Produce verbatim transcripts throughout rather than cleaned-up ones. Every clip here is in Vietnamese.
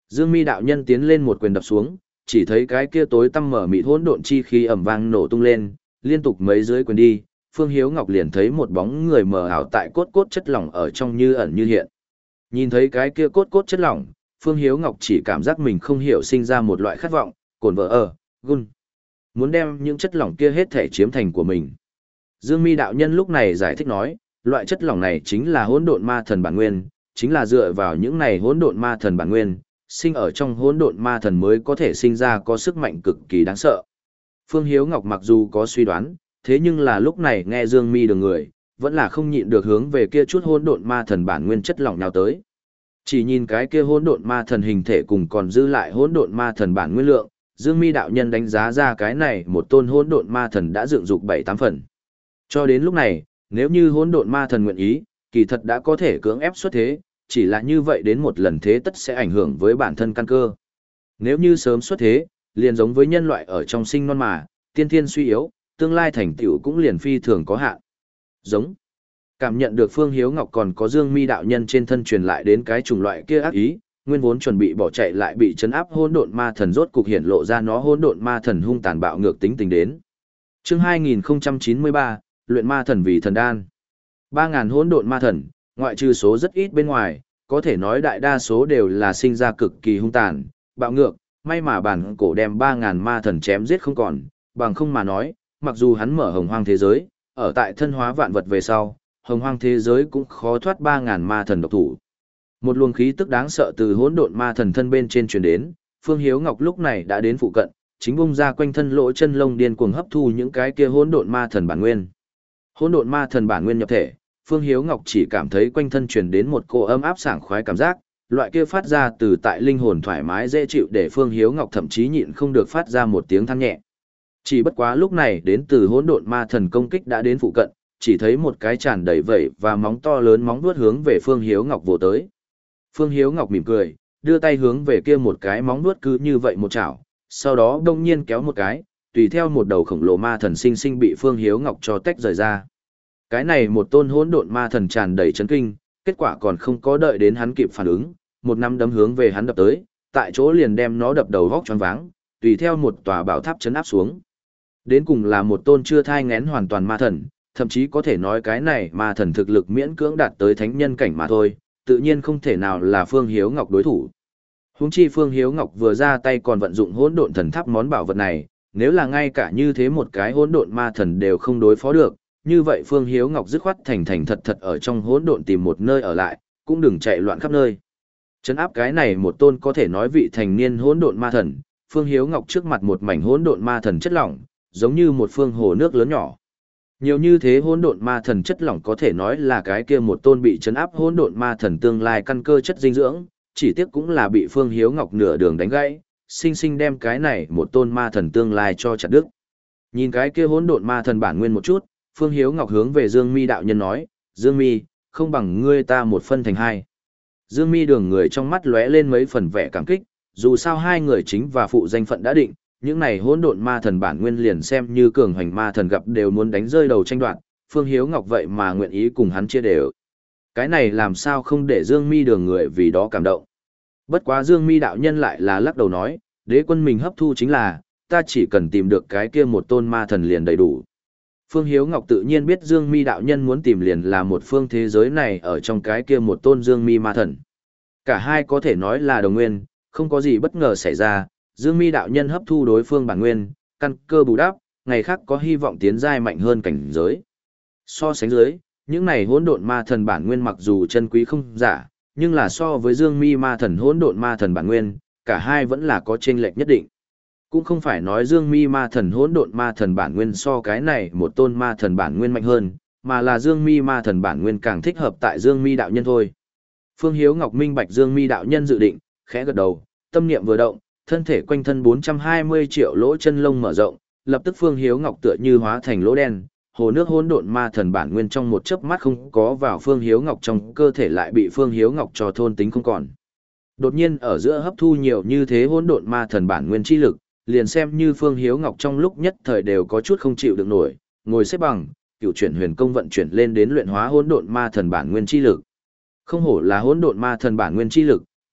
Dương Mi đạo nhân tiến lên một quyền đập xuống, chỉ thấy cái kia tối tăm mở mịt hỗn độn chi khí ầm vang nổ tung lên, liên tục mấy dưới quyền đi, Phương Hiếu Ngọc liền thấy một bóng người mờ ảo tại cốt cốt chất lỏng ở trong như ẩn như hiện. Nhìn thấy cái kia cốt cốt chất lỏng, Phương Hiếu Ngọc chỉ cảm giác mình không hiểu sinh ra một loại khát vọng, cồn vợ ở, gun. Muốn đem những chất lỏng kia hết thể chiếm thành của mình. Dương Mi đạo nhân lúc này giải thích nói, loại chất lỏng này chính là hỗn độn ma thần bản nguyên, chính là dựa vào những này hỗn độn ma thần bản nguyên, sinh ở trong hỗn độn ma thần mới có thể sinh ra có sức mạnh cực kỳ đáng sợ. Phương Hiếu Ngọc mặc dù có suy đoán, thế nhưng là lúc này nghe Dương Mi đường người, vẫn là không nhịn được hướng về kia chút hỗn độn ma thần bản nguyên chất lỏng nào tới. Chỉ nhìn cái kia hỗn độn ma thần hình thể cùng còn dư lại hỗn độn ma thần bản nguyên lượng, Dương Mi đạo nhân đánh giá ra cái này một tôn hỗn độn ma thần đã dựng dục bảy tám phần. Cho đến lúc này, nếu như hỗn độn ma thần nguyện ý, kỳ thật đã có thể cưỡng ép xuất thế, chỉ là như vậy đến một lần thế tất sẽ ảnh hưởng với bản thân căn cơ. Nếu như sớm xuất thế, liền giống với nhân loại ở trong sinh non mà, tiên thiên suy yếu, tương lai thành tựu cũng liền phi thường có hạn. Giống. Cảm nhận được Phương Hiếu Ngọc còn có Dương Mi đạo nhân trên thân truyền lại đến cái chủng loại kia ác ý, nguyên vốn chuẩn bị bỏ chạy lại bị chấn áp hỗn độn ma thần rốt cục hiển lộ ra nó hỗn độn ma thần hung tàn bạo ngược tính tình đến. Chương hai nghìn không trăm chín mươi ba, luyện ma thần vì thần đan. ba ngàn hỗn độn ma thần, ngoại trừ số rất ít bên ngoài, có thể nói đại đa số đều là sinh ra cực kỳ hung tàn, bạo ngược, may mà bản cổ đem ba ngàn ma thần chém giết không còn, bằng không mà nói, mặc dù hắn mở hồng hoang thế giới, ở tại thân hóa vạn vật về sau, hồng hoang thế giới cũng khó thoát ba ngàn ma thần độc thủ. Một luồng khí tức đáng sợ từ hỗn độn ma thần thân bên trên truyền đến, Phương Hiếu Ngọc lúc này đã đến phụ cận, chính bung ra quanh thân lỗ chân lông điên cuồng hấp thu những cái kia hỗn độn ma thần bản nguyên. Hỗn độn ma thần bản nguyên nhập thể, Phương Hiếu Ngọc chỉ cảm thấy quanh thân truyền đến một cỗ ấm áp sảng khoái cảm giác, loại kia phát ra từ tại linh hồn thoải mái dễ chịu để Phương Hiếu Ngọc thậm chí nhịn không được phát ra một tiếng than nhẹ. Chỉ bất quá lúc này đến từ hỗn độn ma thần công kích đã đến phụ cận, chỉ thấy một cái tràn đầy vẩy và móng to lớn móng vuốt hướng về Phương Hiếu Ngọc vồ tới. Phương Hiếu Ngọc mỉm cười, đưa tay hướng về kia một cái móng vuốt cứ như vậy một chảo, sau đó đông nhiên kéo một cái, tùy theo một đầu khổng lồ ma thần sinh sinh bị Phương Hiếu Ngọc cho tách rời ra. Cái này một tôn hỗn độn ma thần tràn đầy chấn kinh, kết quả còn không có đợi đến hắn kịp phản ứng, một nắm đấm hướng về hắn đập tới, tại chỗ liền đem nó đập đầu vóc choáng váng, tùy theo một tòa bảo tháp chấn áp xuống. Đến cùng là một tôn chưa thai nghén hoàn toàn ma thần, thậm chí có thể nói cái này ma thần thực lực miễn cưỡng đạt tới thánh nhân cảnh mà thôi, tự nhiên không thể nào là Phương Hiếu Ngọc đối thủ. Huống chi Phương Hiếu Ngọc vừa ra tay còn vận dụng hỗn độn thần tháp món bảo vật này, nếu là ngay cả như thế một cái hỗn độn ma thần đều không đối phó được, như vậy Phương Hiếu Ngọc dứt khoát thành thành thật thật ở trong hỗn độn tìm một nơi ở lại, cũng đừng chạy loạn khắp nơi. Trấn áp cái này một tôn có thể nói vị thành niên hỗn độn ma thần, Phương Hiếu Ngọc trước mặt một mảnh hỗn độn ma thần chất lỏng, giống như một phương hồ nước lớn nhỏ. Nhiều như thế hỗn độn ma thần chất lỏng có thể nói là cái kia một tôn bị trấn áp hỗn độn ma thần tương lai căn cơ chất dinh dưỡng, chỉ tiếc cũng là bị Phương Hiếu Ngọc nửa đường đánh gãy, sinh sinh đem cái này một tôn ma thần tương lai cho chặt đứt. Nhìn cái kia hỗn độn ma thần bản nguyên một chút, Phương Hiếu Ngọc hướng về Dương Mi đạo nhân nói, Dương Mi, không bằng ngươi ta một phân thành hai. Dương Mi đường người trong mắt lóe lên mấy phần vẻ cảm kích, dù sao hai người chính và phụ danh phận đã định, những này hỗn độn ma thần bản nguyên liền xem như cường hoành ma thần gặp đều muốn đánh rơi đầu tranh đoạt, Phương Hiếu Ngọc vậy mà nguyện ý cùng hắn chia đều. Cái này làm sao không để Dương Mi đường người vì đó cảm động. Bất quá Dương Mi đạo nhân lại là lắc đầu nói, đế quân mình hấp thu chính là, ta chỉ cần tìm được cái kia một tôn ma thần liền đầy đủ. Phương Hiếu Ngọc tự nhiên biết Dương Mi đạo nhân muốn tìm liền là một phương thế giới này ở trong cái kia một tôn Dương Mi ma thần. Cả hai có thể nói là đồng nguyên, không có gì bất ngờ xảy ra, Dương Mi đạo nhân hấp thu đối phương bản nguyên, căn cơ bù đắp, ngày khác có hy vọng tiến giai mạnh hơn cảnh giới. So sánh dưới, những này hỗn độn ma thần bản nguyên mặc dù chân quý không giả, nhưng là so với Dương Mi ma thần hỗn độn ma thần bản nguyên, cả hai vẫn là có chênh lệch nhất định. Cũng không phải nói Dương Mi ma thần hỗn độn ma thần bản nguyên so cái này một tôn ma thần bản nguyên mạnh hơn, mà là Dương Mi ma thần bản nguyên càng thích hợp tại Dương Mi đạo nhân thôi. Phương Hiếu Ngọc minh bạch Dương Mi đạo nhân dự định, khẽ gật đầu, tâm niệm vừa động, thân thể quanh thân bốn trăm hai mươi triệu lỗ chân lông mở rộng, lập tức Phương Hiếu Ngọc tựa như hóa thành lỗ đen, hồ nước hỗn độn ma thần bản nguyên trong một chớp mắt không có vào Phương Hiếu Ngọc trong cơ thể lại bị Phương Hiếu Ngọc cho thôn tính không còn. Đột nhiên ở giữa hấp thu nhiều như thế hỗn độn ma thần bản nguyên chi lực, liền xem như Phương Hiếu Ngọc trong lúc nhất thời đều có chút không chịu được nổi, ngồi xếp bằng, cựu chuyển huyền công vận chuyển lên đến luyện hóa hỗn độn ma thần bản nguyên chi lực. Không hổ là hỗn độn ma thần bản nguyên chi lực,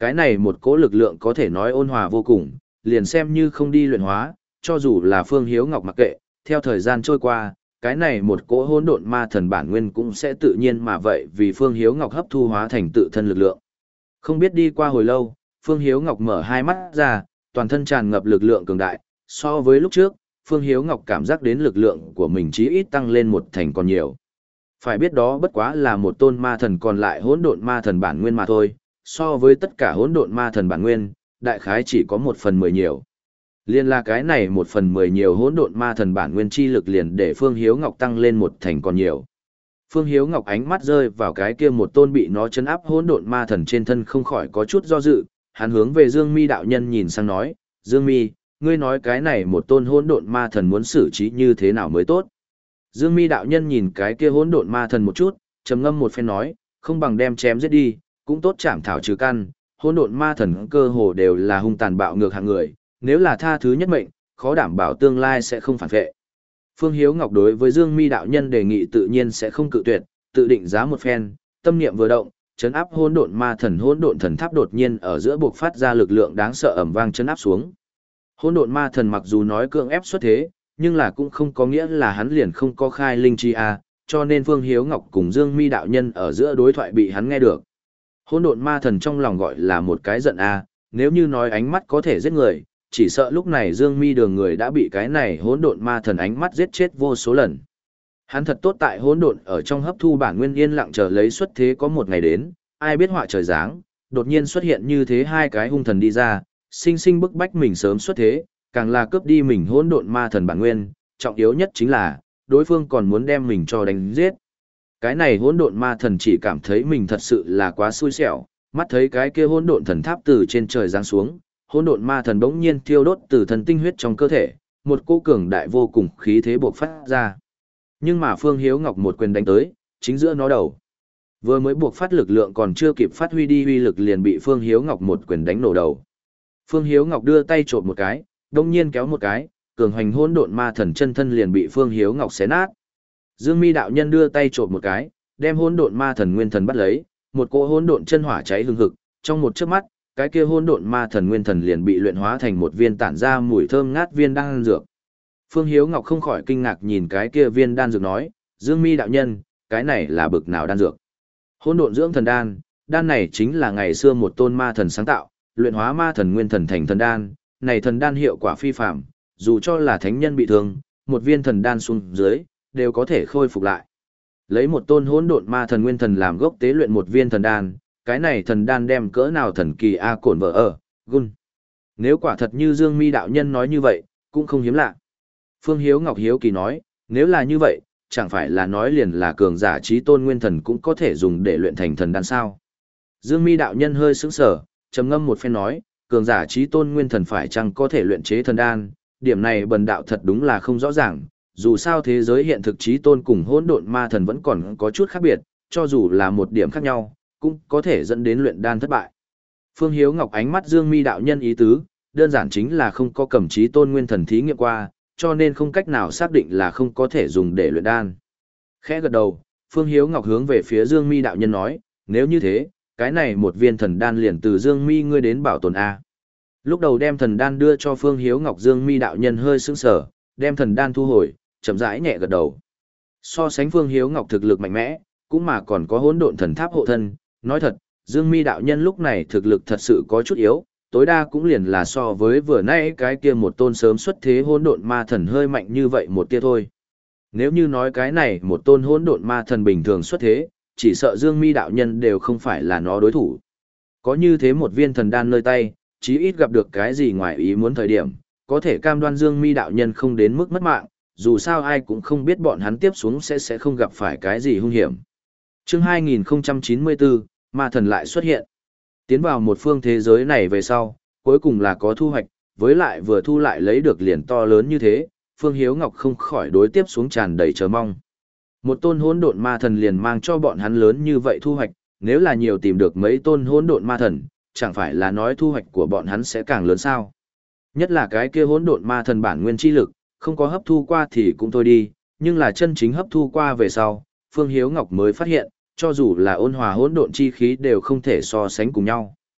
Cái này một cỗ lực lượng có thể nói ôn hòa vô cùng, liền xem như không đi luyện hóa, cho dù là Phương Hiếu Ngọc mặc kệ, theo thời gian trôi qua, cái này một cỗ hỗn độn ma thần bản nguyên cũng sẽ tự nhiên mà vậy vì Phương Hiếu Ngọc hấp thu hóa thành tự thân lực lượng. Không biết đi qua hồi lâu, Phương Hiếu Ngọc mở hai mắt ra, toàn thân tràn ngập lực lượng cường đại, so với lúc trước, Phương Hiếu Ngọc cảm giác đến lực lượng của mình chí ít tăng lên một thành còn nhiều. Phải biết đó bất quá là một tôn ma thần còn lại hỗn độn ma thần bản nguyên mà thôi, so với tất cả hỗn độn ma thần bản nguyên, đại khái chỉ có một phần mười nhiều. Liên là cái này một phần mười nhiều hỗn độn ma thần bản nguyên chi lực liền để Phương Hiếu Ngọc tăng lên một thành còn nhiều. Phương Hiếu Ngọc ánh mắt rơi vào cái kia một tôn bị nó chấn áp hỗn độn ma thần trên thân không khỏi có chút do dự, hắn hướng về Dương Mi đạo nhân nhìn sang nói, Dương Mi, ngươi nói cái này một tôn hỗn độn ma thần muốn xử trí như thế nào mới tốt. Dương Mi đạo nhân nhìn cái kia hỗn độn ma thần một chút, trầm ngâm một phen nói, không bằng đem chém giết đi, cũng tốt chạm thảo trừ căn, hỗn độn ma thần cơ hồ đều là hung tàn bạo ngược hạng người, nếu là tha thứ nhất mệnh, khó đảm bảo tương lai sẽ không phản vệ. Phương Hiếu Ngọc đối với Dương Mi đạo nhân đề nghị tự nhiên sẽ không cự tuyệt, tự định giá một phen, tâm niệm vừa động, chấn áp hỗn độn ma thần hỗn độn thần tháp đột nhiên ở giữa buộc phát ra lực lượng đáng sợ ầm vang chấn áp xuống. Hỗn độn ma thần mặc dù nói cưỡng ép xuất thế, nhưng là cũng không có nghĩa là hắn liền không có khai linh chi a, cho nên Phương Hiếu Ngọc cùng Dương Mi đạo nhân ở giữa đối thoại bị hắn nghe được. Hỗn độn ma thần trong lòng gọi là một cái giận a, nếu như nói ánh mắt có thể giết người, chỉ sợ lúc này Dương Mi đường người đã bị cái này hỗn độn ma thần ánh mắt giết chết vô số lần. Hắn thật tốt tại hỗn độn ở trong hấp thu bản nguyên yên lặng chờ lấy xuất thế có một ngày đến, ai biết họa trời giáng, đột nhiên xuất hiện như thế hai cái hung thần đi ra, sinh sinh bức bách mình sớm xuất thế, càng là cướp đi mình hỗn độn ma thần bản nguyên, trọng yếu nhất chính là đối phương còn muốn đem mình cho đánh giết. Cái này hỗn độn ma thần chỉ cảm thấy mình thật sự là quá xui xẻo, mắt thấy cái kia hỗn độn thần tháp từ trên trời giáng xuống, hỗn độn ma thần bỗng nhiên thiêu đốt từ thần tinh huyết trong cơ thể, một cỗ cường đại vô cùng khí thế bộc phát ra. Nhưng mà Phương Hiếu Ngọc một quyền đánh tới, chính giữa nó đầu. Vừa mới buộc phát lực lượng còn chưa kịp phát huy đi uy lực liền bị Phương Hiếu Ngọc một quyền đánh nổ đầu. Phương Hiếu Ngọc đưa tay trộm một cái, đông nhiên kéo một cái, cường hành hỗn độn ma thần chân thân liền bị Phương Hiếu Ngọc xé nát. Dương Mi đạo nhân đưa tay trộm một cái, đem hỗn độn ma thần nguyên thần bắt lấy, một cỗ hỗn độn chân hỏa cháy hừng hực, trong một chớp mắt, cái kia hỗn độn ma thần nguyên thần liền bị luyện hóa thành một viên tản ra mùi thơm ngát viên đan dược. Phương Hiếu Ngọc không khỏi kinh ngạc nhìn cái kia viên đan dược nói, Dương Mi đạo nhân, cái này là bực nào đan dược? Hỗn độn dưỡng thần đan, đan này chính là ngày xưa một tôn ma thần sáng tạo, luyện hóa ma thần nguyên thần thành thần đan, này thần đan hiệu quả phi phàm, dù cho là thánh nhân bị thương, một viên thần đan xuống dưới, đều có thể khôi phục lại. Lấy một tôn hỗn độn ma thần nguyên thần làm gốc tế luyện một viên thần đan, cái này thần đan đem cỡ nào thần kỳ a cổn vợ ở, gun. Nếu quả thật như Dương Mi đạo nhân nói như vậy, cũng không hiếm lạ. Phương Hiếu Ngọc hiếu kỳ nói, nếu là như vậy, chẳng phải là nói liền là cường giả trí tôn nguyên thần cũng có thể dùng để luyện thành thần đan sao? Dương Mi đạo nhân hơi sững sờ, trầm ngâm một phen nói, cường giả trí tôn nguyên thần phải chăng có thể luyện chế thần đan, điểm này bần đạo thật đúng là không rõ ràng, dù sao thế giới hiện thực trí tôn cùng hỗn độn ma thần vẫn còn có chút khác biệt, cho dù là một điểm khác nhau, cũng có thể dẫn đến luyện đan thất bại. Phương Hiếu Ngọc ánh mắt Dương Mi đạo nhân ý tứ, đơn giản chính là không có cầm trí tôn nguyên thần thí nghiệm qua, cho nên không cách nào xác định là không có thể dùng để luyện đan. Khẽ gật đầu, Phương Hiếu Ngọc hướng về phía Dương Mi đạo nhân nói, nếu như thế, cái này một viên thần đan liền từ Dương Mi ngươi đến bảo tồn a. Lúc đầu đem thần đan đưa cho Phương Hiếu Ngọc, Dương Mi đạo nhân hơi sững sờ, đem thần đan thu hồi, chậm rãi nhẹ gật đầu. So sánh Phương Hiếu Ngọc thực lực mạnh mẽ, cũng mà còn có hỗn độn thần tháp hộ thân, nói thật, Dương Mi đạo nhân lúc này thực lực thật sự có chút yếu, tối đa cũng liền là so với vừa nãy cái kia một tôn sớm xuất thế hỗn độn ma thần hơi mạnh như vậy một tia thôi. Nếu như nói cái này một tôn hỗn độn ma thần bình thường xuất thế, chỉ sợ Dương Mi đạo nhân đều không phải là nó đối thủ. Có như thế một viên thần đan nơi tay, chí ít gặp được cái gì ngoài ý muốn thời điểm, có thể cam đoan Dương Mi đạo nhân không đến mức mất mạng, dù sao ai cũng không biết bọn hắn tiếp xuống sẽ sẽ không gặp phải cái gì hung hiểm. Chương hai nghìn không trăm chín mươi bốn, ma thần lại xuất hiện. Tiến vào một phương thế giới này về sau, cuối cùng là có thu hoạch, với lại vừa thu lại lấy được liền to lớn như thế, Phương Hiếu Ngọc không khỏi đối tiếp xuống tràn đầy chờ mong. Một tôn hỗn độn ma thần liền mang cho bọn hắn lớn như vậy thu hoạch, nếu là nhiều tìm được mấy tôn hỗn độn ma thần, chẳng phải là nói thu hoạch của bọn hắn sẽ càng lớn sao? Nhất là cái kia hỗn độn ma thần bản nguyên chi lực, không có hấp thu qua thì cũng thôi đi, nhưng là chân chính hấp thu qua về sau, Phương Hiếu Ngọc mới phát hiện, cho dù là ôn hòa hỗn độn chi khí đều không thể so sánh cùng nhau.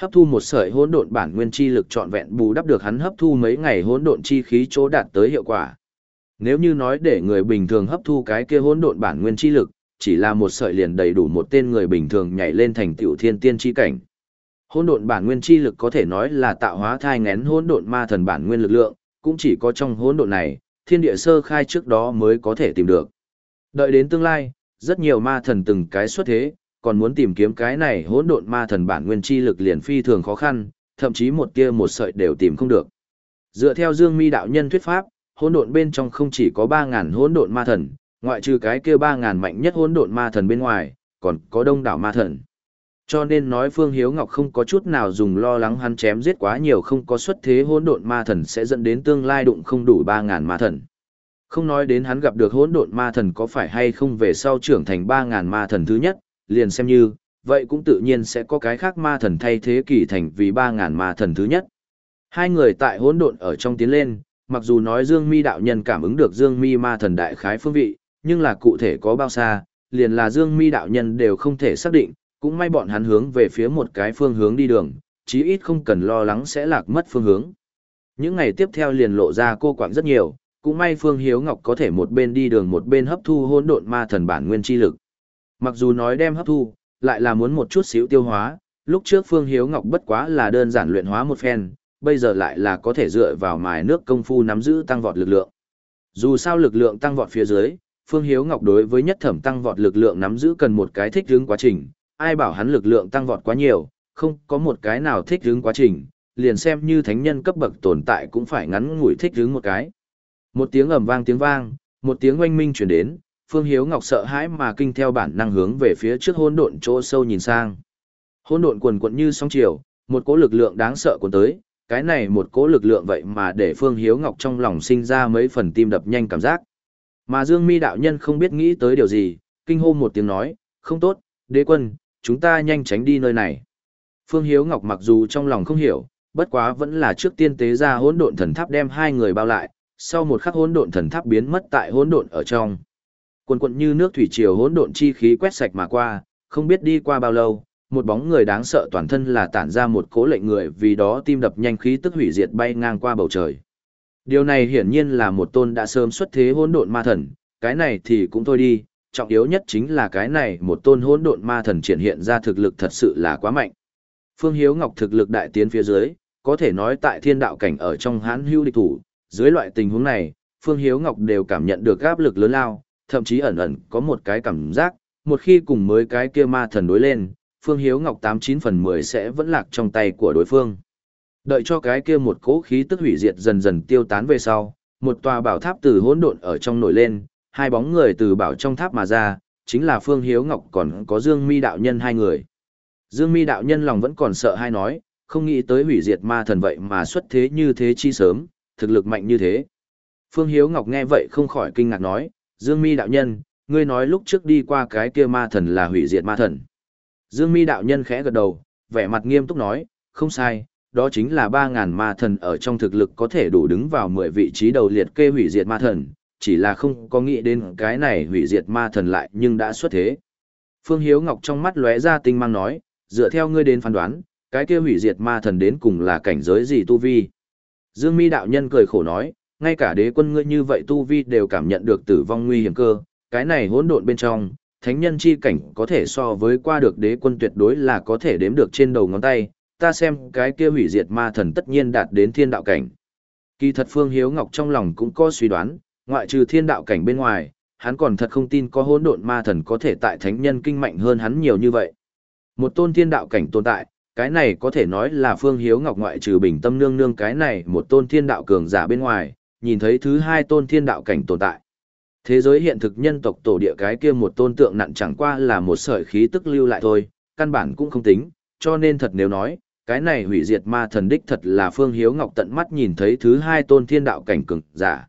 hấp thu một sợi hỗn độn bản nguyên chi lực trọn vẹn bù đắp được hắn hấp thu mấy ngày hỗn độn chi khí chỗ đạt tới hiệu quả. Nếu như nói để người bình thường hấp thu cái kia hỗn độn bản nguyên chi lực, chỉ là một sợi liền đầy đủ một tên người bình thường nhảy lên thành tựu thiên tiên chi cảnh. Hỗn độn bản nguyên chi lực có thể nói là tạo hóa thai nghén hỗn độn ma thần bản nguyên lực lượng, cũng chỉ có trong hỗn độn này, thiên địa sơ khai trước đó mới có thể tìm được. Đợi đến tương lai, rất nhiều ma thần từng cái xuất thế, còn muốn tìm kiếm cái này hỗn độn ma thần bản nguyên chi lực liền phi thường khó khăn, thậm chí một tia một sợi đều tìm không được. Dựa theo Dương Mi đạo nhân thuyết pháp, hỗn độn bên trong không chỉ có ba ngàn hỗn độn ma thần, ngoại trừ cái kia ba ngàn mạnh nhất hỗn độn ma thần bên ngoài, còn có đông đảo ma thần. Cho nên nói Phương Hiếu Ngọc không có chút nào dùng lo lắng hắn chém giết quá nhiều không có xuất thế hỗn độn ma thần sẽ dẫn đến tương lai đụng không đủ ba ngàn ma thần. Không nói đến hắn gặp được hỗn độn ma thần có phải hay không về sau trưởng thành ba ngàn ma thần thứ nhất, liền xem như, vậy cũng tự nhiên sẽ có cái khác ma thần thay thế kỳ thành vì ba ngàn ma thần thứ nhất. Hai người tại hỗn độn ở trong tiến lên, mặc dù nói Dương Mi đạo nhân cảm ứng được Dương Mi ma thần đại khái phương vị, nhưng là cụ thể có bao xa, liền là Dương Mi đạo nhân đều không thể xác định, cũng may bọn hắn hướng về phía một cái phương hướng đi đường, chí ít không cần lo lắng sẽ lạc mất phương hướng. Những ngày tiếp theo liền lộ ra cô quạng rất nhiều, cũng may Phương Hiếu Ngọc có thể một bên đi đường một bên hấp thu hỗn độn ma thần bản nguyên chi lực. Mặc dù nói đem hấp thu, lại là muốn một chút xíu tiêu hóa, lúc trước Phương Hiếu Ngọc bất quá là đơn giản luyện hóa một phen, bây giờ lại là có thể dựa vào mài nước công phu nắm giữ tăng vọt lực lượng. Dù sao lực lượng tăng vọt phía dưới, Phương Hiếu Ngọc đối với nhất thẩm tăng vọt lực lượng nắm giữ cần một cái thích ứng quá trình, ai bảo hắn lực lượng tăng vọt quá nhiều, không có một cái nào thích ứng quá trình, liền xem như thánh nhân cấp bậc tồn tại cũng phải ngắn ngủi thích ứng một cái. Một tiếng ầm vang tiếng vang, một tiếng oanh minh truyền đến, Phương Hiếu Ngọc sợ hãi mà kinh theo bản năng hướng về phía trước hỗn độn chỗ sâu nhìn sang. Hỗn độn quần quật như sóng chiều, một cỗ lực lượng đáng sợ cuốn tới, cái này một cỗ lực lượng vậy mà để Phương Hiếu Ngọc trong lòng sinh ra mấy phần tim đập nhanh cảm giác. Mà Dương Mi đạo nhân không biết nghĩ tới điều gì, kinh hô một tiếng nói, không tốt, đế quân, chúng ta nhanh tránh đi nơi này. Phương Hiếu Ngọc mặc dù trong lòng không hiểu, bất quá vẫn là trước tiên tế ra hỗn độn thần tháp đem hai người bao lại, sau một khắc hỗn độn thần tháp biến mất tại hỗn độn ở trong. Quần quần như nước thủy triều hỗn độn chi khí quét sạch mà qua, không biết đi qua bao lâu, một bóng người đáng sợ toàn thân là tản ra một cỗ lệnh người vì đó tim đập nhanh khí tức hủy diệt bay ngang qua bầu trời. Điều này hiển nhiên là một tôn đã sớm xuất thế hỗn độn ma thần, cái này thì cũng thôi đi, trọng yếu nhất chính là cái này một tôn hỗn độn ma thần triển hiện ra thực lực thật sự là quá mạnh. Phương Hiếu Ngọc thực lực đại tiến phía dưới, có thể nói tại thiên đạo cảnh ở trong hán hưu địch thủ, dưới loại tình huống này, Phương Hiếu Ngọc đều cảm nhận được áp lực lớn lao, thậm chí ẩn ẩn có một cái cảm giác, một khi cùng mới cái kia ma thần đối lên, Phương Hiếu Ngọc tám chín phần mười sẽ vẫn lạc trong tay của đối phương. Đợi cho cái kia một cỗ khí tức hủy diệt dần dần tiêu tán về sau, một tòa bảo tháp từ hỗn độn ở trong nổi lên, hai bóng người từ bảo trong tháp mà ra, chính là Phương Hiếu Ngọc còn có Dương Mi đạo nhân hai người. Dương Mi đạo nhân lòng vẫn còn sợ hai nói, không nghĩ tới hủy diệt ma thần vậy mà xuất thế như thế chi sớm, thực lực mạnh như thế. Phương Hiếu Ngọc nghe vậy không khỏi kinh ngạc nói, Dương Mi đạo nhân, ngươi nói lúc trước đi qua cái kia ma thần là hủy diệt ma thần. Dương Mi đạo nhân khẽ gật đầu, vẻ mặt nghiêm túc nói, không sai, đó chính là ba ngàn ma thần ở trong thực lực có thể đủ đứng vào mười vị trí đầu liệt kê hủy diệt ma thần, chỉ là không có nghĩ đến cái này hủy diệt ma thần lại nhưng đã xuất thế. Phương Hiếu Ngọc trong mắt lóe ra tinh mang nói, dựa theo ngươi đến phán đoán, cái kia hủy diệt ma thần đến cùng là cảnh giới gì tu vi. Dương Mi đạo nhân cười khổ nói, ngay cả đế quân ngươi như vậy tu vi đều cảm nhận được tử vong nguy hiểm cơ, cái này hỗn độn bên trong, thánh nhân chi cảnh có thể so với qua được đế quân tuyệt đối là có thể đếm được trên đầu ngón tay, ta xem cái kia hủy diệt ma thần tất nhiên đạt đến thiên đạo cảnh. Kỳ thật Phương Hiếu Ngọc trong lòng cũng có suy đoán, ngoại trừ thiên đạo cảnh bên ngoài, hắn còn thật không tin có hỗn độn ma thần có thể tại thánh nhân kinh mạnh hơn hắn nhiều như vậy. Một tôn thiên đạo cảnh tồn tại, cái này có thể nói là Phương Hiếu Ngọc ngoại trừ Bình Tâm Nương Nương cái này một tôn thiên đạo cường giả bên ngoài, nhìn thấy thứ hai tôn thiên đạo cảnh tồn tại. Thế giới hiện thực nhân tộc tổ địa cái kia một tôn tượng nặng chẳng qua là một sợi khí tức lưu lại thôi, căn bản cũng không tính, cho nên thật nếu nói, cái này hủy diệt ma thần đích thật là Phương Hiếu Ngọc tận mắt nhìn thấy thứ hai tôn thiên đạo cảnh cường giả.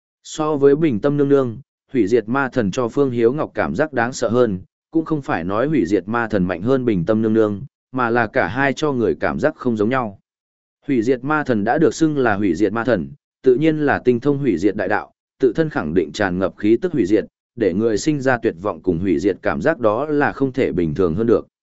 So với Bình Tâm Nương Nương, hủy diệt ma thần cho Phương Hiếu Ngọc cảm giác đáng sợ hơn, cũng không phải nói hủy diệt ma thần mạnh hơn Bình Tâm Nương Nương, mà là cả hai cho người cảm giác không giống nhau. Hủy diệt ma thần đã được xưng là hủy diệt ma thần, tự nhiên là tinh thông hủy diệt đại đạo, tự thân khẳng định tràn ngập khí tức hủy diệt, để người sinh ra tuyệt vọng cùng hủy diệt cảm giác đó là không thể bình thường hơn được.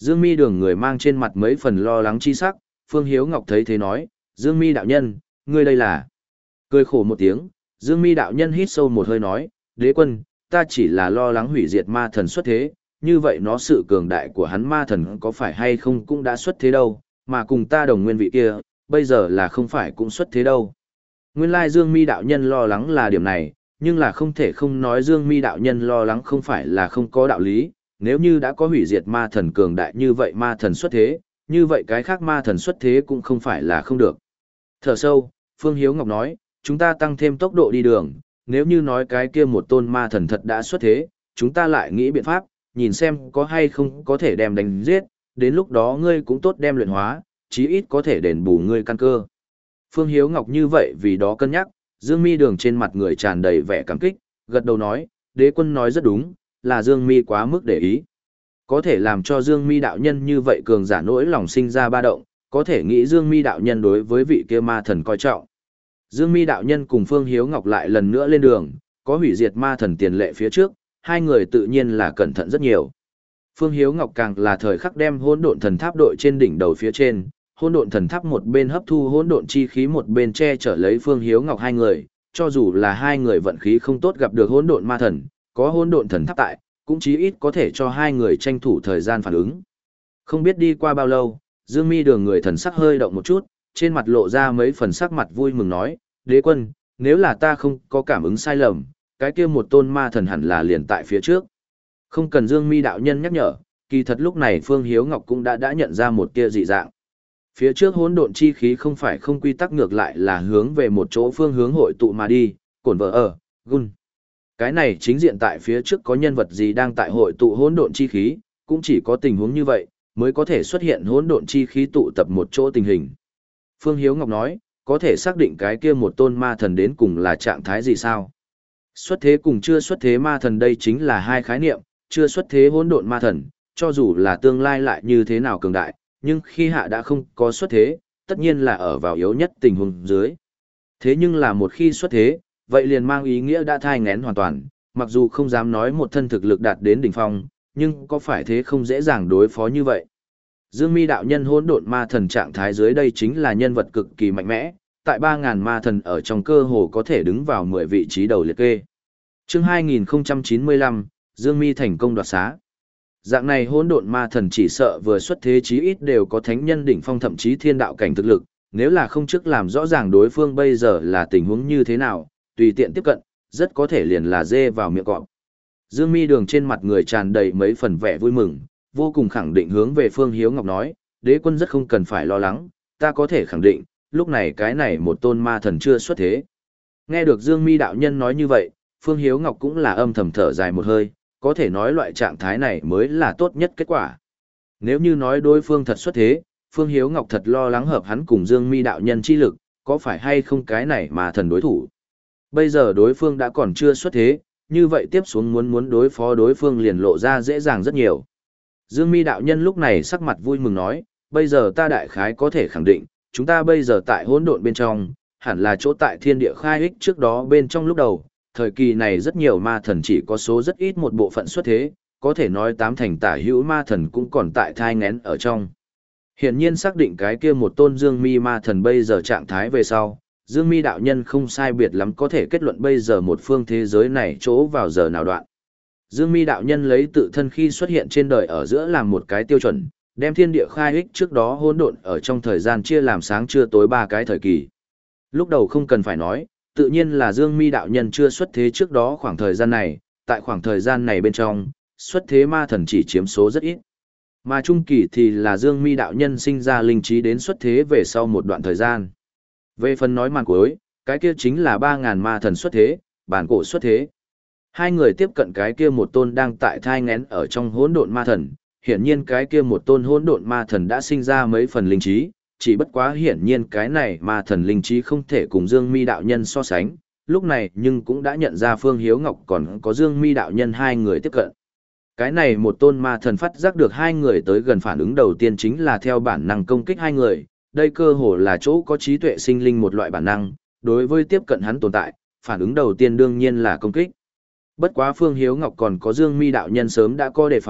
Dương Mi Đường người mang trên mặt mấy phần lo lắng chi sắc, Phương Hiếu Ngọc thấy thế nói, Dương Mi đạo nhân, ngươi đây là... Cười khổ một tiếng, Dương Mi đạo nhân hít sâu một hơi nói, đế quân, ta chỉ là lo lắng hủy diệt ma thần xuất thế, như vậy nó sự cường đại của hắn ma thần có phải hay không cũng đã xuất thế đâu, mà cùng ta đồng nguyên vị kia, bây giờ là không phải cũng xuất thế đâu. Nguyên lai Dương Mi đạo nhân lo lắng là điểm này, nhưng là không thể không nói Dương Mi đạo nhân lo lắng không phải là không có đạo lý, nếu như đã có hủy diệt ma thần cường đại như vậy ma thần xuất thế, như vậy cái khác ma thần xuất thế cũng không phải là không được. Thở sâu, Phương Hiếu Ngọc nói, chúng ta tăng thêm tốc độ đi đường, nếu như nói cái kia một tôn ma thần thật đã xuất thế, chúng ta lại nghĩ biện pháp, nhìn xem có hay không có thể đem đánh giết, đến lúc đó ngươi cũng tốt đem luyện hóa, chí ít có thể đền bù ngươi căn cơ. Phương Hiếu Ngọc như vậy vì đó cân nhắc, Dương Mi Đường trên mặt người tràn đầy vẻ cảm kích, gật đầu nói, đế quân nói rất đúng, là Dương Mi quá mức để ý. Có thể làm cho Dương Mi đạo nhân như vậy cường giả nỗi lòng sinh ra ba động, có thể nghĩ Dương Mi đạo nhân đối với vị kia ma thần coi trọng. Dương Mi đạo nhân cùng Phương Hiếu Ngọc lại lần nữa lên đường, có hủy diệt ma thần tiền lệ phía trước, hai người tự nhiên là cẩn thận rất nhiều. Phương Hiếu Ngọc càng là thời khắc đem hỗn độn thần tháp đội trên đỉnh đầu phía trên, hỗn độn thần tháp một bên hấp thu hỗn độn chi khí một bên che chở lấy Phương Hiếu Ngọc hai người, cho dù là hai người vận khí không tốt gặp được hỗn độn ma thần, có hỗn độn thần tháp tại, cũng chí ít có thể cho hai người tranh thủ thời gian phản ứng. Không biết đi qua bao lâu, Dương Mi Đường người thần sắc hơi động một chút, trên mặt lộ ra mấy phần sắc mặt vui mừng nói, đế quân, nếu là ta không có cảm ứng sai lầm, cái kia một tôn ma thần hẳn là liền tại phía trước. Không cần Dương Mi đạo nhân nhắc nhở, kỳ thật lúc này Phương Hiếu Ngọc cũng đã đã nhận ra một tia dị dạng. Phía trước hỗn độn chi khí không phải không quy tắc, ngược lại là hướng về một chỗ phương hướng hội tụ mà đi, cổn vợ ở, gun. Cái này chính diện tại phía trước có nhân vật gì đang tại hội tụ hỗn độn chi khí, cũng chỉ có tình huống như vậy, mới có thể xuất hiện hỗn độn chi khí tụ tập một chỗ tình hình. Phương Hiếu Ngọc nói, có thể xác định cái kia một tôn ma thần đến cùng là trạng thái gì sao? Xuất thế cùng chưa xuất thế ma thần đây chính là hai khái niệm, chưa xuất thế hỗn độn ma thần, cho dù là tương lai lại như thế nào cường đại, nhưng khi hạ đã không có xuất thế, tất nhiên là ở vào yếu nhất tình huống dưới. Thế nhưng là một khi xuất thế, vậy liền mang ý nghĩa đã thai nghén hoàn toàn, mặc dù không dám nói một thân thực lực đạt đến đỉnh phong, nhưng có phải thế không dễ dàng đối phó như vậy. Dương Mi đạo nhân hỗn độn ma thần trạng thái dưới đây chính là nhân vật cực kỳ mạnh mẽ, tại ba ngàn ma thần ở trong cơ hồ có thể đứng vào mười vị trí đầu liệt kê. Chương hai nghìn không trăm chín mươi lăm, Dương Mi thành công đoạt xá. Dạng này hỗn độn ma thần chỉ sợ vừa xuất thế chí ít đều có thánh nhân đỉnh phong thậm chí thiên đạo cảnh thực lực, nếu là không trước làm rõ ràng đối phương bây giờ là tình huống như thế nào, tùy tiện tiếp cận, rất có thể liền là dê vào miệng cọp. Dương Mi Đường trên mặt người tràn đầy mấy phần vẻ vui mừng, vô cùng khẳng định hướng về Phương Hiếu Ngọc nói, đế quân rất không cần phải lo lắng, ta có thể khẳng định, lúc này cái này một tôn ma thần chưa xuất thế. Nghe được Dương Mi đạo nhân nói như vậy, Phương Hiếu Ngọc cũng là âm thầm thở dài một hơi, có thể nói loại trạng thái này mới là tốt nhất kết quả. Nếu như nói đối phương thật xuất thế, Phương Hiếu Ngọc thật lo lắng hợp hắn cùng Dương Mi đạo nhân chi lực, có phải hay không cái này mà thần đối thủ. Bây giờ đối phương đã còn chưa xuất thế, như vậy tiếp xuống muốn muốn đối phó đối phương liền lộ ra dễ dàng rất nhiều. Dương Mi đạo nhân lúc này sắc mặt vui mừng nói, bây giờ ta đại khái có thể khẳng định, chúng ta bây giờ tại hỗn độn bên trong, hẳn là chỗ tại thiên địa khai ích trước đó bên trong lúc đầu, thời kỳ này rất nhiều ma thần chỉ có số rất ít một bộ phận xuất thế, có thể nói tám thành tả hữu ma thần cũng còn tại thai nghén ở trong. Hiển nhiên xác định cái kia một tôn Dương Mi ma thần bây giờ trạng thái về sau, Dương Mi đạo nhân không sai biệt lắm có thể kết luận bây giờ một phương thế giới này chỗ vào giờ nào đoạn. Dương Mi đạo nhân lấy tự thân khi xuất hiện trên đời ở giữa làm một cái tiêu chuẩn, đem thiên địa khai ích trước đó hỗn độn ở trong thời gian chia làm sáng trưa tối ba cái thời kỳ. Lúc đầu không cần phải nói, tự nhiên là Dương Mi đạo nhân chưa xuất thế trước đó khoảng thời gian này, tại khoảng thời gian này bên trong, xuất thế ma thần chỉ chiếm số rất ít. Mà trung kỳ thì là Dương Mi đạo nhân sinh ra linh trí đến xuất thế về sau một đoạn thời gian. Về phần nói màn cuối, cái kia chính là ba ngàn ma thần xuất thế, bản cổ xuất thế. Hai người tiếp cận cái kia một tôn đang tại thai nghén ở trong hỗn độn ma thần, hiển nhiên cái kia một tôn hỗn độn ma thần đã sinh ra mấy phần linh trí, chỉ bất quá hiển nhiên cái này ma thần linh trí không thể cùng Dương Mi đạo nhân so sánh, lúc này nhưng cũng đã nhận ra Phương Hiếu Ngọc còn có Dương Mi đạo nhân hai người tiếp cận. Cái này một tôn ma thần phát giác được hai người tới gần, phản ứng đầu tiên chính là theo bản năng công kích hai người, đây cơ hồ là chỗ có trí tuệ sinh linh một loại bản năng, đối với tiếp cận hắn tồn tại, phản ứng đầu tiên đương nhiên là công kích. Bất quá Phương Hiếu Ngọc còn có Dương Mi đạo nhân sớm đã có đề phòng,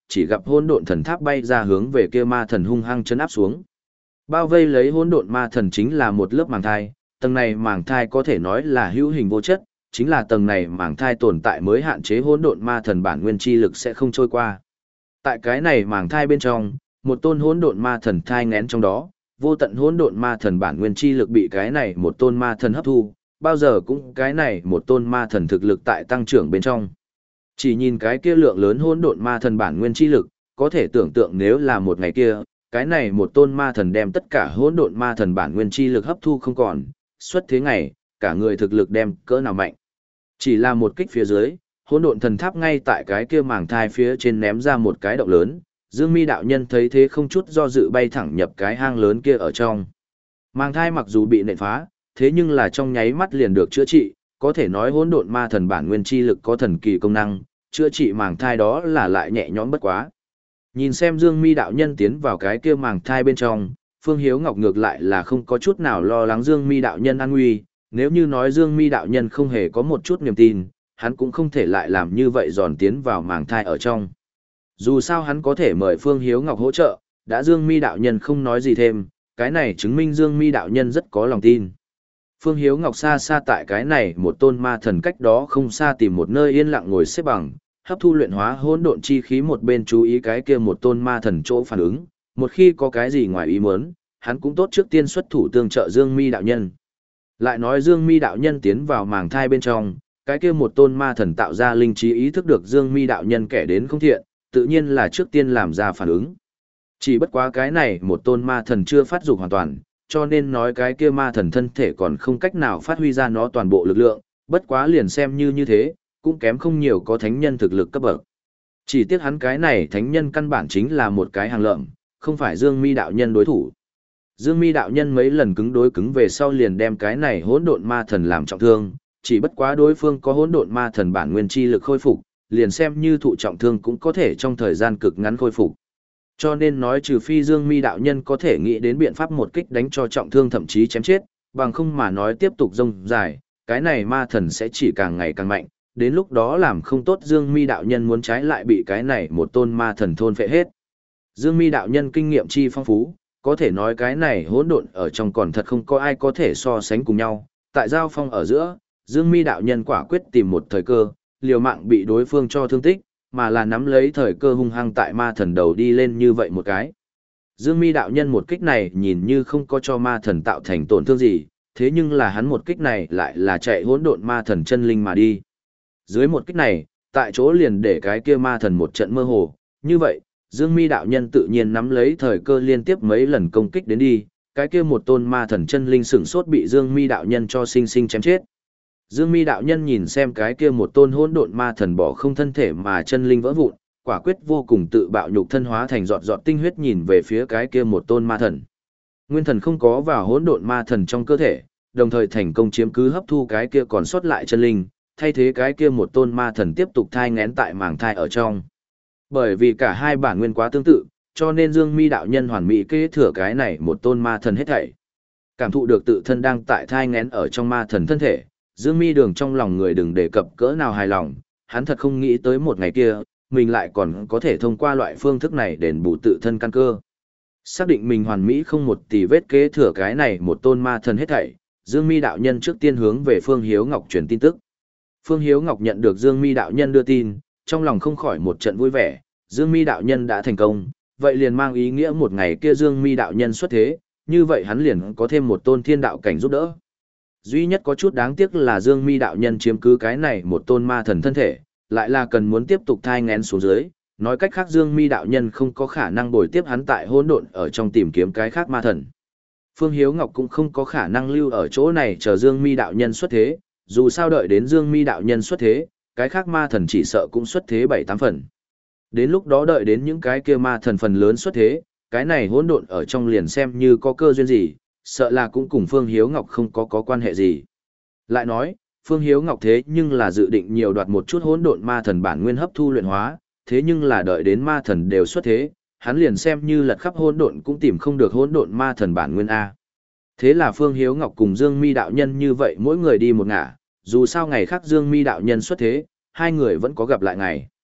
chỉ gặp hỗn độn thần tháp bay ra hướng về kia ma thần hung hăng chấn áp xuống. Bao vây lấy hỗn độn ma thần chính là một lớp màng thai, tầng này màng thai có thể nói là hữu hình vô chất, chính là tầng này màng thai tồn tại mới hạn chế hỗn độn ma thần bản nguyên chi lực sẽ không trôi qua. Tại cái này màng thai bên trong, một tôn hỗn độn ma thần thai nghén trong đó, vô tận hỗn độn ma thần bản nguyên chi lực bị cái này một tôn ma thần hấp thu, bao giờ cũng cái này một tôn ma thần thực lực tại tăng trưởng bên trong. Chỉ nhìn cái kia lượng lớn hỗn độn ma thần bản nguyên chi lực, có thể tưởng tượng nếu là một ngày kia, cái này một tôn ma thần đem tất cả hỗn độn ma thần bản nguyên chi lực hấp thu không còn, xuất thế ngày, cả người thực lực đem cỡ nào mạnh. Chỉ là một kích phía dưới, hỗn độn thần tháp ngay tại cái kia màng thai phía trên ném ra một cái động lớn, Dương Mi đạo nhân thấy thế không chút do dự bay thẳng nhập cái hang lớn kia ở trong. Màng thai mặc dù bị nện phá, thế nhưng là trong nháy mắt liền được chữa trị, có thể nói hỗn độn ma thần bản nguyên chi lực có thần kỳ công năng, chữa trị màng thai đó là lại nhẹ nhõm bất quá. Nhìn xem Dương Mi đạo nhân tiến vào cái kia màng thai bên trong, Phương Hiếu Ngọc ngược lại là không có chút nào lo lắng Dương Mi đạo nhân an nguy, nếu như nói Dương Mi đạo nhân không hề có một chút niềm tin, hắn cũng không thể lại làm như vậy giòn tiến vào màng thai ở trong. Dù sao hắn có thể mời Phương Hiếu Ngọc hỗ trợ, đã Dương Mi đạo nhân không nói gì thêm, cái này chứng minh Dương Mi đạo nhân rất có lòng tin. Phương Hiếu Ngọc xa xa tại cái này một tôn ma thần cách đó không xa tìm một nơi yên lặng ngồi xếp bằng, hấp thu luyện hóa hỗn độn chi khí, một bên chú ý cái kia một tôn ma thần chỗ phản ứng, một khi có cái gì ngoài ý muốn, hắn cũng tốt trước tiên xuất thủ tương trợ Dương Mi đạo nhân. Lại nói Dương Mi đạo nhân tiến vào màng thai bên trong, cái kia một tôn ma thần tạo ra linh trí ý thức được Dương Mi đạo nhân kẻ đến không thiện, tự nhiên là trước tiên làm ra phản ứng. Chỉ bất quá cái này một tôn ma thần chưa phát dục hoàn toàn, cho nên nói cái kia ma thần thân thể còn không cách nào phát huy ra nó toàn bộ lực lượng, bất quá liền xem như như thế, cũng kém không nhiều có thánh nhân thực lực cấp bậc. Chỉ tiếc hắn cái này thánh nhân căn bản chính là một cái hàng lợm, không phải Dương Mi đạo nhân đối thủ. Dương Mi đạo nhân mấy lần cứng đối cứng về sau liền đem cái này hỗn độn ma thần làm trọng thương, chỉ bất quá đối phương có hỗn độn ma thần bản nguyên chi lực khôi phục, liền xem như thụ trọng thương cũng có thể trong thời gian cực ngắn khôi phục. Cho nên nói trừ phi Dương Mi đạo nhân có thể nghĩ đến biện pháp một kích đánh cho trọng thương thậm chí chém chết, bằng không mà nói tiếp tục rông dài, cái này ma thần sẽ chỉ càng ngày càng mạnh, đến lúc đó làm không tốt Dương Mi đạo nhân muốn trái lại bị cái này một tôn ma thần thôn phệ hết. Dương Mi đạo nhân kinh nghiệm chi phong phú, có thể nói cái này hỗn độn ở trong còn thật không có ai có thể so sánh cùng nhau. Tại giao phong ở giữa, Dương Mi đạo nhân quả quyết tìm một thời cơ, liều mạng bị đối phương cho thương tích, mà là nắm lấy thời cơ hung hăng tại ma thần đầu đi lên như vậy một cái. Dương Mi đạo nhân một kích này nhìn như không có cho ma thần tạo thành tổn thương gì, thế nhưng là hắn một kích này lại là chạy hỗn độn ma thần chân linh mà đi. Dưới một kích này, tại chỗ liền để cái kia ma thần một trận mơ hồ, như vậy, Dương Mi đạo nhân tự nhiên nắm lấy thời cơ liên tiếp mấy lần công kích đến đi, cái kia một tôn ma thần chân linh sửng sốt bị Dương Mi đạo nhân cho sinh sinh chém chết. Dương Mi đạo nhân nhìn xem cái kia một tôn hỗn độn ma thần bỏ không thân thể mà chân linh vỡ vụn, quả quyết vô cùng tự bạo nhục thân hóa thành giọt giọt tinh huyết nhìn về phía cái kia một tôn ma thần. Nguyên thần không có vào hỗn độn ma thần trong cơ thể, đồng thời thành công chiếm cứ hấp thu cái kia còn sót lại chân linh, thay thế cái kia một tôn ma thần tiếp tục thai nghén tại màng thai ở trong. Bởi vì cả hai bản nguyên quá tương tự, cho nên Dương Mi đạo nhân hoàn mỹ kế thừa cái này một tôn ma thần hết thảy. Cảm thụ được tự thân đang tại thai nghén ở trong ma thần thân thể, Dương Mi đường trong lòng người đừng đề cập cỡ nào hài lòng, hắn thật không nghĩ tới một ngày kia, mình lại còn có thể thông qua loại phương thức này đền bù tự thân căn cơ. Xác định mình hoàn mỹ không một tì vết kế thừa cái này một tôn ma thần hết thảy, Dương Mi đạo nhân trước tiên hướng về Phương Hiếu Ngọc truyền tin tức. Phương Hiếu Ngọc nhận được Dương Mi đạo nhân đưa tin, trong lòng không khỏi một trận vui vẻ, Dương Mi đạo nhân đã thành công, vậy liền mang ý nghĩa một ngày kia Dương Mi đạo nhân xuất thế, như vậy hắn liền có thêm một tôn thiên đạo cảnh giúp đỡ. Duy nhất có chút đáng tiếc là Dương Mi đạo nhân chiếm cứ cái này một tôn ma thần thân thể, lại là cần muốn tiếp tục thai nghén xuống dưới, nói cách khác Dương Mi đạo nhân không có khả năng bồi tiếp hắn tại hỗn độn ở trong tìm kiếm cái khác ma thần. Phương Hiếu Ngọc cũng không có khả năng lưu ở chỗ này chờ Dương Mi đạo nhân xuất thế, dù sao đợi đến Dương Mi đạo nhân xuất thế, cái khác ma thần chỉ sợ cũng xuất thế bảy tám phần. Đến lúc đó đợi đến những cái kia ma thần phần lớn xuất thế, cái này hỗn độn ở trong liền xem như có cơ duyên gì, sợ là cũng cùng Phương Hiếu Ngọc không có có quan hệ gì. Lại nói, Phương Hiếu Ngọc thế nhưng là dự định nhiều đoạt một chút hỗn độn ma thần bản nguyên hấp thu luyện hóa, thế nhưng là đợi đến ma thần đều xuất thế, hắn liền xem như lật khắp hỗn độn cũng tìm không được hỗn độn ma thần bản nguyên a. Thế là Phương Hiếu Ngọc cùng Dương Mi đạo nhân như vậy mỗi người đi một ngả, dù sao ngày khác Dương Mi đạo nhân xuất thế, hai người vẫn có gặp lại ngày.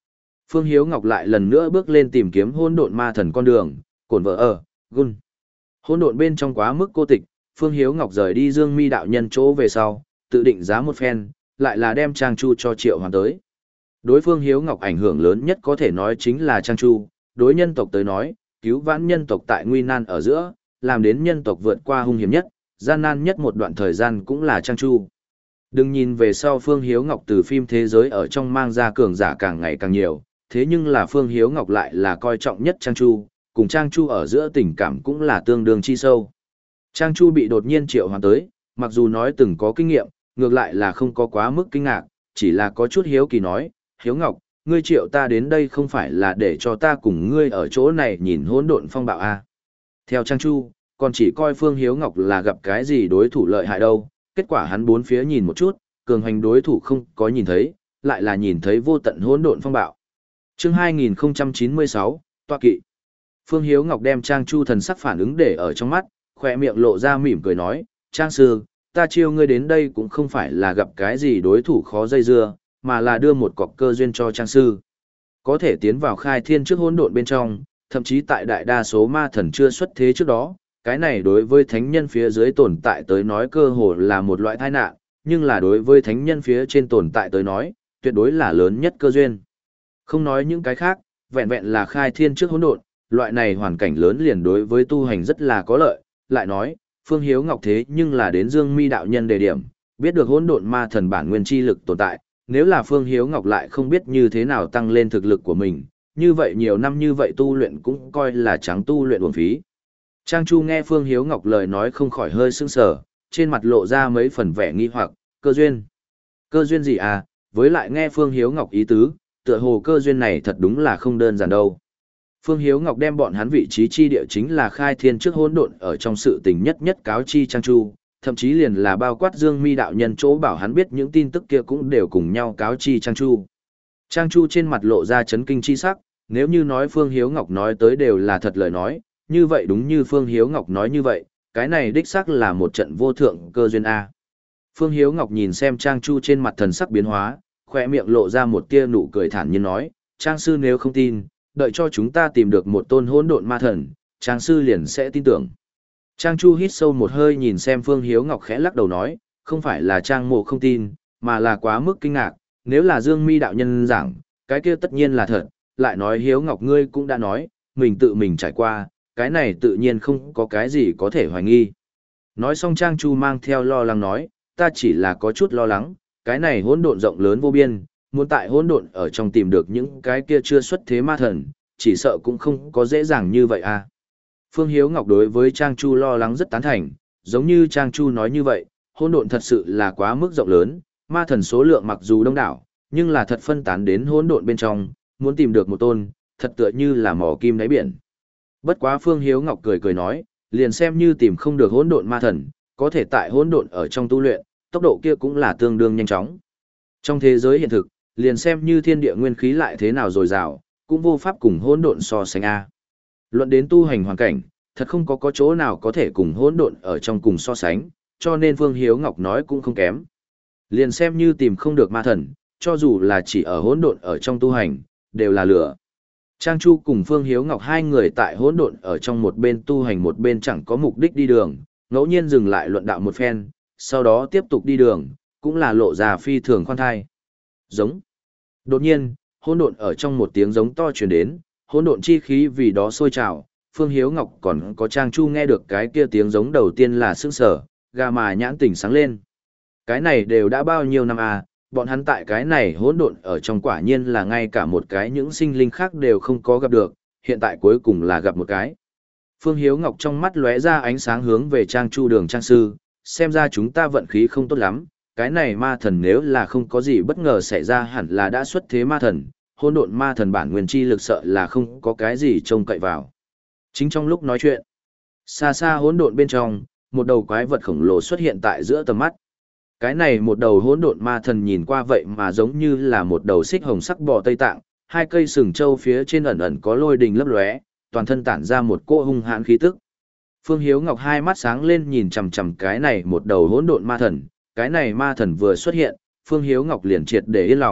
Phương Hiếu Ngọc lại lần nữa bước lên tìm kiếm hỗn độn ma thần con đường, cổn vợ ở, gun. Hỗn độn bên trong quá mức cô tịch, Phương Hiếu Ngọc rời đi Dương Mi đạo nhân chỗ về sau, tự định giá một phen, lại là đem Trang Chu cho Triệu Hoàn tới. Đối Phương Hiếu Ngọc ảnh hưởng lớn nhất có thể nói chính là Trang Chu, đối nhân tộc tới nói, cứu vãn nhân tộc tại nguy nan ở giữa, làm đến nhân tộc vượt qua hung hiểm nhất, gian nan nhất một đoạn thời gian cũng là Trang Chu. Đừng nhìn về sau Phương Hiếu Ngọc từ phim thế giới ở trong mang ra cường giả càng ngày càng nhiều, thế nhưng là Phương Hiếu Ngọc lại là coi trọng nhất Trang Chu, cùng Trang Chu ở giữa tình cảm cũng là tương đương chi sâu. Trang Chu bị đột nhiên triệu hoán tới, mặc dù nói từng có kinh nghiệm, ngược lại là không có quá mức kinh ngạc, chỉ là có chút hiếu kỳ nói, Hiếu Ngọc, ngươi triệu ta đến đây không phải là để cho ta cùng ngươi ở chỗ này nhìn hỗn độn phong bạo à. Theo Trang Chu, còn chỉ coi Phương Hiếu Ngọc là gặp cái gì đối thủ lợi hại đâu, kết quả hắn bốn phía nhìn một chút, cường hành đối thủ không có nhìn thấy, lại là nhìn thấy vô tận hỗn độn phong bạo. Chương hai nghìn không trăm chín mươi sáu, Toa Kỵ. Phương Hiếu Ngọc đem Trang Chu thần sắc phản ứng để ở trong mắt, khỏe miệng lộ ra mỉm cười nói, Trang sư, ta chiêu ngươi đến đây cũng không phải là gặp cái gì đối thủ khó dây dưa, mà là đưa một cọc cơ duyên cho Trang sư. Có thể tiến vào khai thiên trước hỗn độn bên trong, thậm chí tại đại đa số ma thần chưa xuất thế trước đó, cái này đối với thánh nhân phía dưới tồn tại tới nói cơ hồ là một loại tai nạn, nhưng là đối với thánh nhân phía trên tồn tại tới nói, tuyệt đối là lớn nhất cơ duyên. Không nói những cái khác, vẹn vẹn là khai thiên trước hỗn độn, loại này hoàn cảnh lớn liền đối với tu hành rất là có lợi, lại nói, Phương Hiếu Ngọc thế nhưng là đến Dương Mi đạo nhân đề điểm, biết được hỗn độn ma thần bản nguyên chi lực tồn tại, nếu là Phương Hiếu Ngọc lại không biết như thế nào tăng lên thực lực của mình, như vậy nhiều năm như vậy tu luyện cũng coi là trắng tu luyện uổng phí. Trang Chu nghe Phương Hiếu Ngọc lời nói không khỏi hơi sững sờ, trên mặt lộ ra mấy phần vẻ nghi hoặc, cơ duyên. Cơ duyên gì à, với lại nghe Phương Hiếu Ngọc ý tứ, tựa hồ cơ duyên này thật đúng là không đơn giản đâu. Phương Hiếu Ngọc đem bọn hắn vị trí chi địa chính là khai thiên trước hỗn độn ở trong sự tình nhất nhất cáo chi Trang Chu, thậm chí liền là bao quát Dương Mi đạo nhân chỗ bảo hắn biết những tin tức kia cũng đều cùng nhau cáo chi Trang Chu. Trang Chu trên mặt lộ ra chấn kinh chi sắc, nếu như nói Phương Hiếu Ngọc nói tới đều là thật lời nói, như vậy đúng như Phương Hiếu Ngọc nói như vậy, cái này đích xác là một trận vô thượng cơ duyên A. Phương Hiếu Ngọc nhìn xem Trang Chu trên mặt thần sắc biến hóa, khỏe miệng lộ ra một tia nụ cười thản nhiên nói, Trang sư nếu không tin, đợi cho chúng ta tìm được một tôn hỗn độn ma thần, Trang sư liền sẽ tin tưởng. Trang Chu hít sâu một hơi nhìn xem Phương Hiếu Ngọc khẽ lắc đầu nói, không phải là Trang mộ không tin, mà là quá mức kinh ngạc, nếu là Dương Mi đạo nhân giảng, cái kia tất nhiên là thật, lại nói Hiếu Ngọc ngươi cũng đã nói, mình tự mình trải qua, cái này tự nhiên không có cái gì có thể hoài nghi. Nói xong Trang Chu mang theo lo lắng nói, ta chỉ là có chút lo lắng, cái này hỗn độn rộng lớn vô biên, muốn tại hỗn độn ở trong tìm được những cái kia chưa xuất thế ma thần, chỉ sợ cũng không có dễ dàng như vậy à. Phương Hiếu Ngọc đối với Trang Chu lo lắng rất tán thành, giống như Trang Chu nói như vậy, hỗn độn thật sự là quá mức rộng lớn, ma thần số lượng mặc dù đông đảo, nhưng là thật phân tán đến hỗn độn bên trong, muốn tìm được một tôn, thật tựa như là mỏ kim đáy biển. Bất quá Phương Hiếu Ngọc cười cười nói, liền xem như tìm không được hỗn độn ma thần, có thể tại hỗn độn ở trong tu luyện, tốc độ kia cũng là tương đương nhanh chóng. Trong thế giới hiện thực, liền xem như thiên địa nguyên khí lại thế nào dồi dào, cũng vô pháp cùng hỗn độn so sánh a. Luận đến tu hành hoàn cảnh, thật không có có chỗ nào có thể cùng hỗn độn ở trong cùng so sánh, cho nên Phương Hiếu Ngọc nói cũng không kém. Liền xem như tìm không được ma thần, cho dù là chỉ ở hỗn độn ở trong tu hành, đều là lửa. Trang Chu cùng Phương Hiếu Ngọc hai người tại hỗn độn ở trong một bên tu hành một bên chẳng có mục đích đi đường, ngẫu nhiên dừng lại luận đạo một phen, sau đó tiếp tục đi đường, cũng là lộ ra phi thường khoan thai. Giống. Đột nhiên, hỗn độn ở trong một tiếng giống to truyền đến, hỗn độn chi khí vì đó sôi trào, Phương Hiếu Ngọc còn có Trang Chu nghe được cái kia tiếng giống đầu tiên là sững sờ, gà mà nhãn tỉnh sáng lên. Cái này đều đã bao nhiêu năm à, bọn hắn tại cái này hỗn độn ở trong quả nhiên là ngay cả một cái những sinh linh khác đều không có gặp được, hiện tại cuối cùng là gặp một cái. Phương Hiếu Ngọc trong mắt lóe ra ánh sáng hướng về Trang Chu Đường Trang sư, xem ra chúng ta vận khí không tốt lắm, cái này ma thần nếu là không có gì bất ngờ xảy ra hẳn là đã xuất thế ma thần, hỗn độn ma thần bản nguyên chi lực sợ là không có cái gì trông cậy vào. Chính trong lúc nói chuyện, xa xa hỗn độn bên trong, một đầu quái vật khổng lồ xuất hiện tại giữa tầm mắt. Cái này một đầu hỗn độn ma thần nhìn qua vậy mà giống như là một đầu xích hồng sắc bò Tây Tạng, hai cây sừng trâu phía trên ẩn ẩn có lôi đình lấp lóe, toàn thân tản ra một cỗ hung hãn khí tức. Phương Hiếu Ngọc hai mắt sáng lên nhìn chằm chằm cái này một đầu hỗn độn ma thần, cái này ma thần vừa xuất hiện, Phương Hiếu Ngọc liền triệt để yên lòng,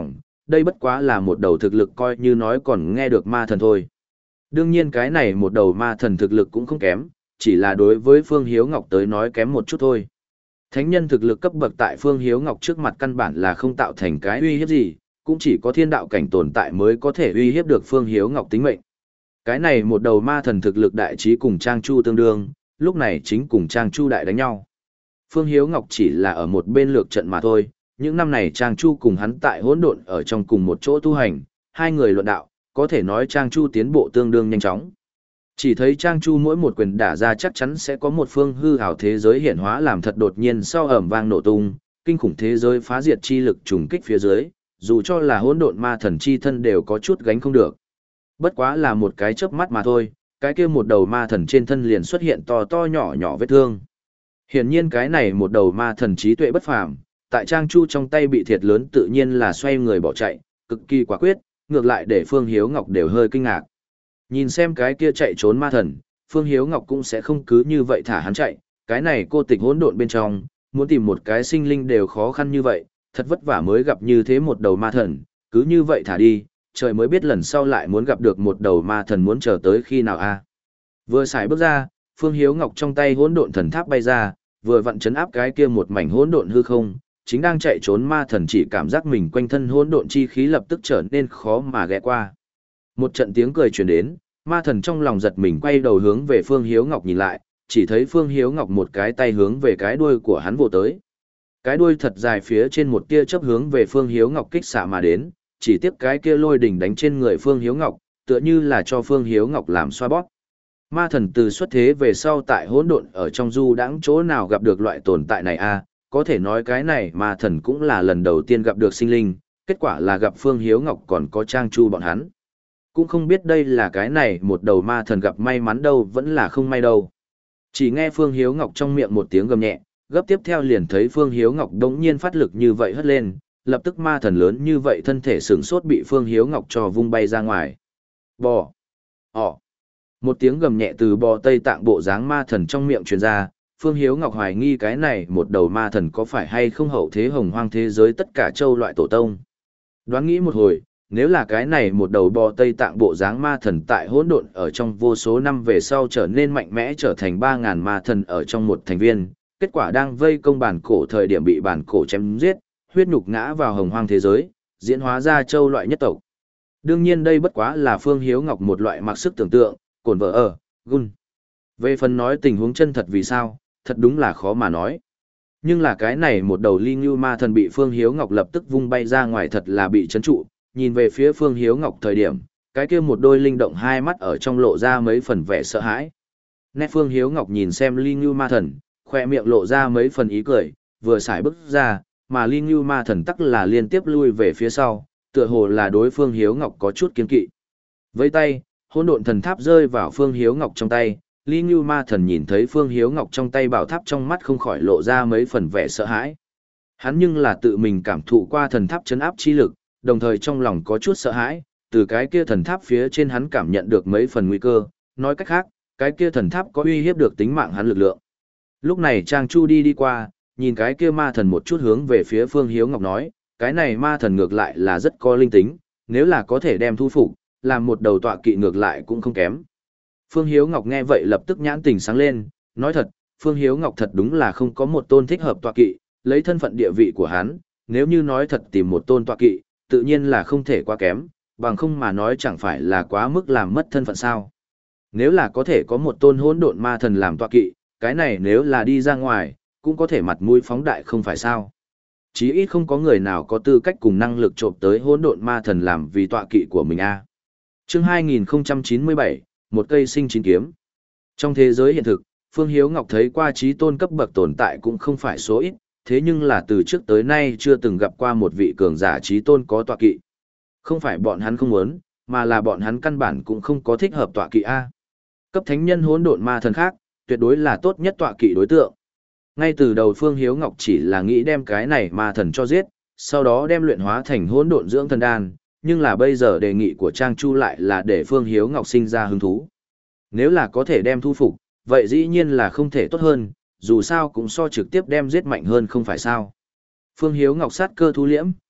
đây bất quá là một đầu thực lực coi như nói còn nghe được ma thần thôi. Đương nhiên cái này một đầu ma thần thực lực cũng không kém, chỉ là đối với Phương Hiếu Ngọc tới nói kém một chút thôi. Thánh nhân thực lực cấp bậc tại Phương Hiếu Ngọc trước mặt căn bản là không tạo thành cái uy hiếp gì, cũng chỉ có thiên đạo cảnh tồn tại mới có thể uy hiếp được Phương Hiếu Ngọc tính mệnh. Cái này một đầu ma thần thực lực đại trí cùng Trang Chu tương đương, lúc này chính cùng Trang Chu đại đánh nhau. Phương Hiếu Ngọc chỉ là ở một bên lược trận mà thôi, những năm này Trang Chu cùng hắn tại hỗn độn ở trong cùng một chỗ tu hành, hai người luận đạo, có thể nói Trang Chu tiến bộ tương đương nhanh chóng. Chỉ thấy Trang Chu mỗi một quyền đả ra chắc chắn sẽ có một phương hư ảo thế giới hiện hóa làm thật đột nhiên sau ầm vang nổ tung, kinh khủng thế giới phá diệt chi lực trùng kích phía dưới, dù cho là hỗn độn ma thần chi thân đều có chút gánh không được. Bất quá là một cái chớp mắt mà thôi, cái kia một đầu ma thần trên thân liền xuất hiện to to nhỏ nhỏ vết thương. Hiển nhiên cái này một đầu ma thần trí tuệ bất phàm, tại Trang Chu trong tay bị thiệt lớn tự nhiên là xoay người bỏ chạy, cực kỳ quả quyết, ngược lại để Phương Hiếu Ngọc đều hơi kinh ngạc. Nhìn xem cái kia chạy trốn ma thần, Phương Hiếu Ngọc cũng sẽ không cứ như vậy thả hắn chạy, cái này cô tịch hỗn độn bên trong, muốn tìm một cái sinh linh đều khó khăn như vậy, thật vất vả mới gặp như thế một đầu ma thần, cứ như vậy thả đi, trời mới biết lần sau lại muốn gặp được một đầu ma thần muốn chờ tới khi nào a. Vừa xài bước ra, Phương Hiếu Ngọc trong tay hỗn độn thần tháp bay ra, vừa vặn chấn áp cái kia một mảnh hỗn độn hư không, chính đang chạy trốn ma thần chỉ cảm giác mình quanh thân hỗn độn chi khí lập tức trở nên khó mà ghé qua. Một trận tiếng cười truyền đến, ma thần trong lòng giật mình quay đầu hướng về Phương Hiếu Ngọc nhìn lại, chỉ thấy Phương Hiếu Ngọc một cái tay hướng về cái đuôi của hắn vồ tới. Cái đuôi thật dài phía trên một tia chớp hướng về Phương Hiếu Ngọc kích xạ mà đến, chỉ tiếc cái kia lôi đỉnh đánh trên người Phương Hiếu Ngọc, tựa như là cho Phương Hiếu Ngọc làm xoa bóp. Ma thần từ xuất thế về sau tại hỗn độn ở trong du đãng chỗ nào gặp được loại tồn tại này a, có thể nói cái này ma thần cũng là lần đầu tiên gặp được sinh linh, kết quả là gặp Phương Hiếu Ngọc còn có Trang Chu bọn hắn. Cũng không biết đây là cái này một đầu ma thần gặp may mắn đâu vẫn là không may đâu. Chỉ nghe Phương Hiếu Ngọc trong miệng một tiếng gầm nhẹ, gấp tiếp theo liền thấy Phương Hiếu Ngọc đống nhiên phát lực như vậy hất lên, lập tức ma thần lớn như vậy thân thể sửng sốt bị Phương Hiếu Ngọc cho vung bay ra ngoài. Bò! Ỏ! Một tiếng gầm nhẹ từ bò Tây Tạng bộ dáng ma thần trong miệng truyền ra, Phương Hiếu Ngọc hoài nghi cái này một đầu ma thần có phải hay không hậu thế hồng hoang thế giới tất cả châu loại tổ tông. Đoán nghĩ một hồi, nếu là cái này một đầu bò Tây Tạng bộ dáng ma thần tại hỗn độn ở trong vô số năm về sau trở nên mạnh mẽ trở thành ba ngàn ma thần ở trong một thành viên, kết quả đang vây công bản cổ thời điểm bị bản cổ chém giết, huyết nhục ngã vào hồng hoang thế giới, diễn hóa ra châu loại nhất tộc. Đương nhiên đây bất quá là Phương Hiếu Ngọc một loại mặc sức tưởng tượng, cồn vợ ở, gun. Về phần nói tình huống chân thật vì sao, thật đúng là khó mà nói. Nhưng là cái này một đầu ly ngưu ma thần bị Phương Hiếu Ngọc lập tức vung bay ra ngoài thật là bị chấn trụ, nhìn về phía Phương Hiếu Ngọc thời điểm, cái kia một đôi linh động hai mắt ở trong lộ ra mấy phần vẻ sợ hãi. Nét Phương Hiếu Ngọc nhìn xem ly ngưu ma thần, khoe miệng lộ ra mấy phần ý cười, vừa xài bước ra, mà ly ngưu ma thần tắc là liên tiếp lui về phía sau, tựa hồ là đối Phương Hiếu Ngọc có chút kiên kỵ. Với tay, hỗn độn thần tháp rơi vào Phương Hiếu Ngọc trong tay, ly ngưu ma thần nhìn thấy Phương Hiếu Ngọc trong tay bảo tháp trong mắt không khỏi lộ ra mấy phần vẻ sợ hãi. Hắn nhưng là tự mình cảm thụ qua thần tháp chấn áp chi lực, đồng thời trong lòng có chút sợ hãi, từ cái kia thần tháp phía trên hắn cảm nhận được mấy phần nguy cơ, nói cách khác, cái kia thần tháp có uy hiếp được tính mạng hắn lực lượng. Lúc này Trang Chu đi đi qua, nhìn cái kia ma thần một chút hướng về phía Phương Hiếu Ngọc nói, cái này ma thần ngược lại là rất có linh tính, nếu là có thể đem thu phục, làm một đầu tọa kỵ ngược lại cũng không kém. Phương Hiếu Ngọc nghe vậy lập tức nhãn tình sáng lên, nói thật, Phương Hiếu Ngọc thật đúng là không có một tôn thích hợp tọa kỵ, lấy thân phận địa vị của hắn, nếu như nói thật tìm một tôn tọa kỵ, tự nhiên là không thể quá kém, bằng không mà nói chẳng phải là quá mức làm mất thân phận sao. Nếu là có thể có một tôn hỗn độn ma thần làm tọa kỵ, cái này nếu là đi ra ngoài, cũng có thể mặt mũi phóng đại không phải sao. Chí ít không có người nào có tư cách cùng năng lực trộm tới hỗn độn ma thần làm vì tọa kỵ của mình a. Chương hai nghìn không trăm chín mươi bảy, một cây sinh chín kiếm. Trong thế giới hiện thực, Phương Hiếu Ngọc thấy qua chí tôn cấp bậc tồn tại cũng không phải số ít, thế nhưng là từ trước tới nay chưa từng gặp qua một vị cường giả chí tôn có tọa kỵ. Không phải bọn hắn không muốn, mà là bọn hắn căn bản cũng không có thích hợp tọa kỵ a. Cấp thánh nhân hỗn độn ma thần khác, tuyệt đối là tốt nhất tọa kỵ đối tượng. Ngay từ đầu Phương Hiếu Ngọc chỉ là nghĩ đem cái này ma thần cho giết, sau đó đem luyện hóa thành hỗn độn dưỡng thần đan, nhưng là bây giờ đề nghị của Trang Chu lại là để Phương Hiếu Ngọc sinh ra hứng thú. Nếu là có thể đem thu phục, vậy dĩ nhiên là không thể tốt hơn, dù sao cũng so trực tiếp đem giết mạnh hơn không phải sao. Phương Hiếu Ngọc sát cơ thu liễm,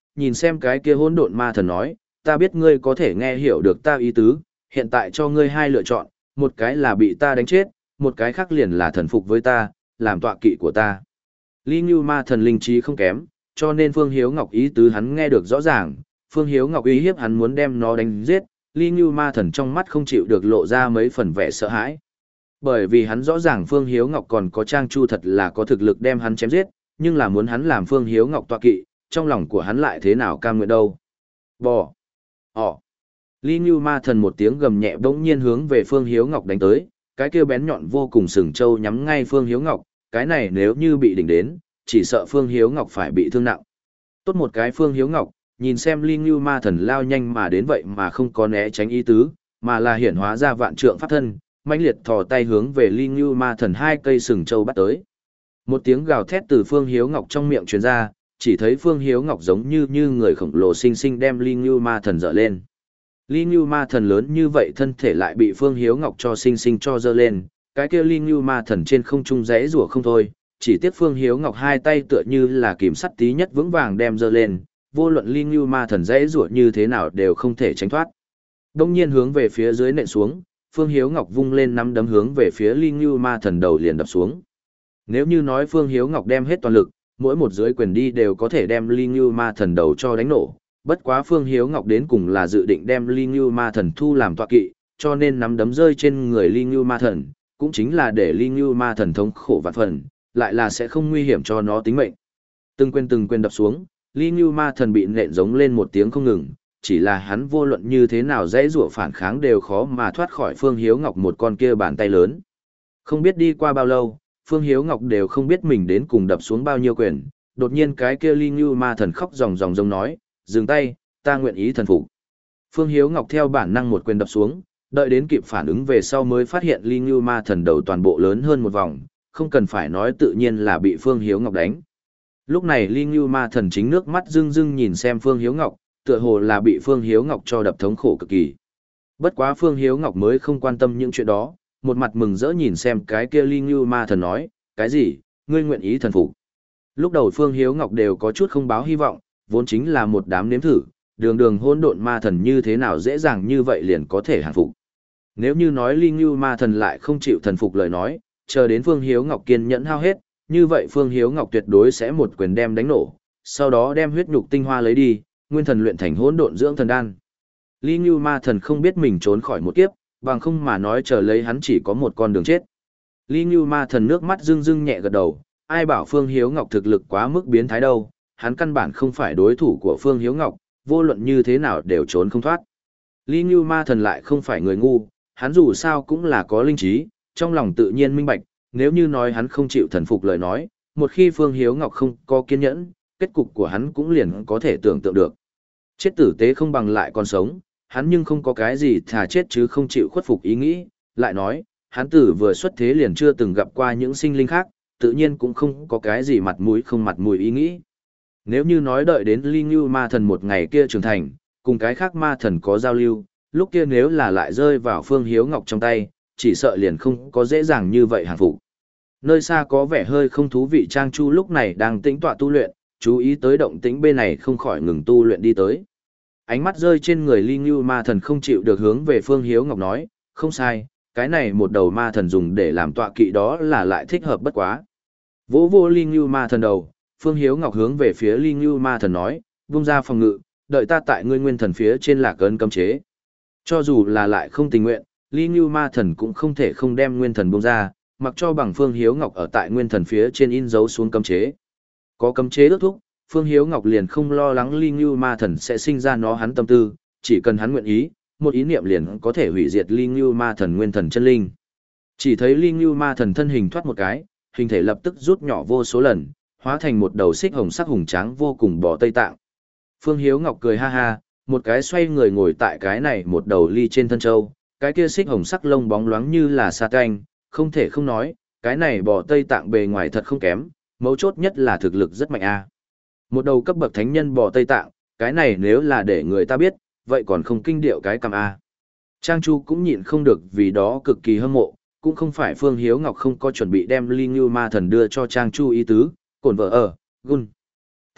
nhìn xem cái kia hỗn độn ma thần nói, ta biết ngươi có thể nghe hiểu được ta ý tứ, hiện tại cho ngươi hai lựa chọn, một cái là bị ta đánh chết, một cái khác liền là thần phục với ta, làm tọa kỵ của ta. Ly Ngưu ma thần linh trí không kém, cho nên Phương Hiếu Ngọc ý tứ hắn nghe được rõ ràng, Phương Hiếu Ngọc uy hiếp hắn muốn đem nó đánh giết, Ly Ngưu ma thần trong mắt không chịu được lộ ra mấy phần vẻ sợ hãi. Bởi vì hắn rõ ràng Phương Hiếu Ngọc còn có Trang Chu thật là có thực lực đem hắn chém giết, nhưng là muốn hắn làm Phương Hiếu Ngọc tọa kỵ, trong lòng của hắn lại thế nào cam nguyện đâu. Bò. Ỏ. Ly Ngưu ma thần một tiếng gầm nhẹ bỗng nhiên hướng về Phương Hiếu Ngọc đánh tới, cái kia bén nhọn vô cùng sừng trâu nhắm ngay Phương Hiếu Ngọc, cái này nếu như bị đỉnh đến, chỉ sợ Phương Hiếu Ngọc phải bị thương nặng. Tốt một cái Phương Hiếu Ngọc, nhìn xem Ly Ngưu ma thần lao nhanh mà đến vậy mà không có né tránh ý tứ, mà là hiển hóa ra vạn trượng pháp thân, mãnh liệt thò tay hướng về Ly Ngưu ma thần hai cây sừng trâu bắt tới. Một tiếng gào thét từ Phương Hiếu Ngọc trong miệng truyền ra, chỉ thấy Phương Hiếu Ngọc giống như như người khổng lồ sinh sinh đem Ly Ngưu ma thần dỡ lên. Ly Ngưu ma thần lớn như vậy thân thể lại bị Phương Hiếu Ngọc cho sinh sinh cho dơ lên, cái kia Ly Ngưu ma thần trên không trung rẽ rủa không thôi, chỉ tiếc Phương Hiếu Ngọc hai tay tựa như là kìm sắt tí nhất vững vàng đem dơ lên, vô luận Ly Ngưu ma thần rẽ rủa như thế nào đều không thể tránh thoát. Đông nhiên hướng về phía dưới nện xuống, Phương Hiếu Ngọc vung lên nắm đấm hướng về phía Ly Ngưu ma thần đầu liền đập xuống. Nếu như nói Phương Hiếu Ngọc đem hết toàn lực, mỗi một dưới quyền đi đều có thể đem Ly Ngưu ma thần đầu cho đánh nổ, bất quá Phương Hiếu Ngọc đến cùng là dự định đem Ly Ngưu ma thần thu làm tọa kỵ, cho nên nắm đấm rơi trên người Ly Ngưu ma thần, cũng chính là để Ly Ngưu ma thần thống khổ vạn phần, lại là sẽ không nguy hiểm cho nó tính mệnh. Từng quyền từng quyền đập xuống, Ly Ngưu ma thần bị nện giống lên một tiếng không ngừng, chỉ là hắn vô luận như thế nào dãy rủa phản kháng đều khó mà thoát khỏi Phương Hiếu Ngọc một con kia bàn tay lớn. Không biết đi qua bao lâu, Phương Hiếu Ngọc đều không biết mình đến cùng đập xuống bao nhiêu quyền, đột nhiên cái kia Ly Ngưu ma thần khóc ròng ròng rống nói, dừng tay, ta nguyện ý thần phục. Phương Hiếu Ngọc theo bản năng một quyền đập xuống, đợi đến kịp phản ứng về sau mới phát hiện Ly Ngưu ma thần đầu toàn bộ lớn hơn một vòng, không cần phải nói tự nhiên là bị Phương Hiếu Ngọc đánh. Lúc này Ly Ngưu ma thần chính nước mắt rưng rưng nhìn xem Phương Hiếu Ngọc, tựa hồ là bị Phương Hiếu Ngọc cho đập thống khổ cực kỳ. Bất quá Phương Hiếu Ngọc mới không quan tâm những chuyện đó, một mặt mừng rỡ nhìn xem cái kia Ly Ngưu ma thần nói, cái gì, ngươi nguyện ý thần phục. Lúc đầu Phương Hiếu Ngọc đều có chút không báo hy vọng, vốn chính là một đám nếm thử, đường đường hỗn độn ma thần như thế nào dễ dàng như vậy liền có thể hàng phục. Nếu như nói Ly Ngưu ma thần lại không chịu thần phục lời nói, chờ đến Phương Hiếu Ngọc kiên nhẫn hao hết, như vậy Phương Hiếu Ngọc tuyệt đối sẽ một quyền đem đánh nổ, sau đó đem huyết nhục tinh hoa lấy đi, nguyên thần luyện thành hỗn độn dưỡng thần đan. Ly Ngưu ma thần không biết mình trốn khỏi một kiếp, bằng không mà nói chờ lấy hắn chỉ có một con đường chết. Ly Ngưu ma thần nước mắt rưng rưng nhẹ gật đầu, ai bảo Phương Hiếu Ngọc thực lực quá mức biến thái đâu, hắn căn bản không phải đối thủ của Phương Hiếu Ngọc, vô luận như thế nào đều trốn không thoát. Ly Ngưu ma thần lại không phải người ngu, hắn dù sao cũng là có linh trí, trong lòng tự nhiên minh bạch, nếu như nói hắn không chịu thần phục lời nói, một khi Phương Hiếu Ngọc không có kiên nhẫn, kết cục của hắn cũng liền có thể tưởng tượng được. Chết tử tế không bằng lại còn sống, hắn nhưng không có cái gì thà chết chứ không chịu khuất phục ý nghĩ, lại nói, hắn tử vừa xuất thế liền chưa từng gặp qua những sinh linh khác, tự nhiên cũng không có cái gì mặt mũi không mặt mũi ý nghĩ. Nếu như nói đợi đến Ly Ngưu ma thần một ngày kia trưởng thành, cùng cái khác ma thần có giao lưu, lúc kia nếu là lại rơi vào Phương Hiếu Ngọc trong tay, chỉ sợ liền không có dễ dàng như vậy hàng phục. Nơi xa có vẻ hơi không thú vị Trang Chu lúc này đang tĩnh tọa tu luyện, chú ý tới động tĩnh bên này không khỏi ngừng tu luyện đi tới. Ánh mắt rơi trên người Ly Ngưu ma thần không chịu được hướng về Phương Hiếu Ngọc nói, không sai, cái này một đầu ma thần dùng để làm tọa kỵ đó là lại thích hợp bất quá. Vỗ vô Ly Ngưu ma thần đầu, Phương Hiếu Ngọc hướng về phía Ly Ngưu ma thần nói, vung ra phòng ngự, đợi ta tại ngươi nguyên thần phía trên lạc ấn cấm chế. Cho dù là lại không tình nguyện, Ly Ngưu ma thần cũng không thể không đem nguyên thần bung ra, mặc cho bằng Phương Hiếu Ngọc ở tại nguyên thần phía trên in dấu xuống cấm chế. Có cấm chế ước thúc, Phương Hiếu Ngọc liền không lo lắng Ly Ngưu ma thần sẽ sinh ra nó hắn tâm tư, chỉ cần hắn nguyện ý, một ý niệm liền có thể hủy diệt Ly Ngưu ma thần nguyên thần chân linh. Chỉ thấy Ly Ngưu ma thần thân hình thoát một cái, hình thể lập tức rút nhỏ vô số lần, hóa thành một đầu xích hồng sắc hùng tráng vô cùng bò Tây Tạng. Phương Hiếu Ngọc cười ha ha, một cái xoay người ngồi tại cái này một đầu ly trên thân châu, cái kia xích hồng sắc lông bóng loáng như là sa canh, không thể không nói, cái này bò Tây Tạng bề ngoài thật không kém, mấu chốt nhất là thực lực rất mạnh a. Một đầu cấp bậc thánh nhân bò Tây Tạng, cái này nếu là để người ta biết, vậy còn không kinh điệu cái cầm a. Trang Chu cũng nhịn không được vì đó cực kỳ hâm mộ, cũng không phải Phương Hiếu Ngọc không có chuẩn bị đem Ly Ngưu ma thần đưa cho Trang Chu ý tứ, cổn vợ ở, gun.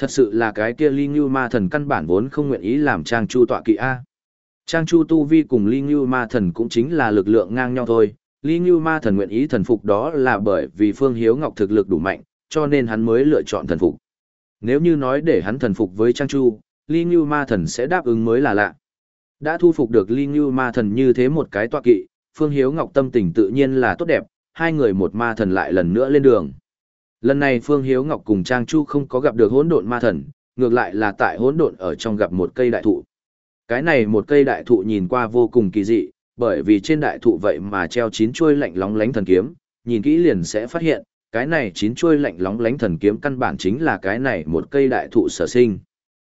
Thật sự là cái kia Ly Ngưu Ma Thần căn bản vốn không nguyện ý làm Trang Chu tọa kỵ A. Trang Chu tu vi cùng Ly Ngưu Ma Thần cũng chính là lực lượng ngang nhau thôi. Ly Ngưu Ma Thần nguyện ý thần phục đó là bởi vì Phương Hiếu Ngọc thực lực đủ mạnh, cho nên hắn mới lựa chọn thần phục. Nếu như nói để hắn thần phục với Trang Chu, Ly Ngưu Ma Thần sẽ đáp ứng mới là lạ. Đã thu phục được Ly Ngưu Ma Thần như thế một cái tọa kỵ, Phương Hiếu Ngọc tâm tình tự nhiên là tốt đẹp, hai người một ma thần lại lần nữa lên đường. Lần này Phương Hiếu Ngọc cùng Trang Chu không có gặp được hỗn độn ma thần, ngược lại là tại hỗn độn ở trong gặp một cây đại thụ. Cái này một cây đại thụ nhìn qua vô cùng kỳ dị, bởi vì trên đại thụ vậy mà treo chín chuôi lạnh lóng lánh thần kiếm, nhìn kỹ liền sẽ phát hiện, cái này chín chuôi lạnh lóng lánh thần kiếm căn bản chính là cái này một cây đại thụ sở sinh.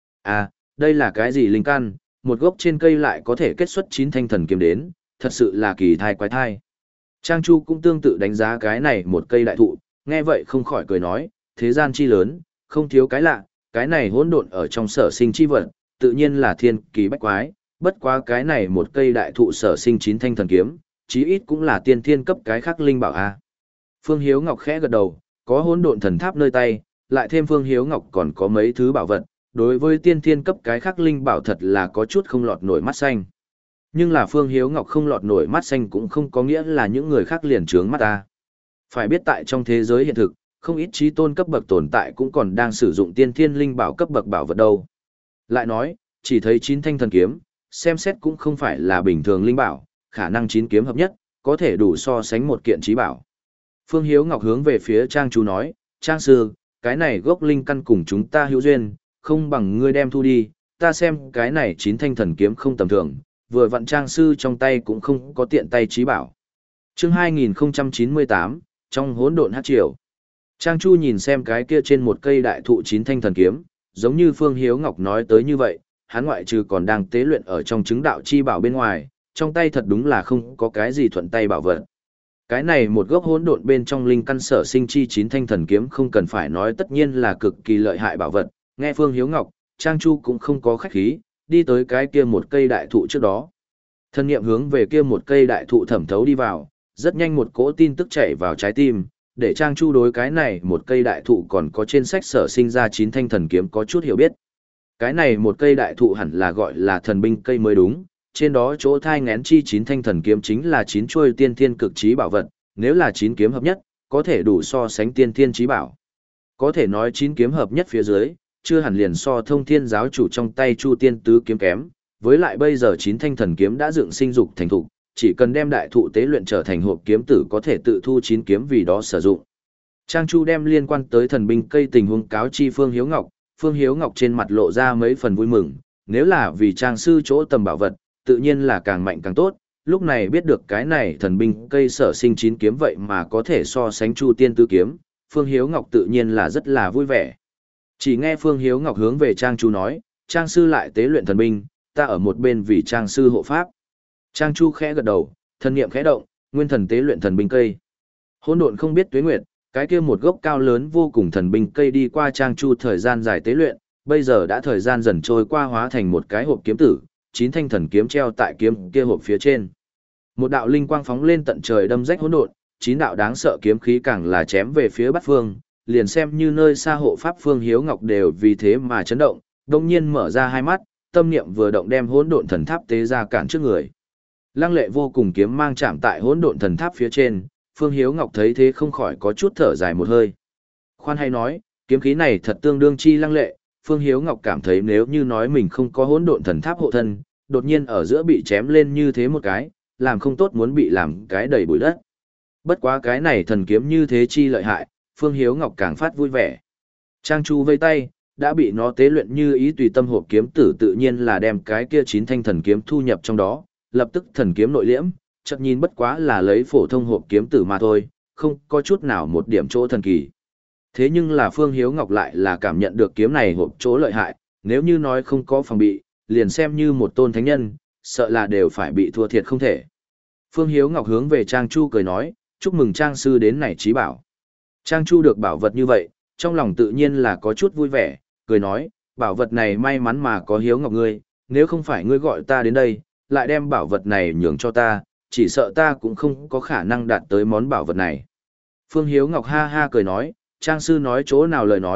À, đây là cái gì linh căn, một gốc trên cây lại có thể kết xuất chín thanh thần kiếm đến, thật sự là kỳ thai quái thai. Trang Chu cũng tương tự đánh giá cái này một cây đại thụ, nghe vậy không khỏi cười nói, thế gian chi lớn, không thiếu cái lạ, cái này hỗn độn ở trong sở sinh chi vật, tự nhiên là thiên kỳ bách quái, bất quá cái này một cây đại thụ sở sinh chín thanh thần kiếm, chí ít cũng là tiên thiên cấp cái khác linh bảo a. Phương Hiếu Ngọc khẽ gật đầu, có hỗn độn thần tháp nơi tay, lại thêm Phương Hiếu Ngọc còn có mấy thứ bảo vật, đối với tiên thiên cấp cái khác linh bảo thật là có chút không lọt nổi mắt xanh. Nhưng là Phương Hiếu Ngọc không lọt nổi mắt xanh cũng không có nghĩa là những người khác liền trướng mắt ta. Phải biết tại trong thế giới hiện thực, không ít trí tôn cấp bậc tồn tại cũng còn đang sử dụng tiên thiên linh bảo cấp bậc bảo vật đâu. Lại nói, chỉ thấy chín thanh thần kiếm, xem xét cũng không phải là bình thường linh bảo, khả năng chín kiếm hợp nhất, có thể đủ so sánh một kiện trí bảo. Phương Hiếu Ngọc hướng về phía Trang Chu nói, Trang sư, cái này gốc linh căn cùng chúng ta hữu duyên, không bằng ngươi đem thu đi, ta xem cái này chín thanh thần kiếm không tầm thường, vừa vặn Trang sư trong tay cũng không có tiện tay trí bảo. Chương hai nghìn chín mươi tám, trong hỗn độn hắc triều. Trang Chu nhìn xem cái kia trên một cây đại thụ chín thanh thần kiếm, giống như Phương Hiếu Ngọc nói tới như vậy, hắn ngoại trừ còn đang tế luyện ở trong chứng đạo chi bảo bên ngoài, trong tay thật đúng là không có cái gì thuận tay bảo vật. Cái này một gốc hỗn độn bên trong linh căn sở sinh chi chín thanh thần kiếm không cần phải nói tất nhiên là cực kỳ lợi hại bảo vật, nghe Phương Hiếu Ngọc, Trang Chu cũng không có khách khí, đi tới cái kia một cây đại thụ trước đó. Thân niệm hướng về kia một cây đại thụ thẩm thấu đi vào, rất nhanh một cỗ tin tức chảy vào trái tim, để Trang Chu đối cái này một cây đại thụ còn có trên sách sở sinh ra chín thanh thần kiếm có chút hiểu biết. Cái này một cây đại thụ hẳn là gọi là thần binh cây mới đúng, trên đó chỗ thai ngén chi chín thanh thần kiếm chính là chín chuôi tiên thiên cực trí bảo vật, nếu là chín kiếm hợp nhất, có thể đủ so sánh tiên thiên trí bảo. Có thể nói chín kiếm hợp nhất phía dưới, chưa hẳn liền so thông thiên giáo chủ trong tay Chu Tiên tứ kiếm kém, với lại bây giờ chín thanh thần kiếm đã dựng sinh dục thành thục, chỉ cần đem đại thụ tế luyện trở thành hộp kiếm tử có thể tự thu chín kiếm vì đó sử dụng. Trang Chu đem liên quan tới thần binh cây tình huống cáo chi Phương Hiếu Ngọc, Phương Hiếu Ngọc trên mặt lộ ra mấy phần vui mừng, nếu là vì Trang sư chỗ tầm bảo vật, tự nhiên là càng mạnh càng tốt, lúc này biết được cái này thần binh cây sở sinh chín kiếm vậy mà có thể so sánh Chu Tiên tứ kiếm, Phương Hiếu Ngọc tự nhiên là rất là vui vẻ. Chỉ nghe Phương Hiếu Ngọc hướng về Trang Chu nói, Trang sư lại tế luyện thần binh, ta ở một bên vì Trang sư hộ pháp. Trang Chu khẽ gật đầu, thần niệm khẽ động, nguyên thần tế luyện thần binh cây. Hỗn độn không biết tuế nguyệt, cái kia một gốc cao lớn vô cùng thần binh cây đi qua Trang Chu thời gian dài tế luyện, bây giờ đã thời gian dần trôi qua hóa thành một cái hộp kiếm tử, chín thanh thần kiếm treo tại kiếm kia hộp phía trên. Một đạo linh quang phóng lên tận trời đâm rách hỗn độn, chín đạo đáng sợ kiếm khí càng là chém về phía Bát Phương, liền xem như nơi xa hộ pháp Phương Hiếu Ngọc đều vì thế mà chấn động, đột nhiên mở ra hai mắt, tâm niệm vừa động đem hỗn độn thần tháp tế ra cản trước người. Lăng lệ vô cùng kiếm mang chạm tại hỗn độn thần tháp phía trên, Phương Hiếu Ngọc thấy thế không khỏi có chút thở dài một hơi. Khoan hay nói, kiếm khí này thật tương đương chi lăng lệ, Phương Hiếu Ngọc cảm thấy nếu như nói mình không có hỗn độn thần tháp hộ thân, đột nhiên ở giữa bị chém lên như thế một cái, làm không tốt muốn bị làm cái đầy bụi đất. Bất quá cái này thần kiếm như thế chi lợi hại, Phương Hiếu Ngọc càng phát vui vẻ. Trang Chu vây tay, đã bị nó tế luyện như ý tùy tâm hộp kiếm tử tự nhiên là đem cái kia chín thanh thần kiếm thu nhập trong đó, lập tức thần kiếm nội liễm, chợt nhìn bất quá là lấy phổ thông hộp kiếm tử mà thôi, không có chút nào một điểm chỗ thần kỳ. Thế nhưng là Phương Hiếu Ngọc lại là cảm nhận được kiếm này hộp chỗ lợi hại, nếu như nói không có phòng bị, liền xem như một tôn thánh nhân, sợ là đều phải bị thua thiệt không thể. Phương Hiếu Ngọc hướng về Trang Chu cười nói, chúc mừng Trang sư đến này trí bảo. Trang Chu được bảo vật như vậy, trong lòng tự nhiên là có chút vui vẻ, cười nói, bảo vật này may mắn mà có Hiếu Ngọc ngươi, nếu không phải ngươi gọi ta đến đây, lại đem bảo vật này nhường cho ta, chỉ sợ ta cũng không có khả năng đạt tới món bảo vật này. Phương Hiếu Ngọc ha ha cười nói, Trang sư nói chỗ nào lời nói,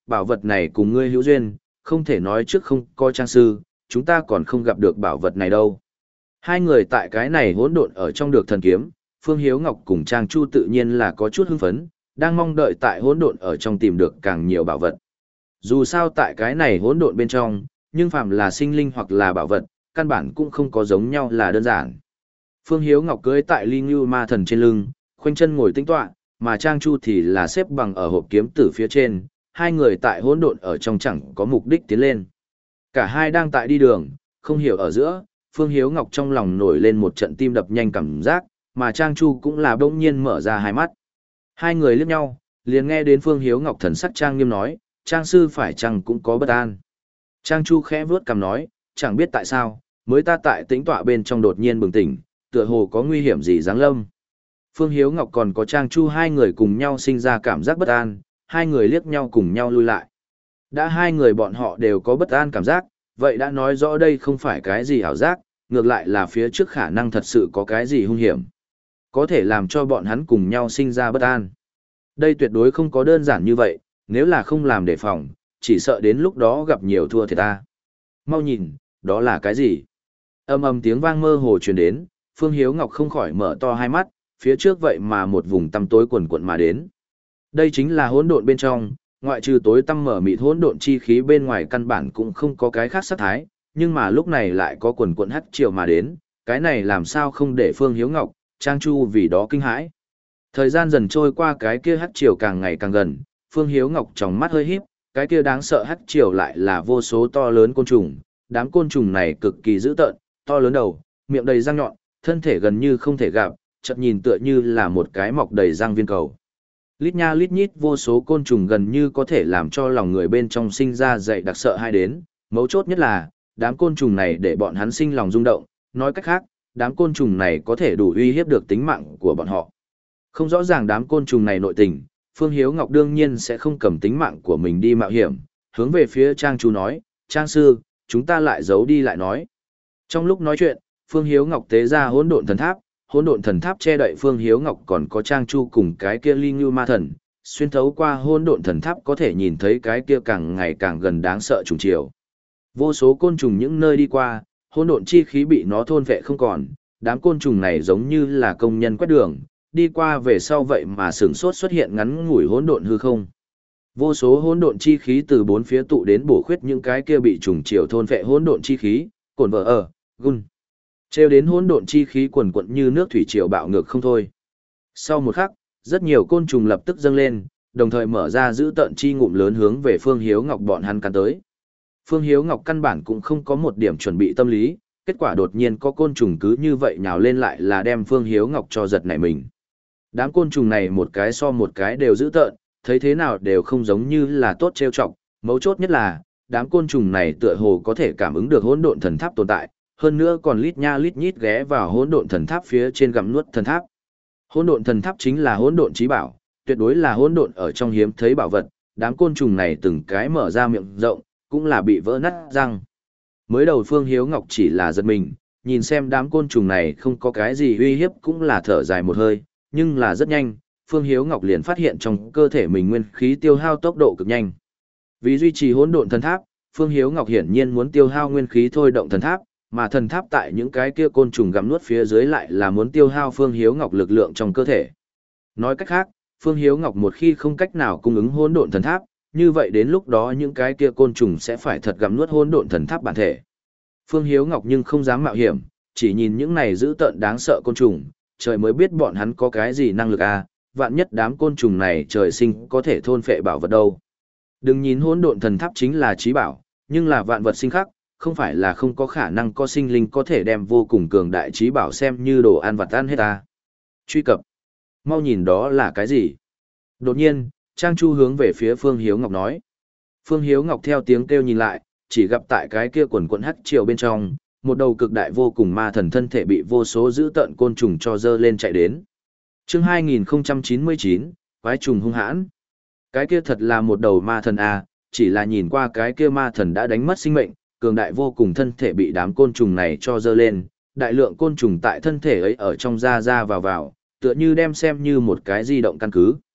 bảo vật này cùng ngươi hữu duyên, không thể nói trước không có trang sư, chúng ta còn không gặp được bảo vật này đâu. Hai người tại cái này hỗn độn ở trong được thần kiếm, Phương Hiếu Ngọc cùng Trang Chu tự nhiên là có chút hưng phấn, đang mong đợi tại hỗn độn ở trong tìm được càng nhiều bảo vật. Dù sao tại cái này hỗn độn bên trong, nhưng phạm là sinh linh hoặc là bảo vật, căn bản cũng không có giống nhau là đơn giản. Phương Hiếu Ngọc cưỡi tại Ly Ngưu Ma Thần trên lưng, khoanh chân ngồi tĩnh tọa, mà Trang Chu thì là xếp bằng ở hộp kiếm tử phía trên, hai người tại hỗn độn ở trong chẳng có mục đích tiến lên. Cả hai đang tại đi đường, không hiểu ở giữa, Phương Hiếu Ngọc trong lòng nổi lên một trận tim đập nhanh cảm giác, mà Trang Chu cũng là bỗng nhiên mở ra hai mắt. Hai người liếc nhau, liền nghe đến Phương Hiếu Ngọc thần sắc trang nghiêm nói, Trang sư phải chăng cũng có bất an. Trang Chu khẽ vuốt cằm nói, chẳng biết tại sao, mới ta tại tĩnh tọa bên trong đột nhiên bừng tỉnh, tựa hồ có nguy hiểm gì giáng lâm. Phương Hiếu Ngọc còn có Trang Chu hai người cùng nhau sinh ra cảm giác bất an, hai người liếc nhau cùng nhau lui lại. Đã hai người bọn họ đều có bất an cảm giác, vậy đã nói rõ đây không phải cái gì ảo giác, ngược lại là phía trước khả năng thật sự có cái gì hung hiểm. Có thể làm cho bọn hắn cùng nhau sinh ra bất an. Đây tuyệt đối không có đơn giản như vậy, nếu là không làm đề phòng, chỉ sợ đến lúc đó gặp nhiều thua thiệt ta. Mau nhìn, đó là cái gì? Âm ầm tiếng vang mơ hồ truyền đến, Phương Hiếu Ngọc không khỏi mở to hai mắt, phía trước vậy mà một vùng tăm tối quần quận mà đến. Đây chính là hỗn độn bên trong, ngoại trừ tối tăm mở mịt hỗn độn chi khí bên ngoài căn bản cũng không có cái khác sắc thái, nhưng mà lúc này lại có quần quận hắc triều mà đến, cái này làm sao không để Phương Hiếu Ngọc, Trang Chu vì đó kinh hãi. Thời gian dần trôi qua, cái kia hắc triều càng ngày càng gần, Phương Hiếu Ngọc trong mắt hơi híp, cái kia đáng sợ hắc triều lại là vô số to lớn côn trùng, đám côn trùng này cực kỳ dữ tợn, to lớn đầu, miệng đầy răng nhọn, thân thể gần như không thể gặp, chợt nhìn tựa như là một cái mọc đầy răng viên cầu. Lít nha lít nhít vô số côn trùng gần như có thể làm cho lòng người bên trong sinh ra dậy đặc sợ hai đến, mấu chốt nhất là, đám côn trùng này để bọn hắn sinh lòng rung động, nói cách khác, đám côn trùng này có thể đủ uy hiếp được tính mạng của bọn họ. Không rõ ràng đám côn trùng này nội tình, Phương Hiếu Ngọc đương nhiên sẽ không cầm tính mạng của mình đi mạo hiểm, hướng về phía Trang Chu nói, Trang sư, chúng ta lại giấu đi lại nói. Trong lúc nói chuyện, Phương Hiếu Ngọc tế ra hỗn độn thần tháp, hỗn độn thần tháp che đậy Phương Hiếu Ngọc còn có Trang Chu cùng cái kia Ly Ngưu Ma Thần, xuyên thấu qua hỗn độn thần tháp có thể nhìn thấy cái kia càng ngày càng gần đáng sợ trùng chiều. Vô số côn trùng những nơi đi qua, hỗn độn chi khí bị nó thôn vệ không còn, đám côn trùng này giống như là công nhân quét đường, đi qua về sau vậy mà sửng sốt xuất hiện ngắn ngủi hỗn độn hư không. Vô số hỗn độn chi khí từ bốn phía tụ đến bổ khuyết những cái kia bị trùng chiều thôn vệ hỗn độn chi khí, cồn vợ ở, gun. Trêu đến hỗn độn chi khí quần quận như nước thủy triều bạo ngược không thôi. Sau một khắc, rất nhiều côn trùng lập tức dâng lên, đồng thời mở ra giữ tận chi ngụm lớn hướng về Phương Hiếu Ngọc bọn hắn cắn tới. Phương Hiếu Ngọc căn bản cũng không có một điểm chuẩn bị tâm lý, kết quả đột nhiên có côn trùng cứ như vậy nhào lên lại là đem Phương Hiếu Ngọc cho giật nảy mình. Đám côn trùng này một cái so một cái đều giữ tợn, thấy thế nào đều không giống như là tốt trêu chọc, mấu chốt nhất là, đám côn trùng này tựa hồ có thể cảm ứng được hỗn độn thần tháp tồn tại, hơn nữa còn lít nha lít nhít ghé vào hỗn độn thần tháp phía trên gặm nuốt thần tháp. Hỗn độn thần tháp chính là hỗn độn chí bảo, tuyệt đối là hỗn độn ở trong hiếm thấy bảo vật, đám côn trùng này từng cái mở ra miệng rộng, cũng là bị vỡ nát răng. Mới đầu Phương Hiếu Ngọc chỉ là giật mình, nhìn xem đám côn trùng này không có cái gì uy hiếp cũng là thở dài một hơi, nhưng là rất nhanh, Phương Hiếu Ngọc liền phát hiện trong cơ thể mình nguyên khí tiêu hao tốc độ cực nhanh. Vì duy trì hỗn độn thần tháp, Phương Hiếu Ngọc hiển nhiên muốn tiêu hao nguyên khí thôi động thần tháp, mà thần tháp tại những cái kia côn trùng gặm nuốt phía dưới lại là muốn tiêu hao Phương Hiếu Ngọc lực lượng trong cơ thể. Nói cách khác, Phương Hiếu Ngọc một khi không cách nào cung ứng hỗn độn thần tháp, như vậy đến lúc đó những cái kia côn trùng sẽ phải thật gặm nuốt hỗn độn thần tháp bản thể. Phương Hiếu Ngọc nhưng không dám mạo hiểm, chỉ nhìn những này dữ tợn đáng sợ côn trùng, trời mới biết bọn hắn có cái gì năng lực à, vạn nhất đám côn trùng này trời sinh có thể thôn phệ bảo vật đâu. Đừng nhìn hỗn độn thần tháp chính là chí bảo, nhưng là vạn vật sinh khắc, không phải là không có khả năng có sinh linh có thể đem vô cùng cường đại chí bảo xem như đồ ăn vặt ăn hết ta. Truy cập. Mau nhìn đó là cái gì? Đột nhiên, Trang Chu hướng về phía Phương Hiếu Ngọc nói. Phương Hiếu Ngọc theo tiếng kêu nhìn lại, chỉ gặp tại cái kia quần quần hắc triều bên trong, một đầu cực đại vô cùng ma thần thân thể bị vô số dữ tợn côn trùng cho dơ lên chạy đến. Chương hai nghìn không trăm chín mươi chín, quái trùng hung hãn. Cái kia thật là một đầu ma thần a, chỉ là nhìn qua cái kia ma thần đã đánh mất sinh mệnh, cường đại vô cùng thân thể bị đám côn trùng này cho dơ lên, đại lượng côn trùng tại thân thể ấy ở trong ra ra vào vào, tựa như đem xem như một cái di động căn cứ.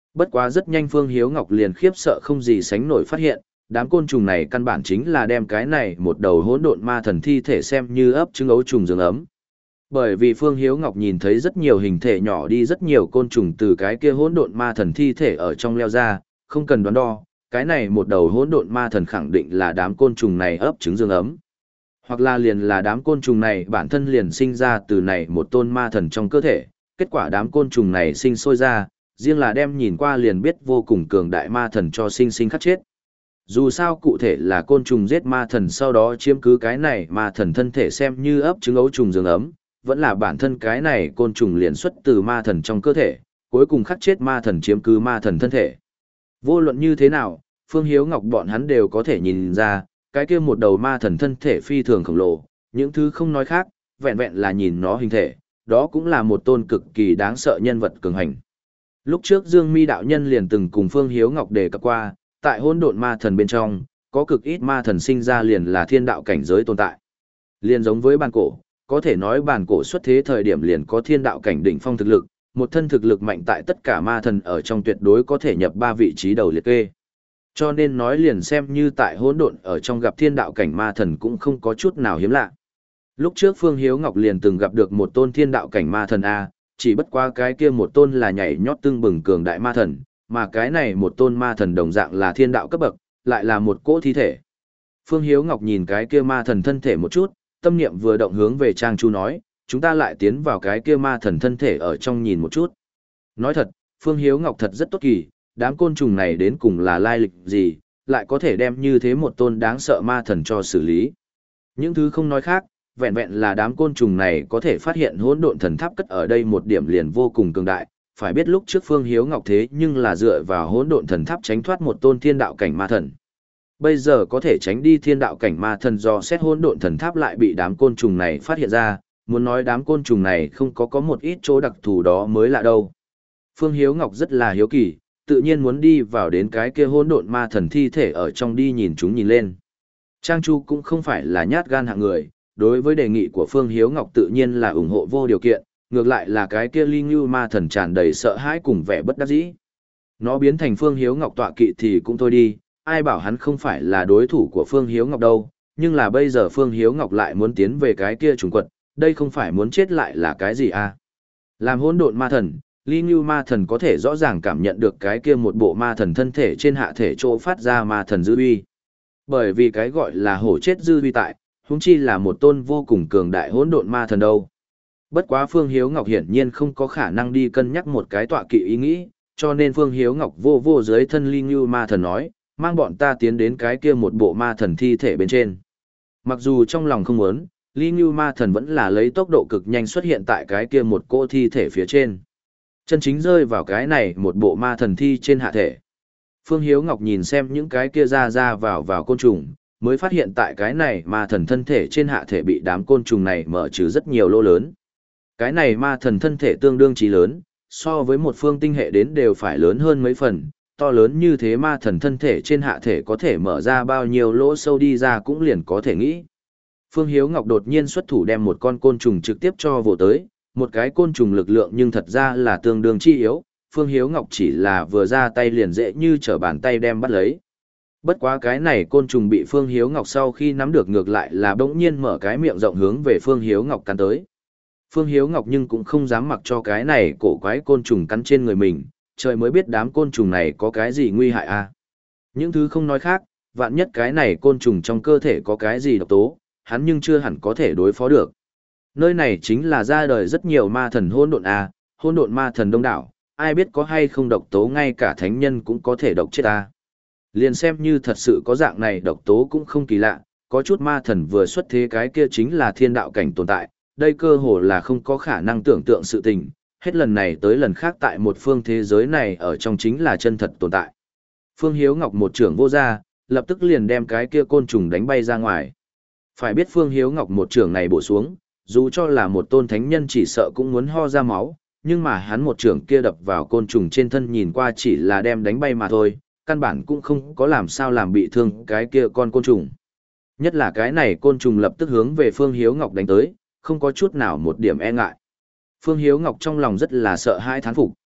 Bất quá rất nhanh Phương Hiếu Ngọc liền khiếp sợ không gì sánh nổi phát hiện, đám côn trùng này căn bản chính là đem cái này một đầu hỗn độn ma thần thi thể xem như ấp trứng ấu trùng giường ấm. Bởi vì Phương Hiếu Ngọc nhìn thấy rất nhiều hình thể nhỏ đi rất nhiều côn trùng từ cái kia hỗn độn ma thần thi thể ở trong leo ra, không cần đoán đo, cái này một đầu hỗn độn ma thần khẳng định là đám côn trùng này ấp trứng giường ấm. Hoặc là liền là đám côn trùng này bản thân liền sinh ra từ này một tôn ma thần trong cơ thể, kết quả đám côn trùng này sinh sôi ra, riêng là đem nhìn qua liền biết vô cùng cường đại ma thần cho sinh sinh khắc chết. Dù sao cụ thể là côn trùng giết ma thần sau đó chiếm cứ cái này ma thần thân thể xem như ấp trứng ấu trùng giường ấm, vẫn là bản thân cái này côn trùng liền xuất từ ma thần trong cơ thể, cuối cùng khắc chết ma thần chiếm cứ ma thần thân thể. Vô luận như thế nào, Phương Hiếu Ngọc bọn hắn đều có thể nhìn ra, cái kia một đầu ma thần thân thể phi thường khổng lồ, những thứ không nói khác, vẹn vẹn là nhìn nó hình thể, đó cũng là một tôn cực kỳ đáng sợ nhân vật cường hành. Lúc trước Dương Mi đạo nhân liền từng cùng Phương Hiếu Ngọc đề cập qua, tại hỗn độn ma thần bên trong, có cực ít ma thần sinh ra liền là thiên đạo cảnh giới tồn tại. Liền giống với bàn cổ, có thể nói bàn cổ xuất thế thời điểm liền có thiên đạo cảnh đỉnh phong thực lực, một thân thực lực mạnh tại tất cả ma thần ở trong tuyệt đối có thể nhập ba vị trí đầu liệt kê. Cho nên nói liền xem như tại hỗn độn ở trong gặp thiên đạo cảnh ma thần cũng không có chút nào hiếm lạ. Lúc trước Phương Hiếu Ngọc liền từng gặp được một tôn thiên đạo cảnh ma thần A, chỉ bất qua cái kia một tôn là nhảy nhót tương bừng cường đại ma thần, mà cái này một tôn ma thần đồng dạng là thiên đạo cấp bậc, lại là một cỗ thi thể. Phương Hiếu Ngọc nhìn cái kia ma thần thân thể một chút, tâm niệm vừa động hướng về Trang Chu nói, chúng ta lại tiến vào cái kia ma thần thân thể ở trong nhìn một chút. Nói thật, Phương Hiếu Ngọc thật rất tốt kỳ, đám côn trùng này đến cùng là lai lịch gì, lại có thể đem như thế một tôn đáng sợ ma thần cho xử lý. Những thứ không nói khác, vẹn vẹn là đám côn trùng này có thể phát hiện hỗn độn thần tháp cất ở đây một điểm liền vô cùng cường đại, phải biết lúc trước Phương Hiếu Ngọc thế nhưng là dựa vào hỗn độn thần tháp tránh thoát một tôn thiên đạo cảnh ma thần. Bây giờ có thể tránh đi thiên đạo cảnh ma thần do xét hỗn độn thần tháp lại bị đám côn trùng này phát hiện ra, muốn nói đám côn trùng này không có có một ít chỗ đặc thù đó mới lạ đâu. Phương Hiếu Ngọc rất là hiếu kỳ, tự nhiên muốn đi vào đến cái kia hỗn độn ma thần thi thể ở trong đi nhìn chúng nhìn lên. Trang Chu cũng không phải là nhát gan hạng người, đối với đề nghị của Phương Hiếu Ngọc tự nhiên là ủng hộ vô điều kiện, ngược lại là cái kia Ly Ngưu ma thần tràn đầy sợ hãi cùng vẻ bất đắc dĩ. Nó biến thành Phương Hiếu Ngọc tọa kỵ thì cũng thôi đi, ai bảo hắn không phải là đối thủ của Phương Hiếu Ngọc đâu, nhưng là bây giờ Phương Hiếu Ngọc lại muốn tiến về cái kia trùng quật, đây không phải muốn chết lại là cái gì à? Làm hỗn độn ma thần, Ly Ngưu ma thần có thể rõ ràng cảm nhận được cái kia một bộ ma thần thân thể trên hạ thể chỗ phát ra ma thần dư uy. Bởi vì cái gọi là hổ chết dư uy tại, huống chi là một tôn vô cùng cường đại hỗn độn ma thần đâu. Bất quá Phương Hiếu Ngọc hiển nhiên không có khả năng đi cân nhắc một cái tọa kỵ ý nghĩ, cho nên Phương Hiếu Ngọc vô vô dưới thân Ly Ngưu ma thần nói, mang bọn ta tiến đến cái kia một bộ ma thần thi thể bên trên. Mặc dù trong lòng không muốn, Ly Ngưu ma thần vẫn là lấy tốc độ cực nhanh xuất hiện tại cái kia một cỗ thi thể phía trên. Chân chính rơi vào cái này một bộ ma thần thi trên hạ thể. Phương Hiếu Ngọc nhìn xem những cái kia ra ra vào vào côn trùng, mới phát hiện tại cái này ma thần thân thể trên hạ thể bị đám côn trùng này mở trừ rất nhiều lỗ lớn. Cái này ma thần thân thể tương đương chí lớn, so với một phương tinh hệ đến đều phải lớn hơn mấy phần, to lớn như thế ma thần thân thể trên hạ thể có thể mở ra bao nhiêu lỗ sâu đi ra cũng liền có thể nghĩ. Phương Hiếu Ngọc đột nhiên xuất thủ đem một con côn trùng trực tiếp cho vồ tới, một cái côn trùng lực lượng nhưng thật ra là tương đương chi yếu, Phương Hiếu Ngọc chỉ là vừa ra tay liền dễ như trở bàn tay đem bắt lấy. Bất quá cái này côn trùng bị Phương Hiếu Ngọc sau khi nắm được ngược lại là bỗng nhiên mở cái miệng rộng hướng về Phương Hiếu Ngọc cắn tới. Phương Hiếu Ngọc nhưng cũng không dám mặc cho cái này cổ quái côn trùng cắn trên người mình, trời mới biết đám côn trùng này có cái gì nguy hại à. Những thứ không nói khác, vạn nhất cái này côn trùng trong cơ thể có cái gì độc tố, hắn nhưng chưa hẳn có thể đối phó được. Nơi này chính là ra đời rất nhiều ma thần hỗn độn à, hỗn độn ma thần đông đảo, ai biết có hay không độc tố ngay cả thánh nhân cũng có thể độc chết ta. Liền xem như thật sự có dạng này độc tố cũng không kỳ lạ, có chút ma thần vừa xuất thế cái kia chính là thiên đạo cảnh tồn tại, đây cơ hồ là không có khả năng tưởng tượng sự tình, hết lần này tới lần khác tại một phương thế giới này ở trong chính là chân thật tồn tại. Phương Hiếu Ngọc một trưởng vô ra, lập tức liền đem cái kia côn trùng đánh bay ra ngoài. Phải biết Phương Hiếu Ngọc một trưởng này bổ xuống, dù cho là một tôn thánh nhân chỉ sợ cũng muốn ho ra máu, nhưng mà hắn một trưởng kia đập vào côn trùng trên thân nhìn qua chỉ là đem đánh bay mà thôi, căn bản cũng không có làm sao làm bị thương cái kia con côn trùng. Nhất là cái này côn trùng lập tức hướng về Phương Hiếu Ngọc đánh tới, không có chút nào một điểm e ngại. Phương Hiếu Ngọc trong lòng rất là sợ hãi thán phục,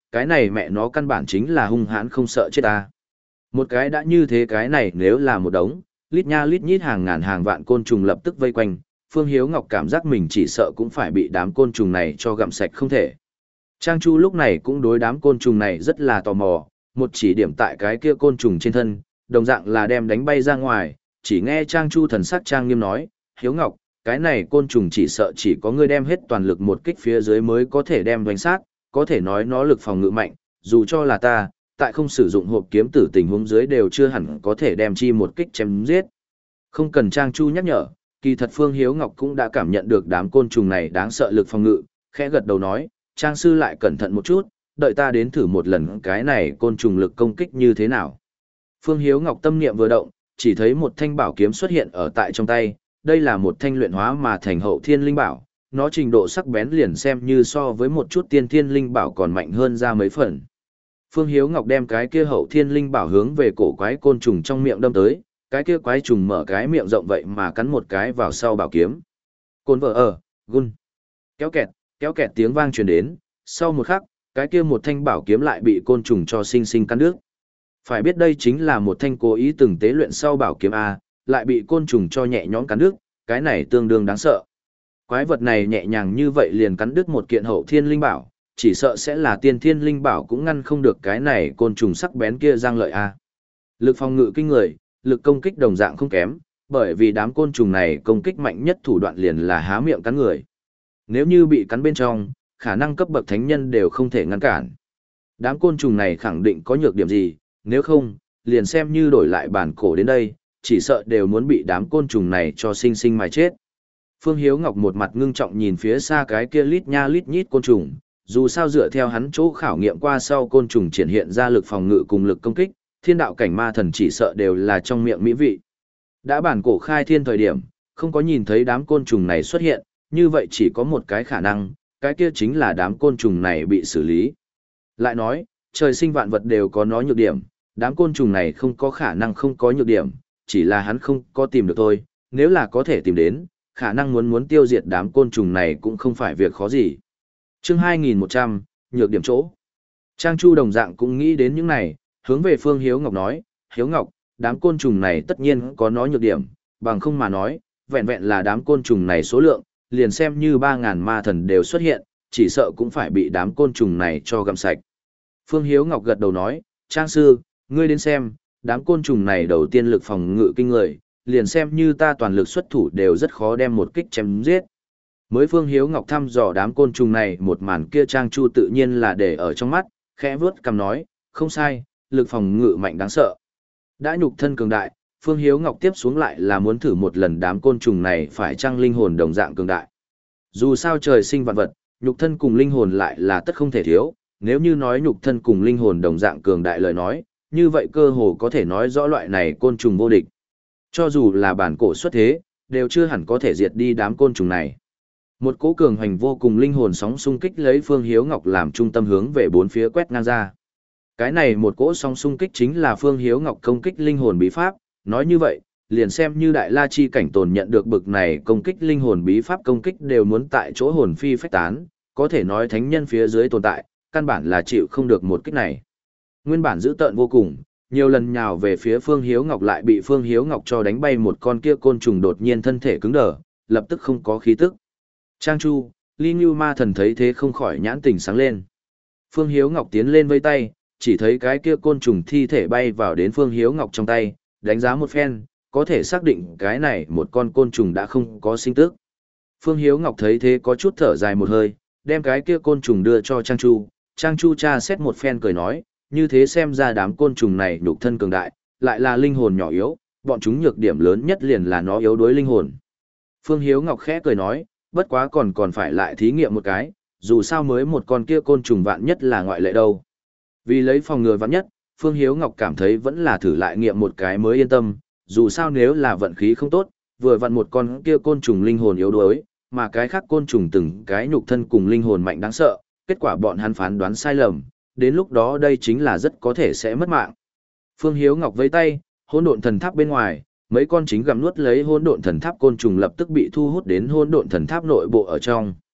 cái này mẹ nó căn bản chính là hung hãn không sợ chết ta. Một cái đã như thế cái này nếu là một đống, lít nha lít nhít hàng ngàn hàng vạn côn trùng lập tức vây quanh, Phương Hiếu Ngọc cảm giác mình chỉ sợ cũng phải bị đám côn trùng này cho gặm sạch không thể. Trang Chu lúc này cũng đối đám côn trùng này rất là tò mò, một chỉ điểm tại cái kia côn trùng trên thân, đồng dạng là đem đánh bay ra ngoài, chỉ nghe Trang Chu thần sắc trang nghiêm nói, Hiếu Ngọc, cái này côn trùng chỉ sợ chỉ có ngươi đem hết toàn lực một kích phía dưới mới có thể đem đánh sát, có thể nói nó lực phòng ngự mạnh, dù cho là ta, tại không sử dụng hộp kiếm tử tình huống dưới đều chưa hẳn có thể đem chi một kích chém giết. Không cần Trang Chu nhắc nhở, kỳ thật Phương Hiếu Ngọc cũng đã cảm nhận được đám côn trùng này đáng sợ lực phòng ngự, khẽ gật đầu nói, Trang sư lại cẩn thận một chút, đợi ta đến thử một lần cái này côn trùng lực công kích như thế nào. Phương Hiếu Ngọc tâm niệm vừa động, chỉ thấy một thanh bảo kiếm xuất hiện ở tại trong tay, đây là một thanh luyện hóa mà thành hậu thiên linh bảo, nó trình độ sắc bén liền xem như so với một chút tiên thiên linh bảo còn mạnh hơn ra mấy phần. Phương Hiếu Ngọc đem cái kia hậu thiên linh bảo hướng về cổ quái côn trùng trong miệng đâm tới, cái kia quái trùng mở cái miệng rộng vậy mà cắn một cái vào sau bảo kiếm. Côn vợ ở, gun. Kéo kẹt, kéo kẹt tiếng vang truyền đến, sau một khắc, cái kia một thanh bảo kiếm lại bị côn trùng cho sinh sinh cắn đứt. Phải biết đây chính là một thanh cố ý từng tế luyện sau bảo kiếm A, lại bị côn trùng cho nhẹ nhõm cắn đứt, cái này tương đương đáng sợ. Quái vật này nhẹ nhàng như vậy liền cắn đứt một kiện hậu thiên linh bảo, chỉ sợ sẽ là tiên thiên linh bảo cũng ngăn không được cái này côn trùng sắc bén kia răng lợi A. Lực phòng ngự kinh người, lực công kích đồng dạng không kém, bởi vì đám côn trùng này công kích mạnh nhất thủ đoạn liền là há miệng cắn người. Nếu như bị cắn bên trong, khả năng cấp bậc thánh nhân đều không thể ngăn cản. Đám côn trùng này khẳng định có nhược điểm gì, nếu không, liền xem như đổi lại bản cổ đến đây, chỉ sợ đều muốn bị đám côn trùng này cho sinh sinh mà chết. Phương Hiếu Ngọc một mặt ngưng trọng nhìn phía xa cái kia lít nha lít nhít côn trùng, dù sao dựa theo hắn chỗ khảo nghiệm qua sau côn trùng triển hiện ra lực phòng ngự cùng lực công kích, thiên đạo cảnh ma thần chỉ sợ đều là trong miệng mỹ vị. Đã bản cổ khai thiên thời điểm, không có nhìn thấy đám côn trùng này xuất hiện, như vậy chỉ có một cái khả năng, cái kia chính là đám côn trùng này bị xử lý. Lại nói, trời sinh vạn vật đều có nó nhược điểm, đám côn trùng này không có khả năng không có nhược điểm, chỉ là hắn không có tìm được thôi, nếu là có thể tìm đến, khả năng muốn muốn tiêu diệt đám côn trùng này cũng không phải việc khó gì. Chương hai nghìn một trăm, nhược điểm chỗ. Trang Chu đồng dạng cũng nghĩ đến những này, hướng về Phương Hiếu Ngọc nói, Hiếu Ngọc, đám côn trùng này tất nhiên có nó nhược điểm, bằng không mà nói, vẹn vẹn là đám côn trùng này số lượng, liền xem như ba ngàn ma thần đều xuất hiện, chỉ sợ cũng phải bị đám côn trùng này cho gặm sạch. Phương Hiếu Ngọc gật đầu nói, Trang sư, ngươi đến xem, đám côn trùng này đầu tiên lực phòng ngự kinh người, liền xem như ta toàn lực xuất thủ đều rất khó đem một kích chém giết. Mới Phương Hiếu Ngọc thăm dò đám côn trùng này một màn kia Trang Chu tự nhiên là để ở trong mắt, khẽ vướt cằm nói, không sai, lực phòng ngự mạnh đáng sợ. Đã nhục thân cường đại, Phương Hiếu Ngọc tiếp xuống lại là muốn thử một lần đám côn trùng này phải chăng linh hồn đồng dạng cường đại. Dù sao trời sinh vạn vật, nhục thân cùng linh hồn lại là tất không thể thiếu, nếu như nói nhục thân cùng linh hồn đồng dạng cường đại lời nói, như vậy cơ hồ có thể nói rõ loại này côn trùng vô địch. Cho dù là bản cổ xuất thế, đều chưa hẳn có thể diệt đi đám côn trùng này. Một cỗ cường hành vô cùng linh hồn sóng xung kích lấy Phương Hiếu Ngọc làm trung tâm hướng về bốn phía quét ngang ra. Cái này một cỗ sóng xung kích chính là Phương Hiếu Ngọc công kích linh hồn bí pháp, nói như vậy, liền xem như Đại La Chi cảnh tồn nhận được bực này công kích linh hồn bí pháp công kích đều muốn tại chỗ hồn phi phách tán, có thể nói thánh nhân phía dưới tồn tại, căn bản là chịu không được một kích này. Nguyên bản dữ tợn vô cùng, nhiều lần nhào về phía Phương Hiếu Ngọc lại bị Phương Hiếu Ngọc cho đánh bay một con kia côn trùng đột nhiên thân thể cứng đờ, lập tức không có khí tức. Trang Chu, Ly Ngưu Ma Thần thấy thế không khỏi nhãn tỉnh sáng lên. Phương Hiếu Ngọc tiến lên vây tay, chỉ thấy cái kia côn trùng thi thể bay vào đến Phương Hiếu Ngọc trong tay, đánh giá một phen, có thể xác định cái này một con côn trùng đã không có sinh tức. Phương Hiếu Ngọc thấy thế có chút thở dài một hơi, đem cái kia côn trùng đưa cho Trang Chu, Trang Chu tra xét một phen cười nói, như thế xem ra đám côn trùng này nhục thân cường đại, lại là linh hồn nhỏ yếu, bọn chúng nhược điểm lớn nhất liền là nó yếu đuối linh hồn. Phương Hiếu Ngọc khẽ cười nói, bất quá còn còn phải lại thí nghiệm một cái, dù sao mới một con kia côn trùng vạn nhất là ngoại lệ đâu. Vì lấy phòng ngừa vạn nhất, Phương Hiếu Ngọc cảm thấy vẫn là thử lại nghiệm một cái mới yên tâm, dù sao nếu là vận khí không tốt, vừa vặn một con kia côn trùng linh hồn yếu đuối, mà cái khác côn trùng từng cái nhục thân cùng linh hồn mạnh đáng sợ, kết quả bọn hắn phán đoán sai lầm, đến lúc đó đây chính là rất có thể sẽ mất mạng. Phương Hiếu Ngọc vẫy tay, hỗn độn thần tháp bên ngoài, mấy con chính gặm nuốt lấy hỗn độn thần tháp côn trùng lập tức bị thu hút đến hỗn độn thần tháp nội bộ ở trong.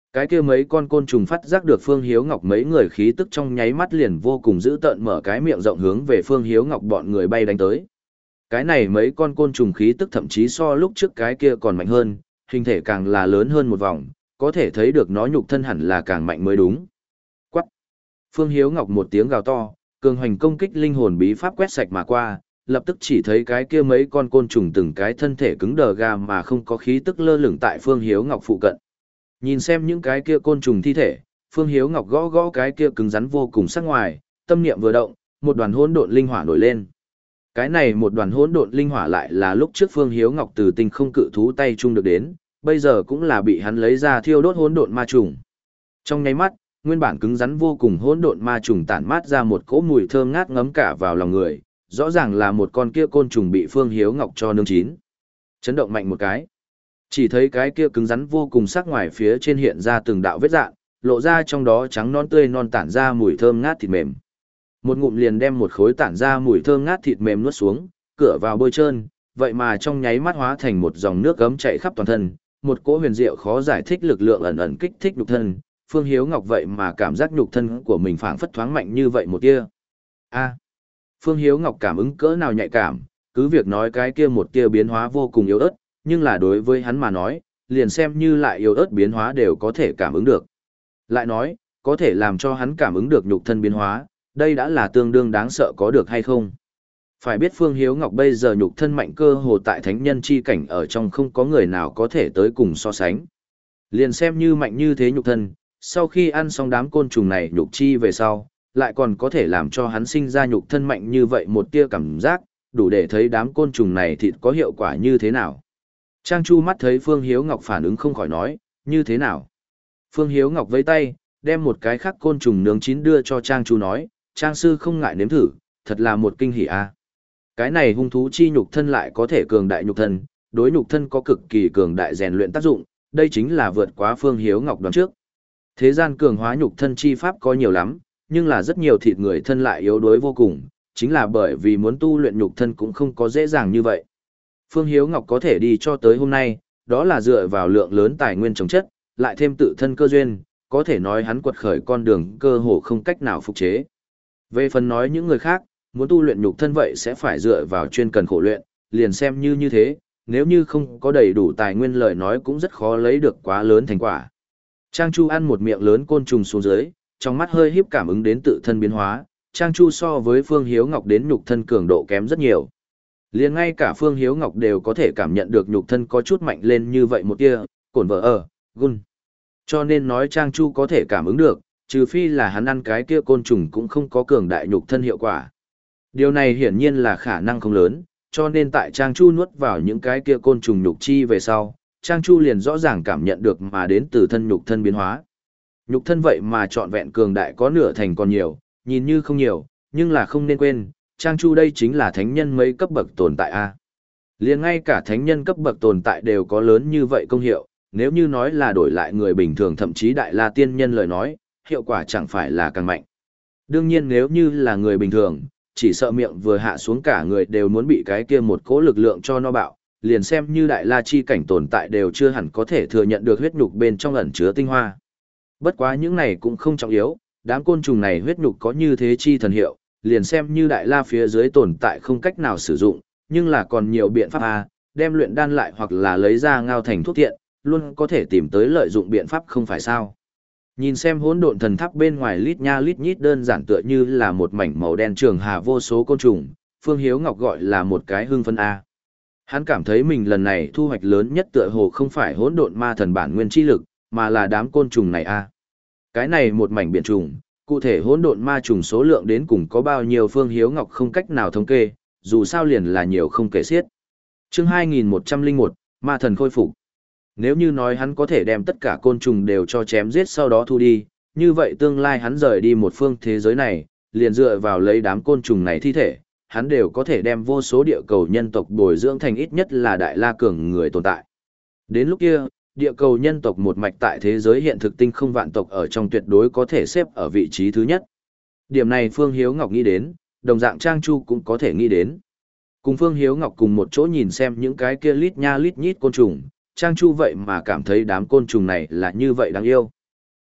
Cái kia mấy con côn trùng phát giác được Phương Hiếu Ngọc mấy người khí tức trong nháy mắt liền vô cùng dữ tợn mở cái miệng rộng hướng về Phương Hiếu Ngọc bọn người bay đánh tới. Cái này mấy con côn trùng khí tức thậm chí so lúc trước cái kia còn mạnh hơn, hình thể càng là lớn hơn một vòng, có thể thấy được nó nhục thân hẳn là càng mạnh mới đúng. Quắc! Phương Hiếu Ngọc một tiếng gào to, cường hoành công kích linh hồn bí pháp quét sạch mà qua, lập tức chỉ thấy cái kia mấy con côn trùng từng cái thân thể cứng đờ ga mà không có khí tức lơ lửng tại Phương Hiếu Ngọc phụ cận. Nhìn xem những cái kia côn trùng thi thể, Phương Hiếu Ngọc gõ gõ cái kia cứng rắn vô cùng sắc ngoài, tâm niệm vừa động, một đoàn hỗn độn linh hỏa nổi lên. Cái này một đoàn hỗn độn linh hỏa lại là lúc trước Phương Hiếu Ngọc từ tinh không cự thú tay chung được đến, bây giờ cũng là bị hắn lấy ra thiêu đốt hỗn độn ma trùng. Trong nháy mắt, nguyên bản cứng rắn vô cùng hỗn độn ma trùng tản mát ra một cỗ mùi thơm ngát ngấm cả vào lòng người, rõ ràng là một con kia côn trùng bị Phương Hiếu Ngọc cho nướng chín. Chấn động mạnh một cái, chỉ thấy cái kia cứng rắn vô cùng sắc ngoài phía trên hiện ra từng đạo vết rạn, lộ ra trong đó trắng non tươi non tản ra mùi thơm ngát thịt mềm. Một ngụm liền đem một khối tản ra mùi thơm ngát thịt mềm nuốt xuống, cửa vào bôi trơn, vậy mà trong nháy mắt hóa thành một dòng nước gấm chảy khắp toàn thân, một cỗ huyền diệu khó giải thích lực lượng ẩn ẩn kích thích nhục thân, Phương Hiếu Ngọc vậy mà cảm giác nhục thân của mình phảng phất thoáng mạnh như vậy một tia. A. Phương Hiếu Ngọc cảm ứng cỡ nào nhạy cảm, cứ việc nói cái kia một tia biến hóa vô cùng yếu ớt, nhưng là đối với hắn mà nói, liền xem như lại yếu ớt biến hóa đều có thể cảm ứng được. Lại nói, có thể làm cho hắn cảm ứng được nhục thân biến hóa, đây đã là tương đương đáng sợ có được hay không. Phải biết Phương Hiếu Ngọc bây giờ nhục thân mạnh cơ hồ tại thánh nhân chi cảnh ở trong không có người nào có thể tới cùng so sánh. Liền xem như mạnh như thế nhục thân, sau khi ăn xong đám côn trùng này nhục chi về sau, lại còn có thể làm cho hắn sinh ra nhục thân mạnh như vậy một tia cảm giác, đủ để thấy đám côn trùng này thịt có hiệu quả như thế nào. Trang Chu mắt thấy Phương Hiếu Ngọc phản ứng không khỏi nói, như thế nào? Phương Hiếu Ngọc vẫy tay, đem một cái khắc côn trùng nướng chín đưa cho Trang Chu nói, Trang sư không ngại nếm thử, thật là một kinh hỉ a. Cái này hung thú chi nhục thân lại có thể cường đại nhục thân, đối nhục thân có cực kỳ cường đại rèn luyện tác dụng, đây chính là vượt quá Phương Hiếu Ngọc đoán trước. Thế gian cường hóa nhục thân chi pháp có nhiều lắm, nhưng là rất nhiều thịt người thân lại yếu đuối vô cùng, chính là bởi vì muốn tu luyện nhục thân cũng không có dễ dàng như vậy. Phương Hiếu Ngọc có thể đi cho tới hôm nay, đó là dựa vào lượng lớn tài nguyên trồng chất, lại thêm tự thân cơ duyên, có thể nói hắn quật khởi con đường cơ hồ không cách nào phục chế. Về phần nói những người khác, muốn tu luyện nhục thân vậy sẽ phải dựa vào chuyên cần khổ luyện, liền xem như như thế, nếu như không có đầy đủ tài nguyên lời nói cũng rất khó lấy được quá lớn thành quả. Trang Chu ăn một miệng lớn côn trùng xuống dưới, trong mắt hơi híp cảm ứng đến tự thân biến hóa, Trang Chu so với Phương Hiếu Ngọc đến nhục thân cường độ kém rất nhiều. Liền ngay cả Phương Hiếu Ngọc đều có thể cảm nhận được nhục thân có chút mạnh lên như vậy một tia, cổn vợ ở, gun. Cho nên nói Trang Chu có thể cảm ứng được, trừ phi là hắn ăn cái kia côn trùng cũng không có cường đại nhục thân hiệu quả. Điều này hiển nhiên là khả năng không lớn, cho nên tại Trang Chu nuốt vào những cái kia côn trùng nhục chi về sau, Trang Chu liền rõ ràng cảm nhận được mà đến từ thân nhục thân biến hóa. Nhục thân vậy mà trọn vẹn cường đại có nửa thành còn nhiều, nhìn như không nhiều, nhưng là không nên quên, Trang Chu đây chính là thánh nhân mấy cấp bậc tồn tại a. Liền ngay cả thánh nhân cấp bậc tồn tại đều có lớn như vậy công hiệu, nếu như nói là đổi lại người bình thường thậm chí đại la tiên nhân lời nói, hiệu quả chẳng phải là càng mạnh. Đương nhiên nếu như là người bình thường, chỉ sợ miệng vừa hạ xuống cả người đều muốn bị cái kia một cỗ lực lượng cho no bạo, liền xem như đại la chi cảnh tồn tại đều chưa hẳn có thể thừa nhận được huyết nhục bên trong ẩn chứa tinh hoa. Bất quá những này cũng không trọng yếu, đám côn trùng này huyết nhục có như thế chi thần hiệu, liền xem như đại la phía dưới tồn tại không cách nào sử dụng, nhưng là còn nhiều biện pháp a, đem luyện đan lại hoặc là lấy ra ngao thành thuốc thiện, luôn có thể tìm tới lợi dụng biện pháp không phải sao. Nhìn xem hỗn độn thần tháp bên ngoài lít nha lít nhít đơn giản tựa như là một mảnh màu đen trường hà vô số côn trùng, Phương Hiếu Ngọc gọi là một cái hưng phân A. Hắn cảm thấy mình lần này thu hoạch lớn nhất tựa hồ không phải hỗn độn ma thần bản nguyên chi lực, mà là đám côn trùng này A. Cái này một mảnh biển trùng, cụ thể hỗn độn ma trùng số lượng đến cùng có bao nhiêu Phương Hiếu Ngọc không cách nào thống kê, dù sao liền là nhiều không kể xiết. Chương hai nghìn một trăm lẻ một, Ma thần khôi phục. Nếu như nói hắn có thể đem tất cả côn trùng đều cho chém giết sau đó thu đi, như vậy tương lai hắn rời đi một phương thế giới này, liền dựa vào lấy đám côn trùng này thi thể, hắn đều có thể đem vô số địa cầu nhân tộc bồi dưỡng thành ít nhất là đại la cường người tồn tại. Đến lúc kia, địa cầu nhân tộc một mạch tại thế giới hiện thực tinh không vạn tộc ở trong tuyệt đối có thể xếp ở vị trí thứ nhất. Điểm này Phương Hiếu Ngọc nghĩ đến, đồng dạng Trang Chu cũng có thể nghĩ đến. Cùng Phương Hiếu Ngọc cùng một chỗ nhìn xem những cái kia lít nha lít nhít côn trùng, Trang Chu vậy mà cảm thấy đám côn trùng này là như vậy đáng yêu,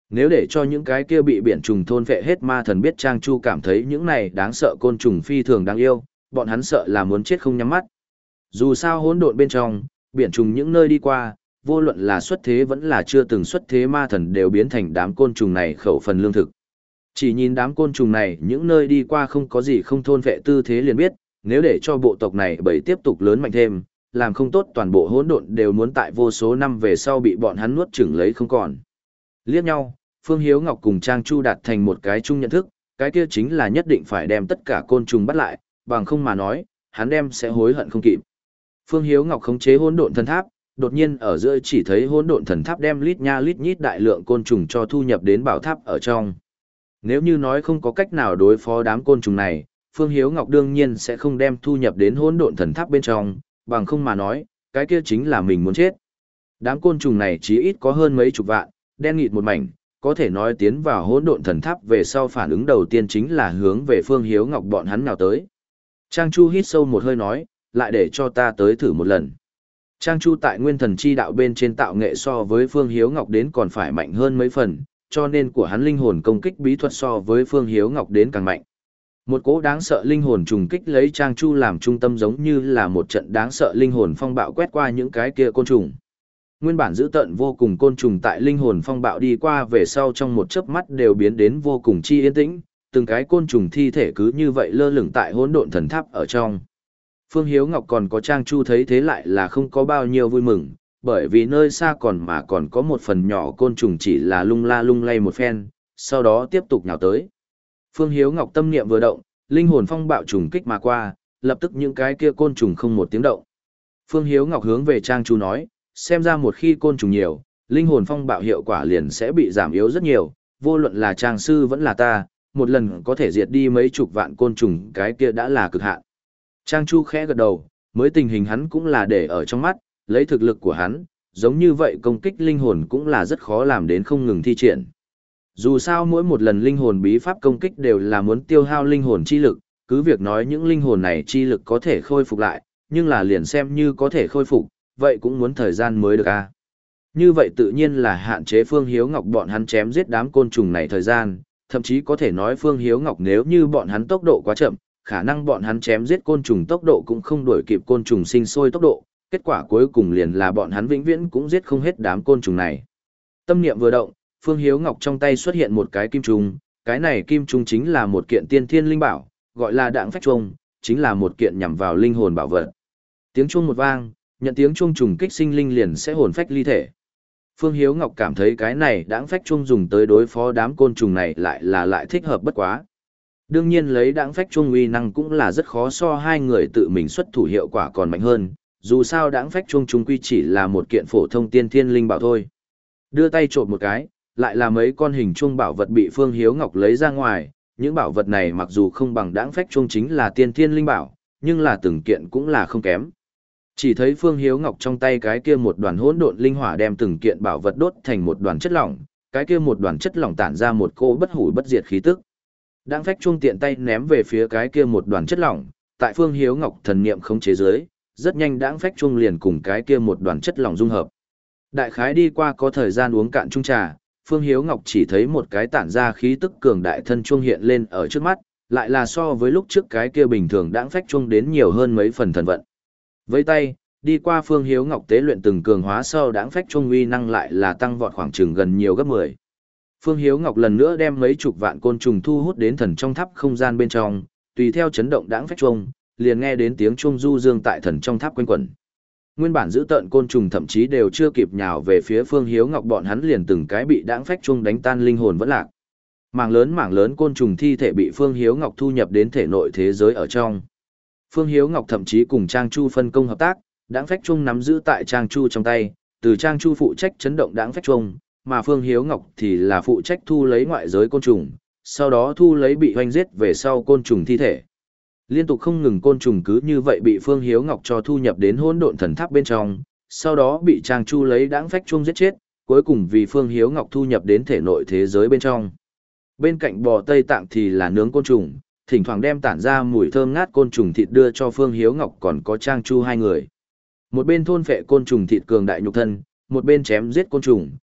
Nếu để cho những cái kia bị biển trùng thôn phệ hết ma thần biết Trang Chu cảm thấy những này đáng sợ côn trùng phi thường đáng yêu, bọn hắn sợ là muốn chết không nhắm mắt. Dù sao hỗn độn bên trong, biển trùng những nơi đi qua, vô luận là xuất thế vẫn là chưa từng xuất thế ma thần đều biến thành đám côn trùng này khẩu phần lương thực. Chỉ nhìn đám côn trùng này những nơi đi qua không có gì không thôn phệ tư thế liền biết, nếu để cho bộ tộc này bởi tiếp tục lớn mạnh thêm, làm không tốt toàn bộ hỗn độn đều muốn tại vô số năm về sau bị bọn hắn nuốt chửng lấy không còn. Liếc nhau, Phương Hiếu Ngọc cùng Trang Chu đạt thành một cái chung nhận thức, cái kia chính là nhất định phải đem tất cả côn trùng bắt lại, bằng không mà nói, hắn đem sẽ hối hận không kịp. Phương Hiếu Ngọc khống chế hỗn độn thần tháp, đột nhiên ở giữa chỉ thấy hỗn độn thần tháp đem lít nha lít nhít đại lượng côn trùng cho thu nhập đến bảo tháp ở trong. Nếu như nói không có cách nào đối phó đám côn trùng này, Phương Hiếu Ngọc đương nhiên sẽ không đem thu nhập đến hỗn độn thần tháp bên trong, bằng không mà nói, cái kia chính là mình muốn chết. Đám côn trùng này chí ít có hơn mấy chục vạn, đen nghịt một mảnh, có thể nói tiến vào hỗn độn thần tháp về sau phản ứng đầu tiên chính là hướng về Phương Hiếu Ngọc bọn hắn nào tới. Trang Chu hít sâu một hơi nói, lại để cho ta tới thử một lần. Trang Chu tại nguyên thần chi đạo bên trên tạo nghệ so với Phương Hiếu Ngọc đến còn phải mạnh hơn mấy phần, cho nên của hắn linh hồn công kích bí thuật so với Phương Hiếu Ngọc đến càng mạnh. Một cỗ đáng sợ linh hồn trùng kích lấy Trang Chu làm trung tâm giống như là một trận đáng sợ linh hồn phong bạo quét qua những cái kia côn trùng. Nguyên bản dữ tợn vô cùng côn trùng tại linh hồn phong bạo đi qua về sau trong một chớp mắt đều biến đến vô cùng chi yên tĩnh, từng cái côn trùng thi thể cứ như vậy lơ lửng tại hỗn độn thần tháp ở trong. Phương Hiếu Ngọc còn có Trang Chu thấy thế lại là không có bao nhiêu vui mừng, bởi vì nơi xa còn mà còn có một phần nhỏ côn trùng chỉ là lung la lung lay một phen, sau đó tiếp tục nhào tới. Phương Hiếu Ngọc tâm niệm vừa động, linh hồn phong bạo trùng kích mà qua, lập tức những cái kia côn trùng không một tiếng động. Phương Hiếu Ngọc hướng về Trang Chu nói, xem ra một khi côn trùng nhiều, linh hồn phong bạo hiệu quả liền sẽ bị giảm yếu rất nhiều, vô luận là Trang sư vẫn là ta, một lần có thể diệt đi mấy chục vạn côn trùng cái kia đã là cực hạn. Trang Chu khẽ gật đầu, mới tình hình hắn cũng là để ở trong mắt, lấy thực lực của hắn, giống như vậy công kích linh hồn cũng là rất khó làm đến không ngừng thi triển. Dù sao mỗi một lần linh hồn bí pháp công kích đều là muốn tiêu hao linh hồn chi lực, cứ việc nói những linh hồn này chi lực có thể khôi phục lại, nhưng là liền xem như có thể khôi phục, vậy cũng muốn thời gian mới được a. À? Như vậy tự nhiên là hạn chế Phương Hiếu Ngọc bọn hắn chém giết đám côn trùng này thời gian, thậm chí có thể nói Phương Hiếu Ngọc nếu như bọn hắn tốc độ quá chậm, khả năng bọn hắn chém giết côn trùng tốc độ cũng không đuổi kịp côn trùng sinh sôi tốc độ, kết quả cuối cùng liền là bọn hắn vĩnh viễn cũng giết không hết đám côn trùng này. Tâm niệm vừa động, Phương Hiếu Ngọc trong tay xuất hiện một cái kim trùng, cái này kim trùng chính là một kiện tiên thiên linh bảo, gọi là Đãng Phách Chuông, chính là một kiện nhằm vào linh hồn bảo vật. Tiếng chuông một vang, nhận tiếng chuông trùng kích sinh linh liền sẽ hồn phách ly thể. Phương Hiếu Ngọc cảm thấy cái này Đãng Phách Chuông dùng tới đối phó đám côn trùng này lại là lại thích hợp bất quá. Đương nhiên lấy Đãng Phách Chuông uy năng cũng là rất khó so hai người tự mình xuất thủ hiệu quả còn mạnh hơn, dù sao Đãng Phách Chuông chung quy chỉ là một kiện phổ thông tiên thiên linh bảo thôi. Đưa tay trộn một cái, lại là mấy con hình chuông bảo vật bị Phương Hiếu Ngọc lấy ra ngoài, những bảo vật này mặc dù không bằng Đãng Phách Chuông chính là tiên thiên linh bảo, nhưng là từng kiện cũng là không kém. Chỉ thấy Phương Hiếu Ngọc trong tay cái kia một đoàn hỗn độn linh hỏa đem từng kiện bảo vật đốt thành một đoàn chất lỏng, cái kia một đoàn chất lỏng tản ra một cô bất hủ bất diệt khí tức. Đãng Phách Chuông tiện tay ném về phía cái kia một đoàn chất lỏng, tại Phương Hiếu Ngọc thần niệm khống chế dưới, rất nhanh Đãng Phách Chuông liền cùng cái kia một đoàn chất lỏng dung hợp. Đại khái đi qua có thời gian uống cạn chung trà, Phương Hiếu Ngọc chỉ thấy một cái tản ra khí tức cường đại thân chuông hiện lên ở trước mắt, lại là so với lúc trước cái kia bình thường Đãng Phách Chuông đến nhiều hơn mấy phần thần vận. Với tay, đi qua Phương Hiếu Ngọc tế luyện từng cường hóa sau Đãng Phách Chuông uy năng lại là tăng vọt khoảng chừng gần nhiều gấp mười. Phương Hiếu Ngọc lần nữa đem mấy chục vạn côn trùng thu hút đến thần trong tháp không gian bên trong, tùy theo chấn động Đãng Phách Chuông, liền nghe đến tiếng chuông du dương tại thần trong tháp quanh quẩn. Nguyên bản giữ tợn côn trùng thậm chí đều chưa kịp nhào về phía Phương Hiếu Ngọc bọn hắn liền từng cái bị Đãng Phách Chuông đánh tan linh hồn vẫn lạc. Mảng lớn mảng lớn côn trùng thi thể bị Phương Hiếu Ngọc thu nhập đến thể nội thế giới ở trong. Phương Hiếu Ngọc thậm chí cùng Trang Chu phân công hợp tác, Đãng Phách Chuông nắm giữ tại Trang Chu trong tay, từ Trang Chu phụ trách chấn động Đãng Phách Chuông, mà Phương Hiếu Ngọc thì là phụ trách thu lấy ngoại giới côn trùng, sau đó thu lấy bị hoanh giết về sau côn trùng thi thể. Liên tục không ngừng côn trùng cứ như vậy bị Phương Hiếu Ngọc cho thu nhập đến hỗn độn thần tháp bên trong, sau đó bị Trang Chu lấy Đãng Phách Chuông giết chết, cuối cùng vì Phương Hiếu Ngọc thu nhập đến thể nội thế giới bên trong. Bên cạnh bò Tây Tạng thì là nướng côn trùng, thỉnh thoảng đem tản ra mùi thơm ngát côn trùng thịt đưa cho Phương Hiếu Ngọc còn có Trang Chu hai người. Một bên thôn phệ côn trùng thịt cường đại nhục thân, một bên chém giết côn trùng,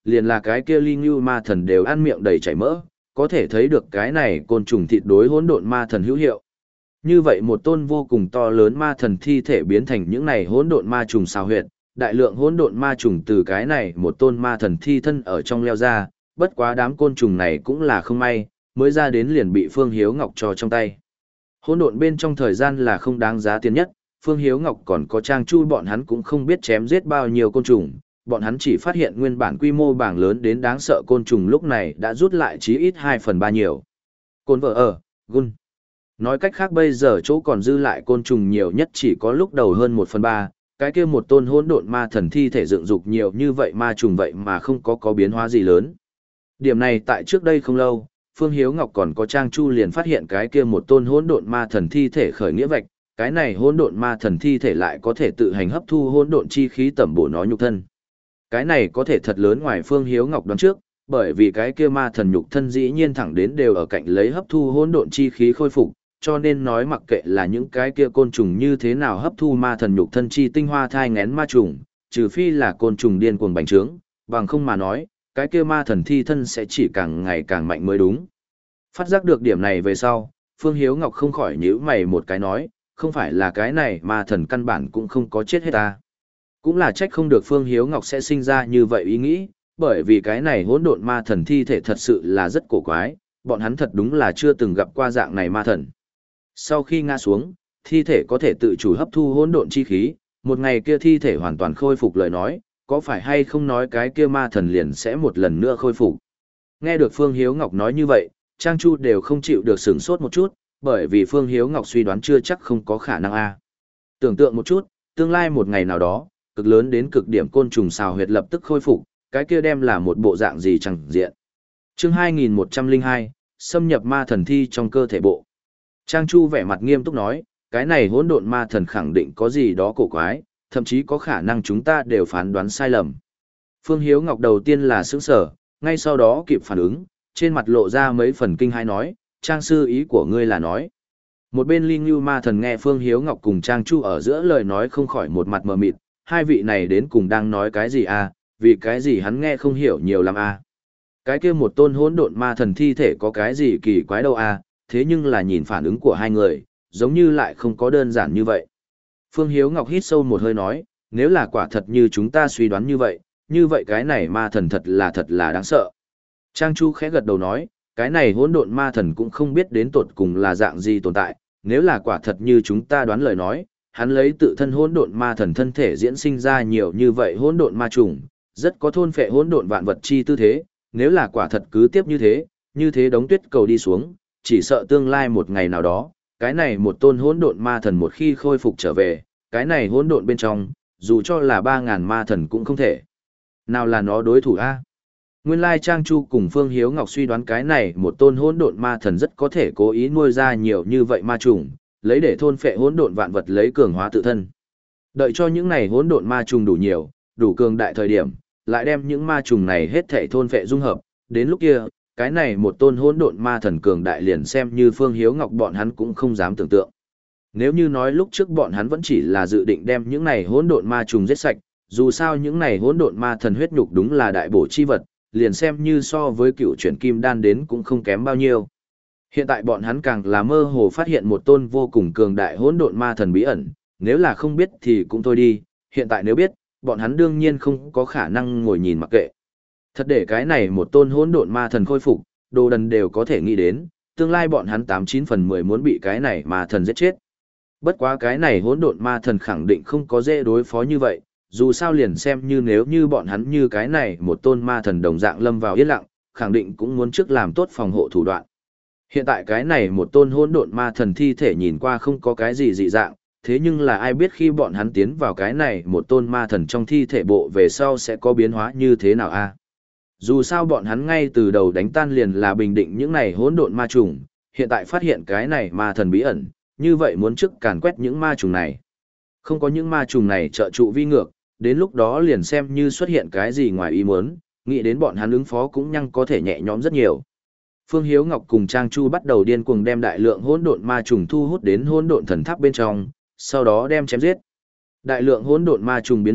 liền là cái kia Linh Lưu ma thần đều ăn miệng đầy chảy mỡ, có thể thấy được cái này côn trùng thịt đối hỗn độn ma thần hữu hiệu. Như vậy một tôn vô cùng to lớn ma thần thi thể biến thành những này hỗn độn ma trùng xào huyệt, đại lượng hỗn độn ma trùng từ cái này một tôn ma thần thi thân ở trong leo ra, bất quá đám côn trùng này cũng là không may, mới ra đến liền bị Phương Hiếu Ngọc cho trong tay. Hỗn độn bên trong thời gian là không đáng giá tiền nhất, Phương Hiếu Ngọc còn có Trang Chu bọn hắn cũng không biết chém giết bao nhiêu côn trùng, bọn hắn chỉ phát hiện nguyên bản quy mô bảng lớn đến đáng sợ côn trùng lúc này đã rút lại chí ít hai phần ba nhiều. Côn vợ ở, gun. Nói cách khác bây giờ chỗ còn dư lại côn trùng nhiều nhất chỉ có lúc đầu hơn một phần ba, cái kia một tôn hỗn độn ma thần thi thể dựng dục nhiều như vậy ma trùng vậy mà không có có biến hóa gì lớn. Điểm này tại trước đây không lâu, Phương Hiếu Ngọc còn có Trang Chu liền phát hiện cái kia một tôn hỗn độn ma thần thi thể khởi nghĩa vạch, cái này hỗn độn ma thần thi thể lại có thể tự hành hấp thu hỗn độn chi khí tẩm bổ nó nhục thân. Cái này có thể thật lớn ngoài Phương Hiếu Ngọc đoán trước, bởi vì cái kia ma thần nhục thân dĩ nhiên thẳng đến đều ở cạnh lấy hấp thu hỗn độn chi khí khôi phục, cho nên nói mặc kệ là những cái kia côn trùng như thế nào hấp thu ma thần nhục thân chi tinh hoa thai ngén ma trùng, trừ phi là côn trùng điên cuồng bành trướng, bằng không mà nói, cái kia ma thần thi thân sẽ chỉ càng ngày càng mạnh mới đúng. Phát giác được điểm này về sau, Phương Hiếu Ngọc không khỏi nhíu mày một cái nói, không phải là cái này ma thần căn bản cũng không có chết hết ta. Cũng là trách không được Phương Hiếu Ngọc sẽ sinh ra như vậy ý nghĩ, bởi vì cái này hỗn độn ma thần thi thể thật sự là rất cổ quái, bọn hắn thật đúng là chưa từng gặp qua dạng này ma thần. Sau khi ngã xuống, thi thể có thể tự chủ hấp thu hỗn độn chi khí, một ngày kia thi thể hoàn toàn khôi phục lời nói, có phải hay không nói cái kia ma thần liền sẽ một lần nữa khôi phục. Nghe được Phương Hiếu Ngọc nói như vậy, Trang Chu đều không chịu được sửng sốt một chút, bởi vì Phương Hiếu Ngọc suy đoán chưa chắc không có khả năng a. Tưởng tượng một chút, tương lai một ngày nào đó, cực lớn đến cực điểm côn trùng xào huyệt lập tức khôi phục, cái kia đem là một bộ dạng gì chẳng diện. Chương hai nghìn một trăm lẻ hai, xâm nhập ma thần thi trong cơ thể bộ. Trang Chu vẻ mặt nghiêm túc nói, cái này hỗn độn ma thần khẳng định có gì đó cổ quái, thậm chí có khả năng chúng ta đều phán đoán sai lầm. Phương Hiếu Ngọc đầu tiên là sững sờ, ngay sau đó kịp phản ứng, trên mặt lộ ra mấy phần kinh hãi nói, Trang sư ý của ngươi là nói. Một bên Linh Lưu ma thần nghe Phương Hiếu Ngọc cùng Trang Chu ở giữa lời nói không khỏi một mặt mờ mịt, hai vị này đến cùng đang nói cái gì à, vì cái gì hắn nghe không hiểu nhiều lắm à. Cái kia một tôn hỗn độn ma thần thi thể có cái gì kỳ quái đâu à, thế nhưng là nhìn phản ứng của hai người, giống như lại không có đơn giản như vậy. Phương Hiếu Ngọc hít sâu một hơi nói, nếu là quả thật như chúng ta suy đoán như vậy, như vậy cái này ma thần thật là thật là đáng sợ. Trang Chu khẽ gật đầu nói, cái này hỗn độn ma thần cũng không biết đến tột cùng là dạng gì tồn tại, nếu là quả thật như chúng ta đoán lời nói, hắn lấy tự thân hỗn độn ma thần thân thể diễn sinh ra nhiều như vậy hỗn độn ma trùng, rất có thôn phệ hỗn độn vạn vật chi tư thế, nếu là quả thật cứ tiếp như thế, như thế đống tuyết cầu đi xuống, chỉ sợ tương lai một ngày nào đó, cái này một tôn hỗn độn ma thần một khi khôi phục trở về, cái này hỗn độn bên trong, dù cho là ba ngàn ma thần cũng không thể. Nào là nó đối thủ a? Nguyên lai Trang Chu cùng Phương Hiếu Ngọc suy đoán cái này một tôn hỗn độn ma thần rất có thể cố ý nuôi ra nhiều như vậy ma trùng, lấy để thôn phệ hỗn độn vạn vật lấy cường hóa tự thân. Đợi cho những này hỗn độn ma trùng đủ nhiều, đủ cường đại thời điểm, lại đem những ma trùng này hết thảy thôn phệ dung hợp, đến lúc kia, cái này một tôn hỗn độn ma thần cường đại liền xem như Phương Hiếu Ngọc bọn hắn cũng không dám tưởng tượng. Nếu như nói lúc trước bọn hắn vẫn chỉ là dự định đem những này hỗn độn ma trùng giết sạch, dù sao những này hỗn độn ma thần huyết nhục đúng là đại bổ chi vật, liền xem như so với cựu chuyển kim đan đến cũng không kém bao nhiêu. Hiện tại bọn hắn càng là mơ hồ phát hiện một tôn vô cùng cường đại hỗn độn ma thần bí ẩn, nếu là không biết thì cũng thôi đi, hiện tại nếu biết, bọn hắn đương nhiên không có khả năng ngồi nhìn mặc kệ. Thật để cái này một tôn hỗn độn ma thần khôi phục, đồ đần đều có thể nghĩ đến, tương lai bọn hắn tám chín phần mười muốn bị cái này ma thần giết chết. Bất quá cái này hỗn độn ma thần khẳng định không có dễ đối phó như vậy, dù sao liền xem như nếu như bọn hắn như cái này một tôn ma thần đồng dạng lâm vào yên lặng, khẳng định cũng muốn trước làm tốt phòng hộ thủ đoạn. Hiện tại cái này một tôn hỗn độn ma thần thi thể nhìn qua không có cái gì dị dạng, thế nhưng là ai biết khi bọn hắn tiến vào cái này một tôn ma thần trong thi thể bộ về sau sẽ có biến hóa như thế nào a? Dù sao bọn hắn ngay từ đầu đánh tan liền là bình định những này hỗn độn ma trùng, hiện tại phát hiện cái này ma thần bí ẩn, như vậy muốn trước càn quét những ma trùng này. Không có những ma trùng này trợ trụ vi ngược, đến lúc đó liền xem như xuất hiện cái gì ngoài ý muốn, nghĩ đến bọn hắn ứng phó cũng nhăng có thể nhẹ nhõm rất nhiều. Phương Hiếu Ngọc cùng Trang Chu bắt đầu điên cuồng đem đại lượng hỗn độn ma trùng thu hút đến hỗn độn thần tháp bên trong, sau đó đem chém giết. Đại lượng hỗn độn ma trùng biến mất,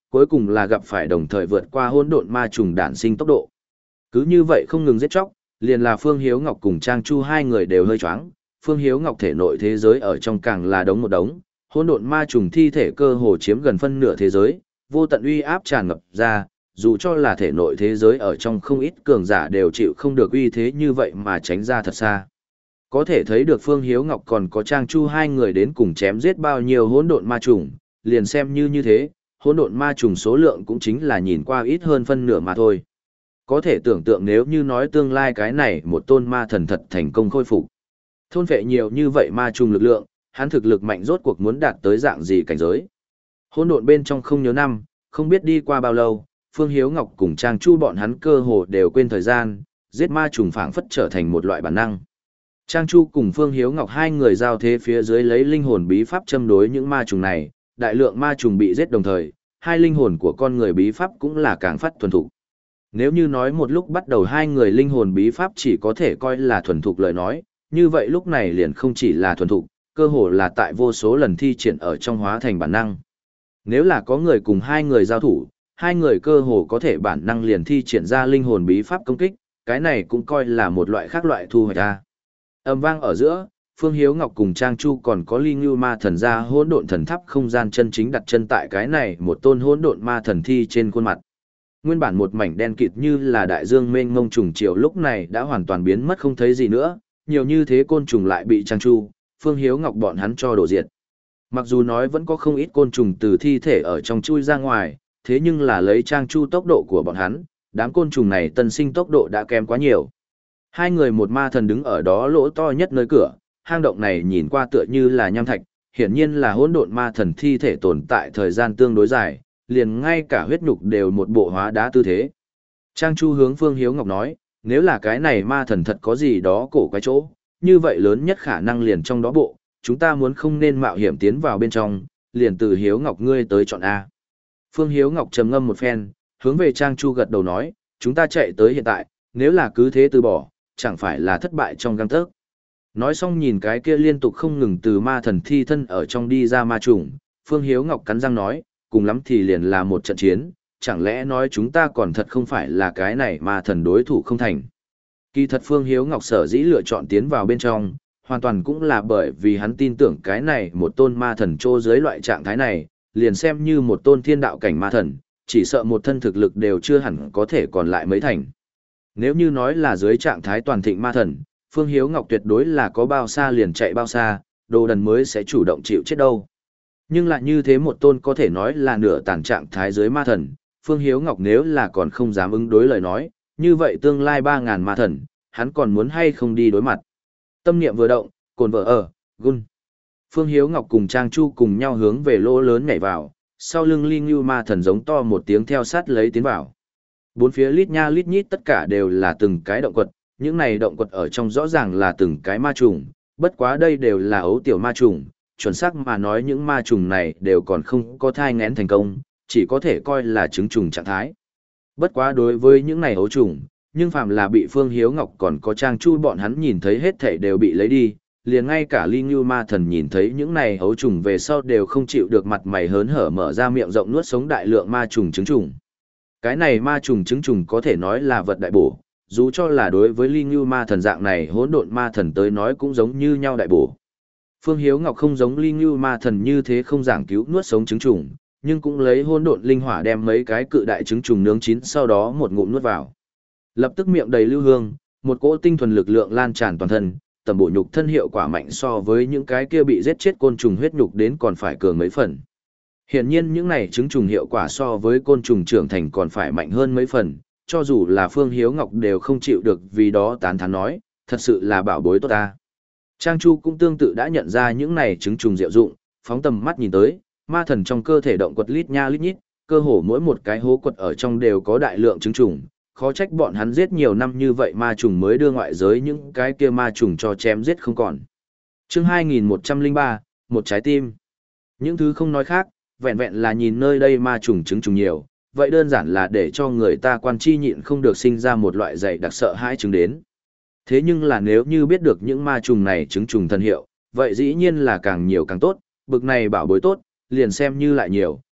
cuối cùng là gặp phải đồng thời vượt qua hỗn độn ma trùng đản sinh tốc độ. Cứ như vậy không ngừng giết chóc, liền là Phương Hiếu Ngọc cùng Trang Chu hai người đều hơi choáng. Phương Hiếu Ngọc thể nội thế giới ở trong càng là đống một đống, hỗn độn ma trùng thi thể cơ hồ chiếm gần phân nửa thế giới, vô tận uy áp tràn ngập ra, dù cho là thể nội thế giới ở trong không ít cường giả đều chịu không được uy thế như vậy mà tránh ra thật xa. Có thể thấy được Phương Hiếu Ngọc còn có Trang Chu hai người đến cùng chém giết bao nhiêu hỗn độn ma trùng, liền xem như như thế, hỗn độn ma trùng số lượng cũng chính là nhìn qua ít hơn phân nửa mà thôi. Có thể tưởng tượng nếu như nói tương lai cái này một tôn ma thần thật thành công khôi phục. Thôn phệ nhiều như vậy ma trùng lực lượng, hắn thực lực mạnh rốt cuộc muốn đạt tới dạng gì cảnh giới. Hỗn độn bên trong không nhớ năm, không biết đi qua bao lâu, Phương Hiếu Ngọc cùng Trang Chu bọn hắn cơ hồ đều quên thời gian, giết ma trùng phảng phất trở thành một loại bản năng. Trang Chu cùng Phương Hiếu Ngọc hai người giao thế phía dưới lấy linh hồn bí pháp châm đối những ma trùng này, đại lượng ma trùng bị giết đồng thời, hai linh hồn của con người bí pháp cũng là càng phát thuần thục. Nếu như nói một lúc bắt đầu hai người linh hồn bí pháp chỉ có thể coi là thuần thục lời nói, như vậy lúc này liền không chỉ là thuần thục, cơ hồ là tại vô số lần thi triển ở trong hóa thành bản năng. Nếu là có người cùng hai người giao thủ, hai người cơ hồ có thể bản năng liền thi triển ra linh hồn bí pháp công kích, cái này cũng coi là một loại khác loại thu hoạch ra. Âm vang ở giữa, Phương Hiếu Ngọc cùng Trang Chu còn có Ly Ngưu Ma thần ra hỗn độn thần tháp không gian chân chính đặt chân tại cái này một tôn hỗn độn ma thần thi trên khuôn mặt. Nguyên bản một mảnh đen kịt như là đại dương mênh mông trùng chiều lúc này đã hoàn toàn biến mất không thấy gì nữa, nhiều như thế côn trùng lại bị Trang Chu, Phương Hiếu Ngọc bọn hắn cho đổ diệt. Mặc dù nói vẫn có không ít côn trùng từ thi thể ở trong chui ra ngoài, thế nhưng là lấy Trang Chu tốc độ của bọn hắn, đám côn trùng này tân sinh tốc độ đã kém quá nhiều. Hai người một ma thần đứng ở đó lỗ to nhất nơi cửa, hang động này nhìn qua tựa như là nham thạch, hiển nhiên là hỗn độn ma thần thi thể tồn tại thời gian tương đối dài, liền ngay cả huyết nhục đều một bộ hóa đá tư thế. Trang Chu hướng Phương Hiếu Ngọc nói, nếu là cái này ma thần thật có gì đó cổ quái chỗ, như vậy lớn nhất khả năng liền trong đó bộ, chúng ta muốn không nên mạo hiểm tiến vào bên trong, liền từ Hiếu Ngọc ngươi tới chọn A. Phương Hiếu Ngọc trầm ngâm một phen, hướng về Trang Chu gật đầu nói, chúng ta chạy tới hiện tại, nếu là cứ thế từ bỏ, chẳng phải là thất bại trong gang tấc. Nói xong nhìn cái kia liên tục không ngừng từ ma thần thi thân ở trong đi ra ma trùng, Phương Hiếu Ngọc cắn răng nói, cùng lắm thì liền là một trận chiến, chẳng lẽ nói chúng ta còn thật không phải là cái này ma thần đối thủ không thành. Kỳ thật Phương Hiếu Ngọc sở dĩ lựa chọn tiến vào bên trong, hoàn toàn cũng là bởi vì hắn tin tưởng cái này một tôn ma thần trô dưới loại trạng thái này, liền xem như một tôn thiên đạo cảnh ma thần, chỉ sợ một thân thực lực đều chưa hẳn có thể còn lại mấy thành. Nếu như nói là dưới trạng thái toàn thịnh ma thần, Phương Hiếu Ngọc tuyệt đối là có bao xa liền chạy bao xa, đồ đần mới sẽ chủ động chịu chết đâu. Nhưng lại như thế một tôn có thể nói là nửa tàn trạng thái dưới ma thần, Phương Hiếu Ngọc nếu là còn không dám ứng đối lời nói, như vậy tương lai ba ngàn ma thần, hắn còn muốn hay không đi đối mặt. Tâm niệm vừa động, cồn vợ ở, gun. Phương Hiếu Ngọc cùng Trang Chu cùng nhau hướng về lỗ lớn nhảy vào, sau lưng Ly Ngưu ma thần giống to một tiếng theo sát lấy tiến vào. Bốn phía lít nha lít nhít tất cả đều là từng cái động quật, những này động quật ở trong rõ ràng là từng cái ma trùng, bất quá đây đều là ấu tiểu ma trùng, chuẩn xác mà nói những ma trùng này đều còn không có thai nghén thành công, chỉ có thể coi là trứng trùng trạng thái. Bất quá đối với những này ấu trùng, nhưng phàm là bị Phương Hiếu Ngọc còn có Trang Chu bọn hắn nhìn thấy hết thảy đều bị lấy đi, liền ngay cả Ly Ngưu ma thần nhìn thấy những này ấu trùng về sau đều không chịu được mặt mày hớn hở mở ra miệng rộng nuốt sống đại lượng ma trùng trứng trùng. Cái này ma trùng trứng trùng có thể nói là vật đại bổ, dù cho là đối với Ly Ngưu ma thần dạng này hỗn độn ma thần tới nói cũng giống như nhau đại bổ. Phương Hiếu Ngọc không giống Ly Ngưu ma thần như thế không giảng cứu nuốt sống trứng trùng, nhưng cũng lấy hỗn độn linh hỏa đem mấy cái cự đại trứng trùng nướng chín sau đó một ngụm nuốt vào. Lập tức miệng đầy lưu hương, một cỗ tinh thuần lực lượng lan tràn toàn thân, tầm bổ nhục thân hiệu quả mạnh so với những cái kia bị giết chết côn trùng huyết nhục đến còn phải cường mấy phần. Hiển nhiên những này trứng trùng hiệu quả so với côn trùng trưởng thành còn phải mạnh hơn mấy phần, cho dù là Phương Hiếu Ngọc đều không chịu được vì đó tán thán nói, thật sự là bảo bối tốt ta. Trang Chu cũng tương tự đã nhận ra những này trứng trùng diệu dụng, phóng tầm mắt nhìn tới, ma thần trong cơ thể động quật lít nha lít nhít, cơ hồ mỗi một cái hố quật ở trong đều có đại lượng trứng trùng, khó trách bọn hắn giết nhiều năm như vậy ma trùng mới đưa ngoại giới những cái kia ma trùng cho chém giết không còn. Chương hai nghìn một trăm lẻ ba, một trái tim. Những thứ không nói khác, vẹn vẹn là nhìn nơi đây ma trùng trứng trùng nhiều, vậy đơn giản là để cho người ta quan chi nhịn không được sinh ra một loại dày đặc sợ hãi trứng đến. Thế nhưng là nếu như biết được những ma trùng này trứng trùng thần hiệu, vậy dĩ nhiên là càng nhiều càng tốt, bực này bảo bối tốt, liền xem như lại nhiều,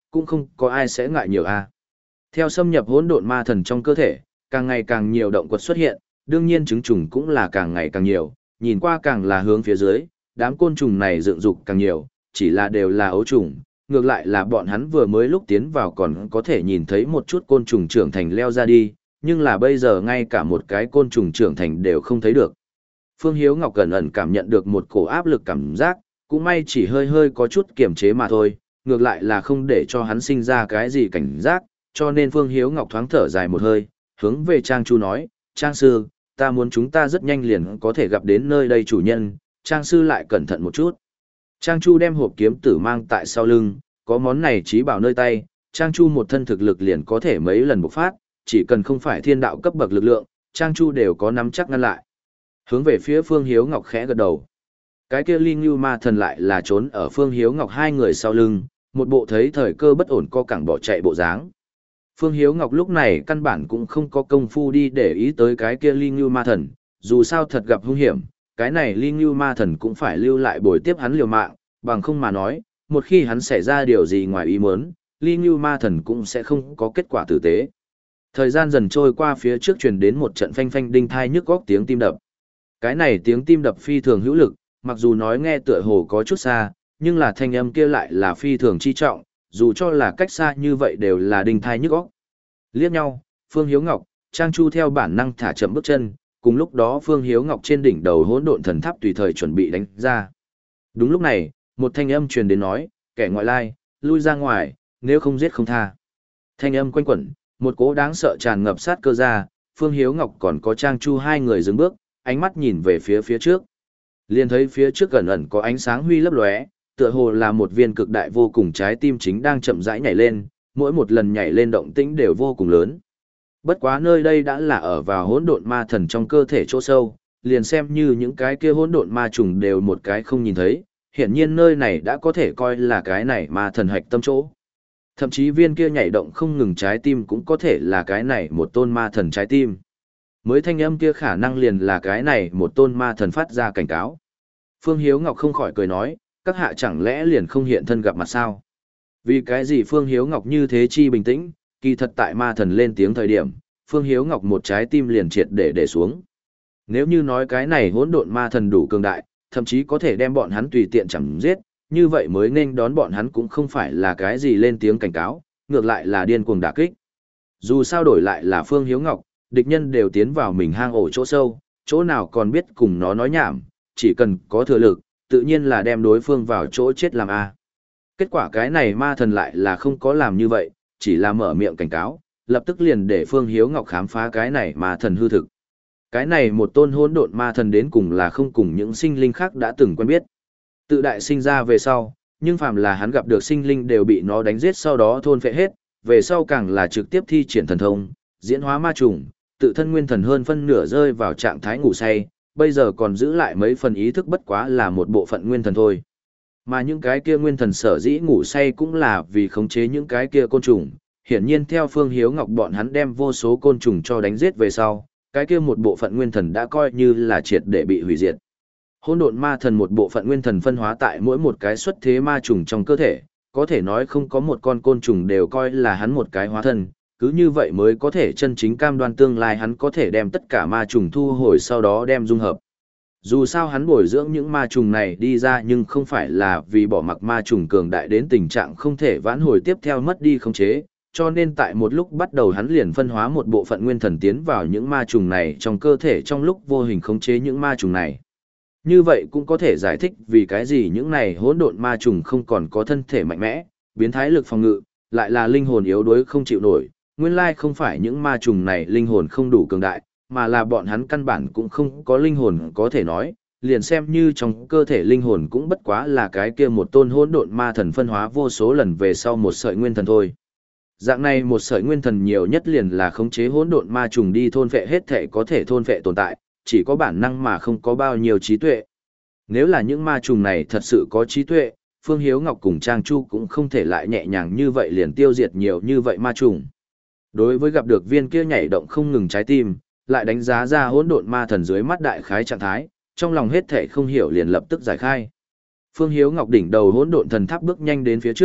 cũng không có ai sẽ ngại nhiều a. Theo xâm nhập hỗn độn ma thần trong cơ thể, càng ngày càng nhiều động quật xuất hiện, đương nhiên trứng trùng cũng là càng ngày càng nhiều, nhìn qua càng là hướng phía dưới, đám côn trùng này dựng dục càng nhiều, chỉ là đều là ấu trùng, ngược lại là bọn hắn vừa mới lúc tiến vào còn có thể nhìn thấy một chút côn trùng trưởng thành leo ra đi, nhưng là bây giờ ngay cả một cái côn trùng trưởng thành đều không thấy được. Phương Hiếu Ngọc cẩn ẩn cảm nhận được một cổ áp lực cảm giác, cũng may chỉ hơi hơi có chút kiềm chế mà thôi, ngược lại là không để cho hắn sinh ra cái gì cảnh giác, cho nên Phương Hiếu Ngọc thoáng thở dài một hơi, hướng về Trang Chu nói, Trang Sư, ta muốn chúng ta rất nhanh liền có thể gặp đến nơi đây chủ nhân, Trang Sư lại cẩn thận một chút. Trang Chu đem hộp kiếm tử mang tại sau lưng, có món này trí bảo nơi tay, Trang Chu một thân thực lực liền có thể mấy lần bộc phát, chỉ cần không phải thiên đạo cấp bậc lực lượng, Trang Chu đều có nắm chắc ngăn lại. Hướng về phía Phương Hiếu Ngọc khẽ gật đầu. Cái kia Linh Lưu Ma Thần lại là trốn ở Phương Hiếu Ngọc hai người sau lưng, một bộ thấy thời cơ bất ổn co cẳng bỏ chạy bộ dáng. Phương Hiếu Ngọc lúc này căn bản cũng không có công phu đi để ý tới cái kia Linh Lưu Ma Thần, dù sao thật gặp hung hiểm, cái này Linh Lưu Ma Thần cũng phải lưu lại bồi tiếp hắn liều mạng, bằng không mà nói, một khi hắn xảy ra điều gì ngoài ý muốn, Linh Lưu Ma Thần cũng sẽ không có kết quả tử tế. Thời gian dần trôi qua, phía trước truyền đến một trận phanh phanh đinh thai nhức góc tiếng tim đập. Cái này tiếng tim đập phi thường hữu lực, mặc dù nói nghe tựa hồ có chút xa, nhưng là thanh âm kia lại là phi thường chi trọng, dù cho là cách xa như vậy đều là đinh thai nhức óc. Liếc nhau, Phương Hiếu Ngọc, Trang Chu theo bản năng thả chậm bước chân, cùng lúc đó Phương Hiếu Ngọc trên đỉnh đầu hỗn độn thần tháp tùy thời chuẩn bị đánh ra. Đúng lúc này, một thanh âm truyền đến nói, kẻ ngoại lai, lui ra ngoài, nếu không giết không tha. Thanh âm quanh quẩn, một cỗ đáng sợ tràn ngập sát cơ ra, Phương Hiếu Ngọc còn có Trang Chu hai người dừng bước, ánh mắt nhìn về phía phía trước. Liền thấy phía trước gần ẩn có ánh sáng huy lấp lóe, tựa hồ là một viên cực đại vô cùng trái tim chính đang chậm rãi nhảy lên, mỗi một lần nhảy lên động tĩnh đều vô cùng lớn. Bất quá nơi đây đã là ở vào hỗn độn ma thần trong cơ thể chỗ sâu, liền xem như những cái kia hỗn độn ma trùng đều một cái không nhìn thấy, hiển nhiên nơi này đã có thể coi là cái này ma thần hạch tâm chỗ. Thậm chí viên kia nhảy động không ngừng trái tim cũng có thể là cái này một tôn ma thần trái tim. Mới thanh âm kia khả năng liền là cái này một tôn ma thần phát ra cảnh cáo. Phương Hiếu Ngọc không khỏi cười nói, các hạ chẳng lẽ liền không hiện thân gặp mặt sao? Vì cái gì Phương Hiếu Ngọc như thế chi bình tĩnh, kỳ thật tại ma thần lên tiếng thời điểm, Phương Hiếu Ngọc một trái tim liền triệt để để xuống. Nếu như nói cái này hỗn độn ma thần đủ cường đại, thậm chí có thể đem bọn hắn tùy tiện chẳng giết, như vậy mới nên đón bọn hắn cũng không phải là cái gì lên tiếng cảnh cáo, ngược lại là điên cuồng đả kích. Dù sao đổi lại là Phương Hiếu Ngọc, địch nhân đều tiến vào mình hang ổ chỗ sâu, chỗ nào còn biết cùng nó nói nhảm, chỉ cần có thừa lực, tự nhiên là đem đối phương vào chỗ chết làm a. Kết quả cái này ma thần lại là không có làm như vậy, chỉ là mở miệng cảnh cáo, lập tức liền để Phương Hiếu Ngọc khám phá cái này ma thần hư thực. Cái này một tôn hỗn độn ma thần đến cùng là không cùng những sinh linh khác đã từng quen biết. Tự đại sinh ra về sau, nhưng phàm là hắn gặp được sinh linh đều bị nó đánh giết sau đó thôn phệ hết, về sau càng là trực tiếp thi triển thần thông, diễn hóa ma trùng, tự thân nguyên thần hơn phân nửa rơi vào trạng thái ngủ say, bây giờ còn giữ lại mấy phần ý thức bất quá là một bộ phận nguyên thần thôi. Mà những cái kia nguyên thần sở dĩ ngủ say cũng là vì khống chế những cái kia côn trùng, hiển nhiên theo Phương Hiếu Ngọc bọn hắn đem vô số côn trùng cho đánh giết về sau, cái kia một bộ phận nguyên thần đã coi như là triệt để bị hủy diệt. Hỗn độn ma thần một bộ phận nguyên thần phân hóa tại mỗi một cái xuất thế ma trùng trong cơ thể, có thể nói không có một con côn trùng đều coi là hắn một cái hóa thân, cứ như vậy mới có thể chân chính cam đoan tương lai hắn có thể đem tất cả ma trùng thu hồi sau đó đem dung hợp. Dù sao hắn bồi dưỡng những ma trùng này đi ra nhưng không phải là vì bỏ mặc ma trùng cường đại đến tình trạng không thể vãn hồi tiếp theo mất đi khống chế, cho nên tại một lúc bắt đầu hắn liền phân hóa một bộ phận nguyên thần tiến vào những ma trùng này trong cơ thể trong lúc vô hình khống chế những ma trùng này. Như vậy cũng có thể giải thích vì cái gì những này hỗn độn ma trùng không còn có thân thể mạnh mẽ, biến thái lực phòng ngự, lại là linh hồn yếu đuối không chịu nổi. Nguyên lai không phải những ma trùng này linh hồn không đủ cường đại, mà là bọn hắn căn bản cũng không có linh hồn có thể nói, liền xem như trong cơ thể linh hồn cũng bất quá là cái kia một tôn hỗn độn ma thần phân hóa vô số lần về sau một sợi nguyên thần thôi. Dạng này một sợi nguyên thần nhiều nhất liền là khống chế hỗn độn ma trùng đi thôn phệ hết thể có thể thôn phệ tồn tại, chỉ có bản năng mà không có bao nhiêu trí tuệ. Nếu là những ma trùng này thật sự có trí tuệ, Phương Hiếu Ngọc cùng Trang Chu cũng không thể lại nhẹ nhàng như vậy liền tiêu diệt nhiều như vậy ma trùng. Đối với gặp được viên kia nhảy động không ngừng trái tim, lại đánh giá ra hỗn độn ma thần dưới mắt đại khái trạng thái, trong lòng hết thể không hiểu liền lập tức giải khai. Phương Hiếu Ngọc đỉnh đầu hỗn độn thần tháp bước nhanh đến phía trước,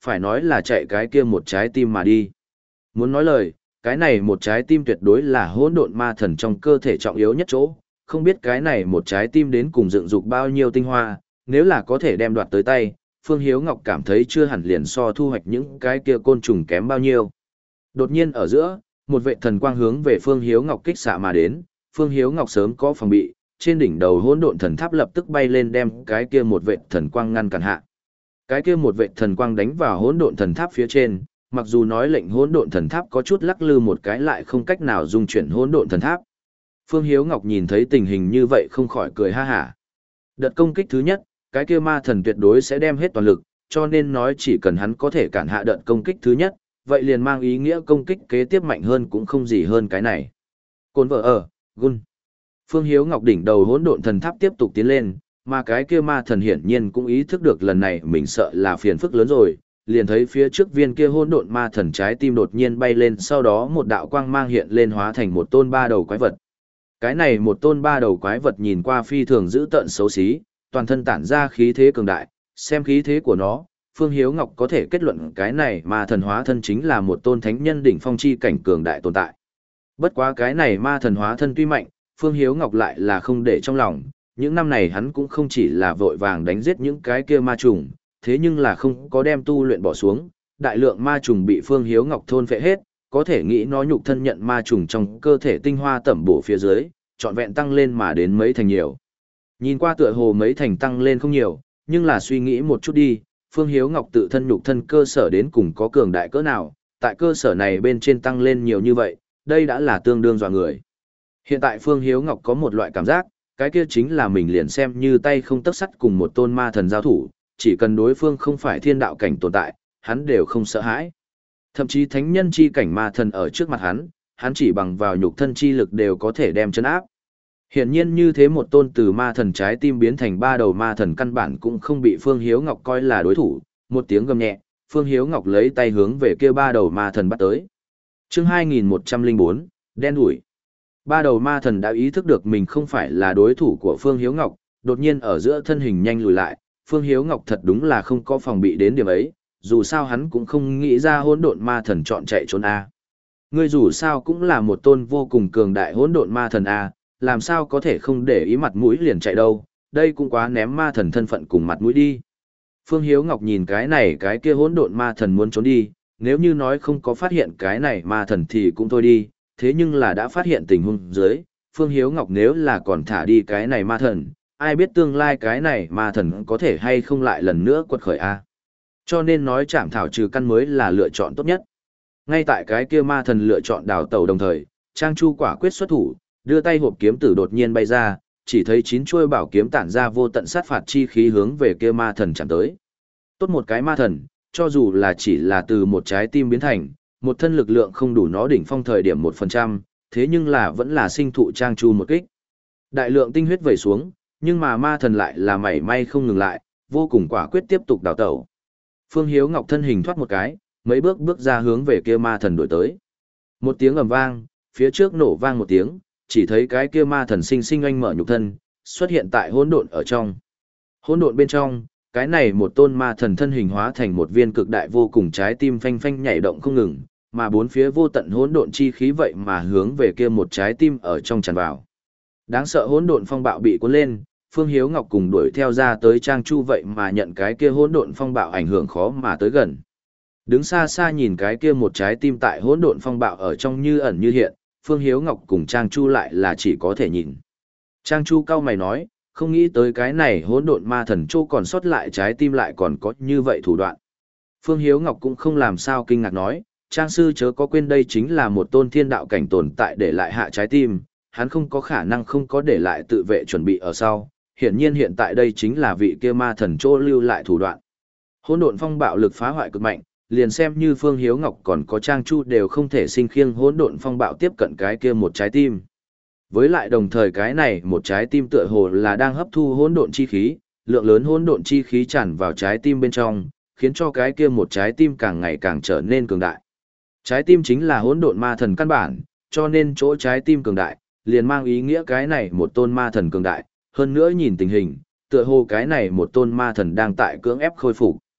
phải nói là chạy cái kia một trái tim mà đi. Muốn nói lời, cái này một trái tim tuyệt đối là hỗn độn ma thần trong cơ thể trọng yếu nhất chỗ, không biết cái này một trái tim đến cùng dựng dục bao nhiêu tinh hoa, nếu là có thể đem đoạt tới tay, Phương Hiếu Ngọc cảm thấy chưa hẳn liền so thu hoạch những cái kia côn trùng kém bao nhiêu. Đột nhiên ở giữa, một vệ thần quang hướng về Phương Hiếu Ngọc kích xạ mà đến, Phương Hiếu Ngọc sớm có phòng bị, trên đỉnh đầu hỗn độn thần tháp lập tức bay lên đem cái kia một vệ thần quang ngăn cản hạ. Cái kia một vệ thần quang đánh vào hỗn độn thần tháp phía trên, mặc dù nói lệnh hỗn độn thần tháp có chút lắc lư một cái lại không cách nào dung chuyển hỗn độn thần tháp. Phương Hiếu Ngọc nhìn thấy tình hình như vậy không khỏi cười ha hả. Đợt công kích thứ nhất, cái kia ma thần tuyệt đối sẽ đem hết toàn lực, cho nên nói chỉ cần hắn có thể cản hạ đợt công kích thứ nhất, vậy liền mang ý nghĩa công kích kế tiếp mạnh hơn cũng không gì hơn cái này. Côn vợ ở, gun. Phương Hiếu Ngọc đỉnh đầu hỗn độn thần tháp tiếp tục tiến lên, mà cái kia ma thần hiển nhiên cũng ý thức được lần này mình sợ là phiền phức lớn rồi, liền thấy phía trước viên kia hỗn độn ma thần trái tim đột nhiên bay lên, sau đó một đạo quang mang hiện lên hóa thành một tôn ba đầu quái vật. Cái này một tôn ba đầu quái vật nhìn qua phi thường dữ tợn xấu xí, toàn thân tản ra khí thế cường đại, xem khí thế của nó, Phương Hiếu Ngọc có thể kết luận cái này ma thần hóa thân chính là một tôn thánh nhân đỉnh phong chi cảnh cường đại tồn tại. Bất quá cái này ma thần hóa thân tuy mạnh, Phương Hiếu Ngọc lại là không để trong lòng, những năm này hắn cũng không chỉ là vội vàng đánh giết những cái kia ma trùng, thế nhưng là không có đem tu luyện bỏ xuống, đại lượng ma trùng bị Phương Hiếu Ngọc thôn phệ hết, có thể nghĩ nó nhục thân nhận ma trùng trong cơ thể tinh hoa tẩm bổ phía dưới, trọn vẹn tăng lên mà đến mấy thành nhiều. Nhìn qua tựa hồ mấy thành tăng lên không nhiều, nhưng là suy nghĩ một chút đi, Phương Hiếu Ngọc tự thân nhục thân cơ sở đến cùng có cường đại cỡ nào, tại cơ sở này bên trên tăng lên nhiều như vậy, đây đã là tương đương dọa người. Hiện tại Phương Hiếu Ngọc có một loại cảm giác, cái kia chính là mình liền xem như tay không tấc sắt cùng một tôn ma thần giao thủ, chỉ cần đối phương không phải thiên đạo cảnh tồn tại, hắn đều không sợ hãi. Thậm chí thánh nhân chi cảnh ma thần ở trước mặt hắn, hắn chỉ bằng vào nhục thân chi lực đều có thể đem chấn áp. Hiển nhiên như thế một tôn từ ma thần trái tim biến thành ba đầu ma thần căn bản cũng không bị Phương Hiếu Ngọc coi là đối thủ, một tiếng gầm nhẹ, Phương Hiếu Ngọc lấy tay hướng về kia ba đầu ma thần bắt tới. Chương hai nghìn một trăm lẻ bốn, đen đủi. Ba đầu ma thần đã ý thức được mình không phải là đối thủ của Phương Hiếu Ngọc, đột nhiên ở giữa thân hình nhanh lùi lại, Phương Hiếu Ngọc thật đúng là không có phòng bị đến điểm ấy, dù sao hắn cũng không nghĩ ra hỗn độn ma thần chọn chạy trốn a. Ngươi dù sao cũng là một tôn vô cùng cường đại hỗn độn ma thần a, làm sao có thể không để ý mặt mũi liền chạy đâu, đây cũng quá ném ma thần thân phận cùng mặt mũi đi. Phương Hiếu Ngọc nhìn cái này cái kia hỗn độn ma thần muốn trốn đi, nếu như nói không có phát hiện cái này ma thần thì cũng thôi đi, thế nhưng là đã phát hiện tình huống dưới, Phương Hiếu Ngọc nếu là còn thả đi cái này ma thần, ai biết tương lai cái này ma thần có thể hay không lại lần nữa quật khởi a. Cho nên nói chạm thảo trừ căn mới là lựa chọn tốt nhất. Ngay tại cái kia ma thần lựa chọn đào tẩu đồng thời, Trang Chu quả quyết xuất thủ, đưa tay hộp kiếm tử đột nhiên bay ra, chỉ thấy chín chuôi bảo kiếm tản ra vô tận sát phạt chi khí hướng về kia ma thần chạm tới. Tốt một cái ma thần, cho dù là chỉ là từ một trái tim biến thành, một thân lực lượng không đủ nó đỉnh phong thời điểm một phần trăm, thế nhưng là vẫn là sinh thụ Trang Chu một kích. Đại lượng tinh huyết vẩy xuống, nhưng mà ma thần lại là mảy may không ngừng lại, vô cùng quả quyết tiếp tục đào tẩu. Phương Hiếu Ngọc thân hình thoát một cái, mấy bước bước ra hướng về kia ma thần đuổi tới. Một tiếng ầm vang, phía trước nổ vang một tiếng, chỉ thấy cái kia ma thần sinh sinh oanh mở nhục thân, xuất hiện tại hỗn độn ở trong. Hỗn độn bên trong, cái này một tôn ma thần thân hình hóa thành một viên cực đại vô cùng trái tim phanh phanh nhảy động không ngừng, mà bốn phía vô tận hỗn độn chi khí vậy mà hướng về kia một trái tim ở trong tràn vào. Đáng sợ hỗn độn phong bạo bị cuốn lên, Phương Hiếu Ngọc cùng đuổi theo ra tới Trang Chu vậy mà nhận cái kia hỗn độn phong bạo ảnh hưởng khó mà tới gần. Đứng xa xa nhìn cái kia một trái tim tại hỗn độn phong bạo ở trong như ẩn như hiện, Phương Hiếu Ngọc cùng Trang Chu lại là chỉ có thể nhìn. Trang Chu cau mày nói, không nghĩ tới cái này hỗn độn ma thần Chu còn sót lại trái tim lại còn có như vậy thủ đoạn. Phương Hiếu Ngọc cũng không làm sao kinh ngạc nói, Trang sư chớ có quên đây chính là một tôn thiên đạo cảnh tồn tại để lại hạ trái tim, hắn không có khả năng không có để lại tự vệ chuẩn bị ở sau, hiển nhiên hiện tại đây chính là vị kia ma thần Chu lưu lại thủ đoạn. Hỗn độn phong bạo lực phá hoại cực mạnh, liền xem như Phương Hiếu Ngọc còn có Trang Chu đều không thể sinh khiêng hỗn độn phong bạo tiếp cận cái kia một trái tim. Với lại đồng thời cái này một trái tim tựa hồ là đang hấp thu hỗn độn chi khí, lượng lớn hỗn độn chi khí tràn vào trái tim bên trong, khiến cho cái kia một trái tim càng ngày càng trở nên cường đại. Trái tim chính là hỗn độn ma thần căn bản, cho nên chỗ trái tim cường đại, liền mang ý nghĩa cái này một tôn ma thần cường đại, hơn nữa nhìn tình hình, tựa hồ cái này một tôn ma thần đang tại cưỡng ép khôi phục.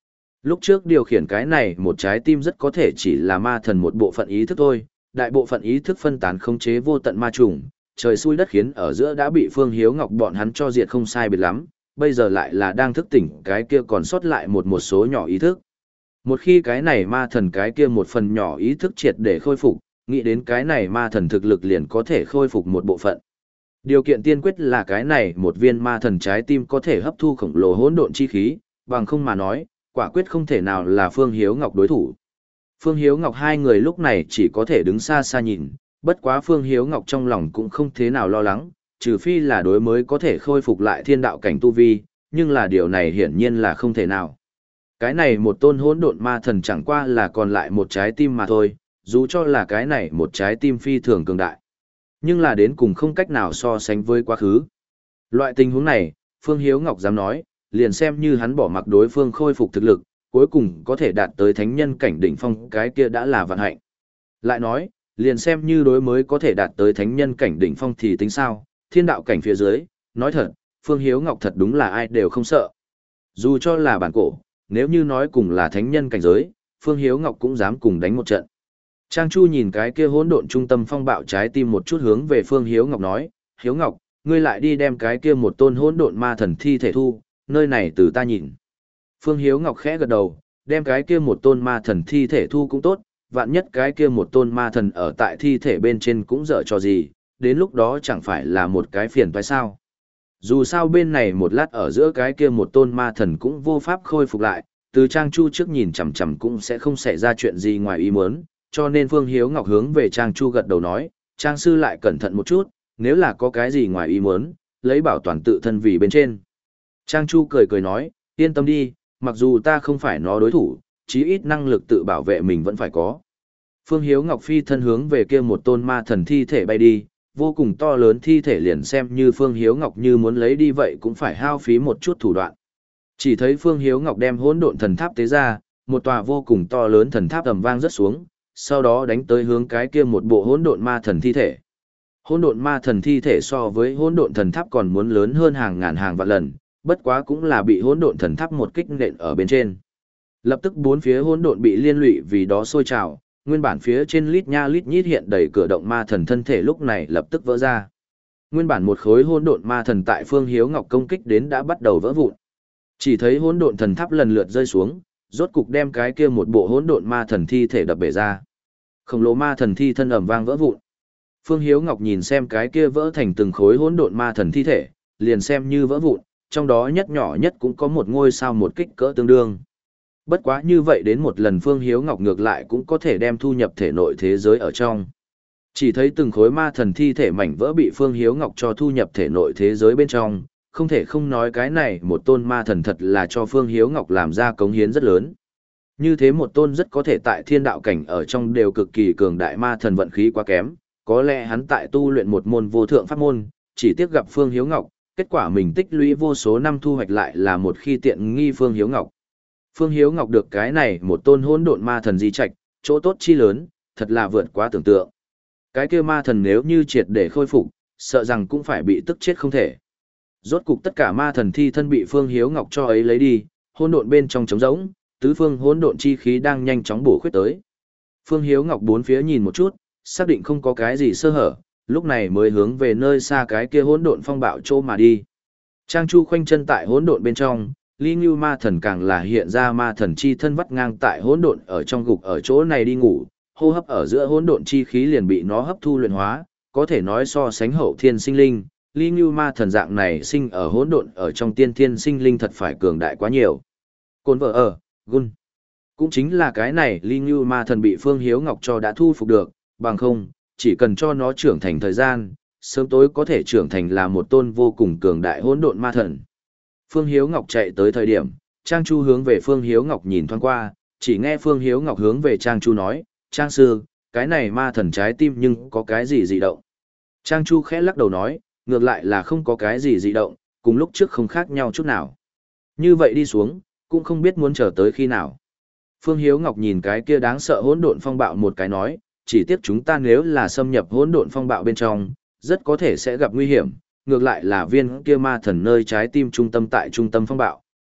Lúc trước điều khiển cái này một trái tim rất có thể chỉ là ma thần một bộ phận ý thức thôi, đại bộ phận ý thức phân tán khống chế vô tận ma trùng, trời xui đất khiến ở giữa đã bị Phương Hiếu Ngọc bọn hắn cho diệt không sai biệt lắm, bây giờ lại là đang thức tỉnh cái kia còn sót lại một một số nhỏ ý thức. Một khi cái này ma thần cái kia một phần nhỏ ý thức triệt để khôi phục, nghĩ đến cái này ma thần thực lực liền có thể khôi phục một bộ phận. Điều kiện tiên quyết là cái này một viên ma thần trái tim có thể hấp thu khổng lồ hỗn độn chi khí, bằng không mà nói, quả quyết không thể nào là Phương Hiếu Ngọc đối thủ. Phương Hiếu Ngọc hai người lúc này chỉ có thể đứng xa xa nhìn, bất quá Phương Hiếu Ngọc trong lòng cũng không thế nào lo lắng, trừ phi là đối mới có thể khôi phục lại thiên đạo cảnh tu vi, nhưng là điều này hiển nhiên là không thể nào. Cái này một tôn hỗn độn ma thần chẳng qua là còn lại một trái tim mà thôi, dù cho là cái này một trái tim phi thường cường đại. Nhưng là đến cùng không cách nào so sánh với quá khứ. Loại tình huống này, Phương Hiếu Ngọc dám nói, liền xem như hắn bỏ mặc đối phương khôi phục thực lực, cuối cùng có thể đạt tới thánh nhân cảnh đỉnh phong cái kia đã là vạn hạnh. Lại nói, liền xem như đối mới có thể đạt tới thánh nhân cảnh đỉnh phong thì tính sao, thiên đạo cảnh phía dưới, nói thật, Phương Hiếu Ngọc thật đúng là ai đều không sợ. Dù cho là bản cổ, nếu như nói cùng là thánh nhân cảnh giới, Phương Hiếu Ngọc cũng dám cùng đánh một trận. Trang Chu nhìn cái kia hỗn độn trung tâm phong bạo trái tim một chút hướng về Phương Hiếu Ngọc nói, Hiếu Ngọc, ngươi lại đi đem cái kia một tôn hỗn độn ma thần thi thể thu, nơi này từ ta nhìn. Phương Hiếu Ngọc khẽ gật đầu, đem cái kia một tôn ma thần thi thể thu cũng tốt, vạn nhất cái kia một tôn ma thần ở tại thi thể bên trên cũng dở cho gì, đến lúc đó chẳng phải là một cái phiền toái sao. Dù sao bên này một lát ở giữa cái kia một tôn ma thần cũng vô pháp khôi phục lại, từ Trang Chu trước nhìn chằm chằm cũng sẽ không xảy ra chuyện gì ngoài ý muốn, cho nên Phương Hiếu Ngọc hướng về Trang Chu gật đầu nói, Trang sư lại cẩn thận một chút, nếu là có cái gì ngoài ý muốn, lấy bảo toàn tự thân vì bên trên. Trang Chu cười cười nói, yên tâm đi, mặc dù ta không phải nó đối thủ, chí ít năng lực tự bảo vệ mình vẫn phải có. Phương Hiếu Ngọc phi thân hướng về kia một tôn ma thần thi thể bay đi, vô cùng to lớn thi thể liền xem như Phương Hiếu Ngọc như muốn lấy đi vậy cũng phải hao phí một chút thủ đoạn. Chỉ thấy Phương Hiếu Ngọc đem hỗn độn thần tháp tế ra, một tòa vô cùng to lớn thần tháp ầm vang rớt xuống, sau đó đánh tới hướng cái kia một bộ hỗn độn ma thần thi thể. Hỗn độn ma thần thi thể so với hỗn độn thần tháp còn muốn lớn hơn hàng ngàn hàng vạn lần, bất quá cũng là bị hỗn độn thần tháp một kích nện ở bên trên. Lập tức bốn phía hỗn độn bị liên lụy vì đó sôi trào, nguyên bản phía trên lít nha lít nhít hiện đầy cửa động ma thần thân thể lúc này lập tức vỡ ra. Nguyên bản một khối hỗn độn ma thần tại Phương Hiếu Ngọc công kích đến đã bắt đầu vỡ vụn. Chỉ thấy hỗn độn thần tháp lần lượt rơi xuống, rốt cục đem cái kia một bộ hỗn độn ma thần thi thể đập bể ra. Khổng lồ ma thần thi thân ầm vang vỡ vụn. Phương Hiếu Ngọc nhìn xem cái kia vỡ thành từng khối hỗn độn ma thần thi thể, liền xem như vỡ vụn, trong đó nhất nhỏ nhất cũng có một ngôi sao một kích cỡ tương đương. Bất quá như vậy đến một lần Phương Hiếu Ngọc ngược lại cũng có thể đem thu nhập thể nội thế giới ở trong. Chỉ thấy từng khối ma thần thi thể mảnh vỡ bị Phương Hiếu Ngọc cho thu nhập thể nội thế giới bên trong, không thể không nói cái này một tôn ma thần thật là cho Phương Hiếu Ngọc làm ra cống hiến rất lớn. Như thế một tôn rất có thể tại thiên đạo cảnh ở trong đều cực kỳ cường đại ma thần vận khí quá kém, có lẽ hắn tại tu luyện một môn vô thượng pháp môn, chỉ tiếc gặp Phương Hiếu Ngọc, kết quả mình tích lũy vô số năm thu hoạch lại là một khi tiện nghi Phương Hiếu Ngọc. Phương Hiếu Ngọc được cái này một tôn hỗn độn ma thần di trạch, chỗ tốt chi lớn, thật là vượt quá tưởng tượng. Cái kia ma thần nếu như triệt để khôi phục, sợ rằng cũng phải bị tức chết không thể. Rốt cục tất cả ma thần thi thân bị Phương Hiếu Ngọc cho ấy lấy đi, hỗn độn bên trong trống rỗng, tứ phương hỗn độn chi khí đang nhanh chóng bổ khuyết tới. Phương Hiếu Ngọc bốn phía nhìn một chút, xác định không có cái gì sơ hở, lúc này mới hướng về nơi xa cái kia hỗn độn phong bạo chỗ mà đi. Trang Chu khoanh chân tại hỗn độn bên trong, Ly Ngưu ma thần càng là hiện ra ma thần chi thân vắt ngang tại hỗn độn ở trong gục ở chỗ này đi ngủ, hô hấp ở giữa hỗn độn chi khí liền bị nó hấp thu luyện hóa, có thể nói so sánh hậu thiên sinh linh, Ly Ngưu ma thần dạng này sinh ở hỗn độn ở trong tiên thiên sinh linh thật phải cường đại quá nhiều. Côn vợ ở, gun. Cũng chính là cái này Ly Ngưu ma thần bị Phương Hiếu Ngọc cho đã thu phục được, bằng không, chỉ cần cho nó trưởng thành thời gian, sớm tối có thể trưởng thành là một tôn vô cùng cường đại hỗn độn ma thần. Phương Hiếu Ngọc chạy tới thời điểm, Trang Chu hướng về Phương Hiếu Ngọc nhìn thoáng qua, chỉ nghe Phương Hiếu Ngọc hướng về Trang Chu nói, Trang sư, cái này ma thần trái tim nhưng có cái gì dị động. Trang Chu khẽ lắc đầu nói, ngược lại là không có cái gì dị động, cùng lúc trước không khác nhau chút nào. Như vậy đi xuống, cũng không biết muốn chờ tới khi nào. Phương Hiếu Ngọc nhìn cái kia đáng sợ hỗn độn phong bạo một cái nói, chỉ tiếc chúng ta nếu là xâm nhập hỗn độn phong bạo bên trong, rất có thể sẽ gặp nguy hiểm, ngược lại là viên kia ma thần nơi trái tim trung tâm tại trung tâm phong bạo,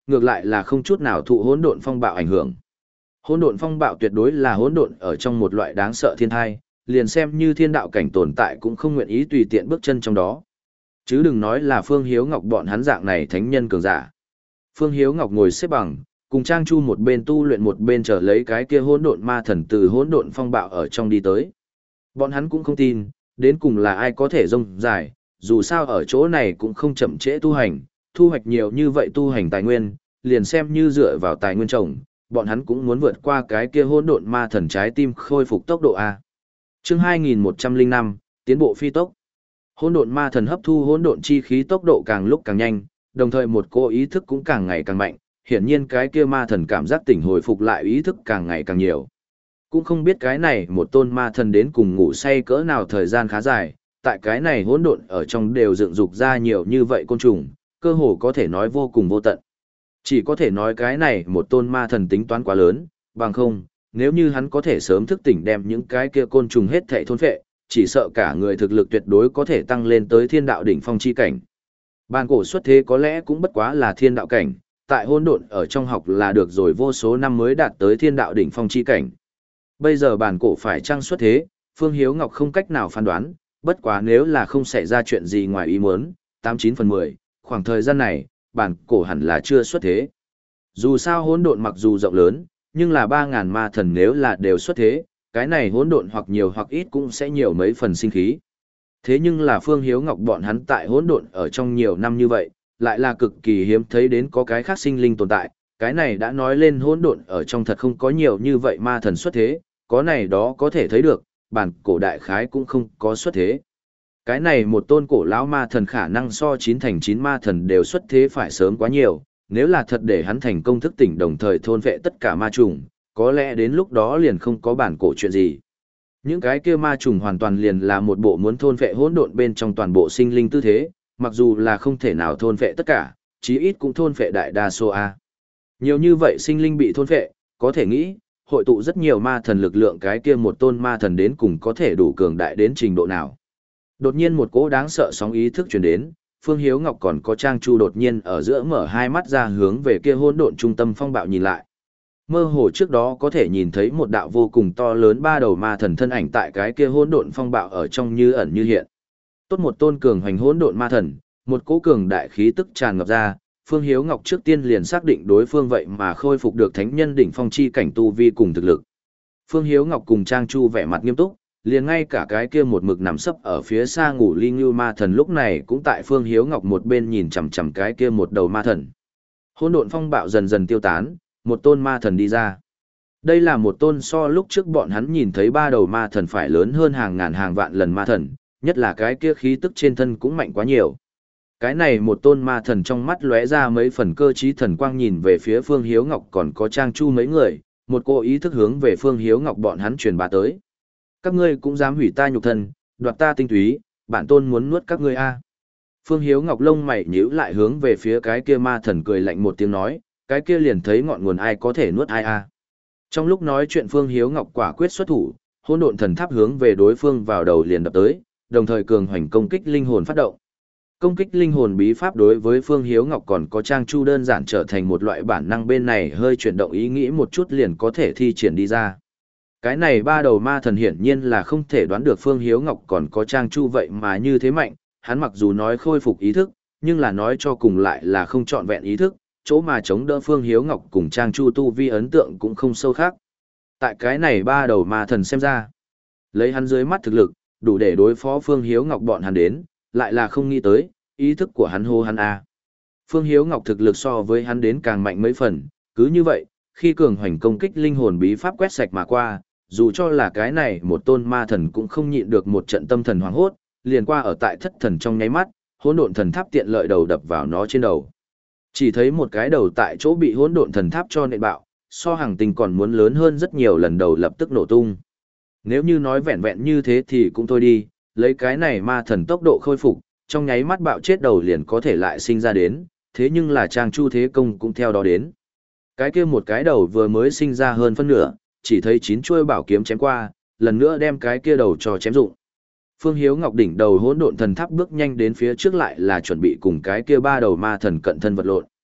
ngược lại là không chút nào thụ hỗn độn phong bạo ảnh hưởng. Hỗn độn phong bạo tuyệt đối là hỗn độn ở trong một loại đáng sợ thiên thai, liền xem như thiên đạo cảnh tồn tại cũng không nguyện ý tùy tiện bước chân trong đó. Chứ đừng nói là Phương Hiếu Ngọc bọn hắn dạng này thánh nhân cường giả. Phương Hiếu Ngọc ngồi xếp bằng, cùng Trang Chu một bên tu luyện một bên trở lấy cái kia hỗn độn ma thần từ hỗn độn phong bạo ở trong đi tới. Bọn hắn cũng không tin, đến cùng là ai có thể rông dài, dù sao ở chỗ này cũng không chậm trễ tu hành, thu hoạch nhiều như vậy tu hành tài nguyên, liền xem như dựa vào tài nguyên trồng, bọn hắn cũng muốn vượt qua cái kia hỗn độn ma thần trái tim khôi phục tốc độ A. Chương hai nghìn một trăm lẻ năm, tiến bộ phi tốc. Hỗn độn ma thần hấp thu hỗn độn chi khí tốc độ càng lúc càng nhanh, đồng thời một cô ý thức cũng càng ngày càng mạnh, hiển nhiên cái kia ma thần cảm giác tỉnh hồi phục lại ý thức càng ngày càng nhiều. Cũng không biết cái này một tôn ma thần đến cùng ngủ say cỡ nào thời gian khá dài, tại cái này hỗn độn ở trong đều dựng dục ra nhiều như vậy côn trùng, cơ hồ có thể nói vô cùng vô tận. Chỉ có thể nói cái này một tôn ma thần tính toán quá lớn, bằng không, nếu như hắn có thể sớm thức tỉnh đem những cái kia côn trùng hết thảy thôn phệ, chỉ sợ cả người thực lực tuyệt đối có thể tăng lên tới thiên đạo đỉnh phong chi cảnh. Bàn cổ xuất thế có lẽ cũng bất quá là thiên đạo cảnh, tại hỗn độn ở trong học là được rồi vô số năm mới đạt tới thiên đạo đỉnh phong chi cảnh. Bây giờ bàn cổ phải chăng xuất thế, Phương Hiếu Ngọc không cách nào phán đoán, bất quá nếu là không xảy ra chuyện gì ngoài ý muốn, tám chín phần mười, khoảng thời gian này, bàn cổ hẳn là chưa xuất thế. Dù sao hỗn độn mặc dù rộng lớn, nhưng là ba ngàn ma thần nếu là đều xuất thế, cái này hỗn độn hoặc nhiều hoặc ít cũng sẽ nhiều mấy phần sinh khí. Thế nhưng là Phương Hiếu Ngọc bọn hắn tại hỗn độn ở trong nhiều năm như vậy, lại là cực kỳ hiếm thấy đến có cái khác sinh linh tồn tại, cái này đã nói lên hỗn độn ở trong thật không có nhiều như vậy ma thần xuất thế, có này đó có thể thấy được, bản cổ đại khái cũng không có xuất thế. Cái này một tôn cổ lão ma thần khả năng so chín thành chín ma thần đều xuất thế phải sớm quá nhiều, nếu là thật để hắn thành công thức tỉnh đồng thời thôn vệ tất cả ma trùng, có lẽ đến lúc đó liền không có bản cổ chuyện gì. Những cái kia ma trùng hoàn toàn liền là một bộ muốn thôn vệ hỗn độn bên trong toàn bộ sinh linh tư thế, mặc dù là không thể nào thôn vệ tất cả, chí ít cũng thôn vệ đại đa số a. Nhiều như vậy sinh linh bị thôn vệ, có thể nghĩ, hội tụ rất nhiều ma thần lực lượng cái kia một tôn ma thần đến cùng có thể đủ cường đại đến trình độ nào. Đột nhiên một cỗ đáng sợ sóng ý thức truyền đến, Phương Hiếu Ngọc còn có Trang Chu đột nhiên ở giữa mở hai mắt ra hướng về kia hỗn độn trung tâm phong bạo nhìn lại. Mơ hồ trước đó có thể nhìn thấy một đạo vô cùng to lớn ba đầu ma thần thân ảnh tại cái kia hỗn độn phong bạo ở trong như ẩn như hiện. Tốt một tôn cường hoành hỗn độn ma thần, một cỗ cường đại khí tức tràn ngập ra, Phương Hiếu Ngọc trước tiên liền xác định đối phương vậy mà khôi phục được thánh nhân đỉnh phong chi cảnh tu vi cùng thực lực. Phương Hiếu Ngọc cùng Trang Chu vẻ mặt nghiêm túc, liền ngay cả cái kia một mực nằm sấp ở phía xa ngủ ly ngưu ma thần lúc này cũng tại Phương Hiếu Ngọc một bên nhìn chằm chằm cái kia một đầu ma thần. Hỗn độn phong bạo dần dần tiêu tán, một tôn ma thần đi ra. Đây là một tôn so lúc trước bọn hắn nhìn thấy ba đầu ma thần phải lớn hơn hàng ngàn hàng vạn lần ma thần, nhất là cái kia khí tức trên thân cũng mạnh quá nhiều. Cái này một tôn ma thần trong mắt lóe ra mấy phần cơ trí thần quang nhìn về phía Phương Hiếu Ngọc còn có Trang Chu mấy người, một cô ý thức hướng về Phương Hiếu Ngọc bọn hắn truyền bá tới. Các ngươi cũng dám hủy ta nhục thân, đoạt ta tinh túy, bản tôn muốn nuốt các ngươi a. Phương Hiếu Ngọc lông mày nhíu lại hướng về phía cái kia ma thần cười lạnh một tiếng nói, cái kia liền thấy ngọn nguồn ai có thể nuốt ai a. Trong lúc nói chuyện Phương Hiếu Ngọc quả quyết xuất thủ, hỗn độn thần tháp hướng về đối phương vào đầu liền đập tới, đồng thời cường hoành công kích linh hồn phát động. Công kích linh hồn bí pháp đối với Phương Hiếu Ngọc còn có Trang Chu đơn giản trở thành một loại bản năng bên này hơi chuyển động ý nghĩ một chút liền có thể thi triển đi ra. Cái này ba đầu ma thần hiển nhiên là không thể đoán được Phương Hiếu Ngọc còn có Trang Chu vậy mà như thế mạnh, hắn mặc dù nói khôi phục ý thức, nhưng là nói cho cùng lại là không trọn vẹn ý thức, chỗ mà chống đỡ Phương Hiếu Ngọc cùng Trang Chu tu vi ấn tượng cũng không sâu khác. Tại cái này ba đầu ma thần xem ra, lấy hắn dưới mắt thực lực, đủ để đối phó Phương Hiếu Ngọc bọn hắn đến, lại là không nghĩ tới, ý thức của hắn hô hắn a. Phương Hiếu Ngọc thực lực so với hắn đến càng mạnh mấy phần, cứ như vậy, khi cường hoành công kích linh hồn bí pháp quét sạch mà qua, dù cho là cái này một tôn ma thần cũng không nhịn được một trận tâm thần hoảng hốt, liền qua ở tại thất thần trong nháy mắt, hỗn độn thần tháp tiện lợi đầu đập vào nó trên đầu. Chỉ thấy một cái đầu tại chỗ bị hỗn độn thần tháp cho nện bạo, so hàng tinh còn muốn lớn hơn rất nhiều lần đầu lập tức nổ tung. Nếu như nói vẹn vẹn như thế thì cũng thôi đi, lấy cái này ma thần tốc độ khôi phục, trong nháy mắt bạo chết đầu liền có thể lại sinh ra đến, thế nhưng là Trang Chu thế công cũng theo đó đến. Cái kia một cái đầu vừa mới sinh ra hơn phân nửa, chỉ thấy chín chuôi bảo kiếm chém qua, lần nữa đem cái kia đầu cho chém dụng. Phương Hiếu Ngọc đỉnh đầu hỗn độn thần tháp bước nhanh đến phía trước lại là chuẩn bị cùng cái kia ba đầu ma thần cận thân vật lộn.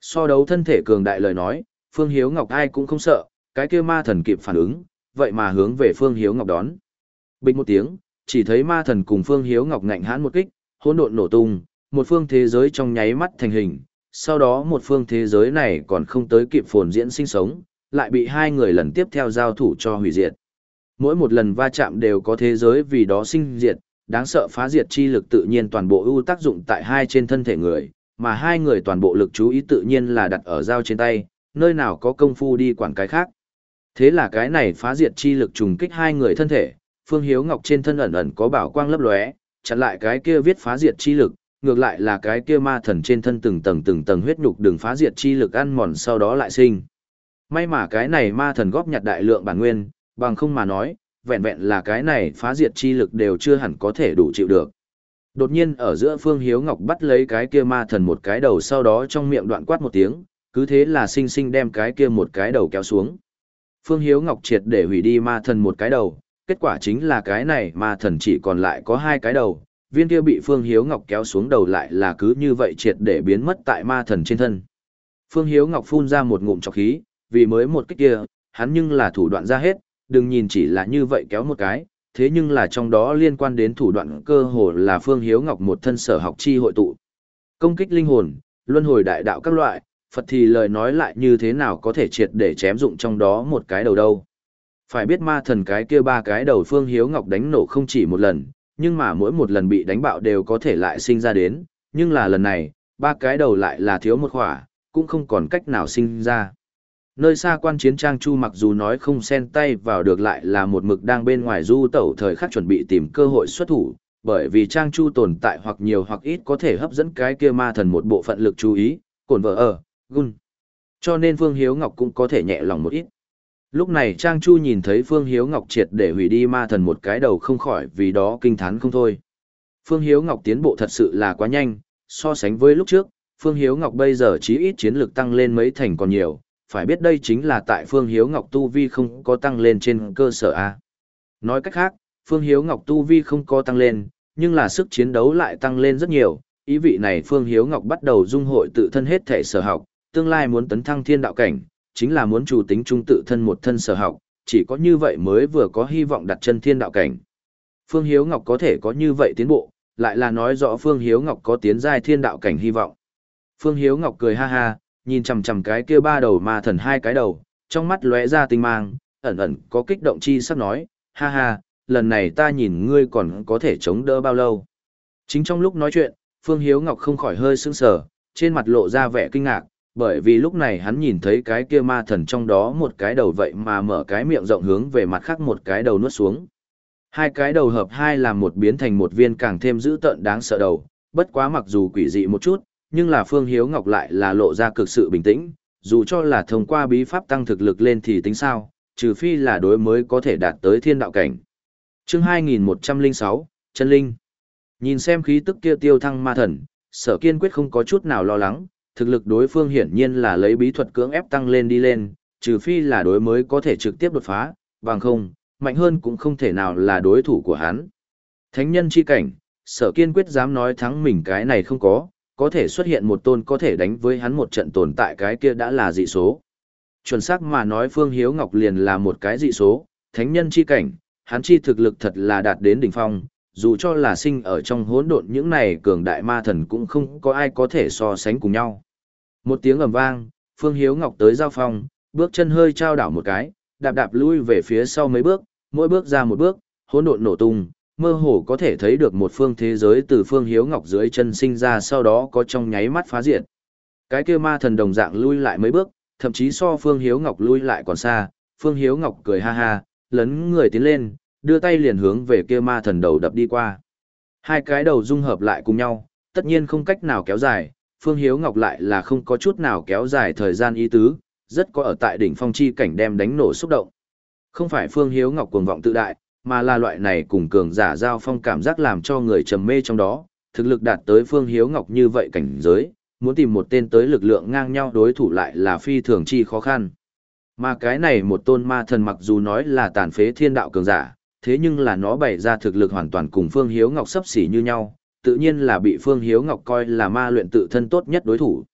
So đấu thân thể cường đại lời nói, Phương Hiếu Ngọc ai cũng không sợ, cái kia ma thần kịp phản ứng, vậy mà hướng về Phương Hiếu Ngọc đón. Bình một tiếng, chỉ thấy ma thần cùng Phương Hiếu Ngọc ngạnh hãn một kích, hỗn độn nổ tung, một phương thế giới trong nháy mắt thành hình, sau đó một phương thế giới này còn không tới kịp phồn diễn sinh sống, lại bị hai người lần tiếp theo giao thủ cho hủy diệt. Mỗi một lần va chạm đều có thế giới vì đó sinh diệt, đáng sợ phá diệt chi lực tự nhiên toàn bộ ưu tác dụng tại hai trên thân thể người, mà hai người toàn bộ lực chú ý tự nhiên là đặt ở dao trên tay, nơi nào có công phu đi quản cái khác. Thế là cái này phá diệt chi lực trùng kích hai người thân thể, Phương Hiếu Ngọc trên thân ẩn ẩn có bảo quang lấp lóe, chặn lại cái kia viết phá diệt chi lực, ngược lại là cái kia ma thần trên thân từng tầng từng tầng huyết nhục đường phá diệt chi lực ăn mòn sau đó lại sinh. May mà cái này ma thần góp nhặt đại lượng bản nguyên, bằng không mà nói, vẹn vẹn là cái này phá diệt chi lực đều chưa hẳn có thể đủ chịu được. Đột nhiên ở giữa Phương Hiếu Ngọc bắt lấy cái kia ma thần một cái đầu, sau đó trong miệng đoạn quát một tiếng, cứ thế là sinh sinh đem cái kia một cái đầu kéo xuống. Phương Hiếu Ngọc triệt để hủy đi ma thần một cái đầu, kết quả chính là cái này ma thần chỉ còn lại có hai cái đầu, viên kia bị Phương Hiếu Ngọc kéo xuống đầu lại là cứ như vậy triệt để biến mất tại ma thần trên thân. Phương Hiếu Ngọc phun ra một ngụm trọc khí, vì mới một cái kia, hắn nhưng là thủ đoạn ra hết, đừng nhìn chỉ là như vậy kéo một cái, thế nhưng là trong đó liên quan đến thủ đoạn cơ hồ là Phương Hiếu Ngọc một thân sở học chi hội tụ. Công kích linh hồn, luân hồi đại đạo các loại, Phật thì lời nói lại như thế nào có thể triệt để chém dụng trong đó một cái đầu đâu. Phải biết ma thần cái kia ba cái đầu Phương Hiếu Ngọc đánh nổ không chỉ một lần, nhưng mà mỗi một lần bị đánh bạo đều có thể lại sinh ra đến, nhưng là lần này, ba cái đầu lại là thiếu một khỏa, cũng không còn cách nào sinh ra. Nơi xa quan chiến Trang Chu mặc dù nói không xen tay vào được lại là một mực đang bên ngoài du tẩu thời khắc chuẩn bị tìm cơ hội xuất thủ, bởi vì Trang Chu tồn tại hoặc nhiều hoặc ít có thể hấp dẫn cái kia ma thần một bộ phận lực chú ý, cồn vợ ở, gun. Cho nên Phương Hiếu Ngọc cũng có thể nhẹ lòng một ít. Lúc này Trang Chu nhìn thấy Phương Hiếu Ngọc triệt để hủy đi ma thần một cái đầu không khỏi vì đó kinh thán không thôi. Phương Hiếu Ngọc tiến bộ thật sự là quá nhanh, so sánh với lúc trước, Phương Hiếu Ngọc bây giờ chí ít chiến lực tăng lên mấy thành còn nhiều, phải biết đây chính là tại Phương Hiếu Ngọc tu vi không có tăng lên trên cơ sở A. Nói cách khác, Phương Hiếu Ngọc tu vi không có tăng lên, nhưng là sức chiến đấu lại tăng lên rất nhiều, ý vị này Phương Hiếu Ngọc bắt đầu dung hội tự thân hết thể sở học, tương lai muốn tấn thăng thiên đạo cảnh, chính là muốn chủ tính trung tự thân một thân sở học, chỉ có như vậy mới vừa có hy vọng đặt chân thiên đạo cảnh. Phương Hiếu Ngọc có thể có như vậy tiến bộ, lại là nói rõ Phương Hiếu Ngọc có tiến giai thiên đạo cảnh hy vọng. Phương Hiếu Ngọc cười ha ha, nhìn chằm chằm cái kia ba đầu ma thần hai cái đầu, trong mắt lóe ra tinh mang, ẩn ẩn có kích động chi sắp nói, ha ha, lần này ta nhìn ngươi còn có thể chống đỡ bao lâu. Chính trong lúc nói chuyện, Phương Hiếu Ngọc không khỏi hơi sững sờ, trên mặt lộ ra vẻ kinh ngạc, bởi vì lúc này hắn nhìn thấy cái kia ma thần trong đó một cái đầu vậy mà mở cái miệng rộng hướng về mặt khác một cái đầu nuốt xuống. Hai cái đầu hợp hai làm một biến thành một viên càng thêm dữ tợn đáng sợ đầu, bất quá mặc dù quỷ dị một chút, nhưng là Phương Hiếu Ngọc lại là lộ ra cực sự bình tĩnh, dù cho là thông qua bí pháp tăng thực lực lên thì tính sao, trừ phi là đối mới có thể đạt tới thiên đạo cảnh. Chương hai nghìn một trăm lẻ sáu, Chân Linh. Nhìn xem khí tức kia tiêu thăng ma thần, Sở Kiên quyết không có chút nào lo lắng, thực lực đối phương hiển nhiên là lấy bí thuật cưỡng ép tăng lên đi lên, trừ phi là đối mới có thể trực tiếp đột phá, bằng không, mạnh hơn cũng không thể nào là đối thủ của hắn. Thánh nhân chi cảnh, Sở Kiên quyết dám nói thắng mình cái này không có, có thể xuất hiện một tôn có thể đánh với hắn một trận tồn tại cái kia đã là dị số. Chuẩn xác mà nói Phương Hiếu Ngọc liền là một cái dị số, thánh nhân chi cảnh, hắn chi thực lực thật là đạt đến đỉnh phong, dù cho là sinh ở trong hỗn độn những này cường đại ma thần cũng không có ai có thể so sánh cùng nhau. Một tiếng ầm vang, Phương Hiếu Ngọc tới giao phong, bước chân hơi trao đảo một cái, đạp đạp lui về phía sau mấy bước, mỗi bước ra một bước, hỗn độn nổ tung, mơ hồ có thể thấy được một phương thế giới từ Phương Hiếu Ngọc dưới chân sinh ra sau đó có trong nháy mắt phá diệt. Cái kia ma thần đồng dạng lui lại mấy bước, thậm chí so Phương Hiếu Ngọc lui lại còn xa, Phương Hiếu Ngọc cười ha ha, lấn người tiến lên, đưa tay liền hướng về kia ma thần đầu đập đi qua. Hai cái đầu dung hợp lại cùng nhau, tất nhiên không cách nào kéo dài, Phương Hiếu Ngọc lại là không có chút nào kéo dài thời gian ý tứ, rất có ở tại đỉnh phong chi cảnh đem đánh nổ xúc động. Không phải Phương Hiếu Ngọc cuồng vọng tự đại, mà là loại này cùng cường giả giao phong cảm giác làm cho người trầm mê trong đó, thực lực đạt tới Phương Hiếu Ngọc như vậy cảnh giới, muốn tìm một tên tới lực lượng ngang nhau đối thủ lại là phi thường chi khó khăn. Mà cái này một tôn ma thần mặc dù nói là tàn phế thiên đạo cường giả, thế nhưng là nó bày ra thực lực hoàn toàn cùng Phương Hiếu Ngọc sấp xỉ như nhau, tự nhiên là bị Phương Hiếu Ngọc coi là ma luyện tự thân tốt nhất đối thủ.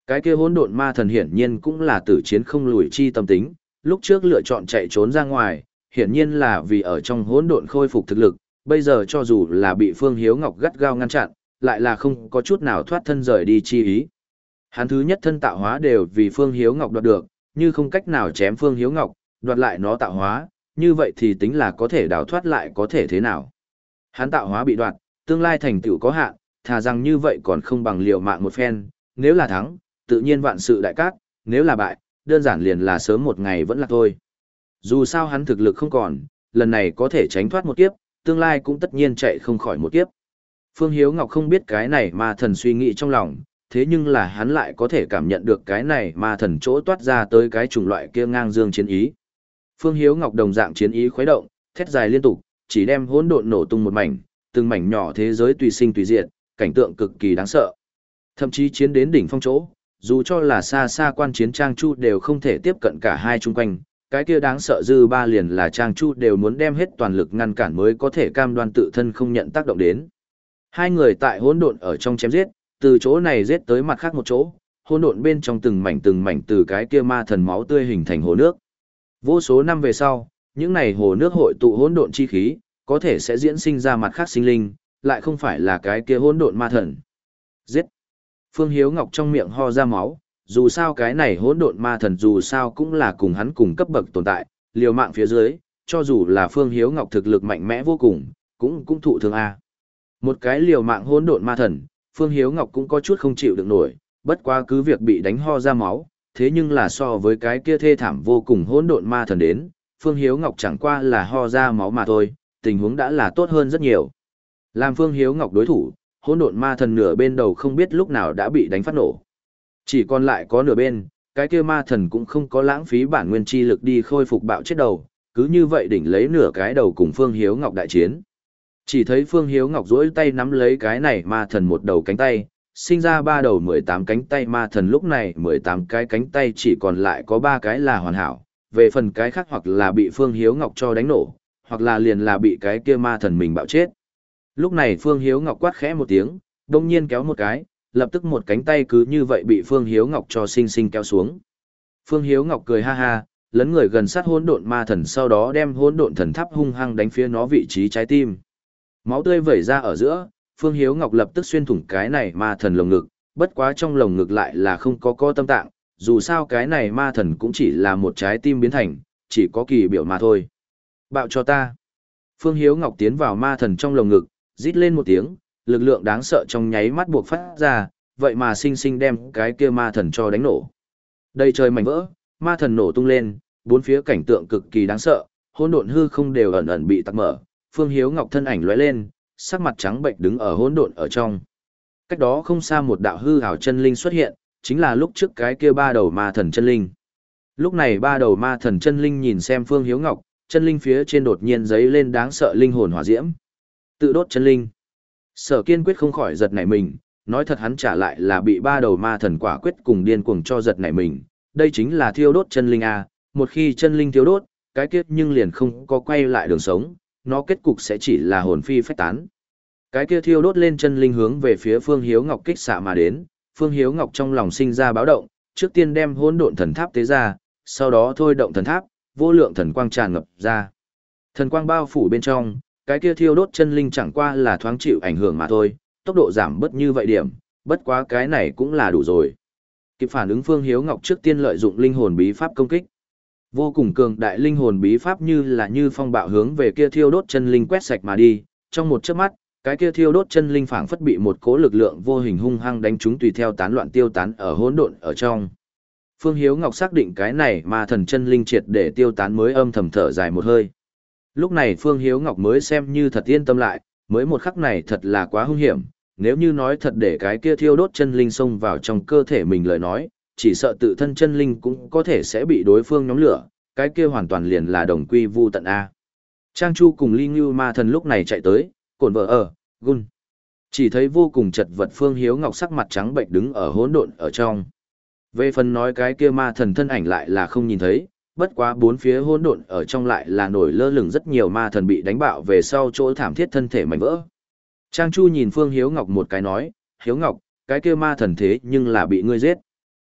Cái kia hỗn độn ma thần hiển nhiên cũng là tử chiến không lùi chi tâm tính, lúc trước lựa chọn chạy trốn ra ngoài, hiển nhiên là vì ở trong hỗn độn khôi phục thực lực, bây giờ cho dù là bị Phương Hiếu Ngọc gắt gao ngăn chặn, lại là không có chút nào thoát thân rời đi chi ý. Hắn thứ nhất thân tạo hóa đều vì Phương Hiếu Ngọc đoạt được, như không cách nào chém Phương Hiếu Ngọc, đoạt lại nó tạo hóa, như vậy thì tính là có thể đào thoát lại có thể thế nào. Hắn tạo hóa bị đoạt, tương lai thành tựu có hạn, thà rằng như vậy còn không bằng liều mạng một phen, nếu là thắng, tự nhiên vạn sự đại cát, nếu là bại, đơn giản liền là sớm một ngày vẫn là thôi. Dù sao hắn thực lực không còn, lần này có thể tránh thoát một kiếp, tương lai cũng tất nhiên chạy không khỏi một kiếp. Phương Hiếu Ngọc không biết cái này ma thần suy nghĩ trong lòng, thế nhưng là hắn lại có thể cảm nhận được cái này ma thần chỗ toát ra tới cái chủng loại kia ngang dương chiến ý. Phương Hiếu Ngọc đồng dạng chiến ý khuấy động, thét dài liên tục, chỉ đem hỗn độn nổ tung một mảnh, từng mảnh nhỏ thế giới tùy sinh tùy diệt, cảnh tượng cực kỳ đáng sợ. Thậm chí chiến đến đỉnh phong chỗ, dù cho là xa xa quan chiến Trang Chu đều không thể tiếp cận cả hai chung quanh, cái kia đáng sợ dư ba liền là Trang Chu đều muốn đem hết toàn lực ngăn cản mới có thể cam đoan tự thân không nhận tác động đến. Hai người tại hỗn độn ở trong chém giết, từ chỗ này giết tới mặt khác một chỗ, hỗn độn bên trong từng mảnh từng mảnh từ cái kia ma thần máu tươi hình thành hồ nước. Vô số năm về sau, những này hồ nước hội tụ hỗn độn chi khí, có thể sẽ diễn sinh ra mặt khác sinh linh, lại không phải là cái kia hỗn độn ma thần. Giết! Phương Hiếu Ngọc trong miệng ho ra máu, dù sao cái này hỗn độn ma thần dù sao cũng là cùng hắn cùng cấp bậc tồn tại, liều mạng phía dưới, cho dù là Phương Hiếu Ngọc thực lực mạnh mẽ vô cùng, cũng cũng thụ thương a. Một cái liều mạng hỗn độn ma thần, Phương Hiếu Ngọc cũng có chút không chịu được nổi, bất quá cứ việc bị đánh ho ra máu, thế nhưng là so với cái kia thê thảm vô cùng hỗn độn ma thần đến, Phương Hiếu Ngọc chẳng qua là ho ra máu mà thôi, tình huống đã là tốt hơn rất nhiều. Làm Phương Hiếu Ngọc đối thủ, hỗn độn ma thần nửa bên đầu không biết lúc nào đã bị đánh phát nổ. Chỉ còn lại có nửa bên, cái kia ma thần cũng không có lãng phí bản nguyên chi lực đi khôi phục bạo chết đầu, cứ như vậy đỉnh lấy nửa cái đầu cùng Phương Hiếu Ngọc đại chiến. Chỉ thấy Phương Hiếu Ngọc duỗi tay nắm lấy cái này ma thần một đầu cánh tay, sinh ra ba đầu mười tám cánh tay ma thần lúc này mười tám cái cánh tay chỉ còn lại có ba cái là hoàn hảo, về phần cái khác hoặc là bị Phương Hiếu Ngọc cho đánh nổ, hoặc là liền là bị cái kia ma thần mình bạo chết. Lúc này Phương Hiếu Ngọc quát khẽ một tiếng, đông nhiên kéo một cái, lập tức một cánh tay cứ như vậy bị Phương Hiếu Ngọc cho sinh sinh kéo xuống. Phương Hiếu Ngọc cười ha ha, lấn người gần sát hỗn độn ma thần sau đó đem hỗn độn thần tháp hung hăng đánh phía nó vị trí trái tim. Máu tươi vẩy ra ở giữa, Phương Hiếu Ngọc lập tức xuyên thủng cái này ma thần lồng ngực, bất quá trong lồng ngực lại là không có co tâm tạng, dù sao cái này ma thần cũng chỉ là một trái tim biến thành, chỉ có kỳ biểu mà thôi. Bạo cho ta. Phương Hiếu Ngọc tiến vào ma thần trong lồng ngực, rít lên một tiếng, lực lượng đáng sợ trong nháy mắt buộc phát ra, vậy mà sinh sinh đem cái kia ma thần cho đánh nổ. Đầy trời mảnh vỡ, ma thần nổ tung lên, bốn phía cảnh tượng cực kỳ đáng sợ, hỗn độn hư không đều ẩn ẩn bị tắc mở. Phương Hiếu Ngọc thân ảnh lóe lên, sắc mặt trắng bệnh đứng ở hỗn độn ở trong. Cách đó không xa một đạo hư ảo chân linh xuất hiện, chính là lúc trước cái kia ba đầu ma thần chân linh. Lúc này ba đầu ma thần chân linh nhìn xem Phương Hiếu Ngọc, chân linh phía trên đột nhiên giấy lên đáng sợ linh hồn hỏa diễm. Tự đốt chân linh. Sở Kiên quyết không khỏi giật nảy mình, nói thật hắn trả lại là bị ba đầu ma thần quả quyết cùng điên cuồng cho giật nảy mình. Đây chính là thiêu đốt chân linh a, một khi chân linh thiêu đốt, cái kết nhưng liền không có quay lại đường sống, nó kết cục sẽ chỉ là hồn phi phách tán. Cái kia thiêu đốt lên chân linh hướng về phía Phương Hiếu Ngọc kích xạ mà đến, Phương Hiếu Ngọc trong lòng sinh ra báo động, trước tiên đem hỗn độn thần tháp tế ra, sau đó thôi động thần tháp, vô lượng thần quang tràn ngập ra. Thần quang bao phủ bên trong, cái kia thiêu đốt chân linh chẳng qua là thoáng chịu ảnh hưởng mà thôi, tốc độ giảm bớt như vậy điểm, bất quá cái này cũng là đủ rồi. Kịp phản ứng Phương Hiếu Ngọc trước tiên lợi dụng linh hồn bí pháp công kích. Vô cùng cường đại linh hồn bí pháp như là như phong bạo hướng về kia thiêu đốt chân linh quét sạch mà đi, trong một chớp mắt, cái kia thiêu đốt chân linh phảng phất bị một cỗ lực lượng vô hình hung hăng đánh trúng tùy theo tán loạn tiêu tán ở hỗn độn ở trong. Phương Hiếu Ngọc xác định cái này mà thần chân linh triệt để tiêu tán mới âm thầm thở dài một hơi. Lúc này Phương Hiếu Ngọc mới xem như thật yên tâm lại, mới một khắc này thật là quá hung hiểm, nếu như nói thật để cái kia thiêu đốt chân linh xông vào trong cơ thể mình lời nói, chỉ sợ tự thân chân linh cũng có thể sẽ bị đối phương nhóm lửa, cái kia hoàn toàn liền là đồng quy vu tận A. Trang Chu cùng Ly Ngưu ma thần lúc này chạy tới, cồn vợ ở, gun. Chỉ thấy vô cùng chật vật Phương Hiếu Ngọc sắc mặt trắng bệnh đứng ở hỗn độn ở trong. Về phần nói cái kia ma thần thân ảnh lại là không nhìn thấy, bất quá bốn phía hỗn độn ở trong lại là nổi lơ lửng rất nhiều ma thần bị đánh bạo về sau chỗ thảm thiết thân thể mảnh vỡ. Trang Chu nhìn Phương Hiếu Ngọc một cái nói, Hiếu Ngọc, cái kia ma thần thế nhưng là bị ngươi giết.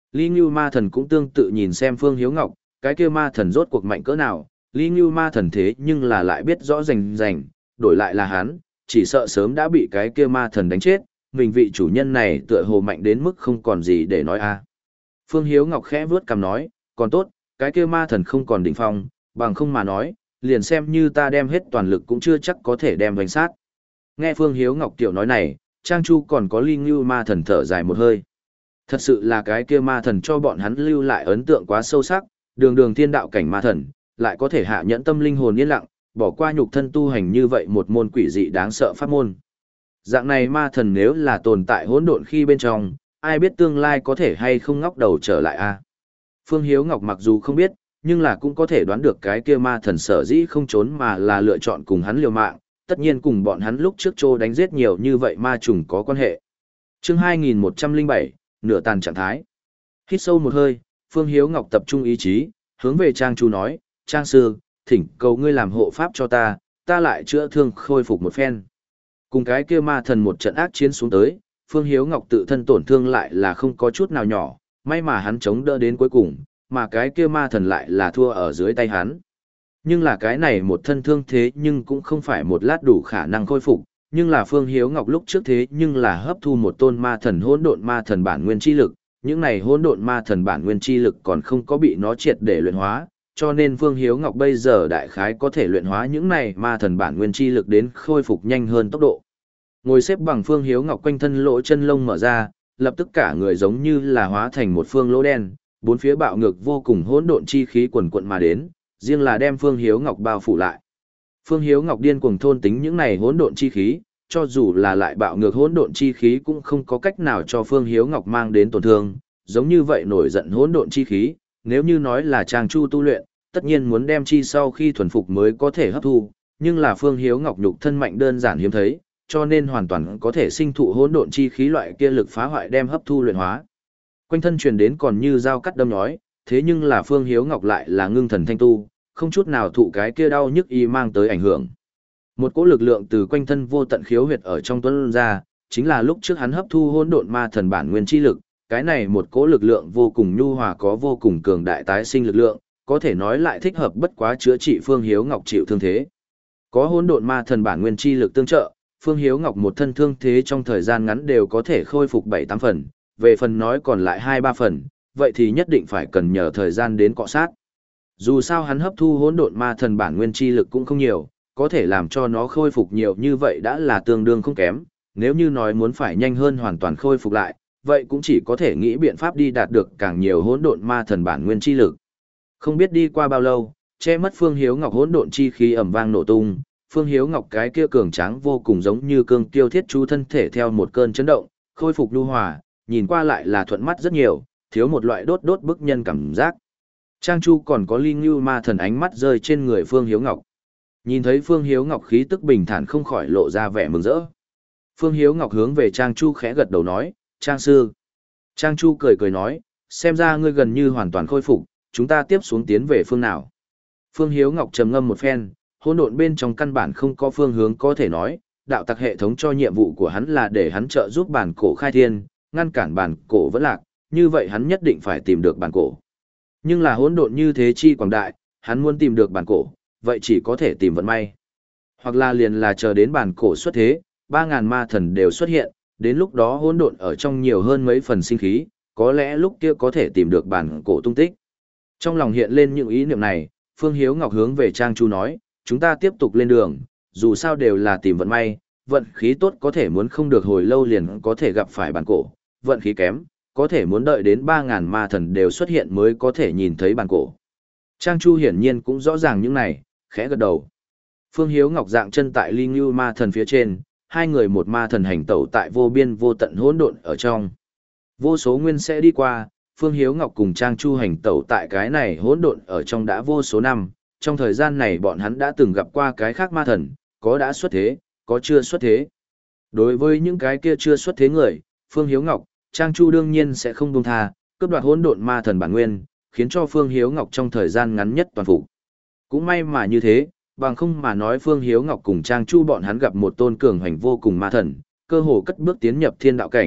Ly Ngưu Ma Thần cũng tương tự nhìn xem Phương Hiếu Ngọc, cái kia ma thần rốt cuộc mạnh cỡ nào, Ly Ngưu Ma Thần thế nhưng là lại biết rõ rành rành, đổi lại là hắn, chỉ sợ sớm đã bị cái kia ma thần đánh chết, mình vị chủ nhân này tựa hồ mạnh đến mức không còn gì để nói a. Phương Hiếu Ngọc khẽ vướt cằm nói, còn tốt, cái kia ma thần không còn đỉnh phong, bằng không mà nói, liền xem như ta đem hết toàn lực cũng chưa chắc có thể đem đánh sát. Nghe Phương Hiếu Ngọc tiểu nói này, Trang Chu còn có Ly Ngưu Ma Thần thở dài một hơi. Thật sự là cái kia ma thần cho bọn hắn lưu lại ấn tượng quá sâu sắc, đường đường thiên đạo cảnh ma thần, lại có thể hạ nhẫn tâm linh hồn yên lặng, bỏ qua nhục thân tu hành như vậy một môn quỷ dị đáng sợ pháp môn. Dạng này ma thần nếu là tồn tại hỗn độn khi bên trong, ai biết tương lai có thể hay không ngóc đầu trở lại a. Phương Hiếu Ngọc mặc dù không biết, nhưng là cũng có thể đoán được cái kia ma thần sở dĩ không trốn mà là lựa chọn cùng hắn liều mạng, tất nhiên cùng bọn hắn lúc trước trô đánh giết nhiều như vậy ma trùng có quan hệ. Chương hai nghìn một trăm lẻ bảy, nửa tàn trạng thái. Hít sâu một hơi, Phương Hiếu Ngọc tập trung ý chí, hướng về Trang Chu nói, Trang sư, thỉnh cầu ngươi làm hộ pháp cho ta, ta lại chữa thương khôi phục một phen. Cùng cái kia ma thần một trận ác chiến xuống tới, Phương Hiếu Ngọc tự thân tổn thương lại là không có chút nào nhỏ, may mà hắn chống đỡ đến cuối cùng, mà cái kia ma thần lại là thua ở dưới tay hắn. Nhưng là cái này một thân thương thế nhưng cũng không phải một lát đủ khả năng khôi phục, nhưng là Phương Hiếu Ngọc lúc trước thế nhưng là hấp thu một tôn ma thần hỗn độn ma thần bản nguyên chi lực, những này hỗn độn ma thần bản nguyên chi lực còn không có bị nó triệt để luyện hóa, cho nên Phương Hiếu Ngọc bây giờ đại khái có thể luyện hóa những này ma thần bản nguyên chi lực đến khôi phục nhanh hơn tốc độ. Ngồi xếp bằng Phương Hiếu Ngọc quanh thân lỗ chân lông mở ra, lập tức cả người giống như là hóa thành một phương lỗ đen, bốn phía bạo ngược vô cùng hỗn độn chi khí quần quận mà đến, riêng là đem Phương Hiếu Ngọc bao phủ lại. Phương Hiếu Ngọc điên cuồng thôn tính những này hỗn độn chi khí, cho dù là lại bạo ngược hỗn độn chi khí cũng không có cách nào cho Phương Hiếu Ngọc mang đến tổn thương, giống như vậy nổi giận hỗn độn chi khí, nếu như nói là Trang Chu tu luyện, tất nhiên muốn đem chi sau khi thuần phục mới có thể hấp thu, nhưng là Phương Hiếu Ngọc nhục thân mạnh đơn giản hiếm thấy, cho nên hoàn toàn có thể sinh thụ hỗn độn chi khí loại kia lực phá hoại đem hấp thu luyện hóa. Quanh thân truyền đến còn như dao cắt đâm nhói, thế nhưng là Phương Hiếu Ngọc lại là ngưng thần thanh tu, không chút nào thụ cái kia đau nhức y mang tới ảnh hưởng. Một cỗ lực lượng từ quanh thân vô tận khiếu huyệt ở trong tuấn ra, chính là lúc trước hắn hấp thu hỗn độn ma thần bản nguyên chi lực, cái này một cỗ lực lượng vô cùng nhu hòa có vô cùng cường đại tái sinh lực lượng, có thể nói lại thích hợp bất quá chữa trị Phương Hiếu Ngọc chịu thương thế. Có hỗn độn ma thần bản nguyên chi lực tương trợ, Phương Hiếu Ngọc một thân thương thế trong thời gian ngắn đều có thể khôi phục bảy tám phần, về phần nói còn lại hai ba phần, vậy thì nhất định phải cần nhờ thời gian đến cọ sát. Dù sao hắn hấp thu hỗn độn ma thần bản nguyên chi lực cũng không nhiều, có thể làm cho nó khôi phục nhiều như vậy đã là tương đương không kém, nếu như nói muốn phải nhanh hơn hoàn toàn khôi phục lại, vậy cũng chỉ có thể nghĩ biện pháp đi đạt được càng nhiều hỗn độn ma thần bản nguyên chi lực. Không biết đi qua bao lâu, che mất Phương Hiếu Ngọc hỗn độn chi khí ầm vang nổ tung, Phương Hiếu Ngọc cái kia cường tráng vô cùng giống như cương tiêu thiết chú thân thể theo một cơn chấn động, khôi phục nhu hòa, nhìn qua lại là thuận mắt rất nhiều, thiếu một loại đốt đốt bức nhân cảm giác. Trang Chu còn có Ly Ngưu Ma Thần ánh mắt rơi trên người Phương Hiếu Ngọc. Nhìn thấy Phương Hiếu Ngọc khí tức bình thản không khỏi lộ ra vẻ mừng rỡ. Phương Hiếu Ngọc hướng về Trang Chu khẽ gật đầu nói, Trang sư. Trang Chu cười cười nói, xem ra ngươi gần như hoàn toàn khôi phục, chúng ta tiếp xuống tiến về phương nào. Phương Hiếu Ngọc trầm ngâm một phen, hỗn độn bên trong căn bản không có phương hướng có thể nói, đạo tặc hệ thống cho nhiệm vụ của hắn là để hắn trợ giúp bản cổ khai thiên, ngăn cản bản cổ vẫn lạc, như vậy hắn nhất định phải tìm được bản cổ. Nhưng là hỗn độn như thế chi quảng đại, hắn muốn tìm được bản cổ, vậy chỉ có thể tìm vận may. Hoặc là liền là chờ đến bản cổ xuất thế, ba ngàn ma thần đều xuất hiện, đến lúc đó hỗn độn ở trong nhiều hơn mấy phần sinh khí, có lẽ lúc kia có thể tìm được bản cổ tung tích. Trong lòng hiện lên những ý niệm này, Phương Hiếu Ngọc hướng về Trang Chu nói, chúng ta tiếp tục lên đường, dù sao đều là tìm vận may, vận khí tốt có thể muốn không được hồi lâu liền có thể gặp phải bản cổ, vận khí kém, có thể muốn đợi đến ba ngàn ma thần đều xuất hiện mới có thể nhìn thấy bản cổ. Trang Chu hiển nhiên cũng rõ ràng những này, khẽ gật đầu. Phương Hiếu Ngọc dạng chân tại Ly Ngưu ma thần phía trên, hai người một ma thần hành tẩu tại vô biên vô tận hỗn độn ở trong. Vô số nguyên sẽ đi qua, Phương Hiếu Ngọc cùng Trang Chu hành tẩu tại cái này hỗn độn ở trong đã vô số năm, trong thời gian này bọn hắn đã từng gặp qua cái khác ma thần, có đã xuất thế, có chưa xuất thế. Đối với những cái kia chưa xuất thế người, Phương Hiếu Ngọc, Trang Chu đương nhiên sẽ không buông tha, cướp đoạt hỗn độn ma thần bản nguyên, khiến cho Phương Hiếu Ngọc trong thời gian ngắn nhất toàn phục. Cũng may mà như thế, bằng không mà nói Phương Hiếu Ngọc cùng Trang Chu bọn hắn gặp một tôn cường hành vô cùng ma thần, cơ hồ cất bước tiến nhập thiên đạo cảnh,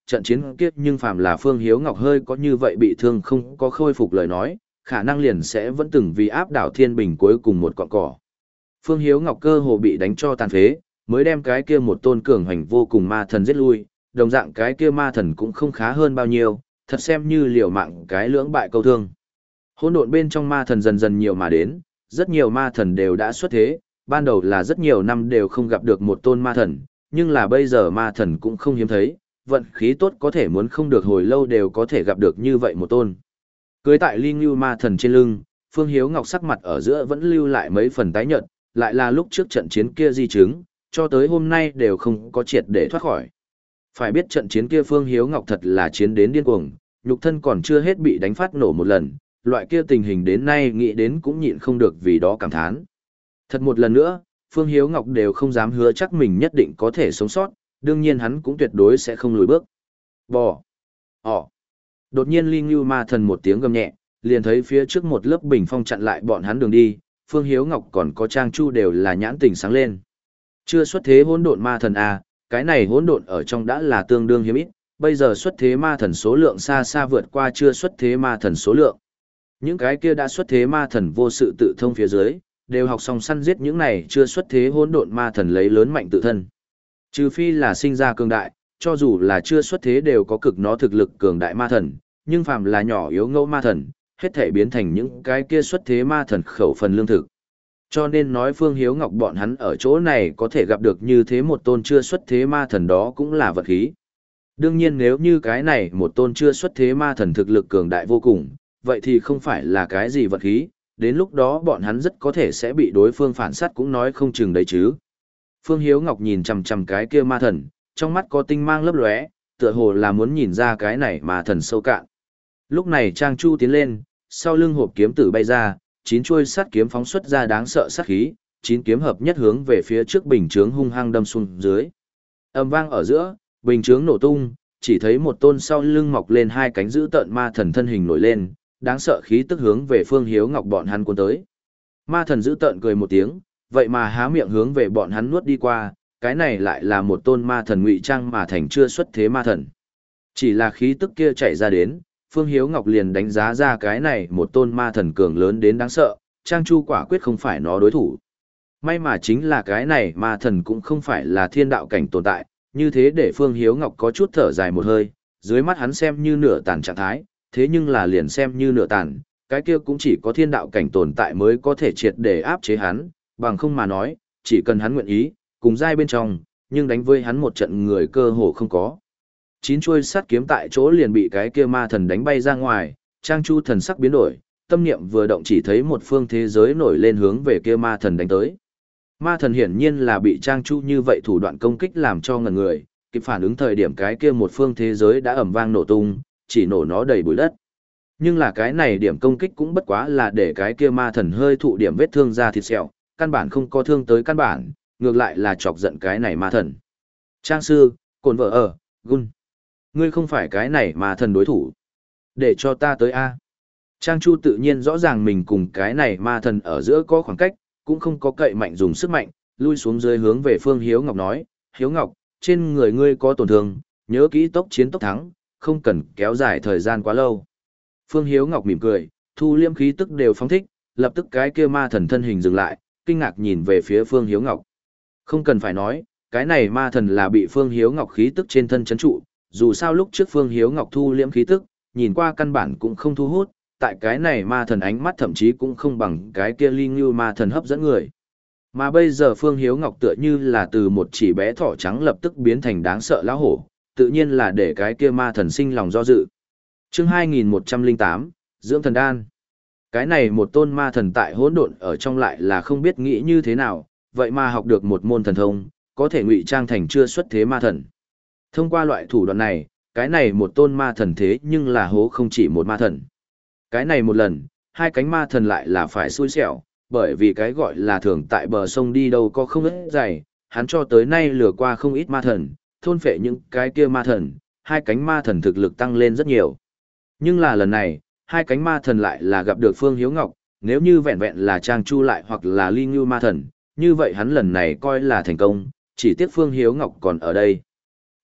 trận chiến kiếp nhưng phàm là Phương Hiếu Ngọc hơi có như vậy bị thương không có khôi phục lời nói, khả năng liền sẽ vẫn từng vì áp đảo Thiên Bình cuối cùng một cọng cỏ. Phương Hiếu Ngọc cơ hồ bị đánh cho tàn phế, mới đem cái kia một tôn cường hành vô cùng ma thần giết lui, đồng dạng cái kia ma thần cũng không khá hơn bao nhiêu, thật xem như liều mạng cái lưỡng bại câu thương. Hỗn độn bên trong ma thần dần dần nhiều mà đến, rất nhiều ma thần đều đã xuất thế, ban đầu là rất nhiều năm đều không gặp được một tôn ma thần, nhưng là bây giờ ma thần cũng không hiếm thấy, vận khí tốt có thể muốn không được hồi lâu đều có thể gặp được như vậy một tôn. Cưới tại Ly Ngưu ma thần trên lưng, Phương Hiếu Ngọc sắc mặt ở giữa vẫn lưu lại mấy phần tái nhợt, lại là lúc trước trận chiến kia di chứng, cho tới hôm nay đều không có triệt để thoát khỏi. Phải biết trận chiến kia Phương Hiếu Ngọc thật là chiến đến điên cuồng, nhục thân còn chưa hết bị đánh phát nổ một lần, loại kia tình hình đến nay nghĩ đến cũng nhịn không được vì đó cảm thán. Thật một lần nữa, Phương Hiếu Ngọc đều không dám hứa chắc mình nhất định có thể sống sót, đương nhiên hắn cũng tuyệt đối sẽ không lùi bước. Bò! Ỏ! Đột nhiên Ly Ngưu ma thần một tiếng gầm nhẹ, liền thấy phía trước một lớp bình phong chặn lại bọn hắn đường đi, Phương Hiếu Ngọc còn có Trang Chu đều là nhãn tình sáng lên. Chưa xuất thế hỗn độn ma thần à, cái này hỗn độn ở trong đã là tương đương hiếm ít, bây giờ xuất thế ma thần số lượng xa xa vượt qua chưa xuất thế ma thần số lượng. Những cái kia đã xuất thế ma thần vô sự tự thông phía dưới, đều học xong săn giết những này chưa xuất thế hỗn độn ma thần lấy lớn mạnh tự thân. Trừ phi là sinh ra cường đại, cho dù là chưa xuất thế đều có cực nó thực lực cường đại ma thần, nhưng phàm là nhỏ yếu ngẫu ma thần, hết thể biến thành những cái kia xuất thế ma thần khẩu phần lương thực. Cho nên nói Phương Hiếu Ngọc bọn hắn ở chỗ này có thể gặp được như thế một tôn chưa xuất thế ma thần đó cũng là vật khí. Đương nhiên nếu như cái này một tôn chưa xuất thế ma thần thực lực cường đại vô cùng, vậy thì không phải là cái gì vật khí, đến lúc đó bọn hắn rất có thể sẽ bị đối phương phản sát cũng nói không chừng đấy chứ. Phương Hiếu Ngọc nhìn chằm chằm cái kia ma thần, trong mắt có tinh mang lấp lóe, tựa hồ là muốn nhìn ra cái này ma thần sâu cạn. Lúc này Trang Chu tiến lên, sau lưng hộp kiếm tử bay ra, chín chuôi sắt kiếm phóng xuất ra đáng sợ sát khí, chín kiếm hợp nhất hướng về phía trước bình chướng hung hăng đâm xuống dưới. Âm vang ở giữa, bình chướng nổ tung, chỉ thấy một tôn sau lưng mọc lên hai cánh giữ tợn ma thần thân hình nổi lên, đáng sợ khí tức hướng về Phương Hiếu Ngọc bọn hắn cuốn tới. Ma thần giữ tợn cười một tiếng, vậy mà há miệng hướng về bọn hắn nuốt đi qua, cái này lại là một tôn ma thần ngụy trang mà thành chưa xuất thế ma thần. Chỉ là khí tức kia chạy ra đến, Phương Hiếu Ngọc liền đánh giá ra cái này một tôn ma thần cường lớn đến đáng sợ, Trang Chu quả quyết không phải nó đối thủ. May mà chính là cái này ma thần cũng không phải là thiên đạo cảnh tồn tại, như thế để Phương Hiếu Ngọc có chút thở dài một hơi, dưới mắt hắn xem như nửa tàn trạng thái, thế nhưng là liền xem như nửa tàn, cái kia cũng chỉ có thiên đạo cảnh tồn tại mới có thể triệt để áp chế hắn, bằng không mà nói, chỉ cần hắn nguyện ý, cùng giai bên trong, nhưng đánh với hắn một trận người cơ hồ không có. Chín chuôi sắt kiếm tại chỗ liền bị cái kia ma thần đánh bay ra ngoài, Trang Chu thần sắc biến đổi, tâm niệm vừa động chỉ thấy một phương thế giới nổi lên hướng về kia ma thần đánh tới. Ma thần hiển nhiên là bị Trang Chu như vậy thủ đoạn công kích làm cho ngần người, kịp phản ứng thời điểm cái kia một phương thế giới đã ầm vang nổ tung, chỉ nổ nó đầy bụi đất. Nhưng là cái này điểm công kích cũng bất quá là để cái kia ma thần hơi thụ điểm vết thương ra thịt sẹo, căn bản không có thương tới căn bản, ngược lại là chọc giận cái này ma thần. Trang sư, cồn vợ ở, gun. Ngươi không phải cái này ma thần đối thủ. Để cho ta tới A. Trang Chu tự nhiên rõ ràng mình cùng cái này ma thần ở giữa có khoảng cách, cũng không có cậy mạnh dùng sức mạnh, lui xuống dưới hướng về Phương Hiếu Ngọc nói, Hiếu Ngọc, trên người ngươi có tổn thương, nhớ kỹ tốc chiến tốc thắng, không cần kéo dài thời gian quá lâu. Phương Hiếu Ngọc mỉm cười, thu liêm khí tức đều phóng thích, lập tức cái kia ma thần thân hình dừng lại, kinh ngạc nhìn về phía Phương Hiếu Ngọc. Không cần phải nói, cái này ma thần là bị Phương Hiếu Ngọc khí tức trên thân chấn trụ, dù sao lúc trước Phương Hiếu Ngọc thu liêm khí tức, nhìn qua căn bản cũng không thu hút, tại cái này ma thần ánh mắt thậm chí cũng không bằng cái kia Ly Ngưu ma thần hấp dẫn người. Mà bây giờ Phương Hiếu Ngọc tựa như là từ một chỉ bé thỏ trắng lập tức biến thành đáng sợ lão hổ, tự nhiên là để cái kia ma thần sinh lòng do dự. Chương hai nghìn một trăm lẻ tám, Dưỡng thần đan. Cái này một tôn ma thần tại hỗn độn ở trong lại là không biết nghĩ như thế nào, vậy mà học được một môn thần thông, có thể ngụy trang thành chưa xuất thế ma thần. Thông qua loại thủ đoạn này, cái này một tôn ma thần thế nhưng là hố không chỉ một ma thần. Cái này một lần, hai cánh ma thần lại là phải xui xẻo, bởi vì cái gọi là thường tại bờ sông đi đâu có không ít dày, hắn cho tới nay lừa qua không ít ma thần, thôn phệ những cái kia ma thần, hai cánh ma thần thực lực tăng lên rất nhiều. Nhưng là lần này, hai cánh ma thần lại là gặp được Phương Hiếu Ngọc, nếu như vẹn vẹn là Trang Chu lại hoặc là Ly Ngưu ma thần, như vậy hắn lần này coi là thành công, chỉ tiếc Phương Hiếu Ngọc còn ở đây.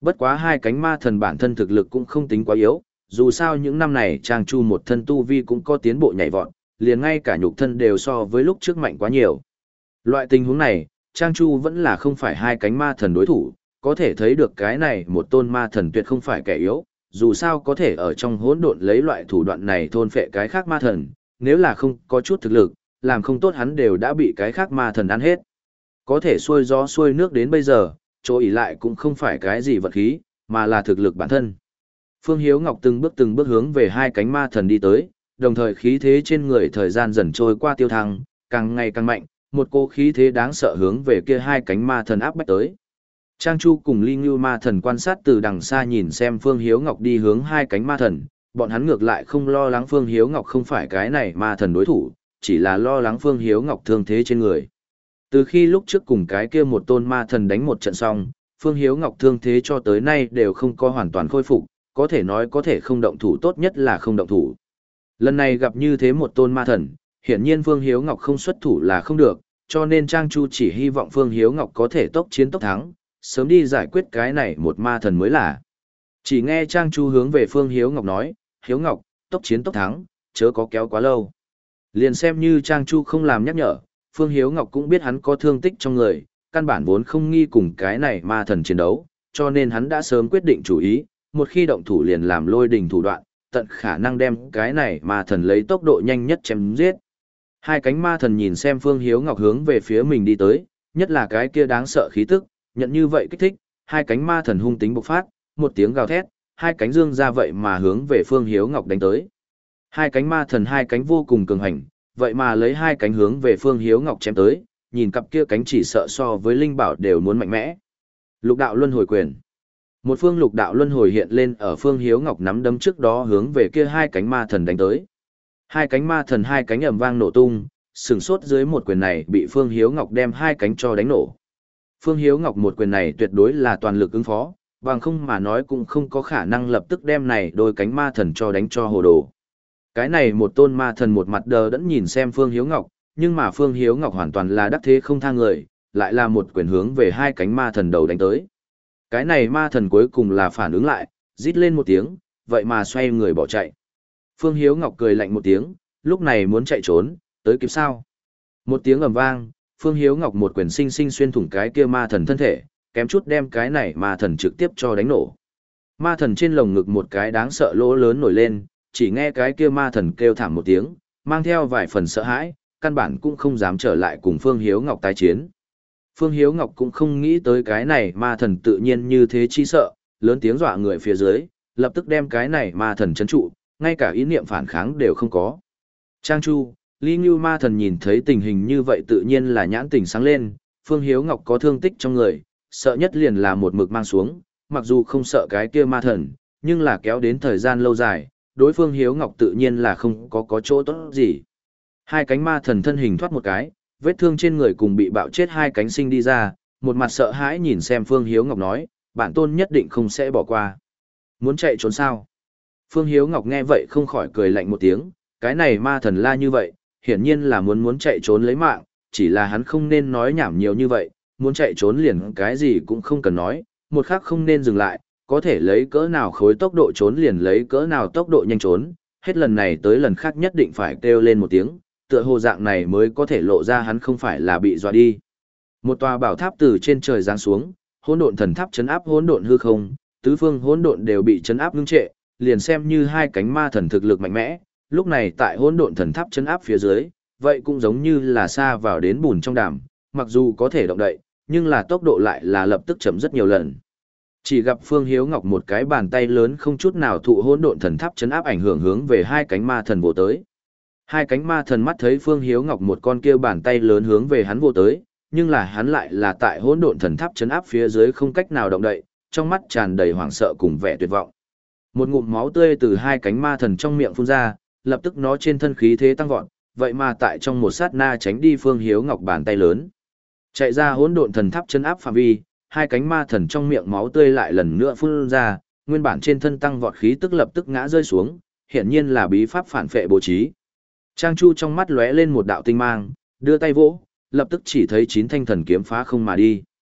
Bất quá hai cánh ma thần bản thân thực lực cũng không tính quá yếu, dù sao những năm này Trang Chu một thân tu vi cũng có tiến bộ nhảy vọt, liền ngay cả nhục thân đều so với lúc trước mạnh quá nhiều. Loại tình huống này, Trang Chu vẫn là không phải hai cánh ma thần đối thủ, có thể thấy được cái này một tôn ma thần tuyệt không phải kẻ yếu, dù sao có thể ở trong hỗn độn lấy loại thủ đoạn này thôn phệ cái khác ma thần, nếu là không có chút thực lực, làm không tốt hắn đều đã bị cái khác ma thần ăn hết. Có thể xuôi gió xuôi nước đến bây giờ, chỗ ỷ lại cũng không phải cái gì vật khí, mà là thực lực bản thân. Phương Hiếu Ngọc từng bước từng bước hướng về hai cánh ma thần đi tới, đồng thời khí thế trên người thời gian dần trôi qua tiêu thăng, càng ngày càng mạnh, một cô khí thế đáng sợ hướng về kia hai cánh ma thần áp bách tới. Trang Chu cùng Ly Ngưu ma thần quan sát từ đằng xa nhìn xem Phương Hiếu Ngọc đi hướng hai cánh ma thần, bọn hắn ngược lại không lo lắng Phương Hiếu Ngọc không phải cái này ma thần đối thủ, chỉ là lo lắng Phương Hiếu Ngọc thương thế trên người. Từ khi lúc trước cùng cái kia một tôn ma thần đánh một trận xong, Phương Hiếu Ngọc thương thế cho tới nay đều không có hoàn toàn khôi phục, có thể nói có thể không động thủ tốt nhất là không động thủ. Lần này gặp như thế một tôn ma thần, hiển nhiên Phương Hiếu Ngọc không xuất thủ là không được, cho nên Trang Chu chỉ hy vọng Phương Hiếu Ngọc có thể tốc chiến tốc thắng, sớm đi giải quyết cái này một ma thần mới là. Chỉ nghe Trang Chu hướng về Phương Hiếu Ngọc nói, Hiếu Ngọc, tốc chiến tốc thắng, chớ có kéo quá lâu. Liền xem như Trang Chu không làm nhắc nhở, Phương Hiếu Ngọc cũng biết hắn có thương tích trong người, căn bản vốn không nghi cùng cái này ma thần chiến đấu, cho nên hắn đã sớm quyết định chủ ý, một khi động thủ liền làm lôi đình thủ đoạn, tận khả năng đem cái này ma thần lấy tốc độ nhanh nhất chém giết. Hai cánh ma thần nhìn xem Phương Hiếu Ngọc hướng về phía mình đi tới, nhất là cái kia đáng sợ khí tức, nhận như vậy kích thích, hai cánh ma thần hung tính bộc phát, một tiếng gào thét, hai cánh dương ra vậy mà hướng về Phương Hiếu Ngọc đánh tới. Hai cánh ma thần hai cánh vô cùng cường hành, vậy mà lấy hai cánh hướng về Phương Hiếu Ngọc chém tới, nhìn cặp kia cánh chỉ sợ so với linh bảo đều muốn mạnh mẽ. Lục đạo luân hồi quyền. Một phương lục đạo luân hồi hiện lên ở Phương Hiếu Ngọc nắm đấm trước đó hướng về kia hai cánh ma thần đánh tới. Hai cánh ma thần hai cánh ầm vang nổ tung, sừng sốt dưới một quyền này bị Phương Hiếu Ngọc đem hai cánh cho đánh nổ. Phương Hiếu Ngọc một quyền này tuyệt đối là toàn lực ứng phó, bằng không mà nói cũng không có khả năng lập tức đem này đôi cánh ma thần cho đánh cho hồ đồ. Cái này một tôn ma thần một mặt đờ đẫn nhìn xem Phương Hiếu Ngọc, nhưng mà Phương Hiếu Ngọc hoàn toàn là đắc thế không tha người, lại là một quyền hướng về hai cánh ma thần đầu đánh tới. Cái này ma thần cuối cùng là phản ứng lại, rít lên một tiếng, vậy mà xoay người bỏ chạy. Phương Hiếu Ngọc cười lạnh một tiếng, lúc này muốn chạy trốn, tới kịp sao? Một tiếng ầm vang, Phương Hiếu Ngọc một quyền sinh sinh xuyên thủng cái kia ma thần thân thể, kém chút đem cái này ma thần trực tiếp cho đánh nổ. Ma thần trên lồng ngực một cái đáng sợ lỗ lớn nổi lên, chỉ nghe cái kia ma thần kêu thảm một tiếng, mang theo vài phần sợ hãi, căn bản cũng không dám trở lại cùng Phương Hiếu Ngọc tái chiến. Phương Hiếu Ngọc cũng không nghĩ tới cái này ma thần tự nhiên như thế chi sợ, lớn tiếng dọa người phía dưới, lập tức đem cái này ma thần trấn trụ, ngay cả ý niệm phản kháng đều không có. Trang Chu, Ly Ngưu ma thần nhìn thấy tình hình như vậy tự nhiên là nhãn tình sáng lên, Phương Hiếu Ngọc có thương tích trong người, sợ nhất liền là một mực mang xuống, mặc dù không sợ cái kia ma thần, nhưng là kéo đến thời gian lâu dài, đối phương Hiếu Ngọc tự nhiên là không có có chỗ tốt gì. Hai cánh ma thần thân hình thoát một cái, vết thương trên người cùng bị bạo chết hai cánh sinh đi ra, một mặt sợ hãi nhìn xem Phương Hiếu Ngọc nói, bản tôn nhất định không sẽ bỏ qua. Muốn chạy trốn sao? Phương Hiếu Ngọc nghe vậy không khỏi cười lạnh một tiếng, cái này ma thần la như vậy, hiển nhiên là muốn muốn chạy trốn lấy mạng, chỉ là hắn không nên nói nhảm nhiều như vậy, muốn chạy trốn liền cái gì cũng không cần nói, một khắc không nên dừng lại, có thể lấy cỡ nào khối tốc độ trốn liền lấy cỡ nào tốc độ nhanh trốn, hết lần này tới lần khác nhất định phải kêu lên một tiếng, tựa hồ dạng này mới có thể lộ ra hắn không phải là bị dọa đi. Một tòa bảo tháp từ trên trời giáng xuống, hỗn độn thần tháp chấn áp hỗn độn hư không, tứ phương hỗn độn đều bị chấn áp ngưng trệ, liền xem như hai cánh ma thần thực lực mạnh mẽ, lúc này tại hỗn độn thần tháp chấn áp phía dưới, vậy cũng giống như là xa vào đến bùn trong đàm, mặc dù có thể động đậy, nhưng là tốc độ lại là lập tức chậm rất nhiều lần. Chỉ gặp Phương Hiếu Ngọc một cái bàn tay lớn không chút nào thụ hỗn độn thần tháp chấn áp ảnh hưởng hướng về hai cánh ma thần vồ tới. Hai cánh ma thần mắt thấy Phương Hiếu Ngọc một con kia bàn tay lớn hướng về hắn vồ tới, nhưng là hắn lại là tại hỗn độn thần tháp chấn áp phía dưới không cách nào động đậy, trong mắt tràn đầy hoảng sợ cùng vẻ tuyệt vọng. Một ngụm máu tươi từ hai cánh ma thần trong miệng phun ra, lập tức nó trên thân khí thế tăng vọt, vậy mà tại trong một sát na tránh đi Phương Hiếu Ngọc bàn tay lớn. Chạy ra hỗn độn thần tháp chấn áp phạm vi, hai cánh ma thần trong miệng máu tươi lại lần nữa phun ra, nguyên bản trên thân tăng vọt khí tức lập tức ngã rơi xuống, hiển nhiên là bí pháp phản phệ bố trí. Trang Chu trong mắt lóe lên một đạo tinh mang, đưa tay vỗ, lập tức chỉ thấy chín thanh thần kiếm phá không mà đi.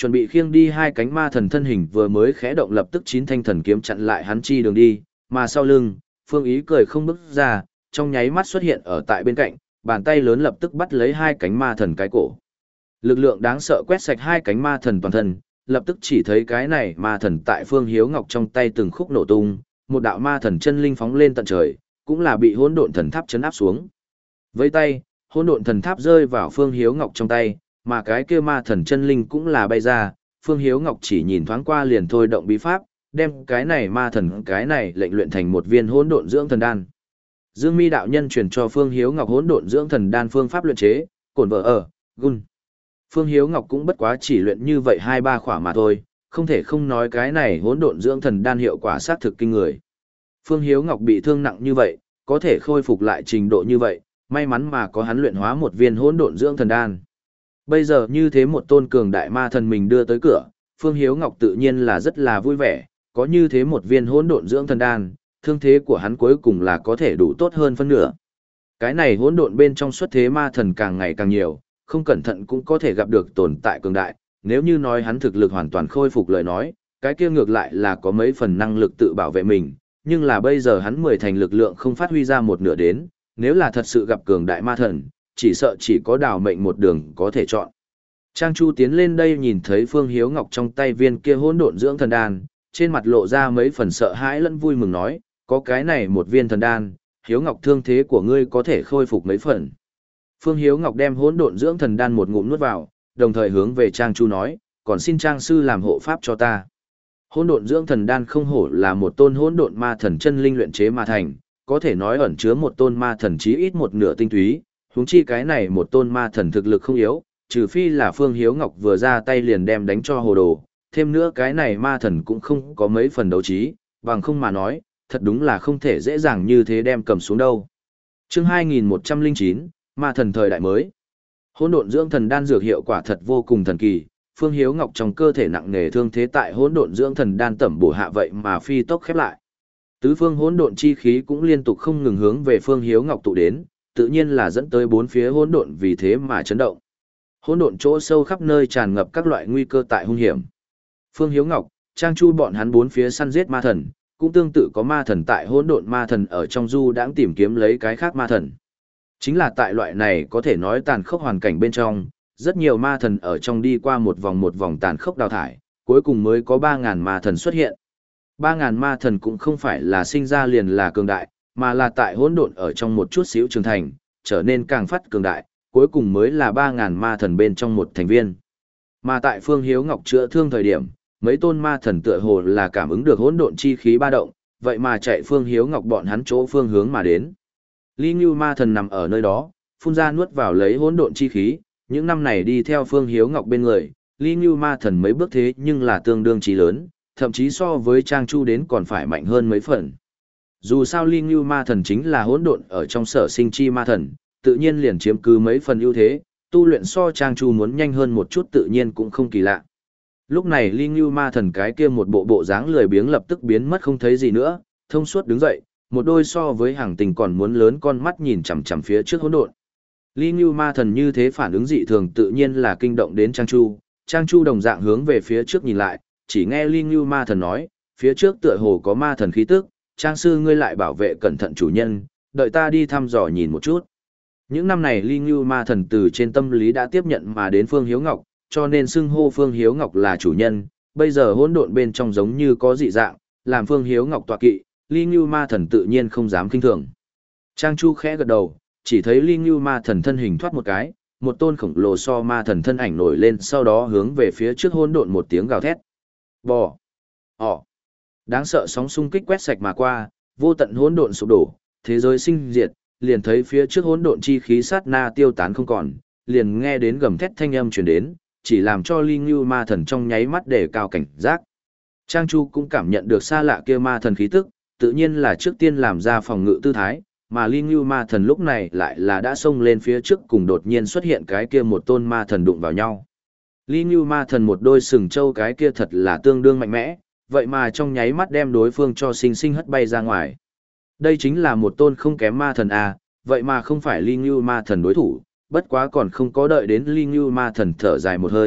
Chuẩn bị khiêng đi hai cánh ma thần thân hình vừa mới khẽ động lập tức chín thanh thần kiếm chặn lại hắn chi đường đi, mà sau lưng, Phương Ý cười không bước ra, trong nháy mắt xuất hiện ở tại bên cạnh, bàn tay lớn lập tức bắt lấy hai cánh ma thần cái cổ. Lực lượng đáng sợ quét sạch hai cánh ma thần toàn thân, lập tức chỉ thấy cái này ma thần tại Phương Hiếu Ngọc trong tay từng khúc nổ tung, một đạo ma thần chân linh phóng lên tận trời, cũng là bị hỗn độn thần tháp chấn áp xuống. Với tay, hỗn độn thần tháp rơi vào Phương Hiếu Ngọc trong tay, mà cái kia ma thần chân linh cũng là bay ra, Phương Hiếu Ngọc chỉ nhìn thoáng qua liền thôi động bí pháp, đem cái này ma thần cái này lệnh luyện thành một viên hỗn độn dưỡng thần đan. Dương Mi đạo nhân truyền cho Phương Hiếu Ngọc hỗn độn dưỡng thần đan phương pháp luyện chế, cổn vợ ở, gun. Phương Hiếu Ngọc cũng bất quá chỉ luyện như vậy hai ba khỏa mà thôi, không thể không nói cái này hỗn độn dưỡng thần đan hiệu quả sát thực kinh người. Phương Hiếu Ngọc bị thương nặng như vậy, có thể khôi phục lại trình độ như vậy, may mắn mà có hắn luyện hóa một viên hỗn độn dưỡng thần đan. Bây giờ như thế một tôn cường đại ma thần mình đưa tới cửa, Phương Hiếu Ngọc tự nhiên là rất là vui vẻ, có như thế một viên hỗn độn dưỡng thần đan, thương thế của hắn cuối cùng là có thể đủ tốt hơn phân nửa. Cái này hỗn độn bên trong xuất thế ma thần càng ngày càng nhiều, không cẩn thận cũng có thể gặp được tồn tại cường đại, nếu như nói hắn thực lực hoàn toàn khôi phục lời nói, cái kia ngược lại là có mấy phần năng lực tự bảo vệ mình, nhưng là bây giờ hắn mười thành lực lượng không phát huy ra một nửa đến, nếu là thật sự gặp cường đại ma thần, chỉ sợ chỉ có đào mệnh một đường có thể chọn. Trang Chu tiến lên đây nhìn thấy Phương Hiếu Ngọc trong tay viên kia hỗn độn dưỡng thần đan, trên mặt lộ ra mấy phần sợ hãi lẫn vui mừng nói, có cái này một viên thần đan, Hiếu Ngọc thương thế của ngươi có thể khôi phục mấy phần. Phương Hiếu Ngọc đem hỗn độn dưỡng thần đan một ngụm nuốt vào, đồng thời hướng về Trang Chu nói, còn xin Trang sư làm hộ pháp cho ta. Hỗn độn dưỡng thần đan không hổ là một tôn hỗn độn ma thần chân linh luyện chế mà thành, có thể nói ẩn chứa một tôn ma thần chí ít một nửa tinh túy, huống chi cái này một tôn ma thần thực lực không yếu, trừ phi là Phương Hiếu Ngọc vừa ra tay liền đem đánh cho hồ đồ, thêm nữa cái này ma thần cũng không có mấy phần đấu trí, bằng không mà nói, thật đúng là không thể dễ dàng như thế đem cầm xuống đâu. Chương hai nghìn một trăm lẻ chín, ma thần thời đại mới. Hỗn độn dưỡng thần đan dược hiệu quả thật vô cùng thần kỳ, Phương Hiếu Ngọc trong cơ thể nặng nề thương thế tại hỗn độn dưỡng thần đan tẩm bổ hạ vậy mà phi tốc khép lại. Tứ phương hỗn độn chi khí cũng liên tục không ngừng hướng về Phương Hiếu Ngọc tụ đến, tự nhiên là dẫn tới bốn phía hỗn độn vì thế mà chấn động. Hỗn độn chỗ sâu khắp nơi tràn ngập các loại nguy cơ tại hung hiểm. Phương Hiếu Ngọc, Trang Chu bọn hắn bốn phía săn giết ma thần, cũng tương tự có ma thần tại hỗn độn ma thần ở trong du đãng tìm kiếm lấy cái khác ma thần. Chính là tại loại này có thể nói tàn khốc hoàn cảnh bên trong, rất nhiều ma thần ở trong đi qua một vòng một vòng tàn khốc đào thải, cuối cùng mới có ba ngàn ma thần xuất hiện. ba ngàn ma thần cũng không phải là sinh ra liền là cường đại, mà là tại hỗn độn ở trong một chút xíu trưởng thành, trở nên càng phát cường đại, cuối cùng mới là ba ngàn ma thần bên trong một thành viên. Mà tại Phương Hiếu Ngọc chữa thương thời điểm, mấy tôn ma thần tựa hồ là cảm ứng được hỗn độn chi khí ba động, vậy mà chạy Phương Hiếu Ngọc bọn hắn chỗ phương hướng mà đến. Ly Ngưu ma thần nằm ở nơi đó, phun ra nuốt vào lấy hỗn độn chi khí, những năm này đi theo Phương Hiếu Ngọc bên người, Ly Ngưu ma thần mấy bước thế nhưng là tương đương chí lớn, thậm chí so với Trang Chu đến còn phải mạnh hơn mấy phần. Dù sao Ly Ngưu ma thần chính là hỗn độn ở trong sở sinh chi ma thần, tự nhiên liền chiếm cứ mấy phần ưu thế, tu luyện so Trang Chu muốn nhanh hơn một chút tự nhiên cũng không kỳ lạ. Lúc này Ly Ngưu ma thần cái kia một bộ bộ dáng lười biếng lập tức biến mất không thấy gì nữa, thông suốt đứng dậy, một đôi so với hàng tình còn muốn lớn con mắt nhìn chằm chằm phía trước hỗn độn. Ly Ngưu ma thần như thế phản ứng dị thường tự nhiên là kinh động đến Trang Chu, Trang Chu đồng dạng hướng về phía trước nhìn lại, chỉ nghe Ly Ngưu ma thần nói, phía trước tựa hồ có ma thần khí tức, Trang sư ngươi lại bảo vệ cẩn thận chủ nhân, đợi ta đi thăm dò nhìn một chút. Những năm này Ly Ngưu ma thần từ trên tâm lý đã tiếp nhận mà đến Phương Hiếu Ngọc, cho nên xưng hô Phương Hiếu Ngọc là chủ nhân, bây giờ hỗn độn bên trong giống như có dị dạng, làm Phương Hiếu Ngọc tọa kỵ, Ly Ngưu ma thần tự nhiên không dám kinh thường. Trang Chu khẽ gật đầu, chỉ thấy Ly Ngưu ma thần thân hình thoát một cái, một tôn khổng lồ so ma thần thân ảnh nổi lên, sau đó hướng về phía trước hỗn độn một tiếng gào thét. Bò. Ỏ. Đáng sợ sóng xung kích quét sạch mà qua, vô tận hỗn độn sụp đổ, thế giới sinh diệt, liền thấy phía trước hỗn độn chi khí sát na tiêu tán không còn, liền nghe đến gầm thét thanh âm truyền đến, chỉ làm cho Ly Ngưu ma thần trong nháy mắt để cao cảnh giác. Trang Chu cũng cảm nhận được xa lạ kia ma thần khí tức, tự nhiên là trước tiên làm ra phòng ngự tư thái, mà Ly Ngưu ma thần lúc này lại là đã xông lên phía trước cùng đột nhiên xuất hiện cái kia một tôn ma thần đụng vào nhau. Ly Ngưu ma thần một đôi sừng trâu cái kia thật là tương đương mạnh mẽ, vậy mà trong nháy mắt đem đối phương cho sinh sinh hất bay ra ngoài. Đây chính là một tôn không kém ma thần à, vậy mà không phải Ly Ngưu ma thần đối thủ, bất quá còn không có đợi đến Ly Ngưu ma thần thở dài một hơi,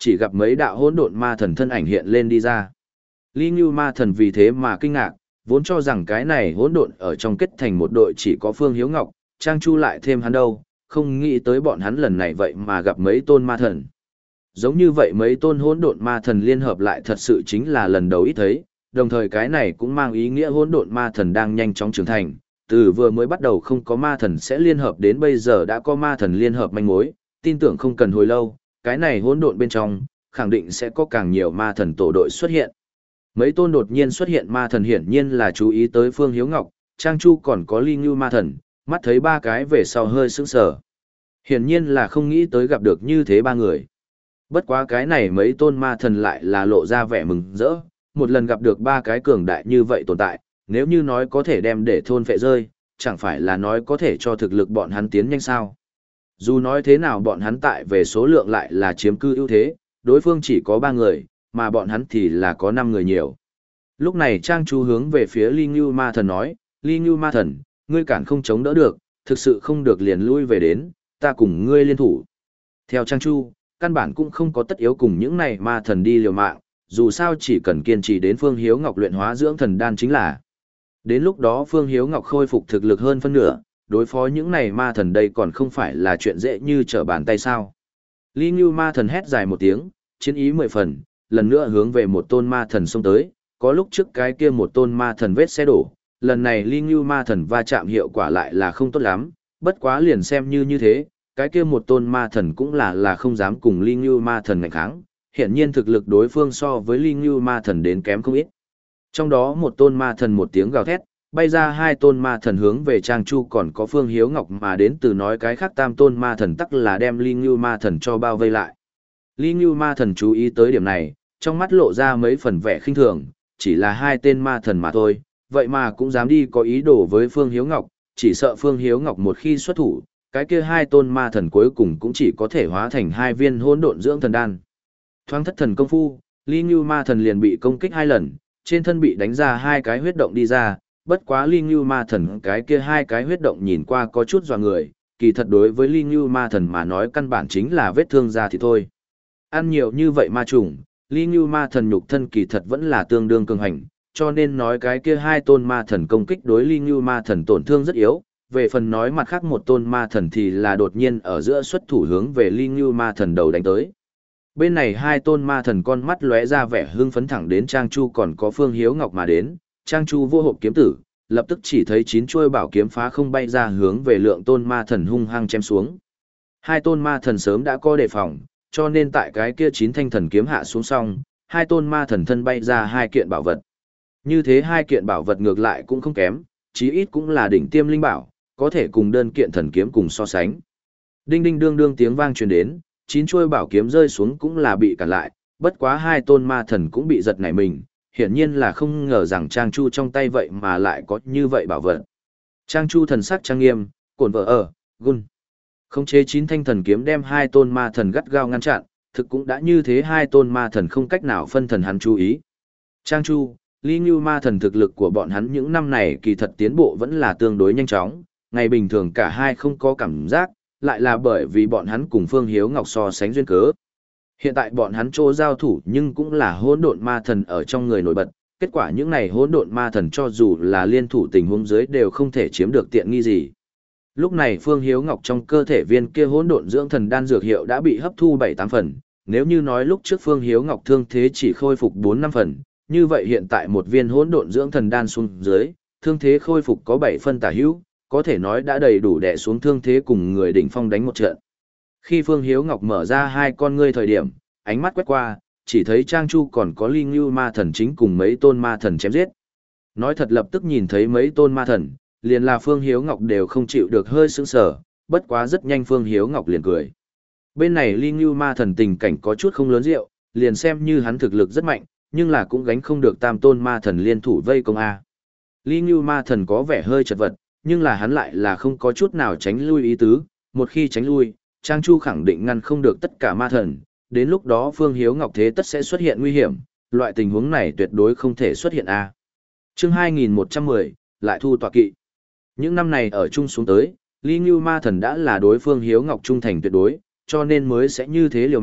chỉ gặp mấy đạo hỗn độn ma thần thân ảnh hiện lên đi ra. Ly Ngưu ma thần vì thế mà kinh ngạc, vốn cho rằng cái này hỗn độn ở trong kết thành một đội chỉ có Phương Hiếu Ngọc, Trang Chu lại thêm hắn đâu, không nghĩ tới bọn hắn lần này vậy mà gặp mấy tôn ma thần. Giống như vậy mấy tôn hỗn độn ma thần liên hợp lại thật sự chính là lần đầu ít thấy, đồng thời cái này cũng mang ý nghĩa hỗn độn ma thần đang nhanh chóng trưởng thành, từ vừa mới bắt đầu không có ma thần sẽ liên hợp đến bây giờ đã có ma thần liên hợp manh mối, tin tưởng không cần hồi lâu, cái này hỗn độn bên trong, khẳng định sẽ có càng nhiều ma thần tổ đội xuất hiện. Mấy tôn đột nhiên xuất hiện ma thần hiển nhiên là chú ý tới Phương Hiếu Ngọc, Trang Chu còn có Ly Ngưu ma thần, mắt thấy ba cái về sau hơi sững sờ. Hiển nhiên là không nghĩ tới gặp được như thế ba người. Bất quá cái này mấy tôn ma thần lại là lộ ra vẻ mừng rỡ, một lần gặp được ba cái cường đại như vậy tồn tại, nếu như nói có thể đem để thôn phệ rơi, chẳng phải là nói có thể cho thực lực bọn hắn tiến nhanh sao. Dù nói thế nào bọn hắn tại về số lượng lại là chiếm cư ưu thế, đối phương chỉ có ba người, mà bọn hắn thì là có năm người nhiều. Lúc này Trang Chu hướng về phía Ly Ngưu ma thần nói, Ly Ngưu ma thần, ngươi cản không chống đỡ được, thực sự không được liền lui về đến, ta cùng ngươi liên thủ. Theo Trang Chu, căn bản cũng không có tất yếu cùng những này ma thần đi liều mạng, dù sao chỉ cần kiên trì đến Phương Hiếu Ngọc luyện hóa dưỡng thần đan chính là. Đến lúc đó Phương Hiếu Ngọc khôi phục thực lực hơn phân nửa, đối phó những này ma thần đây còn không phải là chuyện dễ như trở bàn tay sao. Ly Ngưu ma thần hét dài một tiếng, chiến ý mười phần, lần nữa hướng về một tôn ma thần xông tới, có lúc trước cái kia một tôn ma thần vết xe đổ, lần này Ly Ngưu ma thần va chạm hiệu quả lại là không tốt lắm, bất quá liền xem như như thế, cái kia một tôn ma thần cũng là là không dám cùng Ly Ngưu ma thần ngạnh kháng, hiển nhiên thực lực đối phương so với Ly Ngưu ma thần đến kém không ít. Trong đó một tôn ma thần một tiếng gào thét, bay ra hai tôn ma thần hướng về Trang Chu còn có Phương Hiếu Ngọc mà đến từ nói cái khác tam tôn ma thần tắc là đem Ly Ngưu ma thần cho bao vây lại. Ly Ngưu ma thần chú ý tới điểm này, trong mắt lộ ra mấy phần vẻ khinh thường, chỉ là hai tên ma thần mà thôi, vậy mà cũng dám đi có ý đồ với Phương Hiếu Ngọc, chỉ sợ Phương Hiếu Ngọc một khi xuất thủ, cái kia hai tôn ma thần cuối cùng cũng chỉ có thể hóa thành hai viên hỗn độn dưỡng thần đan. Thoáng thất thần công phu, Ly Ngưu ma thần liền bị công kích hai lần, trên thân bị đánh ra hai cái huyết động đi ra, bất quá Ly Ngưu ma thần cái kia hai cái huyết động nhìn qua có chút dọa người, kỳ thật đối với Ly Ngưu ma thần mà nói căn bản chính là vết thương ra thì thôi. Ăn nhiều như vậy ma trùng, Ly Ngưu ma thần nhục thân kỳ thật vẫn là tương đương cường hành, cho nên nói cái kia hai tôn ma thần công kích đối Ly Ngưu ma thần tổn thương rất yếu, về phần nói mặt khác một tôn ma thần thì là đột nhiên ở giữa xuất thủ hướng về Ly Ngưu ma thần đầu đánh tới. Bên này hai tôn ma thần con mắt lóe ra vẻ hưng phấn thẳng đến Trang Chu còn có Phương Hiếu Ngọc mà đến, Trang Chu vô hộp kiếm tử, lập tức chỉ thấy chín chuôi bảo kiếm phá không bay ra hướng về lượng tôn ma thần hung hăng chém xuống. Hai tôn ma thần sớm đã có đề phòng, cho nên tại cái kia chín thanh thần kiếm hạ xuống xong, hai tôn ma thần thân bay ra hai kiện bảo vật. Như thế hai kiện bảo vật ngược lại cũng không kém, chí ít cũng là đỉnh tiêm linh bảo, có thể cùng đơn kiện thần kiếm cùng so sánh. Đinh đinh đương đương tiếng vang truyền đến, chín chuôi bảo kiếm rơi xuống cũng là bị cản lại, bất quá hai tôn ma thần cũng bị giật nảy mình, hiển nhiên là không ngờ rằng Trang Chu trong tay vậy mà lại có như vậy bảo vật. Trang Chu thần sắc trang nghiêm, cổn vợ ở, gun. Khống chế chín thanh thần kiếm đem hai tôn ma thần gắt gao ngăn chặn, thực cũng đã như thế hai tôn ma thần không cách nào phân thần hắn chú ý. Trang Chu, Ly Ngưu ma thần thực lực của bọn hắn những năm này kỳ thật tiến bộ vẫn là tương đối nhanh chóng, ngày bình thường cả hai không có cảm giác, lại là bởi vì bọn hắn cùng Phương Hiếu Ngọc so sánh duyên cớ. Hiện tại bọn hắn chỗ giao thủ nhưng cũng là hỗn độn ma thần ở trong người nổi bật, kết quả những này hỗn độn ma thần cho dù là liên thủ tình huống dưới đều không thể chiếm được tiện nghi gì. Lúc này Phương Hiếu Ngọc trong cơ thể viên kia hỗn độn dưỡng thần đan dược hiệu đã bị hấp thu bảy tám phần, nếu như nói lúc trước Phương Hiếu Ngọc thương thế chỉ khôi phục bốn năm phần, như vậy hiện tại một viên hỗn độn dưỡng thần đan xuống dưới, thương thế khôi phục có bảy phân tả hữu, có thể nói đã đầy đủ đè xuống thương thế cùng người đỉnh phong đánh một trận. Khi Phương Hiếu Ngọc mở ra hai con ngươi thời điểm, ánh mắt quét qua, chỉ thấy Trang Chu còn có Ly Ngưu ma thần chính cùng mấy tôn ma thần chém giết. Nói thật lập tức nhìn thấy mấy tôn ma thần, liền là Phương Hiếu Ngọc đều không chịu được hơi sững sờ, bất quá rất nhanh Phương Hiếu Ngọc liền cười. Bên này Ly Ngưu ma thần tình cảnh có chút không lớn rượu, liền xem như hắn thực lực rất mạnh, nhưng là cũng gánh không được tam tôn ma thần liên thủ vây công A. Ly Ngưu ma thần có vẻ hơi chật vật, nhưng là hắn lại là không có chút nào tránh lui ý tứ, một khi tránh lui, Trang Chu khẳng định ngăn không được tất cả ma thần, đến lúc đó Phương Hiếu Ngọc thế tất sẽ xuất hiện nguy hiểm, loại tình huống này tuyệt đối không thể xuất hiện A. Chương hai nghìn một trăm mười, lại thu tọa kỵ. Những năm này ở chung xuống tới, Ly Ngưu ma thần đã là đối Phương Hiếu Ngọc trung thành tuyệt đối, cho nên mới sẽ như thế liều mạng,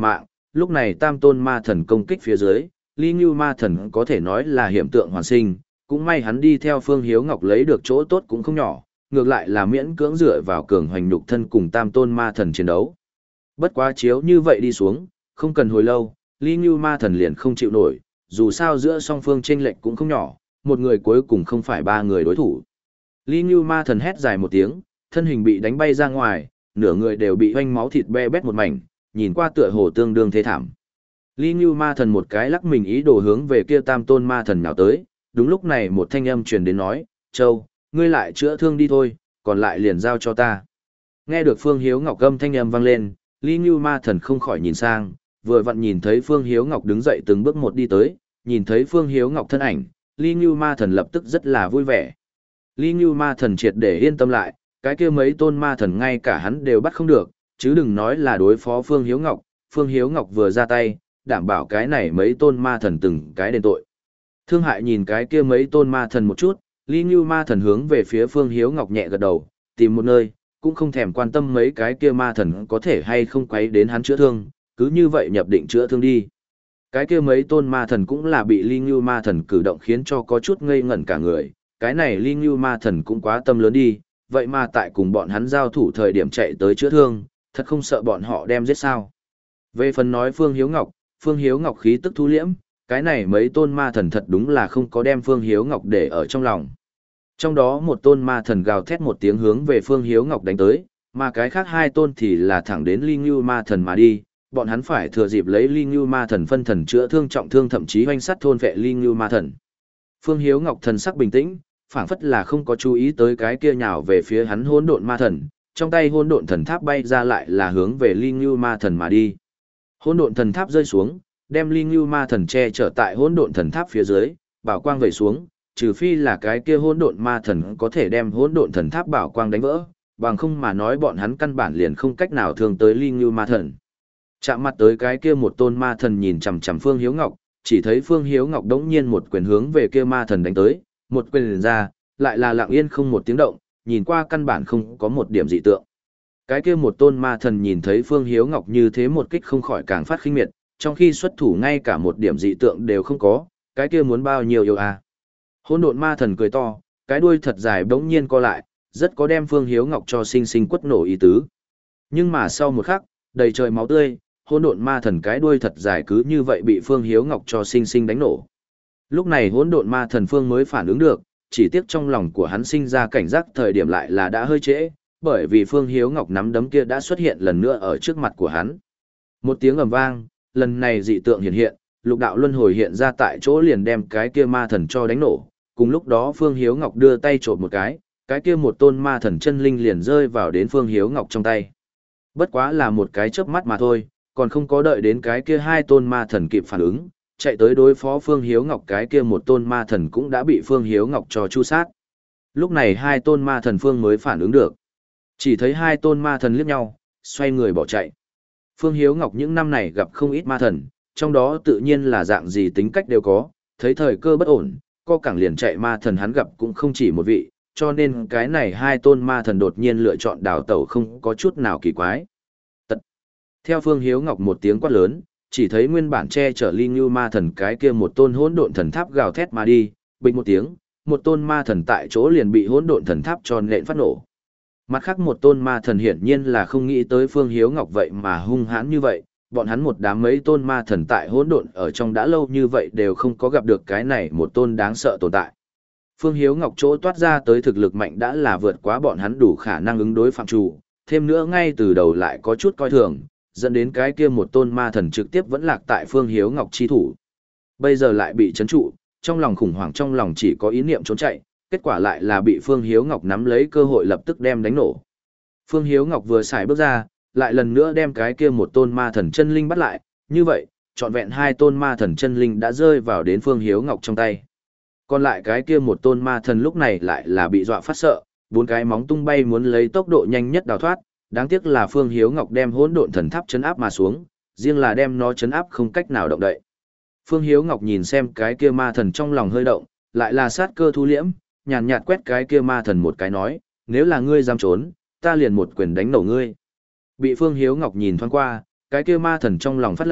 lúc này tam tôn ma thần công kích phía dưới, Ly Ngưu ma thần có thể nói là hiểm tượng hoàn sinh, cũng may hắn đi theo Phương Hiếu Ngọc lấy được chỗ tốt cũng không nhỏ, ngược lại là miễn cưỡng dựa vào cường hoành nhục thân cùng tam tôn ma thần chiến đấu. Bất quá chiếu như vậy đi xuống, không cần hồi lâu, Ly Ngưu ma thần liền không chịu nổi, dù sao giữa song phương chênh lệch cũng không nhỏ, một người cuối cùng không phải ba người đối thủ. Ly Ngưu ma thần hét dài một tiếng, thân hình bị đánh bay ra ngoài, nửa người đều bị hoanh máu thịt be bét một mảnh, nhìn qua tựa hồ tương đương thế thảm. Ly Ngưu ma thần một cái lắc mình ý đồ hướng về kia tam tôn ma thần nhào tới, đúng lúc này một thanh âm truyền đến nói, Châu, ngươi lại chữa thương đi thôi, còn lại liền giao cho ta. Nghe được Phương Hiếu Ngọc âm thanh âm vang lên, Ly Ngưu ma thần không khỏi nhìn sang, vừa vặn nhìn thấy Phương Hiếu Ngọc đứng dậy từng bước một đi tới, nhìn thấy Phương Hiếu Ngọc thân ảnh, Ly Ngưu ma thần lập tức rất là vui vẻ. Ly Ngưu ma thần triệt để yên tâm lại, cái kia mấy tôn ma thần ngay cả hắn đều bắt không được, chứ đừng nói là đối phó Phương Hiếu Ngọc, Phương Hiếu Ngọc vừa ra tay, đảm bảo cái này mấy tôn ma thần từng cái đền tội. Thương hại nhìn cái kia mấy tôn ma thần một chút, Ly Ngưu ma thần hướng về phía Phương Hiếu Ngọc nhẹ gật đầu, tìm một nơi, cũng không thèm quan tâm mấy cái kia ma thần có thể hay không quấy đến hắn chữa thương, cứ như vậy nhập định chữa thương đi. Cái kia mấy tôn ma thần cũng là bị Ly Ngưu ma thần cử động khiến cho có chút ngây ngẩn cả người, cái này Ly Ngưu ma thần cũng quá tâm lớn đi, vậy mà tại cùng bọn hắn giao thủ thời điểm chạy tới chữa thương, thật không sợ bọn họ đem giết sao. Về phần nói Phương Hiếu Ngọc, Phương Hiếu Ngọc khí tức thu liễm, cái này mấy tôn ma thần thật đúng là không có đem Phương Hiếu Ngọc để ở trong lòng. Trong đó một tôn ma thần gào thét một tiếng hướng về Phương Hiếu Ngọc đánh tới, mà cái khác hai tôn thì là thẳng đến Ly Ngưu ma thần mà đi, bọn hắn phải thừa dịp lấy Ly Ngưu ma thần phân thần chữa thương trọng thương thậm chí hoanh sắt thôn vệ Ly Ngưu ma thần. Phương Hiếu Ngọc thần sắc bình tĩnh, phảng phất là không có chú ý tới cái kia nhào về phía hắn hỗn độn ma thần, trong tay hỗn độn thần tháp bay ra lại là hướng về Ly Ngưu ma thần mà đi. Hỗn độn thần tháp rơi xuống, đem Ly Ngưu ma thần che chở tại hỗn độn thần tháp phía dưới, bảo quang vẩy xuống, trừ phi là cái kia hỗn độn ma thần có thể đem hỗn độn thần tháp bảo quang đánh vỡ, bằng không mà nói bọn hắn căn bản liền không cách nào thương tới Ly Ngưu ma thần. Chạm mặt tới cái kia một tôn ma thần nhìn chằm chằm Phương Hiếu Ngọc, chỉ thấy Phương Hiếu Ngọc đống nhiên một quyền hướng về kia ma thần đánh tới, một quyền liền ra, lại là lặng yên không một tiếng động, nhìn qua căn bản không có một điểm dị tượng. Cái kia một tôn ma thần nhìn thấy Phương Hiếu Ngọc như thế một kích không khỏi càng phát khinh miệt, trong khi xuất thủ ngay cả một điểm dị tượng đều không có, cái kia muốn bao nhiêu yêu à. Hỗn độn ma thần cười to, cái đuôi thật dài bỗng nhiên co lại, rất có đem Phương Hiếu Ngọc cho sinh sinh quất nổ ý tứ. Nhưng mà sau một khắc, đầy trời máu tươi, hỗn độn ma thần cái đuôi thật dài cứ như vậy bị Phương Hiếu Ngọc cho sinh sinh đánh nổ. Lúc này hỗn độn ma thần Phương mới phản ứng được, chỉ tiếc trong lòng của hắn sinh ra cảnh giác thời điểm lại là đã hơi trễ, bởi vì Phương Hiếu Ngọc nắm đấm kia đã xuất hiện lần nữa ở trước mặt của hắn. Một tiếng ầm vang, lần này dị tượng hiện hiện, lục đạo luân hồi hiện ra tại chỗ liền đem cái kia ma thần cho đánh nổ. Cùng lúc đó Phương Hiếu Ngọc đưa tay chộp một cái, cái kia một tôn ma thần chân linh liền rơi vào đến Phương Hiếu Ngọc trong tay. Bất quá là một cái chớp mắt mà thôi, còn không có đợi đến cái kia hai tôn ma thần kịp phản ứng, chạy tới đối phó Phương Hiếu Ngọc cái kia một tôn ma thần cũng đã bị Phương Hiếu Ngọc cho chu sát. Lúc này hai tôn ma thần Phương mới phản ứng được. Chỉ thấy hai tôn ma thần liếc nhau, xoay người bỏ chạy. Phương Hiếu Ngọc những năm này gặp không ít ma thần, trong đó tự nhiên là dạng gì tính cách đều có, thấy thời cơ bất ổn, co cẳng liền chạy ma thần hắn gặp cũng không chỉ một vị, cho nên cái này hai tôn ma thần đột nhiên lựa chọn đào tẩu không có chút nào kỳ quái. Tật. Theo Phương Hiếu Ngọc một tiếng quát lớn, chỉ thấy nguyên bản che chở Ly Ngưu ma thần cái kia một tôn hỗn độn thần tháp gào thét mà đi, bình một tiếng, một tôn ma thần tại chỗ liền bị hỗn độn thần tháp tròn nện phát nổ. Mặt khác một tôn ma thần hiển nhiên là không nghĩ tới Phương Hiếu Ngọc vậy mà hung hãn như vậy, bọn hắn một đám mấy tôn ma thần tại hỗn độn ở trong đã lâu như vậy đều không có gặp được cái này một tôn đáng sợ tồn tại. Phương Hiếu Ngọc chỗ toát ra tới thực lực mạnh đã là vượt quá bọn hắn đủ khả năng ứng đối phạm chủ, thêm nữa ngay từ đầu lại có chút coi thường, dẫn đến cái kia một tôn ma thần trực tiếp vẫn lạc tại Phương Hiếu Ngọc chi thủ. Bây giờ lại bị chấn trụ, trong lòng khủng hoảng trong lòng chỉ có ý niệm trốn chạy, kết quả lại là bị Phương Hiếu Ngọc nắm lấy cơ hội lập tức đem đánh nổ. Phương Hiếu Ngọc vừa xài bước ra, lại lần nữa đem cái kia một tôn ma thần chân linh bắt lại, như vậy, trọn vẹn hai tôn ma thần chân linh đã rơi vào đến Phương Hiếu Ngọc trong tay. Còn lại cái kia một tôn ma thần lúc này lại là bị dọa phát sợ, bốn cái móng tung bay muốn lấy tốc độ nhanh nhất đào thoát, đáng tiếc là Phương Hiếu Ngọc đem hỗn độn thần tháp chấn áp mà xuống, riêng là đem nó chấn áp không cách nào động đậy. Phương Hiếu Ngọc nhìn xem cái kia ma thần trong lòng hơi động, lại là sát cơ thu liễm, nhàn nhạt quét cái kia ma thần một cái nói, nếu là ngươi dám trốn, ta liền một quyền đánh nổ ngươi. Bị Phương Hiếu Ngọc nhìn thoáng qua, cái kia ma thần trong lòng phát lệnh,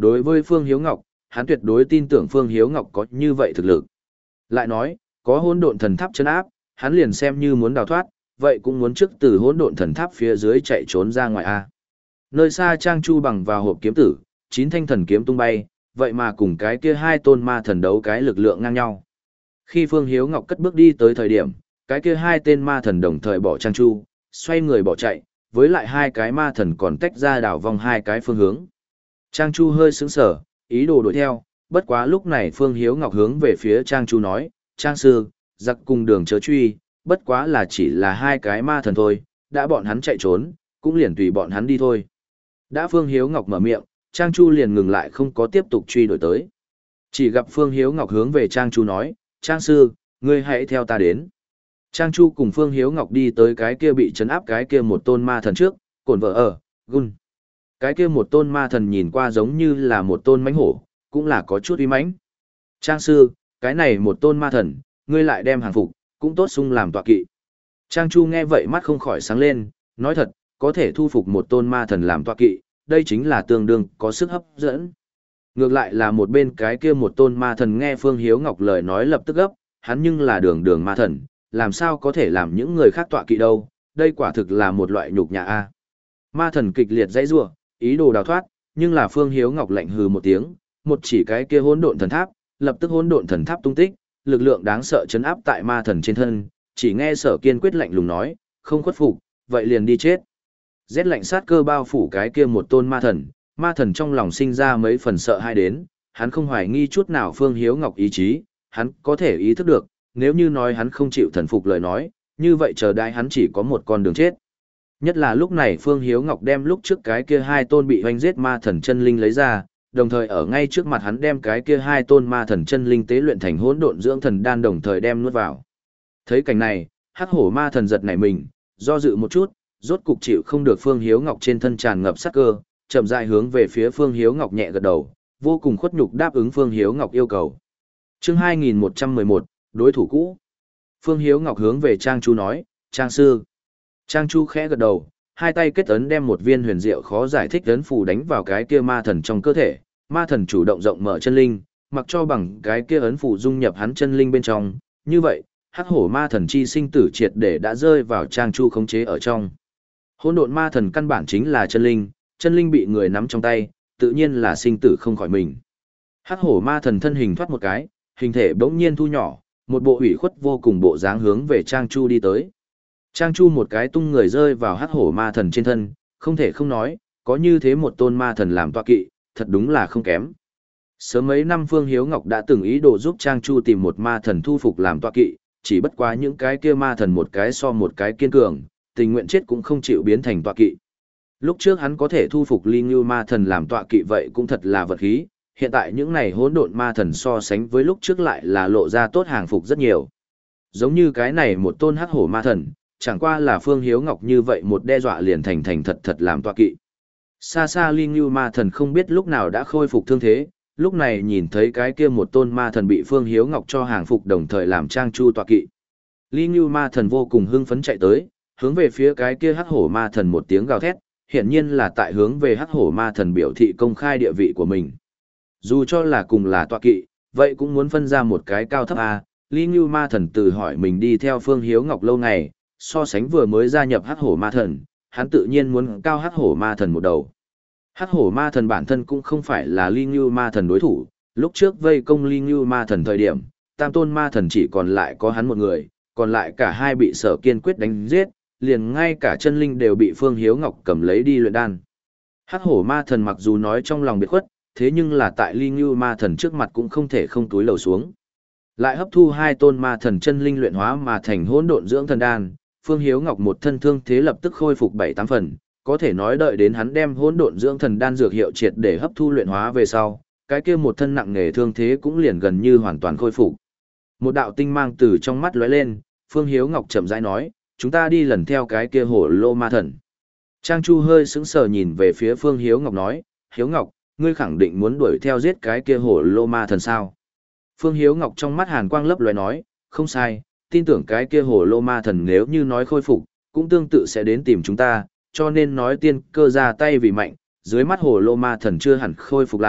Đối với Phương Hiếu Ngọc, hắn tuyệt đối tin tưởng Phương Hiếu Ngọc có như vậy thực lực. Lại nói, có hỗn độn thần tháp chân áp, hắn liền xem như muốn đào thoát, vậy cũng muốn trước từ hỗn độn thần tháp phía dưới chạy trốn ra ngoài a. Nơi xa Trang Chu bằng vào hộp kiếm tử, chín thanh thần kiếm tung bay, vậy mà cùng cái kia hai tôn ma thần đấu cái lực lượng ngang nhau. Khi Phương Hiếu Ngọc cất bước đi tới thời điểm, cái kia hai tên ma thần đồng thời bỏ Trang Chu, xoay người bỏ chạy, với lại hai cái ma thần còn tách ra đảo vòng hai cái phương hướng. Trang Chu hơi sững sờ, ý đồ đuổi theo, bất quá lúc này Phương Hiếu Ngọc hướng về phía Trang Chu nói, Trang sư, giặc cùng đường chớ truy, bất quá là chỉ là hai cái ma thần thôi, đã bọn hắn chạy trốn, cũng liền tùy bọn hắn đi thôi. Đã Phương Hiếu Ngọc mở miệng, Trang Chu liền ngừng lại không có tiếp tục truy đuổi tới. Chỉ gặp Phương Hiếu Ngọc hướng về Trang Chu nói, Trang sư, ngươi hãy theo ta đến. Trang Chu cùng Phương Hiếu Ngọc đi tới cái kia bị trấn áp cái kia một tôn ma thần trước, cồn vợ ở, gun. Cái kia một tôn ma thần nhìn qua giống như là một tôn mãnh hổ, cũng là có chút uy mãnh. Trang sư, cái này một tôn ma thần, ngươi lại đem hàng phục, cũng tốt sung làm tọa kỵ. Trang Chu nghe vậy mắt không khỏi sáng lên, nói thật, có thể thu phục một tôn ma thần làm tọa kỵ, đây chính là tương đương có sức hấp dẫn. Ngược lại là một bên cái kia một tôn ma thần nghe Phương Hiếu Ngọc lời nói lập tức gấp, hắn nhưng là đường đường ma thần, làm sao có thể làm những người khác tọa kỵ đâu, đây quả thực là một loại nhục nhã a. Ma thần kịch liệt dãy rủa, ý đồ đào thoát, nhưng là Phương Hiếu Ngọc lạnh hừ một tiếng, một chỉ cái kia hỗn độn thần tháp, lập tức hỗn độn thần tháp tung tích, lực lượng đáng sợ chấn áp tại ma thần trên thân, chỉ nghe Sở Kiên quyết lạnh lùng nói, không khuất phục, vậy liền đi chết. Rét lạnh sát cơ bao phủ cái kia một tôn ma thần, ma thần trong lòng sinh ra mấy phần sợ hãi đến, hắn không hoài nghi chút nào Phương Hiếu Ngọc ý chí, hắn có thể ý thức được, nếu như nói hắn không chịu thần phục lời nói, như vậy chờ đãi hắn chỉ có một con đường chết. Nhất là lúc này Phương Hiếu Ngọc đem lúc trước cái kia hai tôn bị hoanh giết ma thần chân linh lấy ra, đồng thời ở ngay trước mặt hắn đem cái kia hai tôn ma thần chân linh tế luyện thành hỗn độn dưỡng thần đan đồng thời đem nuốt vào. Thấy cảnh này, hắc hổ ma thần giật nảy mình, do dự một chút, rốt cục chịu không được Phương Hiếu Ngọc trên thân tràn ngập sát cơ, chậm rãi hướng về phía Phương Hiếu Ngọc nhẹ gật đầu, vô cùng khuất nhục đáp ứng Phương Hiếu Ngọc yêu cầu. Chương hai nghìn một trăm mười một, đối thủ cũ. Phương Hiếu Ngọc hướng về Trang Chu nói, Trang sư. Trang Chu khẽ gật đầu, hai tay kết ấn đem một viên huyền diệu khó giải thích ấn phù đánh vào cái kia ma thần trong cơ thể, ma thần chủ động rộng mở chân linh, mặc cho bằng cái kia ấn phù dung nhập hắn chân linh bên trong, như vậy, hắc hổ ma thần chi sinh tử triệt để đã rơi vào Trang Chu khống chế ở trong. Hỗn độn ma thần căn bản chính là chân linh, chân linh bị người nắm trong tay, tự nhiên là sinh tử không khỏi mình. Hắc hổ ma thần thân hình thoát một cái, hình thể bỗng nhiên thu nhỏ, một bộ ủy khuất vô cùng bộ dáng hướng về Trang Chu đi tới. Trang Chu một cái tung người rơi vào hắc hổ ma thần trên thân, không thể không nói, có như thế một tôn ma thần làm tọa kỵ, thật đúng là không kém. Sớm mấy năm Phương Hiếu Ngọc đã từng ý đồ giúp Trang Chu tìm một ma thần thu phục làm tọa kỵ, chỉ bất quá những cái kia ma thần một cái so một cái kiên cường, tình nguyện chết cũng không chịu biến thành tọa kỵ. Lúc trước hắn có thể thu phục Ly Ngưu ma thần làm tọa kỵ vậy cũng thật là vật khí, hiện tại những này hỗn độn ma thần so sánh với lúc trước lại là lộ ra tốt hàng phục rất nhiều. Giống như cái này một tôn hắc hổ ma thần, chẳng qua là Phương Hiếu Ngọc như vậy một đe dọa liền thành thành thật thật làm tọa kỵ. Xa xa Ly Ngưu ma thần không biết lúc nào đã khôi phục thương thế, lúc này nhìn thấy cái kia một tôn ma thần bị Phương Hiếu Ngọc cho hàng phục đồng thời làm Trang Chu tọa kỵ. Ly Ngưu ma thần vô cùng hưng phấn chạy tới, hướng về phía cái kia hắc hổ ma thần một tiếng gào thét, hiển nhiên là tại hướng về hắc hổ ma thần biểu thị công khai địa vị của mình. Dù cho là cùng là tọa kỵ, vậy cũng muốn phân ra một cái cao thấp A, Ly Ngưu ma thần tự hỏi mình đi theo Phương Hiếu Ngọc lâu ngày, so sánh vừa mới gia nhập hắc hổ ma thần, hắn tự nhiên muốn cao hắc hổ ma thần một đầu. Hắc hổ ma thần bản thân cũng không phải là Ly Ngưu ma thần đối thủ, lúc trước vây công Ly Ngưu ma thần thời điểm, tam tôn ma thần chỉ còn lại có hắn một người, còn lại cả hai bị Sở Kiên quyết đánh giết, liền ngay cả chân linh đều bị Phương Hiếu Ngọc cầm lấy đi luyện đan. Hắc hổ ma thần mặc dù nói trong lòng biệt khuất, thế nhưng là tại Ly Ngưu ma thần trước mặt cũng không thể không túi lầu xuống. Lại hấp thu hai tôn ma thần chân linh luyện hóa mà thành hỗn độn dưỡng thần đan, Phương Hiếu Ngọc một thân thương thế lập tức khôi phục bảy tám phần, có thể nói đợi đến hắn đem hỗn độn dưỡng thần đan dược hiệu triệt để hấp thu luyện hóa về sau, cái kia một thân nặng nề thương thế cũng liền gần như hoàn toàn khôi phục. Một đạo tinh mang từ trong mắt lóe lên, Phương Hiếu Ngọc chậm rãi nói, chúng ta đi lần theo cái kia hổ lô ma thần. Trang Chu hơi sững sờ nhìn về phía Phương Hiếu Ngọc nói, Hiếu Ngọc, ngươi khẳng định muốn đuổi theo giết cái kia hổ lô ma thần sao? Phương Hiếu Ngọc trong mắt hàn quang lấp lóe nói, không sai, tin tưởng cái kia hổ lô ma thần nếu như nói khôi phục, cũng tương tự sẽ đến tìm chúng ta, cho nên nói tiên cơ ra tay vì mạnh, dưới mắt hổ lô ma thần chưa hẳn khôi phục lại,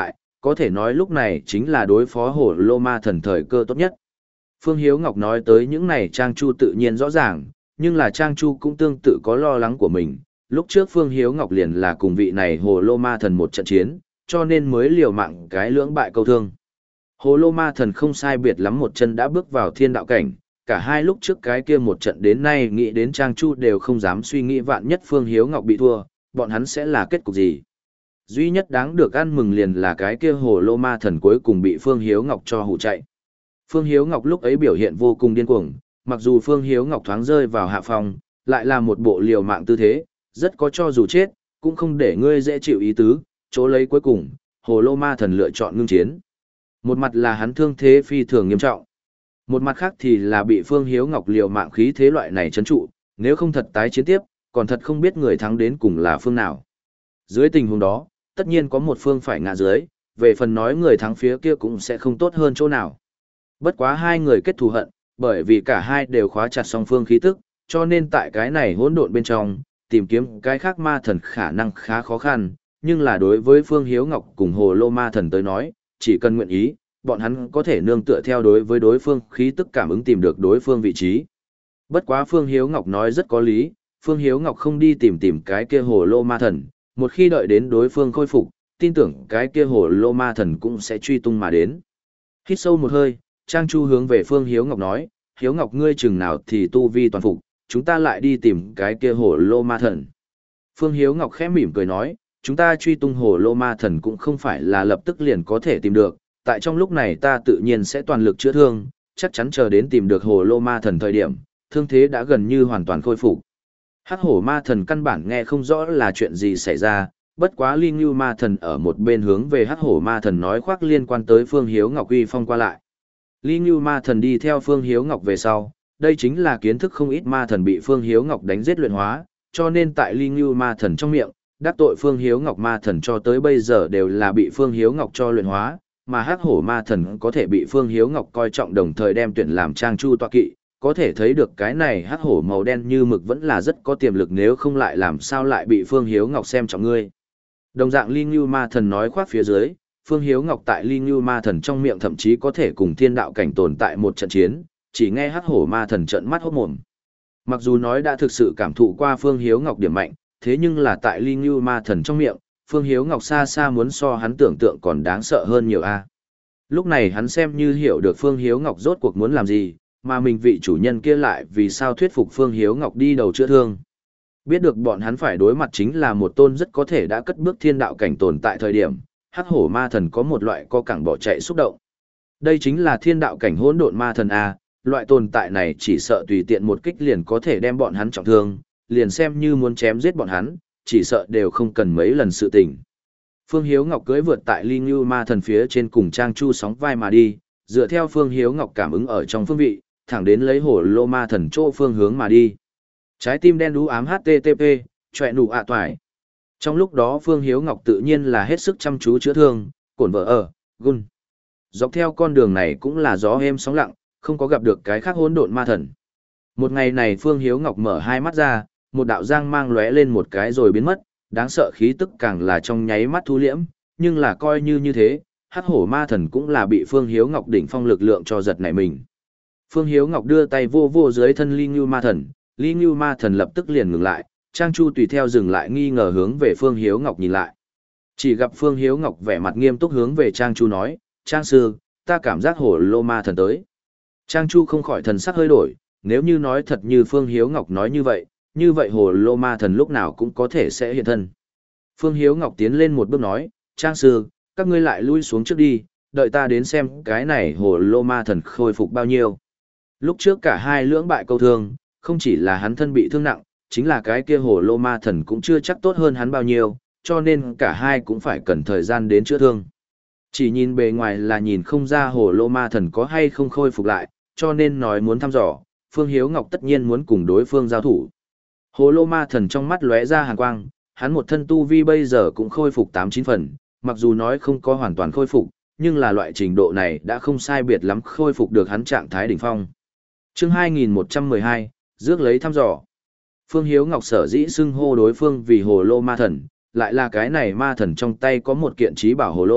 có thể nói lúc này chính là đối phó Hồ Lô Ma Thần thời cơ tốt nhất. Phương Hiếu Ngọc nói tới những này Trang Chu tự nhiên rõ ràng, nhưng là Trang Chu cũng tương tự có lo lắng của mình. Lúc trước Phương Hiếu Ngọc liền là cùng vị này Hồ Lô Ma Thần một trận chiến, cho nên mới liều mạng cái lưỡng bại câu thương. Hồ Lô Ma Thần không sai biệt lắm một chân đã bước vào thiên đạo cảnh, cả hai lúc trước cái kia một trận đến nay nghĩ đến Trang Chu đều không dám suy nghĩ vạn nhất Phương Hiếu Ngọc bị thua, bọn hắn sẽ là kết cục gì. Duy nhất đáng được ăn mừng liền là cái kia Hồ Lô Ma Thần cuối cùng bị Phương Hiếu Ngọc cho hù chạy. Phương Hiếu Ngọc lúc ấy biểu hiện vô cùng điên cuồng, mặc dù Phương Hiếu Ngọc thoáng rơi vào hạ phòng, lại là một bộ liều mạng tư thế, rất có cho dù chết, cũng không để ngươi dễ chịu ý tứ, chỗ lấy cuối cùng, Hồ Lô Ma Thần lựa chọn ngưng chiến. Một mặt là hắn thương thế phi thường nghiêm trọng, một mặt khác thì là bị Phương Hiếu Ngọc liều mạng khí thế loại này trấn trụ, nếu không thật tái chiến tiếp, còn thật không biết người thắng đến cùng là phương nào. Dưới tình huống đó, tất nhiên có một phương phải ngã dưới, về phần nói người thắng phía kia cũng sẽ không tốt hơn chỗ nào. Bất quá hai người kết thù hận, bởi vì cả hai đều khóa chặt song phương khí tức, cho nên tại cái này hỗn độn bên trong, tìm kiếm cái khác ma thần khả năng khá khó khăn, nhưng là đối với Phương Hiếu Ngọc cùng Hồ Lô Ma Thần tới nói, chỉ cần nguyện ý, bọn hắn có thể nương tựa theo đối với đối phương khí tức cảm ứng tìm được đối phương vị trí. Bất quá Phương Hiếu Ngọc nói rất có lý, Phương Hiếu Ngọc không đi tìm tìm cái kia Hồ Lô Ma Thần, một khi đợi đến đối phương khôi phục, tin tưởng cái kia Hồ Lô Ma Thần cũng sẽ truy tung mà đến. Hít sâu một hơi, Trang Chu hướng về Phương Hiếu Ngọc nói, Hiếu Ngọc ngươi chừng nào thì tu vi toàn phục, chúng ta lại đi tìm cái kia Hồ Lô Ma Thần. Phương Hiếu Ngọc khẽ mỉm cười nói, chúng ta truy tung Hồ Lô Ma Thần cũng không phải là lập tức liền có thể tìm được, tại trong lúc này ta tự nhiên sẽ toàn lực chữa thương, chắc chắn chờ đến tìm được Hồ Lô Ma Thần thời điểm, thương thế đã gần như hoàn toàn khôi phục. Hắc Hổ Ma Thần căn bản nghe không rõ là chuyện gì xảy ra, bất quá Linh Nưu Ma Thần ở một bên hướng về Hắc Hổ Ma Thần nói khoác liên quan tới Phương Hiếu Ngọc uy phong qua lại. Linh Nưu Ma Thần đi theo Phương Hiếu Ngọc về sau, đây chính là kiến thức không ít ma thần bị Phương Hiếu Ngọc đánh giết luyện hóa, cho nên tại Linh Nưu Ma Thần trong miệng, đắc tội Phương Hiếu Ngọc Ma Thần cho tới bây giờ đều là bị Phương Hiếu Ngọc cho luyện hóa, mà Hắc Hổ Ma Thần có thể bị Phương Hiếu Ngọc coi trọng đồng thời đem tuyển làm Trang Chu tọa kỵ, có thể thấy được cái này Hắc Hổ màu đen như mực vẫn là rất có tiềm lực, nếu không lại làm sao lại bị Phương Hiếu Ngọc xem trọng ngươi. Đồng dạng Linh Nưu Ma Thần nói khoác phía dưới, Phương Hiếu Ngọc tại Linh Nưu Ma Thần trong miệng thậm chí có thể cùng thiên đạo cảnh tồn tại một trận chiến, chỉ nghe Hắc Hổ Ma Thần trợn mắt hốt mồm. Mặc dù nói đã thực sự cảm thụ qua Phương Hiếu Ngọc điểm mạnh, thế nhưng là tại Linh Nưu Ma Thần trong miệng, Phương Hiếu Ngọc xa xa muốn so hắn tưởng tượng còn đáng sợ hơn nhiều a. Lúc này hắn xem như hiểu được Phương Hiếu Ngọc rốt cuộc muốn làm gì, mà mình vị chủ nhân kia lại vì sao thuyết phục Phương Hiếu Ngọc đi đầu chữa thương. Biết được bọn hắn phải đối mặt chính là một tôn rất có thể đã cất bước thiên đạo cảnh tồn tại thời điểm, Hắc Hổ Ma Thần có một loại co cẳng bỏ chạy xúc động. Đây chính là thiên đạo cảnh hỗn độn ma thần a, loại tồn tại này chỉ sợ tùy tiện một kích liền có thể đem bọn hắn trọng thương, liền xem như muốn chém giết bọn hắn, chỉ sợ đều không cần mấy lần sự tình. Phương Hiếu Ngọc cưỡi vượt tại Linh Nưu Ma Thần phía trên cùng Trang Chu sóng vai mà đi, dựa theo Phương Hiếu Ngọc cảm ứng ở trong phương vị, thẳng đến lấy Hổ Lô Ma Thần chỗ phương hướng mà đi. Trái tim đen đú ám hát tê tê pê, chọe nụ ạ toải. Trong lúc đó Phương Hiếu Ngọc tự nhiên là hết sức chăm chú chữa thương, cổn vợ ở, gun. Dọc theo con đường này cũng là gió êm sóng lặng, không có gặp được cái khác hỗn độn ma thần. Một ngày này Phương Hiếu Ngọc mở hai mắt ra, một đạo giang mang lóe lên một cái rồi biến mất, đáng sợ khí tức càng là trong nháy mắt thu liễm, nhưng là coi như như thế, Hắc Hổ Ma Thần cũng là bị Phương Hiếu Ngọc đỉnh phong lực lượng cho giật nảy mình. Phương Hiếu Ngọc đưa tay vô vô dưới thân Linh Nưu Ma Thần, Linh Nưu Ma Thần lập tức liền ngừng lại, Trang Chu tùy theo dừng lại nghi ngờ hướng về Phương Hiếu Ngọc nhìn lại. Chỉ gặp Phương Hiếu Ngọc vẻ mặt nghiêm túc hướng về Trang Chu nói, Trang sư, ta cảm giác Hổ Lô Ma Thần tới. Trang Chu không khỏi thần sắc hơi đổi, nếu như nói thật như Phương Hiếu Ngọc nói như vậy, như vậy Hổ Lô Ma Thần lúc nào cũng có thể sẽ hiện thân. Phương Hiếu Ngọc tiến lên một bước nói, Trang sư, các ngươi lại lui xuống trước đi, đợi ta đến xem cái này Hổ Lô Ma Thần khôi phục bao nhiêu. Lúc trước cả hai lưỡng bại câu thương, không chỉ là hắn thân bị thương nặng, chính là cái kia Hổ Lô Ma Thần cũng chưa chắc tốt hơn hắn bao nhiêu, cho nên cả hai cũng phải cần thời gian đến chữa thương. Chỉ nhìn bề ngoài là nhìn không ra Hổ Lô Ma Thần có hay không khôi phục lại, cho nên nói muốn thăm dò, Phương Hiếu Ngọc tất nhiên muốn cùng đối phương giao thủ. Hổ Lô Ma Thần trong mắt lóe ra hàn quang, hắn một thân tu vi bây giờ cũng khôi phục tám chín phần, mặc dù nói không có hoàn toàn khôi phục, nhưng là loại trình độ này đã không sai biệt lắm khôi phục được hắn trạng thái đỉnh phong. Chương hai nghìn một trăm mười hai, rước lấy thăm dò. Phương Hiếu Ngọc sở dĩ xưng hô đối phương vì Hổ Lô Ma Thần, lại là cái này ma thần trong tay có một kiện trí bảo hồ lô,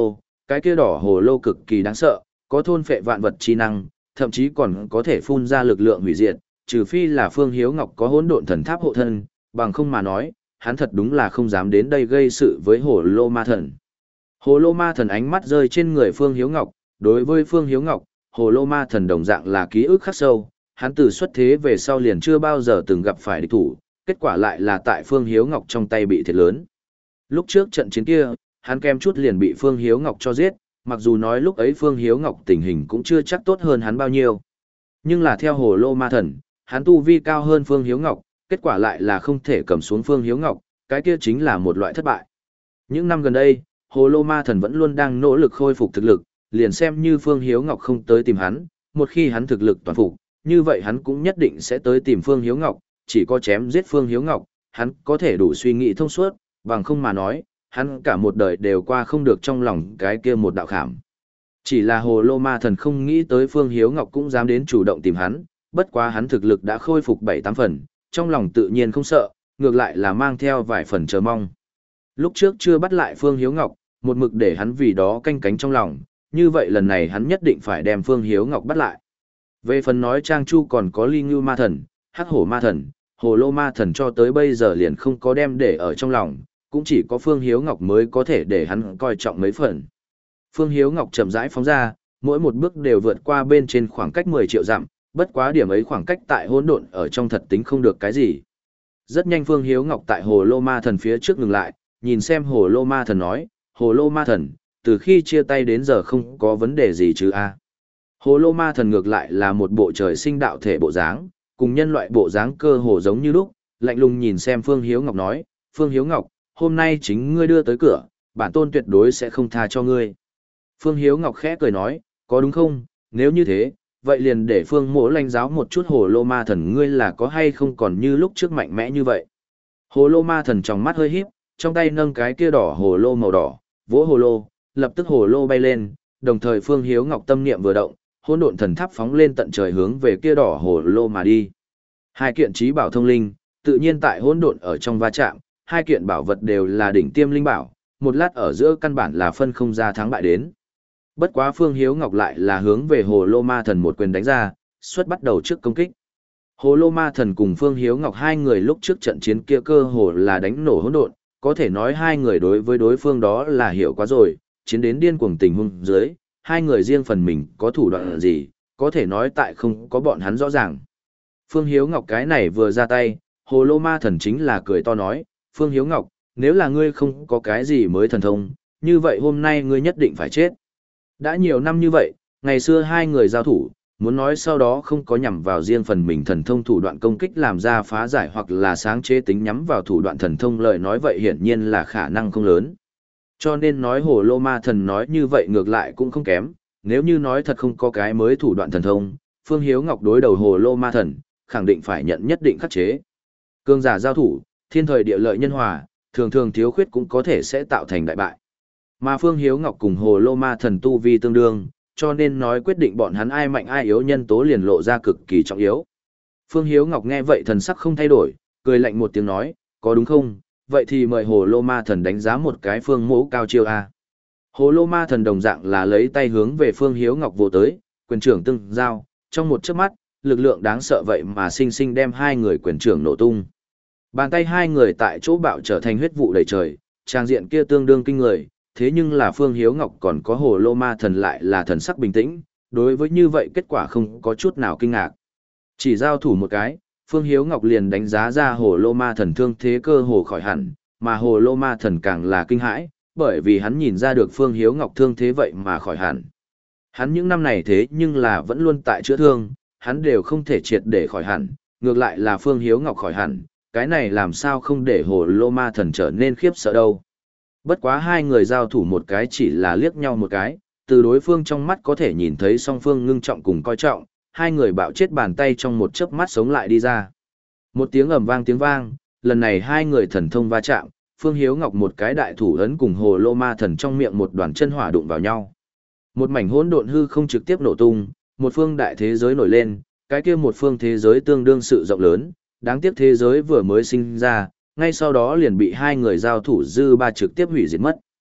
cái kia đỏ hồ lô cực kỳ đáng sợ, có thôn phệ vạn vật chi năng, thậm chí còn có thể phun ra lực lượng hủy diệt, trừ phi là Phương Hiếu Ngọc có hỗn độn thần tháp hộ thân, bằng không mà nói, hắn thật đúng là không dám đến đây gây sự với hồ lô ma thần. Hồ lô ma thần ánh mắt rơi trên người Phương Hiếu Ngọc, đối với Phương Hiếu Ngọc, hồ lô ma thần đồng dạng là ký ức khắc sâu, hắn từ xuất thế về sau liền chưa bao giờ từng gặp phải địch thủ, kết quả lại là tại Phương Hiếu Ngọc trong tay bị thiệt lớn. Lúc trước trận chiến kia, hắn kem chút liền bị Phương Hiếu Ngọc cho giết, mặc dù nói lúc ấy Phương Hiếu Ngọc tình hình cũng chưa chắc tốt hơn hắn bao nhiêu. Nhưng là theo hồ lô ma thần, hắn tu vi cao hơn Phương Hiếu Ngọc, kết quả lại là không thể cầm xuống Phương Hiếu Ngọc, cái kia chính là một loại thất bại. Những năm gần đây, hồ lô ma thần vẫn luôn đang nỗ lực khôi phục thực lực, liền xem như Phương Hiếu Ngọc không tới tìm hắn, một khi hắn thực lực toàn phục, như vậy hắn cũng nhất định sẽ tới tìm Phương Hiếu Ngọc, chỉ có chém giết Phương Hiếu Ngọc, hắn có thể đủ suy nghĩ thông suốt, bằng không mà nói, hắn cả một đời đều qua không được trong lòng cái kia một đạo khảm. Chỉ là hồ lô ma thần không nghĩ tới Phương Hiếu Ngọc cũng dám đến chủ động tìm hắn, bất quá hắn thực lực đã khôi phục bảy tám phần, trong lòng tự nhiên không sợ, ngược lại là mang theo vài phần chờ mong. Lúc trước chưa bắt lại Phương Hiếu Ngọc, một mực để hắn vì đó canh cánh trong lòng, như vậy lần này hắn nhất định phải đem Phương Hiếu Ngọc bắt lại. Về phần nói Trang Chu còn có Ly Ngưu ma thần, Hắc Hổ ma thần, Hồ Lô ma thần cho tới bây giờ liền không có đem để ở trong lòng, cũng chỉ có Phương Hiếu Ngọc mới có thể để hắn coi trọng mấy phần. Phương Hiếu Ngọc chậm rãi phóng ra, mỗi một bước đều vượt qua bên trên khoảng cách mười triệu dặm, bất quá điểm ấy khoảng cách tại hỗn độn ở trong thật tính không được cái gì. Rất nhanh Phương Hiếu Ngọc tại Hồ Lô ma thần phía trước ngừng lại, nhìn xem Hồ Lô ma thần nói, Hồ Lô ma thần, từ khi chia tay đến giờ không có vấn đề gì chứ a? Hồ Lô ma thần ngược lại là một bộ trời sinh đạo thể bộ dáng, cùng nhân loại bộ dáng cơ hồ giống như lúc, lạnh lùng nhìn xem Phương Hiếu Ngọc nói, Phương Hiếu Ngọc, hôm nay chính ngươi đưa tới cửa, bản tôn tuyệt đối sẽ không tha cho ngươi. Phương Hiếu Ngọc khẽ cười nói, có đúng không, nếu như thế, vậy liền để Phương Mỗ lãnh giáo một chút Hồ Lô ma thần ngươi là có hay không còn như lúc trước mạnh mẽ như vậy. Hồ Lô ma thần trong mắt hơi híp, trong tay nâng cái kia đỏ hồ lô màu đỏ, vỗ hồ lô, lập tức hồ lô bay lên, đồng thời Phương Hiếu Ngọc tâm niệm vừa động, hỗn độn thần tháp phóng lên tận trời hướng về kia đỏ hồ lô mà đi. Hai kiện trí bảo thông linh, tự nhiên tại hỗn độn ở trong va chạm, hai kiện bảo vật đều là đỉnh tiêm linh bảo, một lát ở giữa căn bản là phân không ra thắng bại đến. Bất quá Phương Hiếu Ngọc lại là hướng về hồ lô ma thần một quyền đánh ra, xuất bắt đầu trước công kích. Hồ lô ma thần cùng Phương Hiếu Ngọc hai người lúc trước trận chiến kia cơ hồ là đánh nổ hỗn độn, có thể nói hai người đối với đối phương đó là hiểu quá rồi, chiến đến điên cuồng tình huống dưới, hai người riêng phần mình có thủ đoạn gì, có thể nói tại không có bọn hắn rõ ràng. Phương Hiếu Ngọc cái này vừa ra tay, hồ lô ma thần chính là cười to nói, Phương Hiếu Ngọc, nếu là ngươi không có cái gì mới thần thông, như vậy hôm nay ngươi nhất định phải chết. Đã nhiều năm như vậy, ngày xưa hai người giao thủ, muốn nói sau đó không có nhằm vào riêng phần mình thần thông thủ đoạn công kích làm ra phá giải hoặc là sáng chế tính nhắm vào thủ đoạn thần thông lời nói vậy hiển nhiên là khả năng không lớn. Cho nên nói hồ lô ma thần nói như vậy ngược lại cũng không kém, nếu như nói thật không có cái mới thủ đoạn thần thông, Phương Hiếu Ngọc đối đầu hồ lô ma thần, khẳng định phải nhận nhất định khắc chế. Cương giả giao thủ, thiên thời địa lợi nhân hòa, thường thường thiếu khuyết cũng có thể sẽ tạo thành đại bại. Mà Phương Hiếu Ngọc cùng hồ lô ma thần tu vi tương đương, cho nên nói quyết định bọn hắn ai mạnh ai yếu nhân tố liền lộ ra cực kỳ trọng yếu. Phương Hiếu Ngọc nghe vậy thần sắc không thay đổi, cười lạnh một tiếng nói, có đúng không, vậy thì mời hồ lô ma thần đánh giá một cái Phương Mỗ cao chiêu a. Hồ lô ma thần đồng dạng là lấy tay hướng về Phương Hiếu Ngọc vồ tới, quyền trưởng tương giao, trong một chớp mắt, lực lượng đáng sợ vậy mà sinh sinh đem hai người quyền trưởng nổ tung. Bàn tay hai người tại chỗ bạo trở thành huyết vụ đầy trời, trang diện kia tương đương kinh người, thế nhưng là Phương Hiếu Ngọc còn có hồ lô ma thần lại là thần sắc bình tĩnh, đối với như vậy kết quả không có chút nào kinh ngạc. Chỉ giao thủ một cái, Phương Hiếu Ngọc liền đánh giá ra hồ lô ma thần thương thế cơ hồ khỏi hẳn, mà hồ lô ma thần càng là kinh hãi, bởi vì hắn nhìn ra được Phương Hiếu Ngọc thương thế vậy mà khỏi hẳn. Hắn những năm này thế nhưng là vẫn luôn tại chữa thương, hắn đều không thể triệt để khỏi hẳn, ngược lại là Phương Hiếu Ngọc khỏi hẳn, cái này làm sao không để hồ lô ma thần trở nên khiếp sợ đâu. Bất quá hai người giao thủ một cái chỉ là liếc nhau một cái, từ đối phương trong mắt có thể nhìn thấy song phương ngưng trọng cùng coi trọng, hai người bạo chết bàn tay trong một chớp mắt sống lại đi ra. Một tiếng ầm vang tiếng vang, lần này hai người thần thông va chạm, Phương Hiếu Ngọc một cái đại thủ ấn cùng hồ lô ma thần trong miệng một đoàn chân hỏa đụng vào nhau. Một mảnh hỗn độn hư không trực tiếp nổ tung, một phương đại thế giới nổi lên, cái kia một phương thế giới tương đương sự rộng lớn, đáng tiếc thế giới vừa mới sinh ra, ngay sau đó liền bị hai người giao thủ dư ba trực tiếp hủy diệt mất.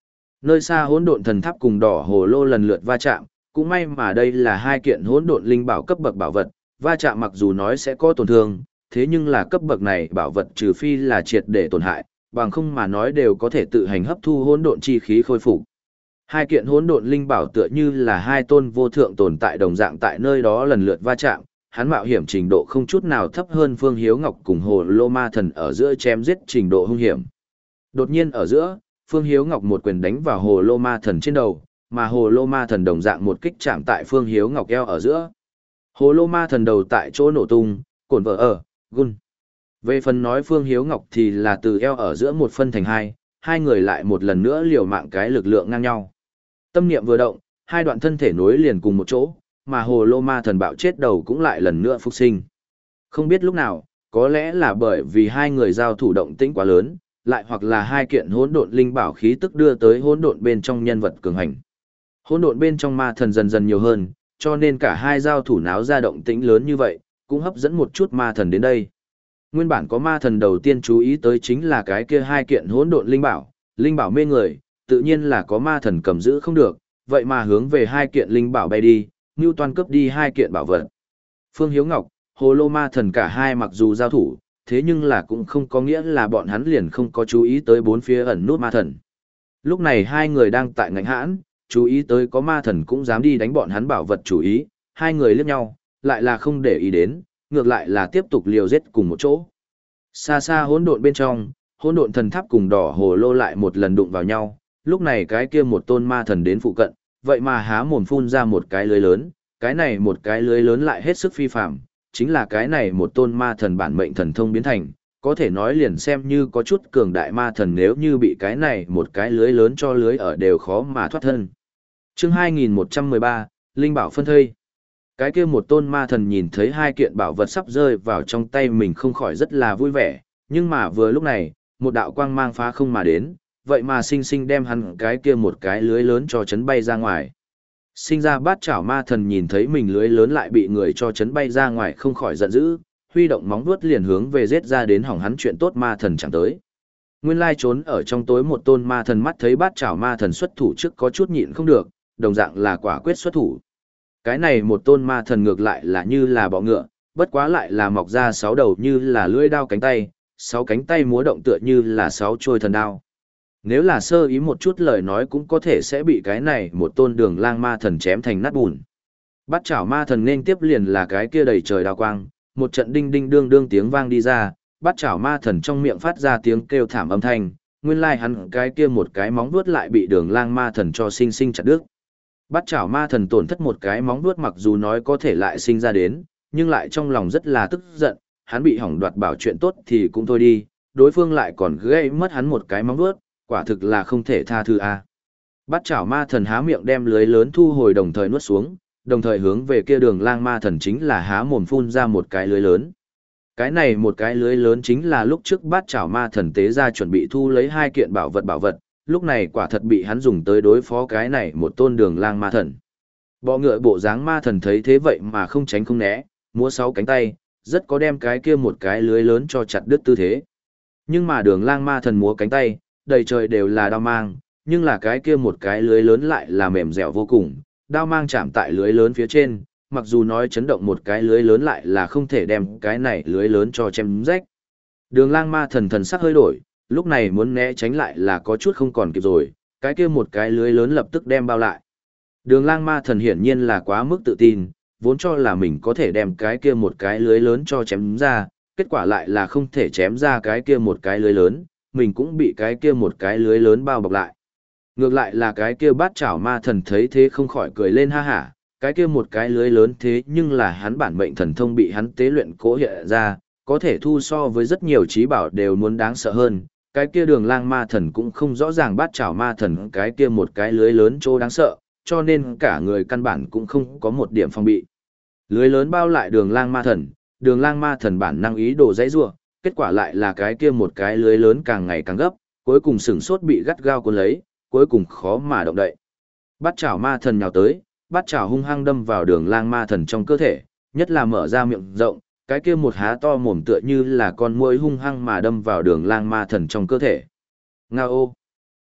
Nơi xa hỗn độn thần tháp cùng đỏ hồ lô lần lượt va chạm, cũng may mà đây là hai kiện hỗn độn linh bảo cấp bậc bảo vật, va chạm mặc dù nói sẽ có tổn thương, thế nhưng là cấp bậc này bảo vật trừ phi là triệt để tổn hại, bằng không mà nói đều có thể tự hành hấp thu hỗn độn chi khí khôi phục. Hai kiện hỗn độn linh bảo tựa như là hai tôn vô thượng tồn tại đồng dạng tại nơi đó lần lượt va chạm, hắn mạo hiểm trình độ không chút nào thấp hơn Phương Hiếu Ngọc cùng Hồ Lô Ma Thần ở giữa chém giết trình độ hung hiểm. Đột nhiên ở giữa, Phương Hiếu Ngọc một quyền đánh vào Hồ Lô Ma Thần trên đầu, mà Hồ Lô Ma Thần đồng dạng một kích chạm tại Phương Hiếu Ngọc eo ở giữa. Hồ Lô Ma Thần đầu tại chỗ nổ tung, cổn vỡ ở, gun. Về phần nói Phương Hiếu Ngọc thì là từ eo ở giữa một phân thành hai, hai người lại một lần nữa liều mạng cái lực lượng ngang nhau. Tâm niệm vừa động, hai đoạn thân thể nối liền cùng một chỗ, mà Hồ Lô Ma Thần bạo chết đầu cũng lại lần nữa phục sinh. Không biết lúc nào, có lẽ là bởi vì hai người giao thủ động tĩnh quá lớn, lại hoặc là hai kiện hỗn độn linh bảo khí tức đưa tới hỗn độn bên trong nhân vật cường hành. Hỗn độn bên trong ma thần dần dần nhiều hơn, cho nên cả hai giao thủ náo ra động tĩnh lớn như vậy, cũng hấp dẫn một chút ma thần đến đây. Nguyên bản có ma thần đầu tiên chú ý tới chính là cái kia hai kiện hỗn độn linh bảo, linh bảo mê người, tự nhiên là có ma thần cầm giữ không được, vậy mà hướng về hai kiện linh bảo bay đi, Ngưu Toan cướp đi hai kiện bảo vật. Phương Hiếu Ngọc, Hồ Lô Ma Thần cả hai mặc dù giao thủ, thế nhưng là cũng không có nghĩa là bọn hắn liền không có chú ý tới bốn phía ẩn nút ma thần. Lúc này hai người đang tại ngạnh hãn, chú ý tới có ma thần cũng dám đi đánh bọn hắn bảo vật chủ ý, hai người liếc nhau, lại là không để ý đến, ngược lại là tiếp tục liều giết cùng một chỗ. Xa xa hỗn độn bên trong, hỗn độn thần tháp cùng đỏ hồ lô lại một lần đụng vào nhau, lúc này cái kia một tôn ma thần đến phụ cận, vậy mà há mồm phun ra một cái lưới lớn, cái này một cái lưới lớn lại hết sức phi phạm, chính là cái này một tôn ma thần bản mệnh thần thông biến thành, có thể nói liền xem như có chút cường đại ma thần nếu như bị cái này một cái lưới lớn cho lưới ở đều khó mà thoát thân. Chương hai nghìn một trăm mười ba, Linh Bảo phân thây. Cái kia một tôn ma thần nhìn thấy hai kiện bảo vật sắp rơi vào trong tay mình không khỏi rất là vui vẻ, nhưng mà vừa lúc này, một đạo quang mang phá không mà đến, vậy mà sinh sinh đem hắn cái kia một cái lưới lớn cho chấn bay ra ngoài. Sinh ra bát chảo ma thần nhìn thấy mình lưới lớn lại bị người cho chấn bay ra ngoài không khỏi giận dữ, huy động móng vuốt liền hướng về giết ra đến hỏng hắn chuyện tốt ma thần chẳng tới. Nguyên lai trốn ở trong tối một tôn ma thần mắt thấy bát chảo ma thần xuất thủ trước có chút nhịn không được, đồng dạng là quả quyết xuất thủ. Cái này một tôn ma thần ngược lại là như là bọ ngựa, bất quá lại là mọc ra sáu đầu như là lưỡi đao cánh tay, sáu cánh tay múa động tựa như là sáu trôi thần đao. Nếu là sơ ý một chút lời nói cũng có thể sẽ bị cái này một tôn đường lang ma thần chém thành nát bùn. Bắt chảo ma thần nên tiếp liền là cái kia đầy trời đao quang, một trận đinh đinh đương đương tiếng vang đi ra, bắt chảo ma thần trong miệng phát ra tiếng kêu thảm âm thanh, nguyên lai hắn cái kia một cái móng vuốt lại bị đường lang ma thần cho sinh sinh chặt đứt. Bắt chảo ma thần tổn thất một cái móng vuốt mặc dù nói có thể lại sinh ra đến, nhưng lại trong lòng rất là tức giận, hắn bị hỏng đoạt bảo chuyện tốt thì cũng thôi đi, đối phương lại còn gây mất hắn một cái móng vuốt, quả thực là không thể tha thứ a. Bắt chảo ma thần há miệng đem lưới lớn thu hồi đồng thời nuốt xuống, đồng thời hướng về kia đường lang ma thần chính là há mồm phun ra một cái lưới lớn. Cái này một cái lưới lớn chính là lúc trước bắt chảo ma thần tế ra chuẩn bị thu lấy hai kiện bảo vật bảo vật, lúc này quả thật bị hắn dùng tới đối phó cái này một tôn đường lang ma thần. Bọ ngựa bộ dáng ma thần thấy thế vậy mà không tránh không né, múa sáu cánh tay, rất có đem cái kia một cái lưới lớn cho chặt đứt tư thế. Nhưng mà đường lang ma thần múa cánh tay, đầy trời đều là đao mang, nhưng là cái kia một cái lưới lớn lại là mềm dẻo vô cùng, đao mang chạm tại lưới lớn phía trên, mặc dù nói chấn động một cái lưới lớn lại là không thể đem cái này lưới lớn cho chém rách. Đường lang ma thần thần sắc hơi đổi, lúc này muốn né tránh lại là có chút không còn kịp rồi, cái kia một cái lưới lớn lập tức đem bao lại. Đường lang ma thần hiển nhiên là quá mức tự tin, vốn cho là mình có thể đem cái kia một cái lưới lớn cho chém ra, kết quả lại là không thể chém ra cái kia một cái lưới lớn, mình cũng bị cái kia một cái lưới lớn bao bọc lại. Ngược lại là cái kia bát chảo ma thần thấy thế không khỏi cười lên ha hả, cái kia một cái lưới lớn thế nhưng là hắn bản mệnh thần thông bị hắn tế luyện cố hiện ra, có thể thu so với rất nhiều trí bảo đều muốn đáng sợ hơn. Cái kia đường lang ma thần cũng không rõ ràng bát chảo ma thần cái kia một cái lưới lớn chỗ đáng sợ, cho nên cả người căn bản cũng không có một điểm phòng bị. Lưới lớn bao lại đường lang ma thần, đường lang ma thần bản năng ý đồ dãy rủa, kết quả lại là cái kia một cái lưới lớn càng ngày càng gấp, cuối cùng sừng sốt bị gắt gao cuốn lấy, cuối cùng khó mà động đậy. Bát chảo ma thần nhào tới, bát chảo hung hăng đâm vào đường lang ma thần trong cơ thể, nhất là mở ra miệng rộng, cái kia một há to mồm tựa như là con muỗi hung hăng mà đâm vào đường lang ma thần trong cơ thể. Ngao ô!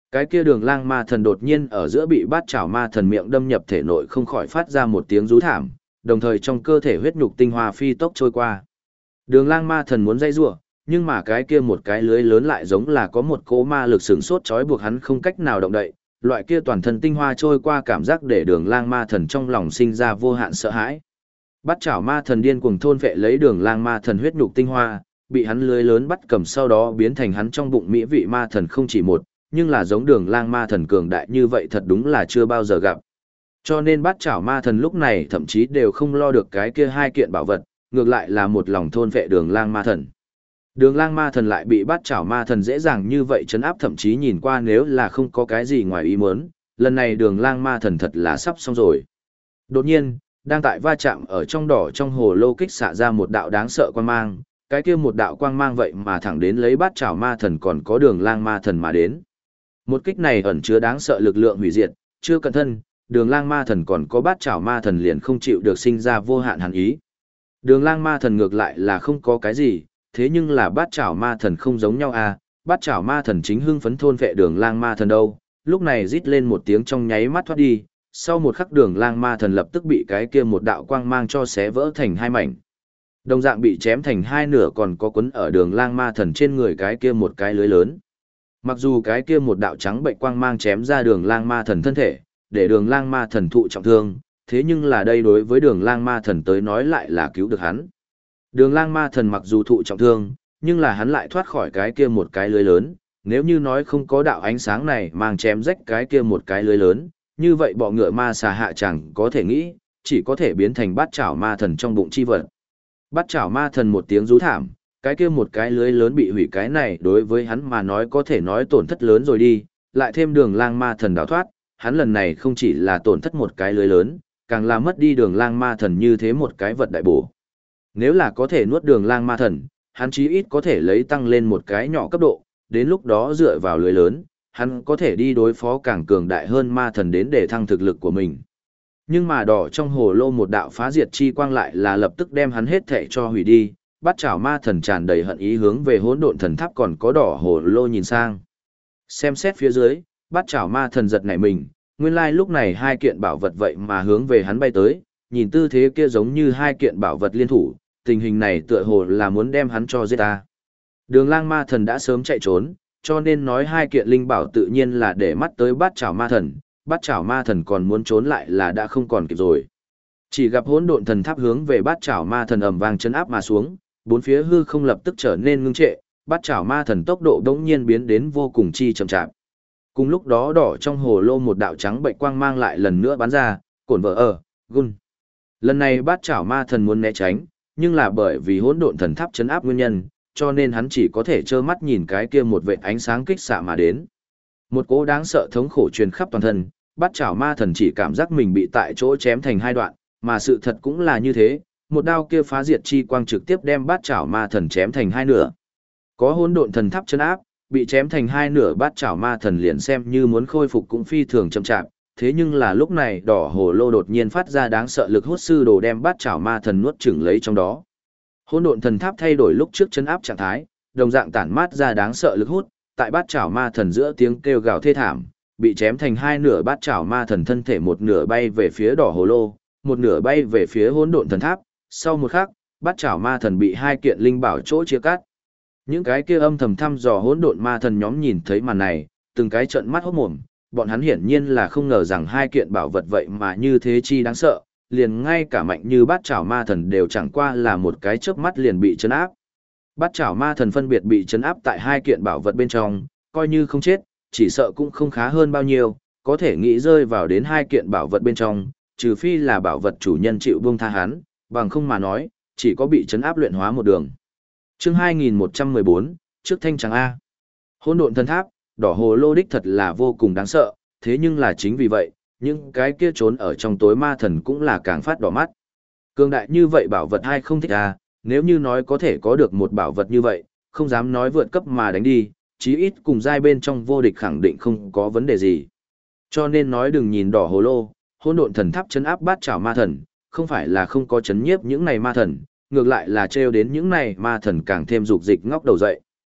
Cái kia đường lang ma thần đột nhiên ở giữa bị bát chảo ma thần miệng đâm nhập thể nội không khỏi phát ra một tiếng rú thảm, đồng thời trong cơ thể huyết nhục tinh hoa phi tốc trôi qua. Đường lang ma thần muốn dây rủa, nhưng mà cái kia một cái lưới lớn lại giống là có một cỗ ma lực sửng sốt trói buộc hắn không cách nào động đậy, loại kia toàn thân tinh hoa trôi qua cảm giác để đường lang ma thần trong lòng sinh ra vô hạn sợ hãi. Bát chảo ma thần điên cuồng thôn vệ lấy đường lang ma thần huyết nhục tinh hoa, bị hắn lưới lớn bắt cầm sau đó biến thành hắn trong bụng mỹ vị ma thần không chỉ một, nhưng là giống đường lang ma thần cường đại như vậy thật đúng là chưa bao giờ gặp. Cho nên bát chảo ma thần lúc này thậm chí đều không lo được cái kia hai kiện bảo vật, ngược lại là một lòng thôn vệ đường lang ma thần. Đường lang ma thần lại bị bát chảo ma thần dễ dàng như vậy chấn áp, thậm chí nhìn qua nếu là không có cái gì ngoài ý muốn, lần này đường lang ma thần thật là sắp xong rồi. Đột nhiên, đang tại va chạm ở trong đỏ trong hồ lô kích xạ ra một đạo đáng sợ quang mang, cái kia một đạo quang mang vậy mà thẳng đến lấy bát chảo ma thần còn có đường lang ma thần mà đến. Một kích này ẩn chứa đáng sợ lực lượng hủy diệt, chưa cẩn thân, đường lang ma thần còn có bát chảo ma thần liền không chịu được sinh ra vô hạn hàn ý. Đường lang ma thần ngược lại là không có cái gì, thế nhưng là bát chảo ma thần không giống nhau à, bát chảo ma thần chính hưng phấn thôn vệ đường lang ma thần đâu, lúc này rít lên một tiếng trong nháy mắt thoát đi, sau một khắc đường lang ma thần lập tức bị cái kia một đạo quang mang cho xé vỡ thành hai mảnh. Đồng dạng bị chém thành hai nửa còn có quấn ở đường lang ma thần trên người cái kia một cái lưới lớn. Mặc dù cái kia một đạo trắng bệnh quang mang chém ra đường lang ma thần thân thể, để đường lang ma thần thụ trọng thương, thế nhưng là đây đối với đường lang ma thần tới nói lại là cứu được hắn. Đường lang ma thần mặc dù thụ trọng thương, nhưng là hắn lại thoát khỏi cái kia một cái lưới lớn, nếu như nói không có đạo ánh sáng này mang chém rách cái kia một cái lưới lớn, như vậy bọ ngựa ma xà hạ chẳng có thể nghĩ, chỉ có thể biến thành bát chảo ma thần trong bụng chi vật. Bát chảo ma thần một tiếng rú thảm, cái kia một cái lưới lớn bị hủy, cái này đối với hắn mà nói có thể nói tổn thất lớn rồi đi, lại thêm đường lang ma thần đào thoát, hắn lần này không chỉ là tổn thất một cái lưới lớn, càng là mất đi đường lang ma thần như thế một cái vật đại bổ. Nếu là có thể nuốt đường lang ma thần, hắn chí ít có thể lấy tăng lên một cái nhỏ cấp độ, đến lúc đó dựa vào lưới lớn, hắn có thể đi đối phó càng cường đại hơn ma thần đến để thăng thực lực của mình. Nhưng mà đỏ trong hồ lô một đạo phá diệt chi quang lại là lập tức đem hắn hết thảy cho hủy đi, bắt chảo ma thần tràn đầy hận ý hướng về hỗn độn thần tháp còn có đỏ hồ lô nhìn sang. Xem xét phía dưới, bắt chảo ma thần giật nảy mình, nguyên lai lúc này hai kiện bảo vật vậy mà hướng về hắn bay tới, nhìn tư thế kia giống như hai kiện bảo vật liên thủ, tình hình này tựa hồ là muốn đem hắn cho giết ta. Đường lang ma thần đã sớm chạy trốn, cho nên nói hai kiện linh bảo tự nhiên là để mắt tới bát chảo ma thần, bát chảo ma thần còn muốn trốn lại là đã không còn kịp rồi. Chỉ gặp hỗn độn thần tháp hướng về bát chảo ma thần ầm vang chấn áp mà xuống, bốn phía hư không lập tức trở nên ngưng trệ, bát chảo ma thần tốc độ đống nhiên biến đến vô cùng chi chậm chạp. Cùng lúc đó đỏ trong hồ lô một đạo trắng bệnh quang mang lại lần nữa bắn ra, cổn vợ ở, gun. Lần này bát chảo ma thần muốn né tránh, nhưng là bởi vì hỗn độn thần tháp chấn áp nguyên nhân, cho nên hắn chỉ có thể trơ mắt nhìn cái kia một vệt ánh sáng kích xạ mà đến. Một cỗ đáng sợ thống khổ truyền khắp toàn thân, bát chảo ma thần chỉ cảm giác mình bị tại chỗ chém thành hai đoạn, mà sự thật cũng là như thế, một đao kia phá diệt chi quang trực tiếp đem bát chảo ma thần chém thành hai nửa. Có hỗn độn thần tháp chấn áp, bị chém thành hai nửa bát chảo ma thần liền xem như muốn khôi phục cũng phi thường chậm chạp, thế nhưng là lúc này đỏ hồ lô đột nhiên phát ra đáng sợ lực hút sư đồ đem bát chảo ma thần nuốt chửng lấy trong đó. Hỗn độn thần tháp thay đổi lúc trước chấn áp trạng thái, đồng dạng tản mát ra đáng sợ lực hút, tại bát chảo ma thần giữa tiếng kêu gào thê thảm, bị chém thành hai nửa bát chảo ma thần thân thể một nửa bay về phía đỏ hồ lô, một nửa bay về phía hỗn độn thần tháp, sau một khắc, bát chảo ma thần bị hai kiện linh bảo chỗ chia cắt. Những cái kia âm thầm thăm dò hỗn độn ma thần nhóm nhìn thấy màn này, từng cái trợn mắt hốt mồm, bọn hắn hiển nhiên là không ngờ rằng hai kiện bảo vật vậy mà như thế chi đáng sợ, liền ngay cả mạnh như bát chảo ma thần đều chẳng qua là một cái chớp mắt liền bị chấn áp. Bát chảo ma thần phân biệt bị chấn áp tại hai kiện bảo vật bên trong, coi như không chết, chỉ sợ cũng không khá hơn bao nhiêu, có thể nghĩ rơi vào đến hai kiện bảo vật bên trong, trừ phi là bảo vật chủ nhân chịu buông tha hắn, bằng không mà nói, chỉ có bị chấn áp luyện hóa một đường. Chương hai nghìn một trăm mười bốn, trước thanh trắng A. Hỗn độn thần tháp, đỏ hồ lô đích thật là vô cùng đáng sợ, thế nhưng là chính vì vậy, những cái kia trốn ở trong tối ma thần cũng là càng phát đỏ mắt. Cường đại như vậy bảo vật hay không thích à, nếu như nói có thể có được một bảo vật như vậy, không dám nói vượt cấp mà đánh đi, chí ít cùng giai bên trong vô địch khẳng định không có vấn đề gì. Cho nên nói đừng nhìn đỏ hồ lô, hỗn độn thần tháp chấn áp bát chảo ma thần, không phải là không có chấn nhiếp những này ma thần, ngược lại là trêu đến những này ma thần càng thêm dục dịch ngóc đầu dậy.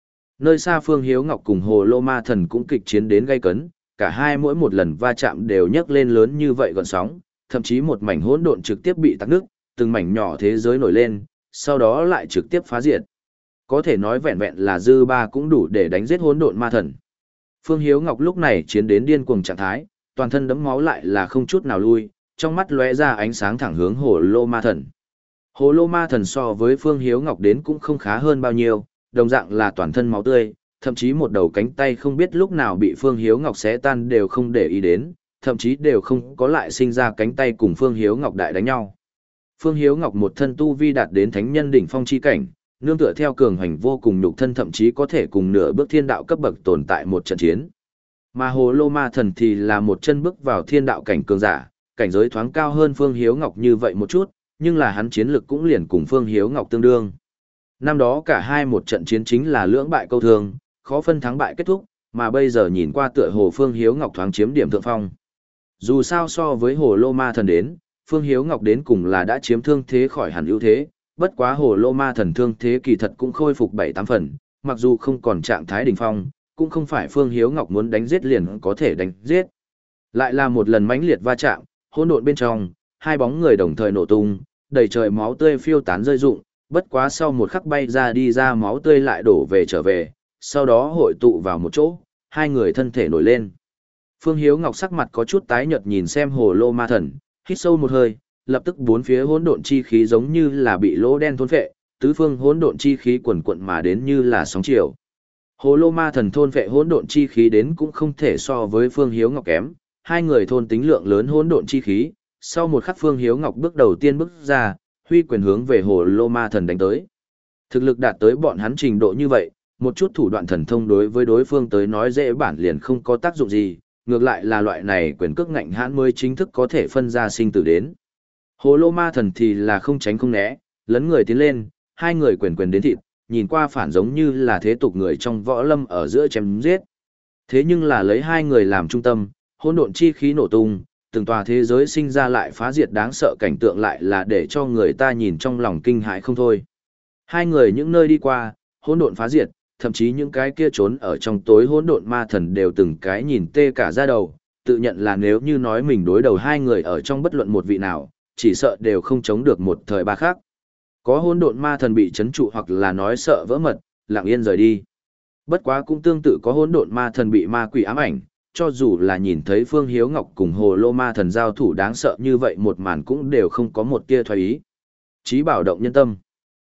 Nơi xa Phương Hiếu Ngọc cùng Hồ Lô Ma Thần cũng kịch chiến đến gay cấn, cả hai mỗi một lần va chạm đều nhấc lên lớn như vậy gọn sóng, thậm chí một mảnh hỗn độn trực tiếp bị tắc nước, từng mảnh nhỏ thế giới nổi lên, sau đó lại trực tiếp phá diệt. Có thể nói vẹn vẹn là dư ba cũng đủ để đánh giết hỗn độn ma thần. Phương Hiếu Ngọc lúc này chiến đến điên cuồng trạng thái, toàn thân đẫm máu lại là không chút nào lui, trong mắt lóe ra ánh sáng thẳng hướng Hồ Lô Ma Thần. Hồ Lô Ma Thần so với Phương Hiếu Ngọc đến cũng không khá hơn bao nhiêu, đồng dạng là toàn thân máu tươi, thậm chí một đầu cánh tay không biết lúc nào bị Phương Hiếu Ngọc xé tan đều không để ý đến, thậm chí đều không có lại sinh ra cánh tay cùng Phương Hiếu Ngọc đại đánh nhau. Phương Hiếu Ngọc một thân tu vi đạt đến thánh nhân đỉnh phong chi cảnh, nương tựa theo cường hành vô cùng nhục thân thậm chí có thể cùng nửa bước thiên đạo cấp bậc tồn tại một trận chiến. Mà Hồ Lô Ma Thần thì là một chân bước vào thiên đạo cảnh cường giả, cảnh giới thoáng cao hơn Phương Hiếu Ngọc như vậy một chút, nhưng là hắn chiến lực cũng liền cùng Phương Hiếu Ngọc tương đương. Năm đó cả hai một trận chiến chính là lưỡng bại câu thương, khó phân thắng bại kết thúc, mà bây giờ nhìn qua tựa hồ Phương Hiếu Ngọc thoáng chiếm điểm thượng phong. Dù sao so với Hồ Lô Ma Thần đến, Phương Hiếu Ngọc đến cùng là đã chiếm thương thế khỏi hẳn ưu thế, bất quá Hồ Lô Ma Thần thương thế kỳ thật cũng khôi phục bảy tám phần, mặc dù không còn trạng thái đỉnh phong, cũng không phải Phương Hiếu Ngọc muốn đánh giết liền có thể đánh giết. Lại là một lần mãnh liệt va chạm, hỗn độn bên trong, hai bóng người đồng thời nổ tung, đầy trời máu tươi phiêu tán rơi rụng, bất quá sau một khắc bay ra đi ra máu tươi lại đổ về trở về, sau đó hội tụ vào một chỗ, hai người thân thể nổi lên. Phương Hiếu Ngọc sắc mặt có chút tái nhợt nhìn xem Hồ Lô Ma Thần, hít sâu một hơi, lập tức bốn phía hỗn độn chi khí giống như là bị lỗ đen thôn phệ, tứ phương hỗn độn chi khí quần quận mà đến như là sóng chiều. Hồ Lô Ma Thần thôn phệ hỗn độn chi khí đến cũng không thể so với Phương Hiếu Ngọc kém, hai người thôn tính lượng lớn hỗn độn chi khí, sau một khắc Phương Hiếu Ngọc bước đầu tiên bước ra, huy quyền hướng về Hồ Lô Ma Thần đánh tới. Thực lực đạt tới bọn hắn trình độ như vậy, một chút thủ đoạn thần thông đối với đối phương tới nói dễ bản liền không có tác dụng gì, ngược lại là loại này quyền cước ngạnh hãn mới chính thức có thể phân ra sinh tử đến. Hồ Lô Ma Thần thì là không tránh không né, lấn người tiến lên, hai người quyền quyền đến thịt, nhìn qua phản giống như là thế tục người trong võ lâm ở giữa chém giết. Thế nhưng là lấy hai người làm trung tâm, hỗn độn chi khí nổ tung, từng tòa thế giới sinh ra lại phá diệt đáng sợ cảnh tượng lại là để cho người ta nhìn trong lòng kinh hãi không thôi. Hai người những nơi đi qua, hỗn độn phá diệt, thậm chí những cái kia trốn ở trong tối hỗn độn ma thần đều từng cái nhìn tê cả da đầu, tự nhận là nếu như nói mình đối đầu hai người ở trong bất luận một vị nào, chỉ sợ đều không chống được một thời ba khác. Có hỗn độn ma thần bị chấn trụ hoặc là nói sợ vỡ mật, lặng yên rời đi. Bất quá cũng tương tự có hỗn độn ma thần bị ma quỷ ám ảnh, cho dù là nhìn thấy Phương Hiếu Ngọc cùng Hồ Lô Ma Thần giao thủ đáng sợ như vậy một màn cũng đều không có một tia thoái ý. Chí bảo động nhân tâm.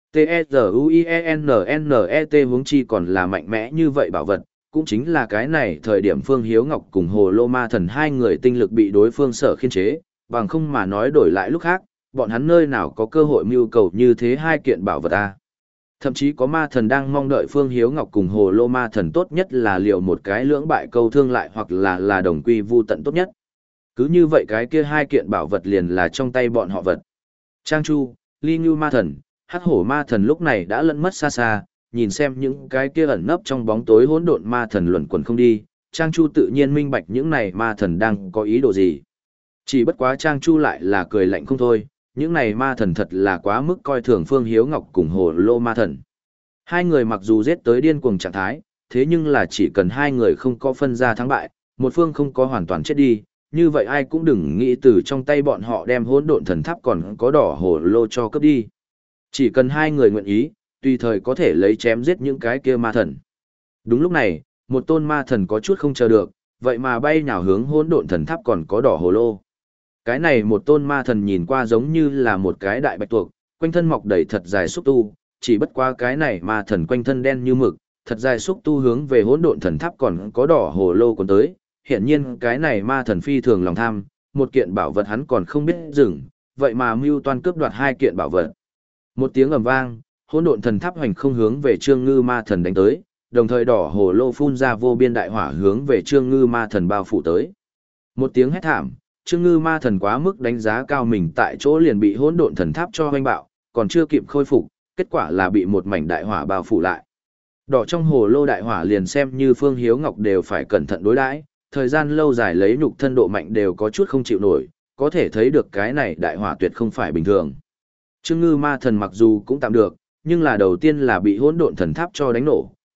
T-E-Z-U-I-E-N-N-E-T huống chi còn là mạnh mẽ như vậy bảo vật, cũng chính là cái này thời điểm Phương Hiếu Ngọc cùng Hồ Lô Ma Thần hai người tinh lực bị đối phương sở khiên chế, bằng không mà nói đổi lại lúc khác, bọn hắn nơi nào có cơ hội mưu cầu như thế hai kiện bảo vật a. Thậm chí có ma thần đang mong đợi Phương Hiếu Ngọc cùng Hồ Lô Ma Thần tốt nhất là liệu một cái lưỡng bại câu thương lại hoặc là là đồng quy vu tận tốt nhất. Cứ như vậy cái kia hai kiện bảo vật liền là trong tay bọn họ vật. Trang Chu, Ly Như Ma Thần, Hắc Hổ Ma Thần lúc này đã lẫn mất xa xa, nhìn xem những cái kia ẩn nấp trong bóng tối hỗn độn ma thần luẩn quẩn không đi, Trang Chu tự nhiên minh bạch những này ma thần đang có ý đồ gì. Chỉ bất quá Trang Chu lại là cười lạnh không thôi, những này ma thần thật là quá mức coi thường Phương Hiếu Ngọc cùng Hồ Lô Ma Thần. Hai người mặc dù giết tới điên cuồng trạng thái, thế nhưng là chỉ cần hai người không có phân ra thắng bại, một phương không có hoàn toàn chết đi, như vậy ai cũng đừng nghĩ từ trong tay bọn họ đem hỗn độn thần tháp còn có đỏ Hồ Lô cho cướp đi. Chỉ cần hai người nguyện ý, tùy thời có thể lấy chém giết những cái kia ma thần. Đúng lúc này, một tôn ma thần có chút không chờ được, vậy mà bay nhào hướng hỗn độn thần tháp còn có đỏ Hồ Lô. Cái này một tôn ma thần nhìn qua giống như là một cái đại bạch tuộc, quanh thân mọc đầy thật dài xúc tu, chỉ bất qua cái này ma thần quanh thân đen như mực, thật dài xúc tu hướng về hỗn độn thần tháp còn có đỏ Hồ Lô còn tới. Hiển nhiên cái này ma thần phi thường lòng tham, một kiện bảo vật hắn còn không biết dừng, vậy mà mưu toan cướp đoạt hai kiện bảo vật. Một tiếng ầm vang, hỗn độn thần tháp hoành không hướng về Trương Ngư ma thần đánh tới, đồng thời đỏ Hồ Lô phun ra vô biên đại hỏa hướng về Trương Ngư ma thần bao phủ tới. Một tiếng hét thảm, Trương Ngư ma thần quá mức đánh giá cao mình tại chỗ liền bị hỗn độn thần tháp cho hoành bạo, còn chưa kịp khôi phục, kết quả là bị một mảnh đại hỏa bao phủ lại. Đỏ trong hồ lô đại hỏa liền xem như Phương Hiếu Ngọc đều phải cẩn thận đối đãi, thời gian lâu dài lấy nhục thân độ mạnh đều có chút không chịu nổi, có thể thấy được cái này đại hỏa tuyệt không phải bình thường. Trương Ngư ma thần mặc dù cũng tạm được, nhưng là đầu tiên là bị hỗn độn thần tháp cho đánh nổ,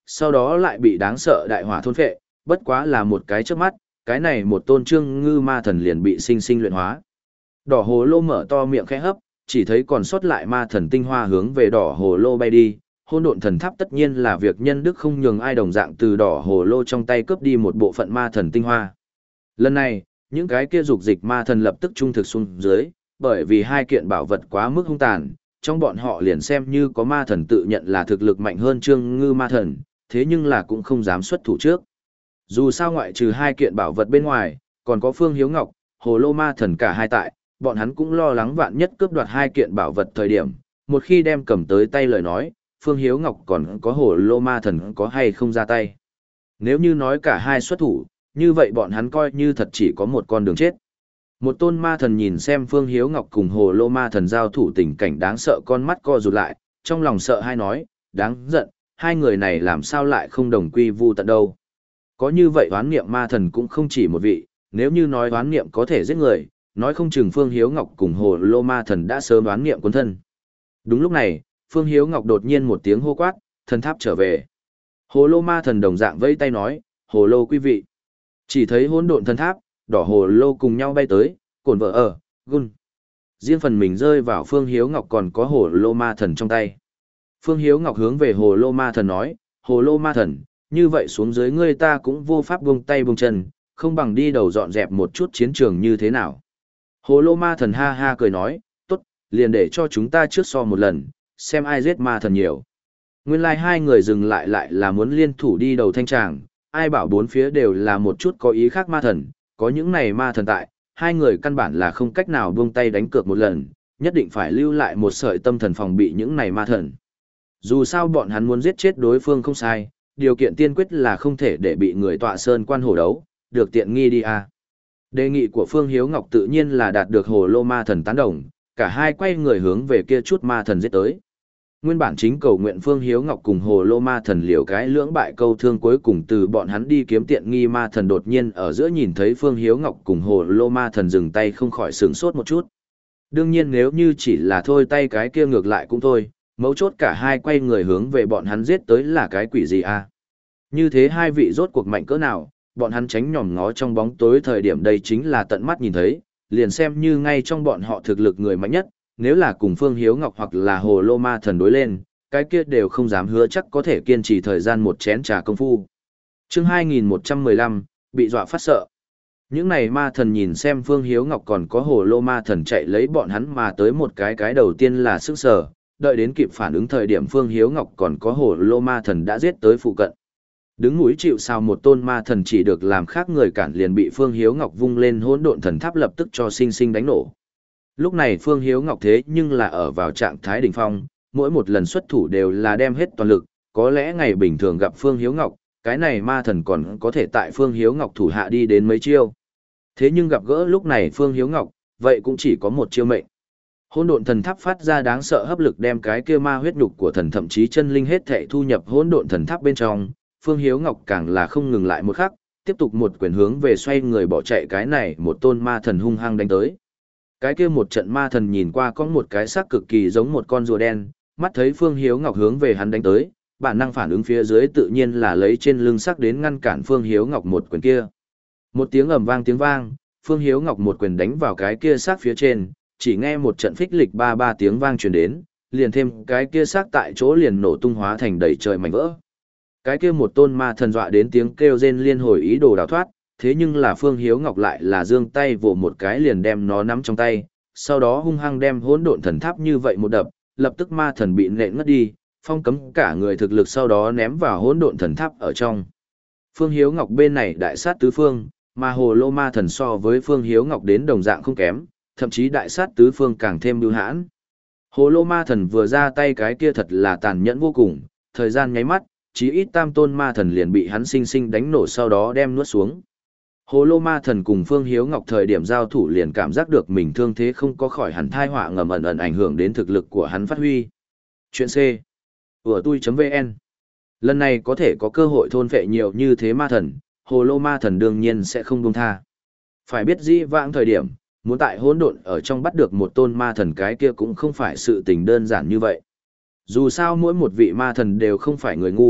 sau đó lại bị đáng sợ đại hỏa thôn phệ, bất quá là một cái chớp mắt, cái này một tôn trương ngư ma thần liền bị sinh sinh luyện hóa. Đỏ hồ lô mở to miệng khẽ hấp, chỉ thấy còn sót lại ma thần tinh hoa hướng về đỏ hồ lô bay đi. Hôn độn thần tháp tất nhiên là việc nhân đức không nhường ai đồng dạng từ đỏ hồ lô trong tay cướp đi một bộ phận ma thần tinh hoa. Lần này, những cái kia dục dịch ma thần lập tức trung thực xuống dưới, bởi vì hai kiện bảo vật quá mức hung tàn, trong bọn họ liền xem như có ma thần tự nhận là thực lực mạnh hơn trương ngư ma thần, thế nhưng là cũng không dám xuất thủ trước. Dù sao ngoại trừ hai kiện bảo vật bên ngoài, còn có Phương Hiếu Ngọc, hồ lô ma thần cả hai tại, bọn hắn cũng lo lắng vạn nhất cướp đoạt hai kiện bảo vật thời điểm, một khi đem cầm tới tay lời nói, Phương Hiếu Ngọc còn có hồ lô ma thần có hay không ra tay. Nếu như nói cả hai xuất thủ, như vậy bọn hắn coi như thật chỉ có một con đường chết. Một tôn ma thần nhìn xem Phương Hiếu Ngọc cùng hồ lô ma thần giao thủ tình cảnh đáng sợ, con mắt co rụt lại, trong lòng sợ hai nói, đáng giận, hai người này làm sao lại không đồng quy vu tận đâu. Có như vậy oán niệm ma thần cũng không chỉ một vị, nếu như nói oán niệm có thể giết người, nói không chừng Phương Hiếu Ngọc cùng hồ lô ma thần đã sớm oán niệm cuốn thân. Đúng lúc này, Phương Hiếu Ngọc đột nhiên một tiếng hô quát, thần tháp trở về. Hồ lô ma thần đồng dạng vẫy tay nói, hồ lô quý vị. Chỉ thấy hỗn độn thần tháp, đỏ hồ lô cùng nhau bay tới, cồn vợ ở, gun. Riêng phần mình rơi vào Phương Hiếu Ngọc còn có hồ lô ma thần trong tay. Phương Hiếu Ngọc hướng về hồ lô ma thần nói, hồ lô ma thần, như vậy xuống dưới ngươi ta cũng vô pháp buông tay buông chân, không bằng đi đầu dọn dẹp một chút chiến trường như thế nào. Hồ lô ma thần ha ha cười nói, tốt, liền để cho chúng ta trước so một lần, xem ai giết ma thần nhiều. Nguyên lai like hai người dừng lại lại là muốn liên thủ đi đầu thanh tràng, ai bảo bốn phía đều là một chút có ý khác ma thần, có những này ma thần tại, hai người căn bản là không cách nào buông tay đánh cược một lần, nhất định phải lưu lại một sợi tâm thần phòng bị những này ma thần. Dù sao bọn hắn muốn giết chết đối phương không sai, điều kiện tiên quyết là không thể để bị người tọa sơn quan hổ đấu, được tiện nghi đi à. Đề nghị của Phương Hiếu Ngọc tự nhiên là đạt được hồ lô ma thần tán đồng, cả hai quay người hướng về kia chút ma thần giết tới. Nguyên bản chính cầu nguyện Phương Hiếu Ngọc cùng hồ lô ma thần liều cái lưỡng bại câu thương, cuối cùng từ bọn hắn đi kiếm tiện nghi ma thần đột nhiên ở giữa nhìn thấy Phương Hiếu Ngọc cùng hồ lô ma thần dừng tay không khỏi sửng sốt một chút. Đương nhiên nếu như chỉ là thôi tay cái kia ngược lại cũng thôi, mấu chốt cả hai quay người hướng về bọn hắn giết tới là cái quỷ gì à? Như thế hai vị rốt cuộc mạnh cỡ nào, bọn hắn tránh nhòm ngó trong bóng tối thời điểm đây chính là tận mắt nhìn thấy, liền xem như ngay trong bọn họ thực lực người mạnh nhất, nếu là cùng Phương Hiếu Ngọc hoặc là hồ lô ma thần đối lên, cái kia đều không dám hứa chắc có thể kiên trì thời gian một chén trà công phu. Chương hai nghìn một trăm mười lăm, bị dọa phát sợ. Những này ma thần nhìn xem Phương Hiếu Ngọc còn có hồ lô ma thần chạy lấy bọn hắn mà tới một cái cái đầu tiên là sức sở, đợi đến kịp phản ứng thời điểm Phương Hiếu Ngọc còn có hồ lô ma thần đã giết tới phụ cận. Đứng núi chịu sao một tôn ma thần chỉ được làm khác người cản liền bị Phương Hiếu Ngọc vung lên hỗn độn thần tháp lập tức cho sinh sinh đánh nổ. Lúc này Phương Hiếu Ngọc thế nhưng là ở vào trạng thái đỉnh phong, mỗi một lần xuất thủ đều là đem hết toàn lực, có lẽ ngày bình thường gặp Phương Hiếu Ngọc, cái này ma thần còn có thể tại Phương Hiếu Ngọc thủ hạ đi đến mấy chiêu. Thế nhưng gặp gỡ lúc này Phương Hiếu Ngọc, vậy cũng chỉ có một chiêu mệnh. Hỗn độn thần tháp phát ra đáng sợ hấp lực đem cái kia ma huyết nhục của thần thậm chí chân linh hết thảy thu nhập hỗn độn thần tháp bên trong, Phương Hiếu Ngọc càng là không ngừng lại một khắc, tiếp tục một quyền hướng về xoay người bỏ chạy cái này một tôn ma thần hung hăng đánh tới. Cái kia một trận ma thần nhìn qua có một cái xác cực kỳ giống một con rùa đen, mắt thấy Phương Hiếu Ngọc hướng về hắn đánh tới, bản năng phản ứng phía dưới tự nhiên là lấy trên lưng sắc đến ngăn cản Phương Hiếu Ngọc một quyền kia. Một tiếng ầm vang tiếng vang, Phương Hiếu Ngọc một quyền đánh vào cái kia xác phía trên, chỉ nghe một trận phích lịch ba ba tiếng vang truyền đến, liền thêm cái kia xác tại chỗ liền nổ tung hóa thành đầy trời mảnh vỡ. Cái kia một tôn ma thần dọa đến tiếng kêu rên liên hồi ý đồ đào thoát, thế nhưng là Phương Hiếu Ngọc lại là giương tay vồ một cái liền đem nó nắm trong tay, sau đó hung hăng đem hỗn độn thần tháp như vậy một đập, lập tức ma thần bị nện ngất đi, phong cấm cả người thực lực sau đó ném vào hỗn độn thần tháp ở trong. Phương Hiếu Ngọc bên này đại sát tứ phương, mà hồ lô ma thần so với Phương Hiếu Ngọc đến đồng dạng không kém, thậm chí đại sát tứ phương càng thêm bưu hãn. Hồ lô ma thần vừa ra tay cái kia thật là tàn nhẫn vô cùng, thời gian nháy mắt, chí ít tam tôn ma thần liền bị hắn sinh sinh đánh nổ sau đó đem nuốt xuống. Hồ lô ma thần cùng Phương Hiếu Ngọc thời điểm giao thủ liền cảm giác được mình thương thế không có khỏi hẳn thai họa ngầm ẩn ẩn ảnh hưởng đến thực lực của hắn phát huy. Chuyện C. Ủa tui.vn. Lần này có thể có cơ hội thôn phệ nhiều như thế ma thần, hồ lô ma thần đương nhiên sẽ không buông tha. Phải biết dĩ vãng thời điểm, muốn tại hỗn độn ở trong bắt được một tôn ma thần cái kia cũng không phải sự tình đơn giản như vậy. Dù sao mỗi một vị ma thần đều không phải người ngu,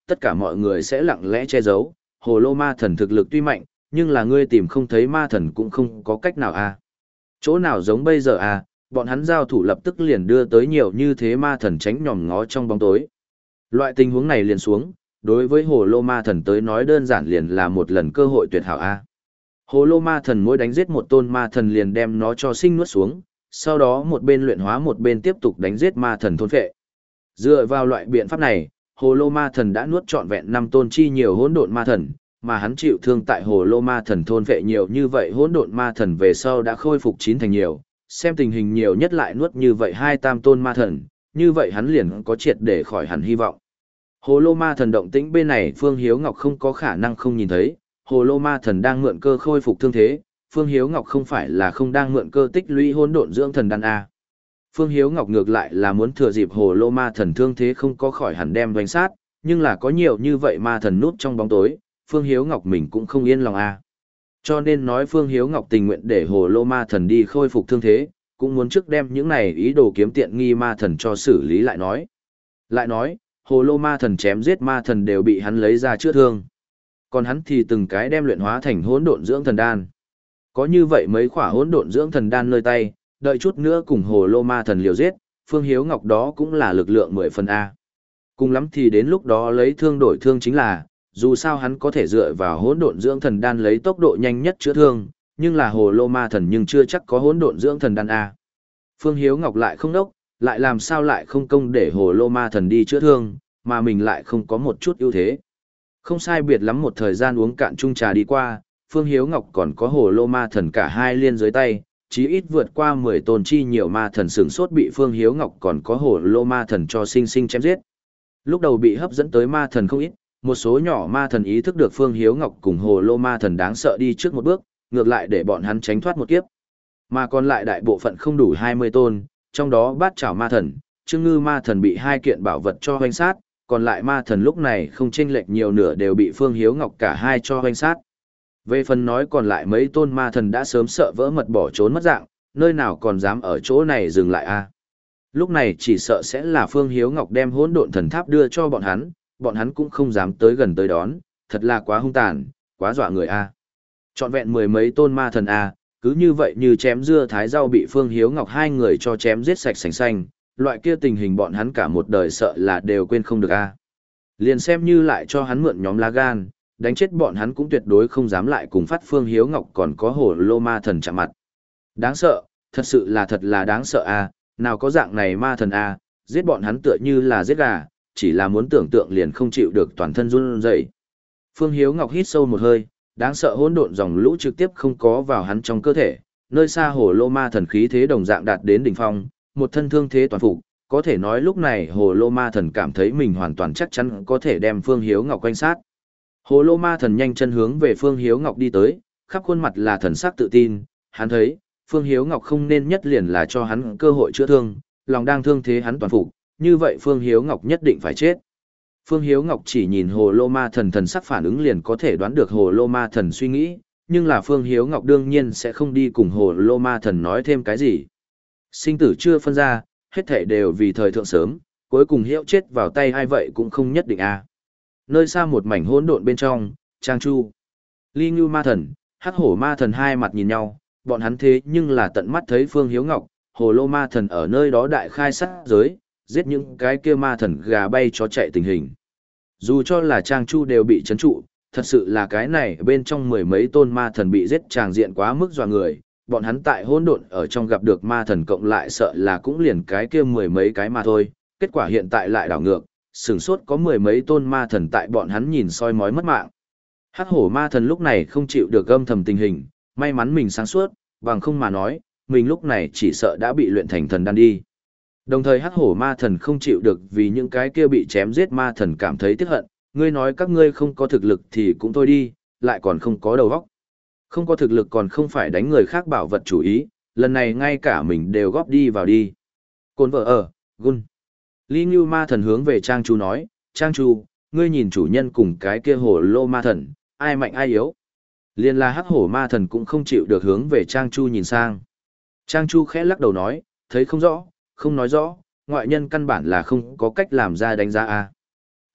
tất cả mọi người sẽ lặng lẽ che giấu, hồ lô ma thần thực lực tuy mạnh, nhưng là ngươi tìm không thấy ma thần cũng không có cách nào a. Chỗ nào giống bây giờ a, bọn hắn giao thủ lập tức liền đưa tới nhiều như thế ma thần tránh nhòm ngó trong bóng tối. Loại tình huống này liền xuống, đối với hồ lô ma thần tới nói đơn giản liền là một lần cơ hội tuyệt hảo a. Hồ lô ma thần mỗi đánh giết một tôn ma thần liền đem nó cho sinh nuốt xuống, sau đó một bên luyện hóa một bên tiếp tục đánh giết ma thần thôn phệ. Dựa vào loại biện pháp này, hồ lô ma thần đã nuốt trọn vẹn năm tôn chi nhiều hỗn độn ma thần, mà hắn chịu thương tại hồ lô ma thần thôn phệ nhiều như vậy hỗn độn ma thần về sau đã khôi phục chín thành nhiều, xem tình hình nhiều nhất lại nuốt như vậy hai tam tôn ma thần, như vậy hắn liền có triệt để khỏi hẳn hy vọng. Hồ lô ma thần động tĩnh bên này Phương Hiếu Ngọc không có khả năng không nhìn thấy, hồ lô ma thần đang mượn cơ khôi phục thương thế, Phương Hiếu Ngọc không phải là không đang mượn cơ tích lũy hỗn độn dưỡng thần đan a. Phương Hiếu Ngọc ngược lại là muốn thừa dịp hồ lô ma thần thương thế không có khỏi hẳn đem đánh sát, nhưng là có nhiều như vậy ma thần núp trong bóng tối, Phương Hiếu Ngọc mình cũng không yên lòng a. Cho nên nói Phương Hiếu Ngọc tình nguyện để hồ lô ma thần đi khôi phục thương thế, cũng muốn trước đem những này ý đồ kiếm tiện nghi ma thần cho xử lý lại nói. Lại nói, hồ lô ma thần chém giết ma thần đều bị hắn lấy ra chữa thương. Còn hắn thì từng cái đem luyện hóa thành hỗn độn dưỡng thần đan. Có như vậy mấy khỏa hỗn độn dưỡng thần đan nơi tay, đợi chút nữa cùng hồ lô ma thần liều giết, Phương Hiếu Ngọc đó cũng là lực lượng mười phần A. Cùng lắm thì đến lúc đó lấy thương đổi thương chính là, dù sao hắn có thể dựa vào hỗn độn dưỡng thần đan lấy tốc độ nhanh nhất chữa thương, nhưng là hồ lô ma thần nhưng chưa chắc có hỗn độn dưỡng thần đan A. Phương Hiếu Ngọc lại không đốc, lại làm sao lại không công để hồ lô ma thần đi chữa thương, mà mình lại không có một chút ưu thế. Không sai biệt lắm một thời gian uống cạn chung trà đi qua, Phương Hiếu Ngọc còn có hồ lô ma thần cả hai liên dưới tay, chí ít vượt qua mười tôn chi nhiều ma thần sửng sốt bị Phương Hiếu Ngọc còn có hồ lô ma thần cho sinh sinh chém giết. Lúc đầu bị hấp dẫn tới ma thần không ít, một số nhỏ ma thần ý thức được Phương Hiếu Ngọc cùng hồ lô ma thần đáng sợ đi trước một bước, ngược lại để bọn hắn tránh thoát một kiếp. Mà còn lại đại bộ phận không đủ hai mươi tôn, trong đó bát chảo ma thần, trương ngư ma thần bị hai kiện bảo vật cho hoanh sát, còn lại ma thần lúc này không chênh lệch nhiều nửa đều bị Phương Hiếu Ngọc cả hai cho hoanh sát. Về phần nói còn lại mấy tôn ma thần đã sớm sợ vỡ mật bỏ trốn mất dạng, nơi nào còn dám ở chỗ này dừng lại a. Lúc này chỉ sợ sẽ là Phương Hiếu Ngọc đem hỗn độn thần tháp đưa cho bọn hắn, bọn hắn cũng không dám tới gần tới đón, thật là quá hung tàn, quá dọa người a. Trọn vẹn mười mấy tôn ma thần a, cứ như vậy như chém dưa thái rau bị Phương Hiếu Ngọc hai người cho chém giết sạch sành xanh, loại kia tình hình bọn hắn cả một đời sợ là đều quên không được a. Liền xem như lại cho hắn mượn nhóm lá gan, đánh chết bọn hắn cũng tuyệt đối không dám lại cùng phát Phương Hiếu Ngọc còn có hổ lô ma thần chạm mặt. Đáng sợ, thật sự là thật là đáng sợ a, nào có dạng này ma thần a, giết bọn hắn tựa như là giết gà, chỉ là muốn tưởng tượng liền không chịu được toàn thân run rẩy. Phương Hiếu Ngọc hít sâu một hơi, đáng sợ hỗn độn dòng lũ trực tiếp không có vào hắn trong cơ thể, nơi xa hổ lô ma thần khí thế đồng dạng đạt đến đỉnh phong, một thân thương thế toàn phục, có thể nói lúc này hồ lô ma thần cảm thấy mình hoàn toàn chắc chắn có thể đem Phương Hiếu Ngọc quanh sát. Hồ lô ma thần nhanh chân hướng về Phương Hiếu Ngọc đi tới, khắp khuôn mặt là thần sắc tự tin, hắn thấy, Phương Hiếu Ngọc không nên nhất liền là cho hắn cơ hội chữa thương, lòng đang thương thế hắn toàn phục, như vậy Phương Hiếu Ngọc nhất định phải chết. Phương Hiếu Ngọc chỉ nhìn hồ lô ma thần thần sắc phản ứng liền có thể đoán được hồ lô ma thần suy nghĩ, nhưng là Phương Hiếu Ngọc đương nhiên sẽ không đi cùng hồ lô ma thần nói thêm cái gì. Sinh tử chưa phân ra, hết thảy đều vì thời thượng sớm, cuối cùng hiệu chết vào tay ai vậy cũng không nhất định a. Nơi xa một mảnh hỗn độn bên trong, Trang Chu, Ly Ngưu ma thần, Hắc Hổ ma thần hai mặt nhìn nhau, bọn hắn thế nhưng là tận mắt thấy Phương Hiếu Ngọc, hồ lô ma thần ở nơi đó đại khai sát giới, giết những cái kia ma thần gà bay chó chạy tình hình. Dù cho là Trang Chu đều bị chấn trụ, thật sự là cái này bên trong mười mấy tôn ma thần bị giết tràng diện quá mức dọa người, bọn hắn tại hỗn độn ở trong gặp được ma thần cộng lại sợ là cũng liền cái kia mười mấy cái mà thôi, kết quả hiện tại lại đảo ngược, sửng sốt có mười mấy tôn ma thần tại bọn hắn nhìn soi mói mất mạng. Hắc Hổ ma thần lúc này không chịu được âm thầm tình hình, may mắn mình sáng suốt, bằng không mà nói, mình lúc này chỉ sợ đã bị luyện thành thần đan đi. Đồng thời Hắc Hổ ma thần không chịu được vì những cái kia bị chém giết ma thần cảm thấy tiếc hận, ngươi nói các ngươi không có thực lực thì cũng thôi đi, lại còn không có đầu óc. Không có thực lực còn không phải đánh người khác bảo vật chủ ý, lần này ngay cả mình đều góp đi vào đi. Côn vợ ở, gun. Lý Ngưu ma thần hướng về Trang Chu nói, Trang Chu, ngươi nhìn chủ nhân cùng cái kia hổ lô ma thần, ai mạnh ai yếu. Liên là Hắc Hổ ma thần cũng không chịu được hướng về Trang Chu nhìn sang. Trang Chu khẽ lắc đầu nói, thấy không rõ, không nói rõ, ngoại nhân căn bản là không có cách làm ra đánh giá a.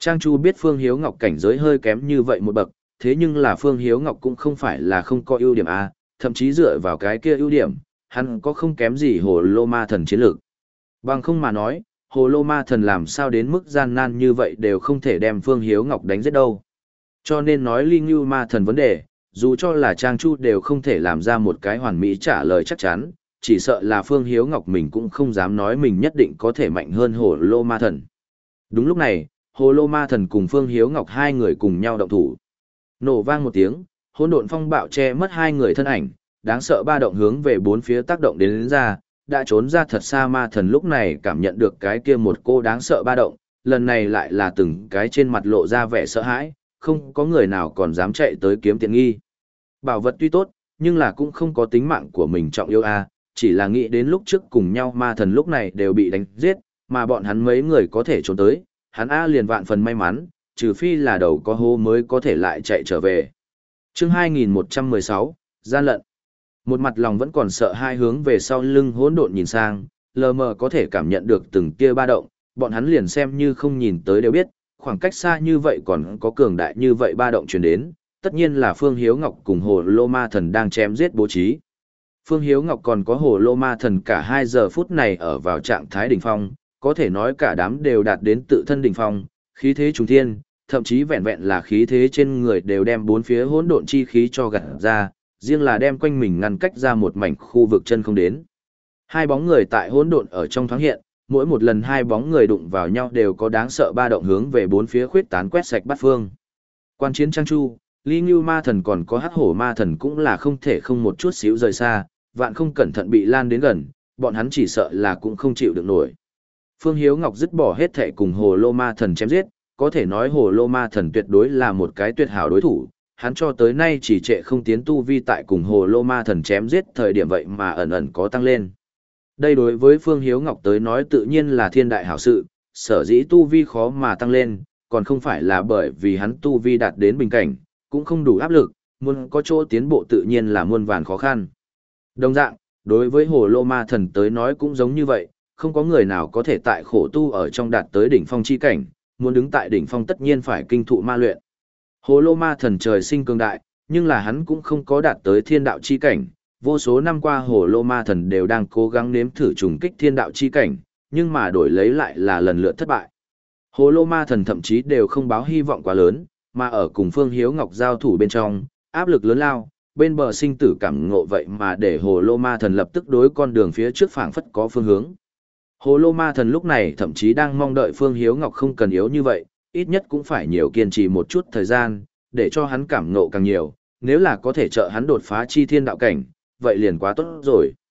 Trang Chu biết Phương Hiếu Ngọc cảnh giới hơi kém như vậy một bậc, thế nhưng là Phương Hiếu Ngọc cũng không phải là không có ưu điểm A, thậm chí dựa vào cái kia ưu điểm, hắn có không kém gì hồ lô ma thần chiến lược. Bằng không mà nói, hồ lô ma thần làm sao đến mức gian nan như vậy đều không thể đem Phương Hiếu Ngọc đánh giết đâu. Cho nên nói ly ngưu ma thần vấn đề, dù cho là Trang Chu đều không thể làm ra một cái hoàn mỹ trả lời chắc chắn, chỉ sợ là Phương Hiếu Ngọc mình cũng không dám nói mình nhất định có thể mạnh hơn hồ lô ma thần. Đúng lúc này, hồ lô ma thần cùng Phương Hiếu Ngọc hai người cùng nhau động thủ. Nổ vang một tiếng, hỗn độn phong bạo che mất hai người thân ảnh, đáng sợ ba động hướng về bốn phía tác động đến, đến ra, đã trốn ra thật xa ma thần lúc này cảm nhận được cái kia một cô đáng sợ ba động, lần này lại là từng cái trên mặt lộ ra vẻ sợ hãi, không có người nào còn dám chạy tới kiếm tiện nghi. Bảo vật tuy tốt, nhưng là cũng không có tính mạng của mình trọng yếu a, chỉ là nghĩ đến lúc trước cùng nhau ma thần lúc này đều bị đánh giết, mà bọn hắn mấy người có thể trốn tới, hắn a liền vạn phần may mắn, trừ phi là đầu có hố mới có thể lại chạy trở về. Chương hai nghìn một trăm mười sáu, gian lận. Một mặt lòng vẫn còn sợ hai hướng về sau lưng hỗn độn nhìn sang, lờ mờ có thể cảm nhận được từng tia ba động, bọn hắn liền xem như không nhìn tới đều biết, khoảng cách xa như vậy còn có cường đại như vậy ba động truyền đến, tất nhiên là Phương Hiếu Ngọc cùng Hồ Lô Ma Thần đang chém giết bố trí. Phương Hiếu Ngọc còn có Hồ Lô Ma Thần cả hai giờ phút này ở vào trạng thái đỉnh phong, có thể nói cả đám đều đạt đến tự thân đỉnh phong, khí thế trùng thiên, thậm chí vẹn vẹn là khí thế trên người đều đem bốn phía hỗn độn chi khí cho gặt ra, riêng là đem quanh mình ngăn cách ra một mảnh khu vực chân không đến. Hai bóng người tại hỗn độn ở trong thoáng hiện, mỗi một lần hai bóng người đụng vào nhau đều có đáng sợ ba động hướng về bốn phía khuyết tán quét sạch bát phương. Quan chiến Trang Chu, Ly Ngưu Ma Thần còn có Hắc Hổ Ma Thần cũng là không thể không một chút xíu rời xa, vạn không cẩn thận bị lan đến gần, bọn hắn chỉ sợ là cũng không chịu được nổi. Phương Hiếu Ngọc dứt bỏ hết thệ cùng Hồ Lô Ma Thần chém giết, có thể nói Hồ Lô Ma Thần tuyệt đối là một cái tuyệt hảo đối thủ, hắn cho tới nay chỉ trệ không tiến tu vi tại cùng Hồ Lô Ma Thần chém giết thời điểm vậy mà ẩn ẩn có tăng lên. Đây đối với Phương Hiếu Ngọc tới nói tự nhiên là thiên đại hảo sự, sở dĩ tu vi khó mà tăng lên, còn không phải là bởi vì hắn tu vi đạt đến bình cảnh, cũng không đủ áp lực, muốn có chỗ tiến bộ tự nhiên là muôn vàn khó khăn. Đồng dạng, đối với Hồ Lô Ma Thần tới nói cũng giống như vậy, không có người nào có thể tại khổ tu ở trong đạt tới đỉnh phong chi cảnh, muốn đứng tại đỉnh phong tất nhiên phải kinh thụ ma luyện. Hồ Lô Ma Thần trời sinh cường đại, nhưng là hắn cũng không có đạt tới thiên đạo chi cảnh. Vô số năm qua Hồ Lô Ma Thần đều đang cố gắng nếm thử trùng kích thiên đạo chi cảnh, nhưng mà đổi lấy lại là lần lượt thất bại. Hồ Lô Ma Thần thậm chí đều không báo hy vọng quá lớn, mà ở cùng Phương Hiếu Ngọc giao thủ bên trong, áp lực lớn lao, bên bờ sinh tử cảm ngộ vậy mà để Hồ Lô Ma Thần lập tức đối con đường phía trước phảng phất có phương hướng. Hồ Lô Ma Thần lúc này thậm chí đang mong đợi Phương Hiếu Ngọc không cần yếu như vậy, ít nhất cũng phải nhiều kiên trì một chút thời gian, để cho hắn cảm ngộ càng nhiều, nếu là có thể trợ hắn đột phá chi thiên đạo cảnh, vậy liền quá tốt rồi.